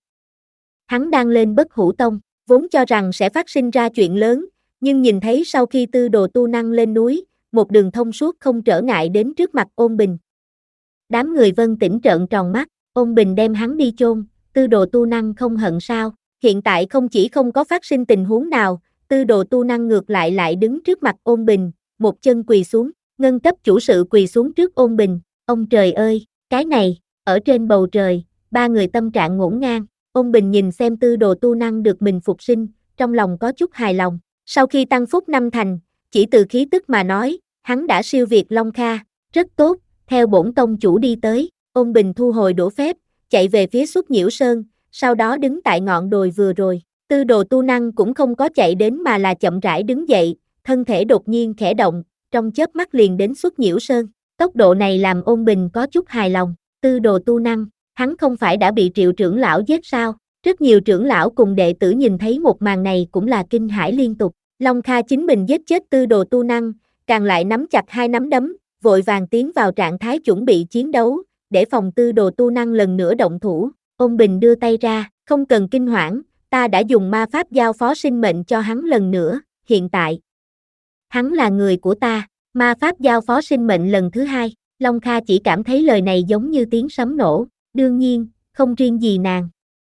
Hắn đang lên Bất Hủ Tông, vốn cho rằng sẽ phát sinh ra chuyện lớn, nhưng nhìn thấy sau khi Tư Đồ Tu Năng lên núi, một đường thông suốt không trở ngại đến trước mặt Ôn Bình. Đám người Vân Tĩnh trợn tròn mắt, Ôn Bình đem hắn đi chôn, Tư Đồ Tu Năng không hận sao? Hiện tại không chỉ không có phát sinh tình huống nào, Tư Đồ Tu Năng ngược lại lại đứng trước mặt Ôn Bình, một chân quỳ xuống, ngân cấp chủ sự quỳ xuống trước Ôn Bình. Ông trời ơi, cái này, ở trên bầu trời, ba người tâm trạng ngổn ngang. Ôn Bình nhìn xem Tư Đồ Tu Năng được mình phục sinh, trong lòng có chút hài lòng. Sau khi tăng phúc năm thành, chỉ từ khí tức mà nói, hắn đã siêu việt Long Kha, rất tốt, theo bổn tông chủ đi tới. Ôn Bình thu hồi đũa phép, chạy về phía Xuất Nhiễu Sơn, sau đó đứng tại ngọn đồi vừa rồi. Tư Đồ Tu Năng cũng không có chạy đến mà là chậm rãi đứng dậy, thân thể đột nhiên khẽ động, trong chớp mắt liền đến Xuất Nhiễu Sơn. Tốc độ này làm Ôn Bình có chút hài lòng. Tư Đồ Tu Năng, hắn không phải đã bị Triệu trưởng lão giết sao? Rất nhiều trưởng lão cùng đệ tử nhìn thấy một màn này cũng là kinh hãi liên tục. Long Kha chính mình giết chết Tư Đồ Tu Năng, càng lại nắm chặt hai nắm đấm, vội vàng tiến vào trạng thái chuẩn bị chiến đấu, để phòng Tư Đồ Tu Năng lần nữa động thủ. Ôn Bình đưa tay ra, không cần kinh hoảng, ta đã dùng ma pháp giao phó sinh mệnh cho hắn lần nữa, hiện tại. Hắn là người của ta, ma pháp giao phó sinh mệnh lần thứ hai. Long Kha chỉ cảm thấy lời này giống như tiếng sấm nổ, đương nhiên, không riêng gì nàng.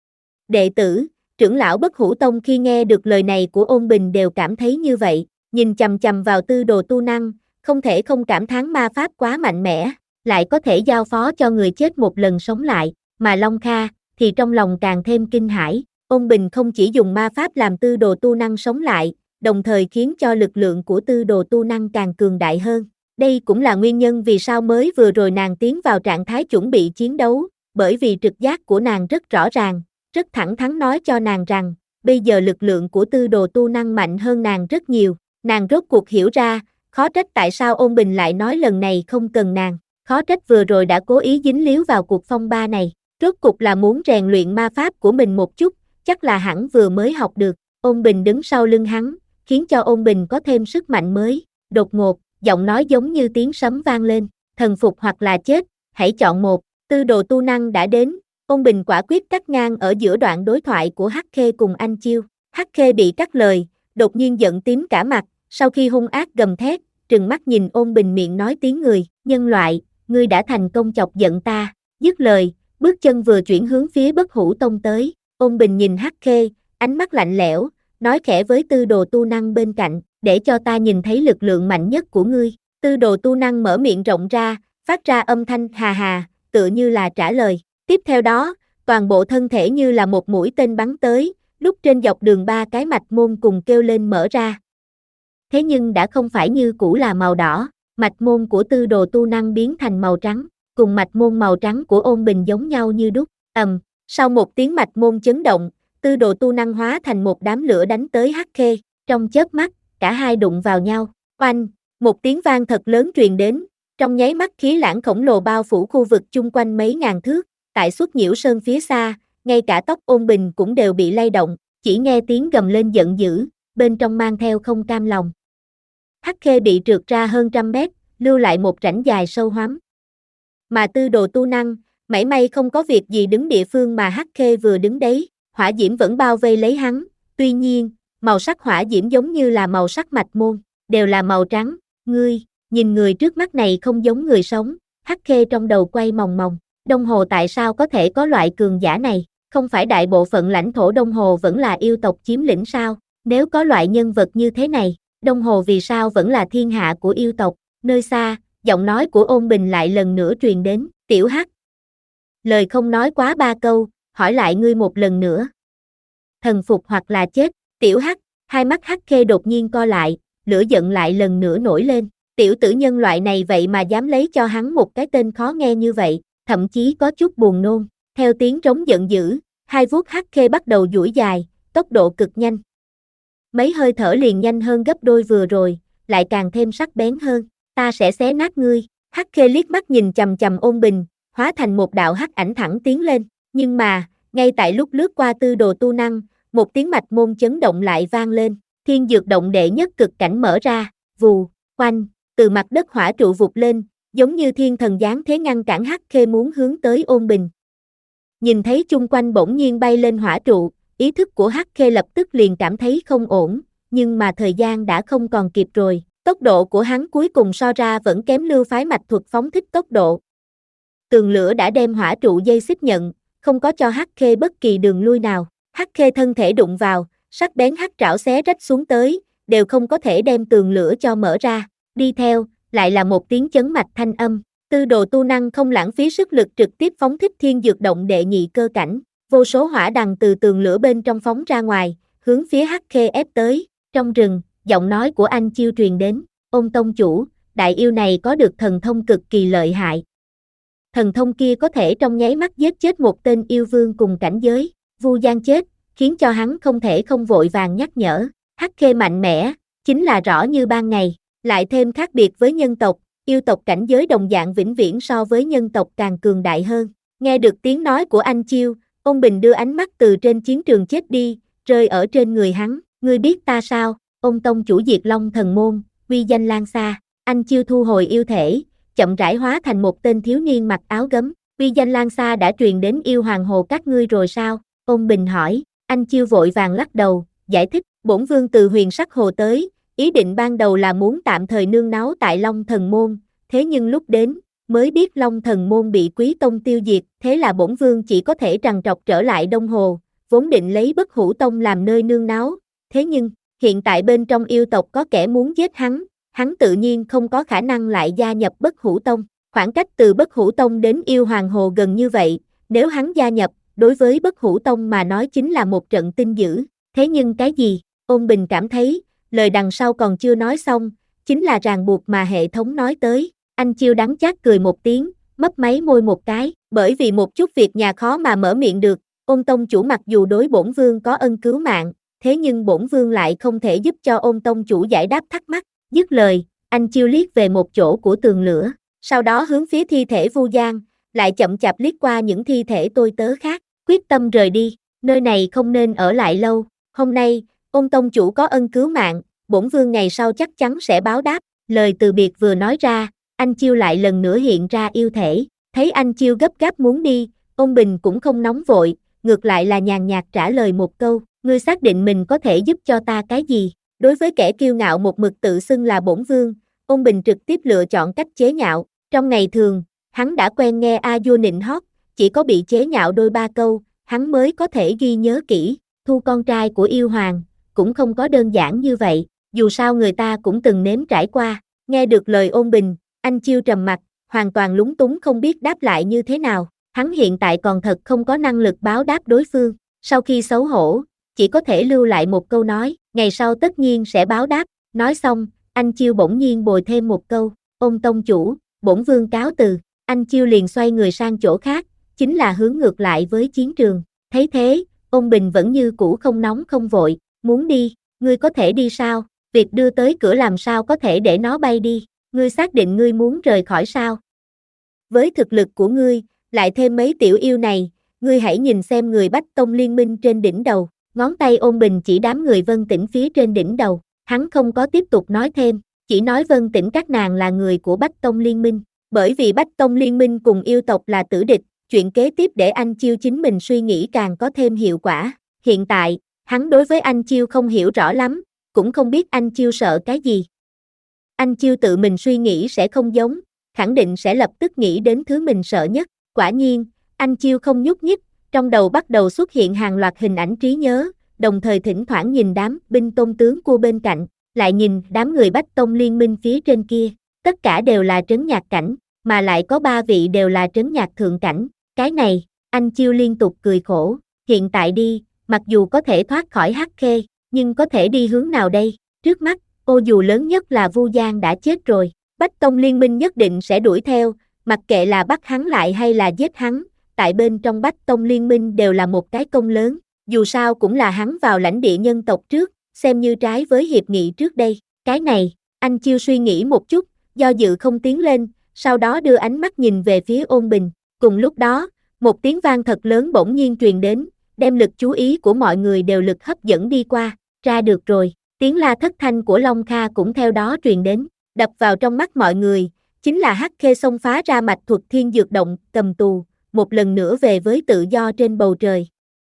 Đệ tử, trưởng lão Bất Hủ Tông khi nghe được lời này của Ôn Bình đều cảm thấy như vậy, nhìn chằm chằm vào Tư Đồ Tu Năng, không thể không cảm thán ma pháp quá mạnh mẽ, lại có thể giao phó cho người chết một lần sống lại, mà Long Kha thì trong lòng càng thêm kinh hãi. Ôn Bình không chỉ dùng ma pháp làm Tư Đồ Tu Năng sống lại, đồng thời khiến cho lực lượng của Tư Đồ Tu Năng càng cường đại hơn. Đây cũng là nguyên nhân vì sao mới vừa rồi nàng tiến vào trạng thái chuẩn bị chiến đấu, bởi vì trực giác của nàng rất rõ ràng, rất thẳng thắn nói cho nàng rằng, bây giờ lực lượng của Tư Đồ Tu Năng mạnh hơn nàng rất nhiều. Nàng rốt cuộc hiểu ra, khó trách tại sao Ôn Bình lại nói lần này không cần nàng, khó trách vừa rồi đã cố ý dính líu vào cuộc phong ba này, rốt cuộc là muốn rèn luyện ma pháp của mình một chút, chắc là hẳn vừa mới học được. Ôn Bình đứng sau lưng hắn, khiến cho Ôn Bình có thêm sức mạnh mới. Đột ngột, giọng nói giống như tiếng sấm vang lên, thần phục hoặc là chết, hãy chọn một. Tư Đồ Tu Năng đã đến, Ôn Bình quả quyết cắt ngang ở giữa đoạn đối thoại của Hắc Khê cùng Anh Chiêu. Hắc Khê bị cắt lời, đột nhiên giận tím cả mặt, sau khi hung ác gầm thét, trừng mắt nhìn Ôn Bình miệng nói tiếng người, nhân loại, ngươi đã thành công chọc giận ta. Dứt lời, bước chân vừa chuyển hướng phía Bất Hủ Tông tới. Ôn Bình nhìn Hắc Khê, ánh mắt lạnh lẽo, nói khẽ với Tư Đồ Tu Năng bên cạnh, để cho ta nhìn thấy lực lượng mạnh nhất của ngươi. Tư Đồ Tu Năng mở miệng rộng ra, phát ra âm thanh hà hà, tựa như là trả lời. Tiếp theo đó, toàn bộ thân thể như là một mũi tên bắn tới, lúc trên dọc đường ba cái mạch môn cùng kêu lên mở ra. Thế nhưng đã không phải như cũ là màu đỏ, mạch môn của Tư Đồ Tu Năng biến thành màu trắng, cùng mạch môn màu trắng của Ôn Bình giống nhau như đúc. Ầm, sau một tiếng mạch môn chấn động, Tư Đồ Tu Năng hóa thành một đám lửa đánh tới Hắc Khê, trong chớp mắt, cả hai đụng vào nhau. Oanh, một tiếng vang thật lớn truyền đến, trong nháy mắt khí lãng khổng lồ bao phủ khu vực chung quanh mấy ngàn thước, tại Xuất Nhiễu Sơn phía xa, ngay cả tóc Ôn Bình cũng đều bị lay động, chỉ nghe tiếng gầm lên giận dữ, bên trong mang theo không cam lòng. Hắc Khê bị trượt ra hơn trăm mét, lưu lại một rãnh dài sâu hoắm. Mà Tư Đồ Tu Năng, mảy may không có việc gì đứng địa phương mà Hắc Khê vừa đứng đấy, hỏa diễm vẫn bao vây lấy hắn, tuy nhiên, màu sắc hỏa diễm giống như là màu sắc mạch môn, đều là màu trắng. Ngươi, nhìn người trước mắt này không giống người sống. Hắc Khê trong đầu quay mòng mòng, Đông Hồ tại sao có thể có loại cường giả này, không phải đại bộ phận lãnh thổ Đông Hồ vẫn là yêu tộc chiếm lĩnh sao? Nếu có loại nhân vật như thế này, Đông Hồ vì sao vẫn là thiên hạ của yêu tộc? Nơi xa, giọng nói của Ôn Bình lại lần nữa truyền đến, Tiểu Hắc. Lời không nói quá ba câu, hỏi lại ngươi một lần nữa. Thần phục hoặc là chết. Tiểu Hắc, hai mắt Hắc Khê đột nhiên co lại, lửa giận lại lần nữa nổi lên. Tiểu tử nhân loại này vậy mà dám lấy cho hắn một cái tên khó nghe như vậy, thậm chí có chút buồn nôn. Theo tiếng trống giận dữ, hai vuốt hắc khê bắt đầu duỗi dài, tốc độ cực nhanh. Mấy hơi thở liền nhanh hơn gấp đôi vừa rồi, lại càng thêm sắc bén hơn. Ta sẽ xé nát ngươi. Hắc khê liếc mắt nhìn chằm chằm Ôn Bình, hóa thành một đạo hắc ảnh thẳng tiến lên. Nhưng mà, ngay tại lúc lướt qua tư đồ tu năng, một tiếng mạch môn chấn động lại vang lên. Thiên dược động đệ nhất cực cảnh mở ra, vù, oanh, từ mặt đất hỏa trụ vụt lên, giống như thiên thần giáng thế ngăn cản hắc khê muốn hướng tới Ôn Bình. Nhìn thấy chung quanh bỗng nhiên bay lên hỏa trụ, ý thức của hắc khê lập tức liền cảm thấy không ổn, nhưng mà thời gian đã không còn kịp rồi, tốc độ của hắn cuối cùng so ra vẫn kém lưu phái mạch thuật phóng thích tốc độ. Tường lửa đã đem hỏa trụ dây xích nhận, không có cho hắc khê bất kỳ đường lui nào. Hắc khê thân thể đụng vào, sắc bén hắc trảo xé rách xuống tới, đều không có thể đem tường lửa cho mở ra. Đi theo, lại là một tiếng chấn mạch thanh âm. Tư đồ tu năng không lãng phí sức lực trực tiếp phóng thích thiên dược động đệ nhị cơ cảnh. Vô số hỏa đằng từ tường lửa bên trong phóng ra ngoài, hướng phía hắc khê ép tới. Trong rừng, giọng nói của anh Chiêu truyền đến. Ôn tông chủ, đại yêu này có được thần thông cực kỳ lợi hại. Thần thông kia có thể trong nháy mắt giết chết một tên yêu vương cùng cảnh giới. Vu Giang chết, khiến cho hắn không thể không vội vàng nhắc nhở. Hắc khê mạnh mẽ, chính là rõ như ban ngày. Lại thêm khác biệt với nhân tộc, yêu tộc cảnh giới đồng dạng vĩnh viễn so với nhân tộc càng cường đại hơn. Nghe được tiếng nói của anh Chiêu, Ôn Bình đưa ánh mắt từ trên chiến trường chết đi, rơi ở trên người hắn. Ngươi biết ta sao? Ôn tông chủ Diệt Long thần môn, uy danh lan xa. Anh Chiêu thu hồi yêu thể, chậm rãi hóa thành một tên thiếu niên mặc áo gấm. Uy danh lan xa đã truyền đến yêu hoàng hồ các ngươi rồi sao? Ôn Bình hỏi. Anh Chiêu vội vàng lắc đầu, giải thích. Bổn vương từ Huyền Sắc Hồ tới, ý định ban đầu là muốn tạm thời nương náu tại Long thần môn, thế nhưng lúc đến, mới biết Long thần môn bị Quý tông tiêu diệt, thế là bổn vương chỉ có thể trằn trọc trở lại Đông Hồ, vốn định lấy Bất Hủ tông làm nơi nương náu, thế nhưng, hiện tại bên trong yêu tộc có kẻ muốn giết hắn, hắn tự nhiên không có khả năng lại gia nhập Bất Hủ tông, khoảng cách từ Bất Hủ tông đến yêu hoàng hồ gần như vậy, nếu hắn gia nhập, đối với Bất Hủ tông mà nói chính là một trận tinh dữ, thế nhưng cái gì? Ôn Bình cảm thấy, lời đằng sau còn chưa nói xong, chính là ràng buộc mà hệ thống nói tới. Anh Chiêu đắng chát cười một tiếng, mấp máy môi một cái, bởi vì một chút việc nhà khó mà mở miệng được. Ôn tông chủ mặc dù đối bổn vương có ân cứu mạng, thế nhưng bổn vương lại không thể giúp cho ôn tông chủ giải đáp thắc mắc. Dứt lời, anh Chiêu liếc về một chỗ của tường lửa, sau đó hướng phía thi thể Vu Giang, lại chậm chạp liếc qua những thi thể tôi tớ khác, quyết tâm rời đi, nơi này không nên ở lại lâu. Hôm nay, ôn tông chủ có ân cứu mạng, bổn vương ngày sau chắc chắn sẽ báo đáp. Lời từ biệt vừa nói ra, anh Chiêu lại lần nữa hiện ra yêu thể, thấy anh Chiêu gấp gáp muốn đi, Ôn Bình cũng không nóng vội, ngược lại là nhàn nhạt trả lời một câu, ngươi xác định mình có thể giúp cho ta cái gì? Đối với kẻ kiêu ngạo một mực tự xưng là bổn vương, Ôn Bình trực tiếp lựa chọn cách chế nhạo. Trong ngày thường, hắn đã quen nghe a vua nịnh hót, chỉ có bị chế nhạo đôi ba câu, hắn mới có thể ghi nhớ kỹ. Thu con trai của yêu hoàng, cũng không có đơn giản như vậy, dù sao người ta cũng từng nếm trải qua. Nghe được lời Ôn Bình, anh Chiêu trầm mặt, hoàn toàn lúng túng không biết đáp lại như thế nào. Hắn hiện tại còn thật không có năng lực báo đáp đối phương. Sau khi xấu hổ, chỉ có thể lưu lại một câu nói, ngày sau tất nhiên sẽ báo đáp. Nói xong, anh Chiêu bỗng nhiên bồi thêm một câu, Ôn tông chủ, bổn vương cáo từ. Anh Chiêu liền xoay người sang chỗ khác, chính là hướng ngược lại với chiến trường. Thấy thế, Ôn Bình vẫn như cũ không nóng không vội, muốn đi, ngươi có thể đi sao? Việc đưa tới cửa làm sao có thể để nó bay đi? Ngươi xác định ngươi muốn rời khỏi sao? Với thực lực của ngươi, lại thêm mấy tiểu yêu này, ngươi hãy nhìn xem người Bách Tông liên minh trên đỉnh đầu. Ngón tay Ôn Bình chỉ đám người Vân Tĩnh phía trên đỉnh đầu, hắn không có tiếp tục nói thêm, chỉ nói Vân Tĩnh các nàng là người của Bách Tông liên minh, bởi vì Bách Tông liên minh cùng yêu tộc là tử địch, chuyện kế tiếp để anh Chiêu chính mình suy nghĩ càng có thêm hiệu quả. Hiện tại, hắn đối với anh Chiêu không hiểu rõ lắm, cũng không biết anh Chiêu sợ cái gì. Anh Chiêu tự mình suy nghĩ sẽ không giống, khẳng định sẽ lập tức nghĩ đến thứ mình sợ nhất. Quả nhiên, anh Chiêu không nhúc nhích, trong đầu bắt đầu xuất hiện hàng loạt hình ảnh trí nhớ, đồng thời thỉnh thoảng nhìn đám binh tôn tướng của bên cạnh, lại nhìn đám người Bách Tông liên minh phía trên kia, tất cả đều là trấn nhạc cảnh, mà lại có ba vị đều là trấn nhạc thượng cảnh. Cái này, anh Chiêu liên tục cười khổ, hiện tại đi, mặc dù có thể thoát khỏi hắc khê, nhưng có thể đi hướng nào đây? Trước mắt, ô dù lớn nhất là Vu Giang đã chết rồi, Bách Tông Liên minh nhất định sẽ đuổi theo, mặc kệ là bắt hắn lại hay là giết hắn, tại bên trong Bách Tông Liên minh đều là một cái công lớn, dù sao cũng là hắn vào lãnh địa nhân tộc trước, xem như trái với hiệp nghị trước đây, cái này, anh Chiêu suy nghĩ một chút, do dự không tiến lên, sau đó đưa ánh mắt nhìn về phía Ôn Bình, cùng lúc đó, một tiếng vang thật lớn bỗng nhiên truyền đến, đem lực chú ý của mọi người đều lực hấp dẫn đi qua, ra được rồi, tiếng la thất thanh của Long Kha cũng theo đó truyền đến, đập vào trong mắt mọi người, chính là Hắc Khê xông phá ra mạch thuật thiên dược động, cầm tù, một lần nữa về với tự do trên bầu trời.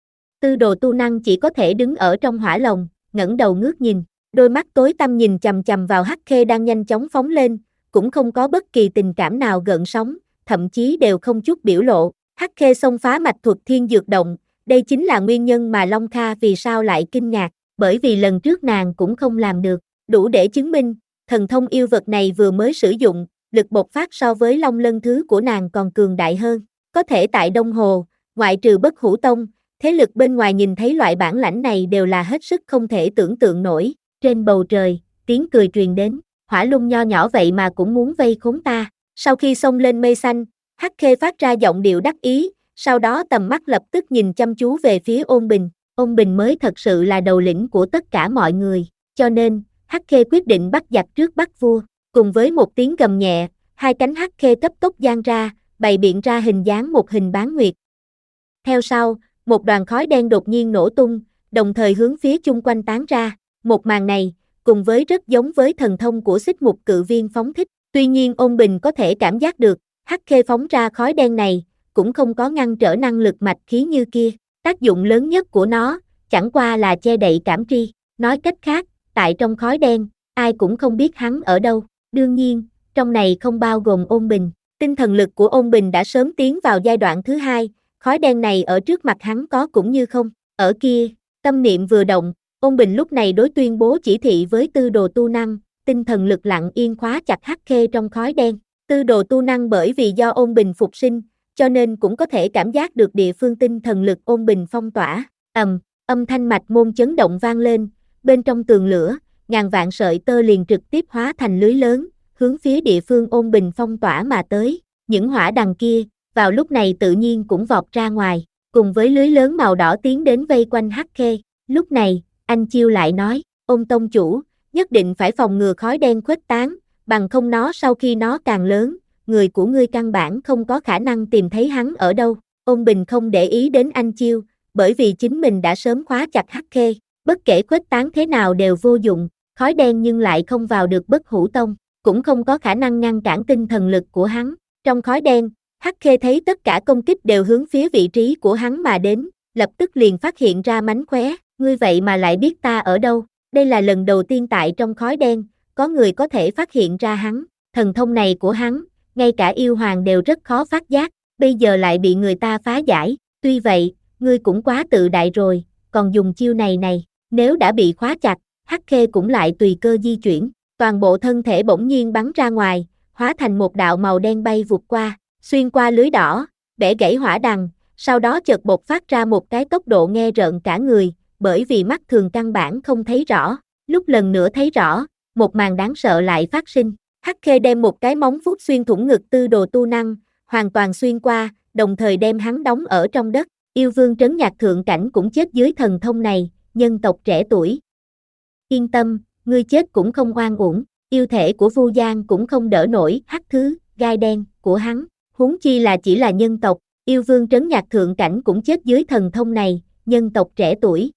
Tư Đồ Tu Năng chỉ có thể đứng ở trong hỏa lồng, ngẩng đầu ngước nhìn, đôi mắt tối tăm nhìn chằm chằm vào Hắc Khê đang nhanh chóng phóng lên, cũng không có bất kỳ tình cảm nào gợn sóng, thậm chí đều không chút biểu lộ. Hắc Khê xông phá mạch thuật thiên dược động, đây chính là nguyên nhân mà Long Kha vì sao lại kinh ngạc, bởi vì lần trước nàng cũng không làm được, đủ để chứng minh, thần thông yêu vật này vừa mới sử dụng, lực bộc phát so với Long Lân thứ của nàng còn cường đại hơn. Có thể tại Đông Hồ, ngoại trừ Bất Hủ Tông, thế lực bên ngoài nhìn thấy loại bản lãnh này đều là hết sức không thể tưởng tượng nổi. Trên bầu trời, tiếng cười truyền đến, hỏa lung nho nhỏ vậy mà cũng muốn vây khốn ta. Sau khi xông lên mây xanh, Hắc Khê phát ra giọng điệu đắc ý, sau đó tầm mắt lập tức nhìn chăm chú về phía Ôn Bình. Ôn Bình mới thật sự là đầu lĩnh của tất cả mọi người, cho nên, Hắc Khê quyết định bắt giặc trước bắt vua. Cùng với một tiếng gầm nhẹ, hai cánh Hắc Khê cấp tốc giang ra, bày biện ra hình dáng một hình bán nguyệt. Theo sau, một đoàn khói đen đột nhiên nổ tung, đồng thời hướng phía chung quanh tán ra. Một màn này, cùng với rất giống với thần thông của Xích Mục Cự Viên phóng thích. Tuy nhiên Ôn Bình có thể cảm giác được, Hắc Khê phóng ra khói đen này, cũng không có ngăn trở năng lực mạch khí như kia. Tác dụng lớn nhất của nó, chẳng qua là che đậy cảm tri. Nói cách khác, tại trong khói đen, ai cũng không biết hắn ở đâu. Đương nhiên, trong này không bao gồm Ôn Bình. Tinh thần lực của Ôn Bình đã sớm tiến vào giai đoạn thứ hai, khói đen này ở trước mặt hắn có cũng như không. Ở kia, tâm niệm vừa động, Ôn Bình lúc này đối tuyên bố chỉ thị với Tư Đồ Tu Năng, tinh thần lực lặng yên khóa chặt Hắc Khê trong khói đen. Tư Đồ Tu Năng bởi vì do Ôn Bình phục sinh, cho nên cũng có thể cảm giác được địa phương tinh thần lực Ôn Bình phong tỏa. Ầm, âm thanh mạch môn chấn động vang lên, bên trong tường lửa, ngàn vạn sợi tơ liền trực tiếp hóa thành lưới lớn, hướng phía địa phương Ôn Bình phong tỏa mà tới. Những hỏa đằng kia, vào lúc này tự nhiên cũng vọt ra ngoài, cùng với lưới lớn màu đỏ tiến đến vây quanh Hắc Khê. Lúc này, anh Chiêu lại nói, Ôn tông chủ, nhất định phải phòng ngừa khói đen khuếch tán, bằng không nó sau khi nó càng lớn, người của ngươi căn bản không có khả năng tìm thấy hắn ở đâu. Ôn Bình không để ý đến anh Chiêu, bởi vì chính mình đã sớm khóa chặt Hắc Khê, bất kể khuếch tán thế nào đều vô dụng, khói đen nhưng lại không vào được Bất Hủ Tông, cũng không có khả năng ngăn cản tinh thần lực của hắn. Trong khói đen, Hắc Khê thấy tất cả công kích đều hướng phía vị trí của hắn mà đến, lập tức liền phát hiện ra mánh khóe, ngươi vậy mà lại biết ta ở đâu. Đây là lần đầu tiên tại trong khói đen, có người có thể phát hiện ra hắn, thần thông này của hắn, ngay cả yêu hoàng đều rất khó phát giác, bây giờ lại bị người ta phá giải, tuy vậy, ngươi cũng quá tự đại rồi, còn dùng chiêu này này, nếu đã bị khóa chặt, Hắc Khê cũng lại tùy cơ di chuyển, toàn bộ thân thể bỗng nhiên bắn ra ngoài, hóa thành một đạo màu đen bay vụt qua, xuyên qua lưới đỏ, bẻ gãy hỏa đằng, sau đó chợt bộc phát ra một cái tốc độ nghe rợn cả người, bởi vì mắt thường căn bản không thấy rõ, lúc lần nữa thấy rõ, một màn đáng sợ lại phát sinh. Hắc Khê đem một cái móng vuốt xuyên thủng ngực Tư Đồ Tu Năng, hoàn toàn xuyên qua, đồng thời đem hắn đóng ở trong đất. Yêu Vương Trấn Nhạc Thượng Cảnh cũng chết dưới thần thông này, nhân tộc trẻ tuổi. Yên tâm, ngươi chết cũng không oan uổng, yêu thể của Vu Giang cũng không đỡ nổi hắc thứ, gai đen của hắn, huống chi là chỉ là nhân tộc. Yêu Vương Trấn Nhạc Thượng Cảnh cũng chết dưới thần thông này, nhân tộc trẻ tuổi.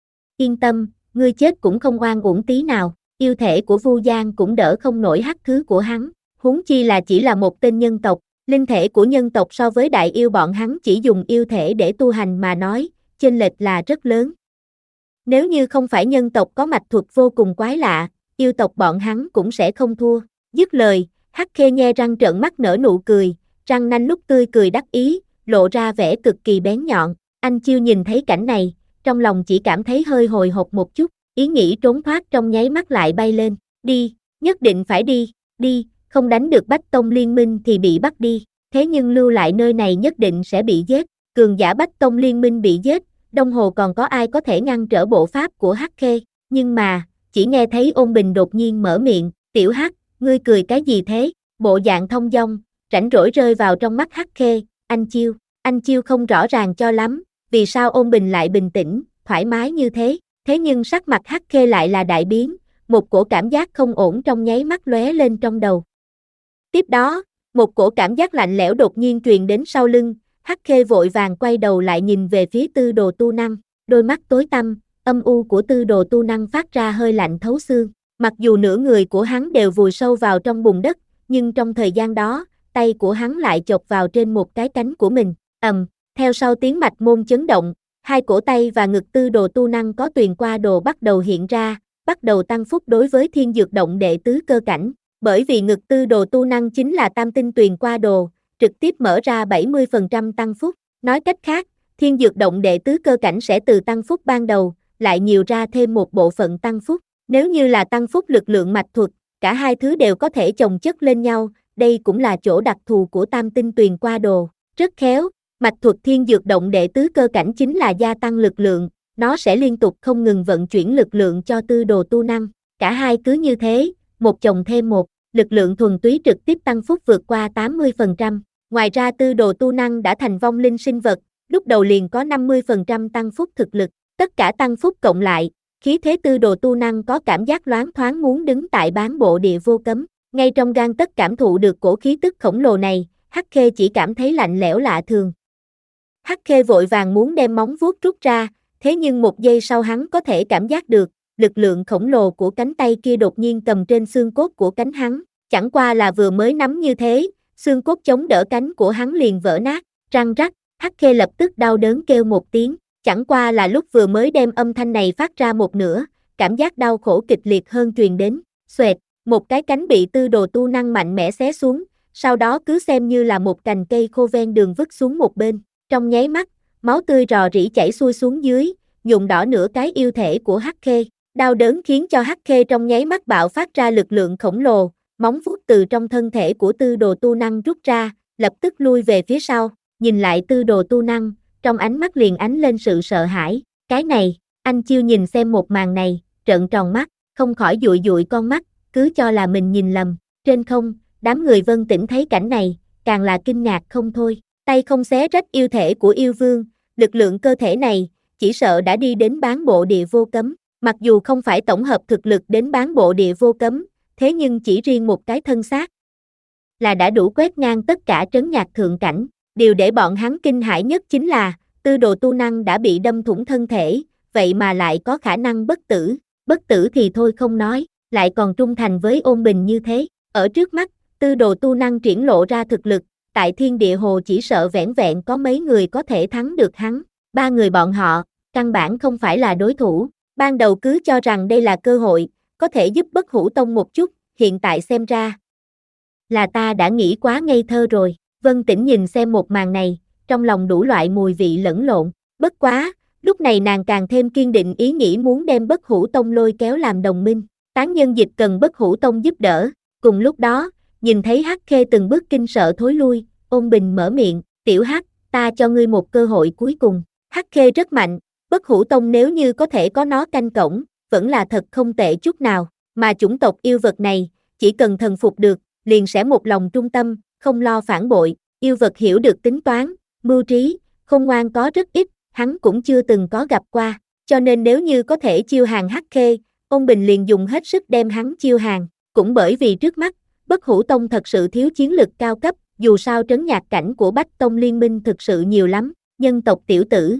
Yên tâm, ngươi chết cũng không oan uổng tí nào, yêu thể của Vu Giang cũng đỡ không nổi hắc thứ của hắn, huống chi là chỉ là một tên nhân tộc, linh thể của nhân tộc so với đại yêu bọn hắn chỉ dùng yêu thể để tu hành mà nói, chênh lệch là rất lớn. Nếu như không phải nhân tộc có mạch thuật vô cùng quái lạ, yêu tộc bọn hắn cũng sẽ không thua. Dứt lời, Hắc Khê nhe răng trợn mắt nở nụ cười, răng nanh lúc tươi cười đắc ý, lộ ra vẻ cực kỳ bén nhọn. Anh Chiêu nhìn thấy cảnh này, trong lòng chỉ cảm thấy hơi hồi hộp một chút, ý nghĩ trốn thoát trong nháy mắt lại bay lên. Đi, nhất định phải đi, đi, không đánh được Bách Tông Liên minh thì bị bắt đi, thế nhưng lưu lại nơi này nhất định sẽ bị giết. Cường giả Bách Tông Liên minh bị giết, Đông Hồ còn có ai có thể ngăn trở bộ pháp của Hắc Khê, nhưng mà, chỉ nghe thấy Ôn Bình đột nhiên mở miệng, tiểu Hắc, ngươi cười cái gì thế? Bộ dạng thông dong, rảnh rỗi rơi vào trong mắt Hắc Khê, anh Chiêu, anh Chiêu không rõ ràng cho lắm, vì sao Ôn Bình lại bình tĩnh, thoải mái như thế, thế nhưng sắc mặt Hắc Khê lại là đại biến, một cổ cảm giác không ổn trong nháy mắt lóe lên trong đầu. Tiếp đó, một cổ cảm giác lạnh lẽo đột nhiên truyền đến sau lưng, Hắc Khê vội vàng quay đầu lại nhìn về phía Tư Đồ Tu Năng, đôi mắt tối tăm, âm u của Tư Đồ Tu Năng phát ra hơi lạnh thấu xương, mặc dù nửa người của hắn đều vùi sâu vào trong bùn đất, nhưng trong thời gian đó, tay của hắn lại chộp vào trên một cái cánh của mình, ầm, theo sau tiếng mạch môn chấn động, hai cổ tay và ngực Tư Đồ Tu Năng có tuyền qua đồ bắt đầu hiện ra, bắt đầu tăng phúc đối với thiên dược động đệ tứ cơ cảnh, bởi vì ngực Tư Đồ Tu Năng chính là tam tinh tuyền qua đồ, trực tiếp mở ra bảy mươi phần trăm tăng phúc, nói cách khác, thiên dược động đệ tứ cơ cảnh sẽ từ tăng phúc ban đầu, lại nhiều ra thêm một bộ phận tăng phúc, nếu như là tăng phúc lực lượng mạch thuật, cả hai thứ đều có thể chồng chất lên nhau, đây cũng là chỗ đặc thù của tam tinh tuyền qua đồ, rất khéo, mạch thuật thiên dược động đệ tứ cơ cảnh chính là gia tăng lực lượng, nó sẽ liên tục không ngừng vận chuyển lực lượng cho Tư Đồ Tu Năng, cả hai cứ như thế, một chồng thêm một, lực lượng thuần túy trực tiếp tăng phúc vượt qua tám mươi phần trăm, ngoài ra Tư Đồ Tu Năng đã thành vong linh sinh vật, lúc đầu liền có năm mươi phần trăm tăng phúc thực lực, tất cả tăng phúc cộng lại, khí thế Tư Đồ Tu Năng có cảm giác loáng thoáng muốn đứng tại bán bộ địa vô cấm, ngay trong gan tất cảm thụ được cổ khí tức khổng lồ này, Hắc Khê chỉ cảm thấy lạnh lẽo lạ thường. Hắc Khê vội vàng muốn đem móng vuốt rút ra, thế nhưng một giây sau hắn có thể cảm giác được, lực lượng khổng lồ của cánh tay kia đột nhiên cầm trên xương cốt của cánh hắn, chẳng qua là vừa mới nắm như thế, xương cốt chống đỡ cánh của hắn liền vỡ nát, răng rắc, Hắc Khê lập tức đau đớn kêu một tiếng, chẳng qua là lúc vừa mới đem âm thanh này phát ra một nửa, cảm giác đau khổ kịch liệt hơn truyền đến, xoẹt, một cái cánh bị Tư Đồ Tu Năng mạnh mẽ xé xuống, sau đó cứ xem như là một cành cây khô ven đường vứt xuống một bên, trong nháy mắt, máu tươi rò rỉ chảy xuôi xuống dưới, nhuộm đỏ nửa cái yêu thể của Hắc Khê, đau đớn khiến cho Hắc Khê trong nháy mắt bạo phát ra lực lượng khổng lồ, móng vuốt từ trong thân thể của Tư Đồ Tu Năng rút ra, lập tức lui về phía sau, nhìn lại Tư Đồ Tu Năng, trong ánh mắt liền ánh lên sự sợ hãi, cái này, anh Chiêu nhìn xem một màn này, trợn tròn mắt, không khỏi dụi dụi con mắt, cứ cho là mình nhìn lầm, trên không, đám người Vân Tĩnh thấy cảnh này, càng là kinh ngạc không thôi, tay không xé rách yêu thể của yêu vương, lực lượng cơ thể này, chỉ sợ đã đi đến bán bộ địa vô cấm, mặc dù không phải tổng hợp thực lực đến bán bộ địa vô cấm, thế nhưng chỉ riêng một cái thân xác là đã đủ quét ngang tất cả trấn nhạc thượng cảnh, điều để bọn hắn kinh hãi nhất chính là, Tư Đồ Tu Năng đã bị đâm thủng thân thể, vậy mà lại có khả năng bất tử, bất tử thì thôi không nói, lại còn trung thành với Ôn Bình như thế, ở trước mắt, Tư Đồ Tu Năng triển lộ ra thực lực, tại thiên địa hồ chỉ sợ vẻn vẹn có mấy người có thể thắng được hắn, ba người bọn họ, căn bản không phải là đối thủ, ban đầu cứ cho rằng đây là cơ hội, có thể giúp Bất Hủ Tông một chút, hiện tại xem ra là ta đã nghĩ quá ngây thơ rồi, Vân Tĩnh nhìn xem một màn này, trong lòng đủ loại mùi vị lẫn lộn, bất quá, lúc này nàng càng thêm kiên định ý nghĩ muốn đem Bất Hủ Tông lôi kéo làm đồng minh, tán nhân dịch cần Bất Hủ Tông giúp đỡ, cùng lúc đó, nhìn thấy Hắc Khê từng bước kinh sợ thối lui, Ôn Bình mở miệng, tiểu Hắc, ta cho ngươi một cơ hội cuối cùng, Hắc Khê rất mạnh, Bất Hủ Tông nếu như có thể có nó canh cổng, vẫn là thật không tệ chút nào, mà chủng tộc yêu vật này, chỉ cần thần phục được, liền sẽ một lòng trung tâm, không lo phản bội, yêu vật hiểu được tính toán, mưu trí, khôn ngoan có rất ít, hắn cũng chưa từng có gặp qua, cho nên nếu như có thể chiêu hàng Hắc Khê, Ôn Bình liền dùng hết sức đem hắn chiêu hàng, cũng bởi vì trước mắt, Bất Hủ Tông thật sự thiếu chiến lực cao cấp, dù sao trấn nhạc cảnh của Bách Tông liên minh thực sự nhiều lắm, nhân tộc tiểu tử.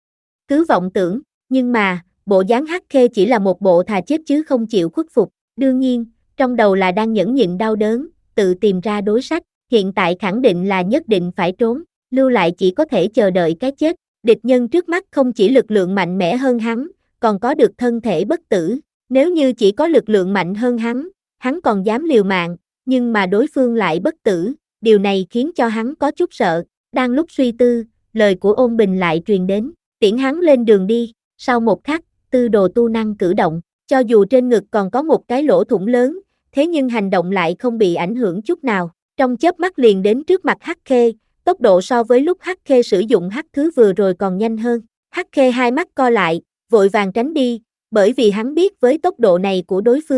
Cứ vọng tưởng, nhưng mà, bộ dáng Hắc Khê chỉ là một bộ thà chết chứ không chịu khuất phục, đương nhiên, trong đầu là đang nhẫn nhịn đau đớn, tự tìm ra đối sách, hiện tại khẳng định là nhất định phải trốn, lưu lại chỉ có thể chờ đợi cái chết, địch nhân trước mắt không chỉ lực lượng mạnh mẽ hơn hắn, còn có được thân thể bất tử, nếu như chỉ có lực lượng mạnh hơn hắn, hắn còn dám liều mạng, nhưng mà đối phương lại bất tử, điều này khiến cho hắn có chút sợ, đang lúc suy tư, lời của Ôn Bình lại truyền đến, tiễn hắn lên đường đi, sau một khắc, Tư Đồ Tu Năng cử động, cho dù trên ngực còn có một cái lỗ thủng lớn, thế nhưng hành động lại không bị ảnh hưởng chút nào, trong chớp mắt liền đến trước mặt Hắc Khê, tốc độ so với lúc Hắc Khê sử dụng hắc thứ vừa rồi còn nhanh hơn, Hắc Khê hai mắt co lại, vội vàng tránh đi, bởi vì hắn biết với tốc độ này của đối phương,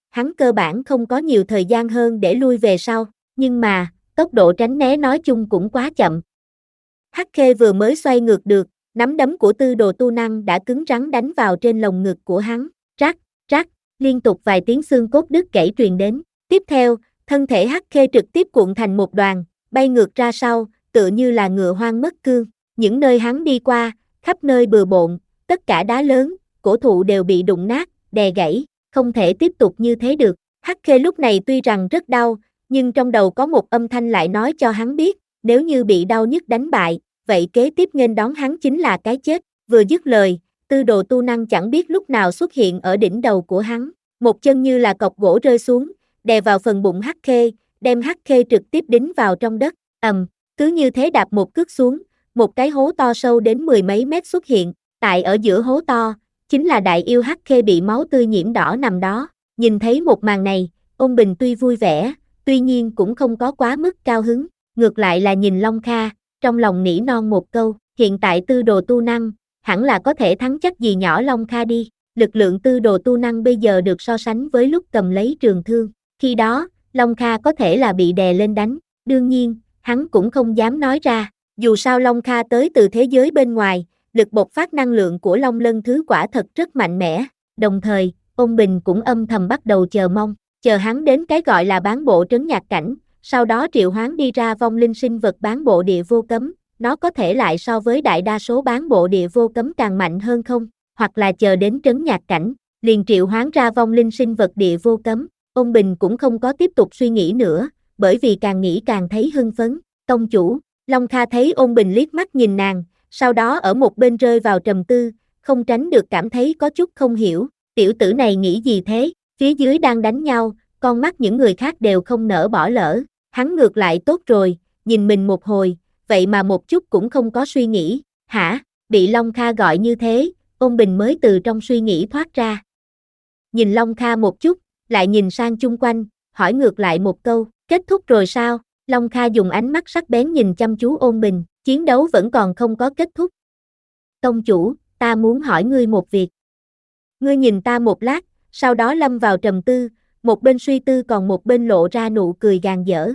hắn cơ bản không có nhiều thời gian hơn để lui về sau, nhưng mà, tốc độ tránh né nói chung cũng quá chậm. Hắc Khê vừa mới xoay ngược được, nắm đấm của Tư Đồ Tu Năng đã cứng rắn đánh vào trên lồng ngực của hắn, rắc, rắc, liên tục vài tiếng xương cốt đứt gãy truyền đến. Tiếp theo, thân thể Hắc Khê trực tiếp cuộn thành một đoàn, bay ngược ra sau, tựa như là ngựa hoang mất cương. Những nơi hắn đi qua, khắp nơi bừa bộn, tất cả đá lớn, cổ thụ đều bị đụng nát, đè gãy, không thể tiếp tục như thế được. Hắc Khê lúc này tuy rằng rất đau, nhưng trong đầu có một âm thanh lại nói cho hắn biết, nếu như bị đau nhức đánh bại, vậy kế tiếp nghênh đón hắn chính là cái chết. Vừa dứt lời, Tư Đồ Tu Năng chẳng biết lúc nào xuất hiện ở đỉnh đầu của hắn, một chân như là cọc gỗ rơi xuống, đè vào phần bụng Hắc Khê, đem Hắc Khê trực tiếp đính vào trong đất. Ầm, cứ như thế đạp một cước xuống, một cái hố to sâu đến mười mấy mét xuất hiện, tại ở giữa hố to, chính là đại yêu Hắc Khê bị máu tươi nhiễm đỏ nằm đó. Nhìn thấy một màn này, Ôn Bình tuy vui vẻ, tuy nhiên cũng không có quá mức cao hứng, ngược lại là nhìn Long Kha, trong lòng nỉ non một câu, hiện tại Tư Đồ Tu Năng, hẳn là có thể thắng chắc gì nhỏ Long Kha đi. Lực lượng Tư Đồ Tu Năng bây giờ được so sánh với lúc cầm lấy trường thương, khi đó, Long Kha có thể là bị đè lên đánh, đương nhiên, hắn cũng không dám nói ra, dù sao Long Kha tới từ thế giới bên ngoài, lực bộc phát năng lượng của Long Lân thứ quả thật rất mạnh mẽ, đồng thời, Ôn Bình cũng âm thầm bắt đầu chờ mong, chờ hắn đến cái gọi là bán bộ trấn nhạc cảnh, sau đó triệu hoán đi ra vong linh sinh vật bán bộ địa vô cấm, nó có thể lại so với đại đa số bán bộ địa vô cấm càng mạnh hơn không, hoặc là chờ đến trấn nhạc cảnh, liền triệu hoán ra vong linh sinh vật địa vô cấm. Ôn Bình cũng không có tiếp tục suy nghĩ nữa, bởi vì càng nghĩ càng thấy hưng phấn. Tông chủ, Long Kha thấy Ôn Bình liếc mắt nhìn nàng, sau đó ở một bên rơi vào trầm tư, không tránh được cảm thấy có chút không hiểu, tiểu tử này nghĩ gì thế, phía dưới đang đánh nhau, con mắt những người khác đều không nỡ bỏ lỡ, hắn ngược lại tốt rồi, nhìn mình một hồi, vậy mà một chút cũng không có suy nghĩ, hả, bị Long Kha gọi như thế, Ôn Bình mới từ trong suy nghĩ thoát ra. Nhìn Long Kha một chút, lại nhìn sang chung quanh, hỏi ngược lại một câu, kết thúc rồi sao? Long Kha dùng ánh mắt sắc bén nhìn chăm chú Ôn Bình, chiến đấu vẫn còn không có kết thúc. Tông chủ, ta muốn hỏi ngươi một việc. Ngươi nhìn ta một lát, sau đó lâm vào trầm tư, một bên suy tư còn một bên lộ ra nụ cười gàn dở.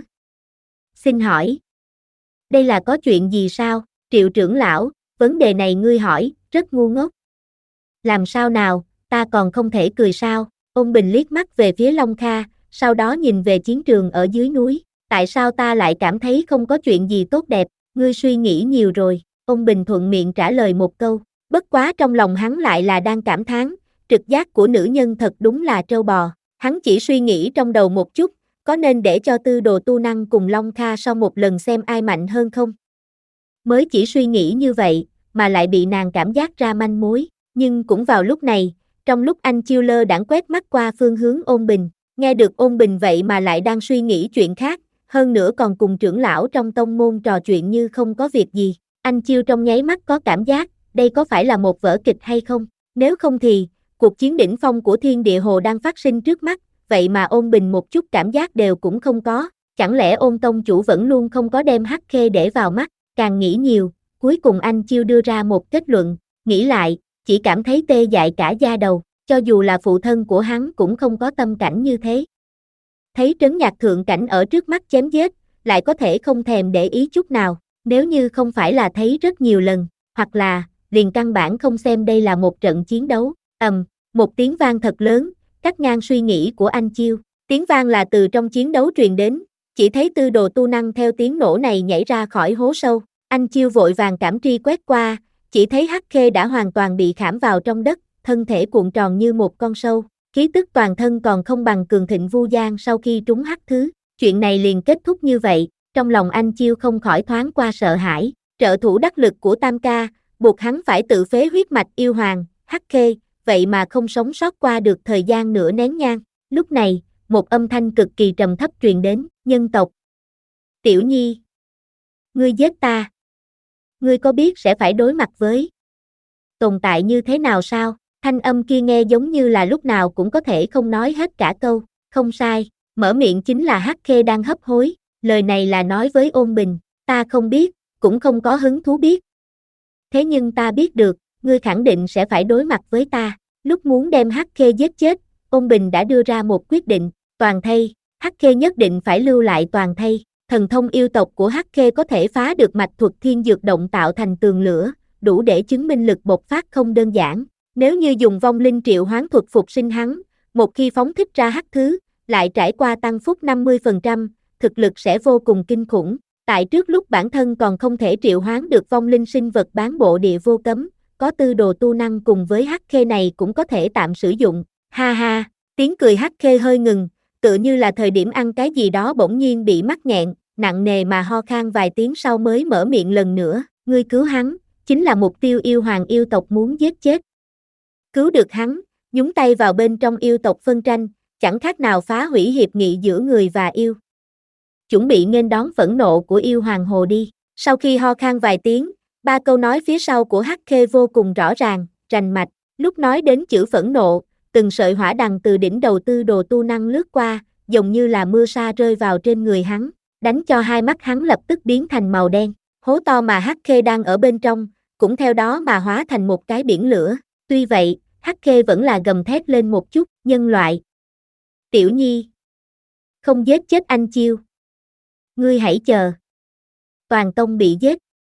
Xin hỏi, đây là có chuyện gì sao? Triệu trưởng lão, vấn đề này ngươi hỏi, rất ngu ngốc. Làm sao nào, ta còn không thể cười sao? Ôn Bình liếc mắt về phía Long Kha, sau đó nhìn về chiến trường ở dưới núi. Tại sao ta lại cảm thấy không có chuyện gì tốt đẹp, ngươi suy nghĩ nhiều rồi. Ôn Bình thuận miệng trả lời một câu, bất quá trong lòng hắn lại là đang cảm thán, trực giác của nữ nhân thật đúng là trâu bò. Hắn chỉ suy nghĩ trong đầu một chút, có nên để cho Tư Đồ Tu Năng cùng Long Kha so một lần xem ai mạnh hơn không? Mới chỉ suy nghĩ như vậy, mà lại bị nàng cảm giác ra manh mối, nhưng cũng vào lúc này, trong lúc anh chiêu lơ đãng quét mắt qua phương hướng Ôn Bình, nghe được Ôn Bình vậy mà lại đang suy nghĩ chuyện khác, hơn nữa còn cùng trưởng lão trong tông môn trò chuyện như không có việc gì, anh chiêu trong nháy mắt có cảm giác, đây có phải là một vở kịch hay không? Nếu không thì, cuộc chiến đỉnh phong của Thiên Địa Hồ đang phát sinh trước mắt, vậy mà Ôn Bình một chút cảm giác đều cũng không có, chẳng lẽ Ôn tông chủ vẫn luôn không có đem Hắc Khê để vào mắt? Càng nghĩ nhiều, cuối cùng anh chiêu đưa ra một kết luận, nghĩ lại, chỉ cảm thấy tê dại cả da đầu, cho dù là phụ thân của hắn cũng không có tâm cảnh như thế. Thấy trấn nhạc thượng cảnh ở trước mắt chém giết, lại có thể không thèm để ý chút nào, nếu như không phải là thấy rất nhiều lần, hoặc là, liền căn bản không xem đây là một trận chiến đấu, ầm, một tiếng vang thật lớn, cắt ngang suy nghĩ của anh chiêu, tiếng vang là từ trong chiến đấu truyền đến, chỉ thấy Tư Đồ Tu Năng theo tiếng nổ này nhảy ra khỏi hố sâu, anh chiêu vội vàng cảm tri quét qua, chỉ thấy Hắc Khê đã hoàn toàn bị khảm vào trong đất, thân thể cuộn tròn như một con sâu, khí tức toàn thân còn không bằng cường thịnh Vu Giang sau khi trúng hắc thứ, chuyện này liền kết thúc như vậy, trong lòng anh chiêu không khỏi thoáng qua sợ hãi, trợ thủ đắc lực của Tam Ca, buộc hắn phải tự phế huyết mạch yêu hoàng, Hắc Khê, vậy mà không sống sót qua được thời gian nửa nén nhang, lúc này, một âm thanh cực kỳ trầm thấp truyền đến, nhân tộc. Tiểu Nhi, ngươi giết ta. Ngươi có biết sẽ phải đối mặt với tồn tại như thế nào sao? Thanh âm kia nghe giống như là lúc nào cũng có thể không nói hết cả câu, không sai, mở miệng chính là Hắc Khê đang hấp hối, lời này là nói với Ôn Bình, ta không biết, cũng không có hứng thú biết. Thế nhưng ta biết được, ngươi khẳng định sẽ phải đối mặt với ta, lúc muốn đem Hắc Khê giết chết, Ôn Bình đã đưa ra một quyết định, toàn thây, Hắc Khê nhất định phải lưu lại toàn thây. Thần thông yêu tộc của Hắc Khê có thể phá được mạch thuật thiên dược động tạo thành tường lửa, đủ để chứng minh lực bộc phát không đơn giản. Nếu như dùng vong linh triệu hoán thuật phục sinh hắn, một khi phóng thích ra hắc thứ, lại trải qua tăng phúc năm mươi phần trăm, thực lực sẽ vô cùng kinh khủng. Tại trước lúc bản thân còn không thể triệu hoán được vong linh sinh vật bán bộ địa vô cấm, có tư đồ tu năng cùng với Hắc Khê này cũng có thể tạm sử dụng. Ha ha, tiếng cười Hắc Khê hơi ngừng, tựa như là thời điểm ăn cái gì đó bỗng nhiên bị mắc nghẹn, nặng nề mà ho khan vài tiếng sau mới mở miệng lần nữa. Ngươi cứu hắn, chính là mục tiêu yêu hoàng yêu tộc muốn giết chết. Cứu được hắn, nhúng tay vào bên trong yêu tộc phân tranh, chẳng khác nào phá hủy hiệp nghị giữa người và yêu. Chuẩn bị nghênh đón phẫn nộ của yêu hoàng hồ đi. Sau khi ho khan vài tiếng, ba câu nói phía sau của Hắc Khê vô cùng rõ ràng, rành mạch. Lúc nói đến chữ phẫn nộ, từng sợi hỏa đằng từ đỉnh đầu tư đồ tu năng lướt qua, giống như là mưa sa rơi vào trên người hắn, đánh cho hai mắt hắn lập tức biến thành màu đen. Hố to mà Hắc Khê đang ở bên trong, cũng theo đó mà hóa thành một cái biển lửa. Tuy vậy, Hắc Khê vẫn là gầm thét lên một chút, nhân loại. Tiểu Nhi, không giết chết anh Chiêu. Ngươi hãy chờ. Toàn tông bị giết.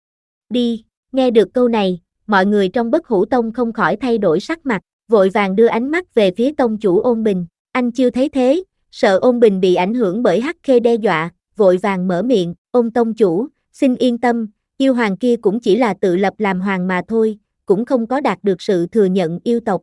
Đi, nghe được câu này, mọi người trong Bất Hủ Tông không khỏi thay đổi sắc mặt, vội vàng đưa ánh mắt về phía tông chủ Ôn Bình. Anh Chiêu thấy thế, sợ Ôn Bình bị ảnh hưởng bởi Hắc Khê đe dọa, vội vàng mở miệng, Ôn tông chủ, xin yên tâm, yêu hoàng kia cũng chỉ là tự lập làm hoàng mà thôi, cũng không có đạt được sự thừa nhận yêu tộc.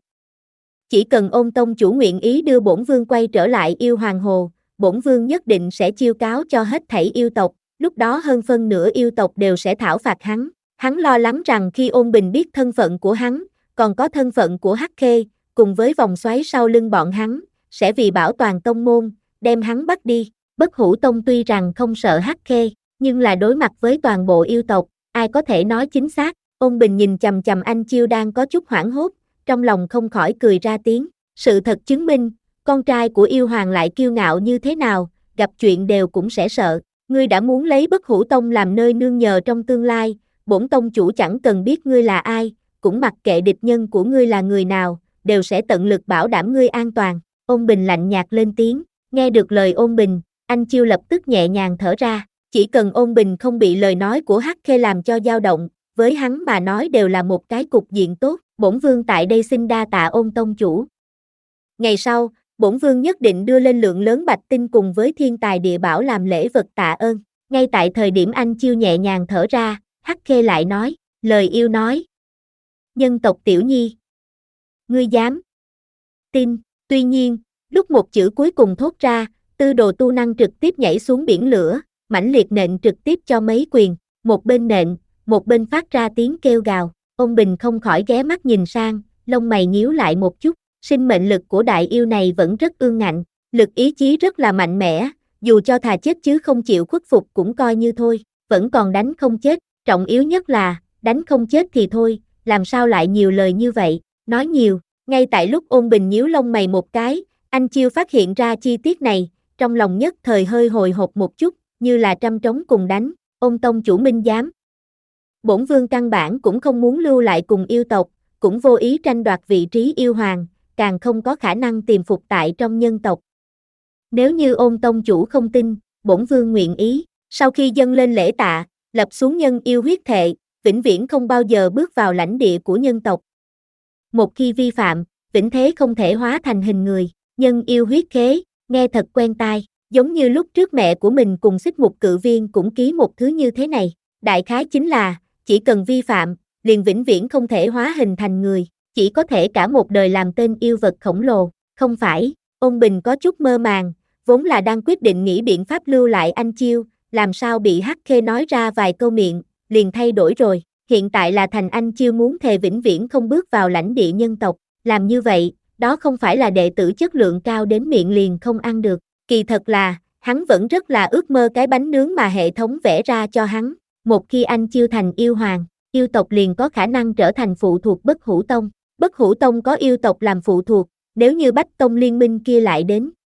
Chỉ cần Ôn tông chủ nguyện ý đưa bổn vương quay trở lại yêu hoàng hồ, bổn vương nhất định sẽ chiêu cáo cho hết thảy yêu tộc, lúc đó hơn phân nửa yêu tộc đều sẽ thảo phạt hắn. Hắn lo lắng rằng khi Ôn Bình biết thân phận của hắn, còn có thân phận của Hắc Khê, cùng với vòng xoáy sau lưng bọn hắn, sẽ vì bảo toàn tông môn, đem hắn bắt đi. Bất Hủ Tông tuy rằng không sợ Hắc Khê, nhưng là đối mặt với toàn bộ yêu tộc, ai có thể nói chính xác. Ôn Bình nhìn chằm chằm anh Chiêu đang có chút hoảng hốt, trong lòng không khỏi cười ra tiếng. Sự thật chứng minh, con trai của yêu hoàng lại kiêu ngạo như thế nào, gặp chuyện đều cũng sẽ sợ. Ngươi đã muốn lấy Bất Hủ Tông làm nơi nương nhờ trong tương lai, bổn tông chủ chẳng cần biết ngươi là ai, cũng mặc kệ địch nhân của ngươi là người nào, đều sẽ tận lực bảo đảm ngươi an toàn. Ôn Bình lạnh nhạt lên tiếng, nghe được lời Ôn Bình, anh Chiêu lập tức nhẹ nhàng thở ra, chỉ cần Ôn Bình không bị lời nói của Hắc Khê làm cho dao động, với hắn mà nói đều là một cái cục diện tốt. Bổn vương tại đây xin đa tạ Ôn tông chủ. Ngày sau, bổn vương nhất định đưa lên lượng lớn bạch tinh cùng với thiên tài địa bảo làm lễ vật tạ ơn. Ngay tại thời điểm anh Chiêu nhẹ nhàng thở ra, Hắc Khê lại nói, lời yêu nói. Nhân tộc Tiểu Nhi. Ngươi dám tin. Tuy nhiên, lúc một chữ cuối cùng thốt ra, tư đồ tu năng trực tiếp nhảy xuống biển lửa, mãnh liệt nện trực tiếp cho mấy quyền, một bên nện, một bên phát ra tiếng kêu gào. Ôn Bình không khỏi ghé mắt nhìn sang, lông mày nhíu lại một chút, sinh mệnh lực của đại yêu này vẫn rất ương ngạnh, lực ý chí rất là mạnh mẽ, dù cho thà chết chứ không chịu khuất phục cũng coi như thôi, vẫn còn đánh không chết, trọng yếu nhất là, đánh không chết thì thôi, làm sao lại nhiều lời như vậy, nói nhiều. Ngay tại lúc Ôn Bình nhíu lông mày một cái, anh Chiêu phát hiện ra chi tiết này, trong lòng nhất thời hơi hồi hộp một chút, như là trăm trống cùng đánh. Ôn tông chủ minh giám. Bổn vương căn bản cũng không muốn lưu lại cùng yêu tộc, cũng vô ý tranh đoạt vị trí yêu hoàng, càng không có khả năng tìm phục tại trong nhân tộc. Nếu như Ôn tông chủ không tin, bổn vương nguyện ý, sau khi dâng lên lễ tạ, lập xuống nhân yêu huyết thệ, vĩnh viễn không bao giờ bước vào lãnh địa của nhân tộc. Một khi vi phạm, vĩnh thế không thể hóa thành hình người. Nhân yêu huyết khế, nghe thật quen tai, giống như lúc trước mẹ của mình cùng Xích Mục Cự Viên cũng ký một thứ như thế này. Đại khái chính là, chỉ cần vi phạm, liền vĩnh viễn không thể hóa hình thành người, chỉ có thể cả một đời làm tên yêu vật khổng lồ. Không phải, Ôn Bình có chút mơ màng, vốn là đang quyết định nghĩ biện pháp lưu lại anh Chiêu, làm sao bị Hắc Khê nói ra vài câu miệng, liền thay đổi rồi. Hiện tại là thành anh Chiêu muốn thề vĩnh viễn không bước vào lãnh địa nhân tộc, làm như vậy, đó không phải là đệ tử chất lượng cao đến miệng liền không ăn được, kỳ thật là, hắn vẫn rất là ước mơ cái bánh nướng mà hệ thống vẽ ra cho hắn. Một khi anh Chiêu thành yêu hoàng, yêu tộc liền có khả năng trở thành phụ thuộc Bất Hủ Tông. Bất Hủ Tông có yêu tộc làm phụ thuộc, nếu như Bách Tông liên minh kia lại đến,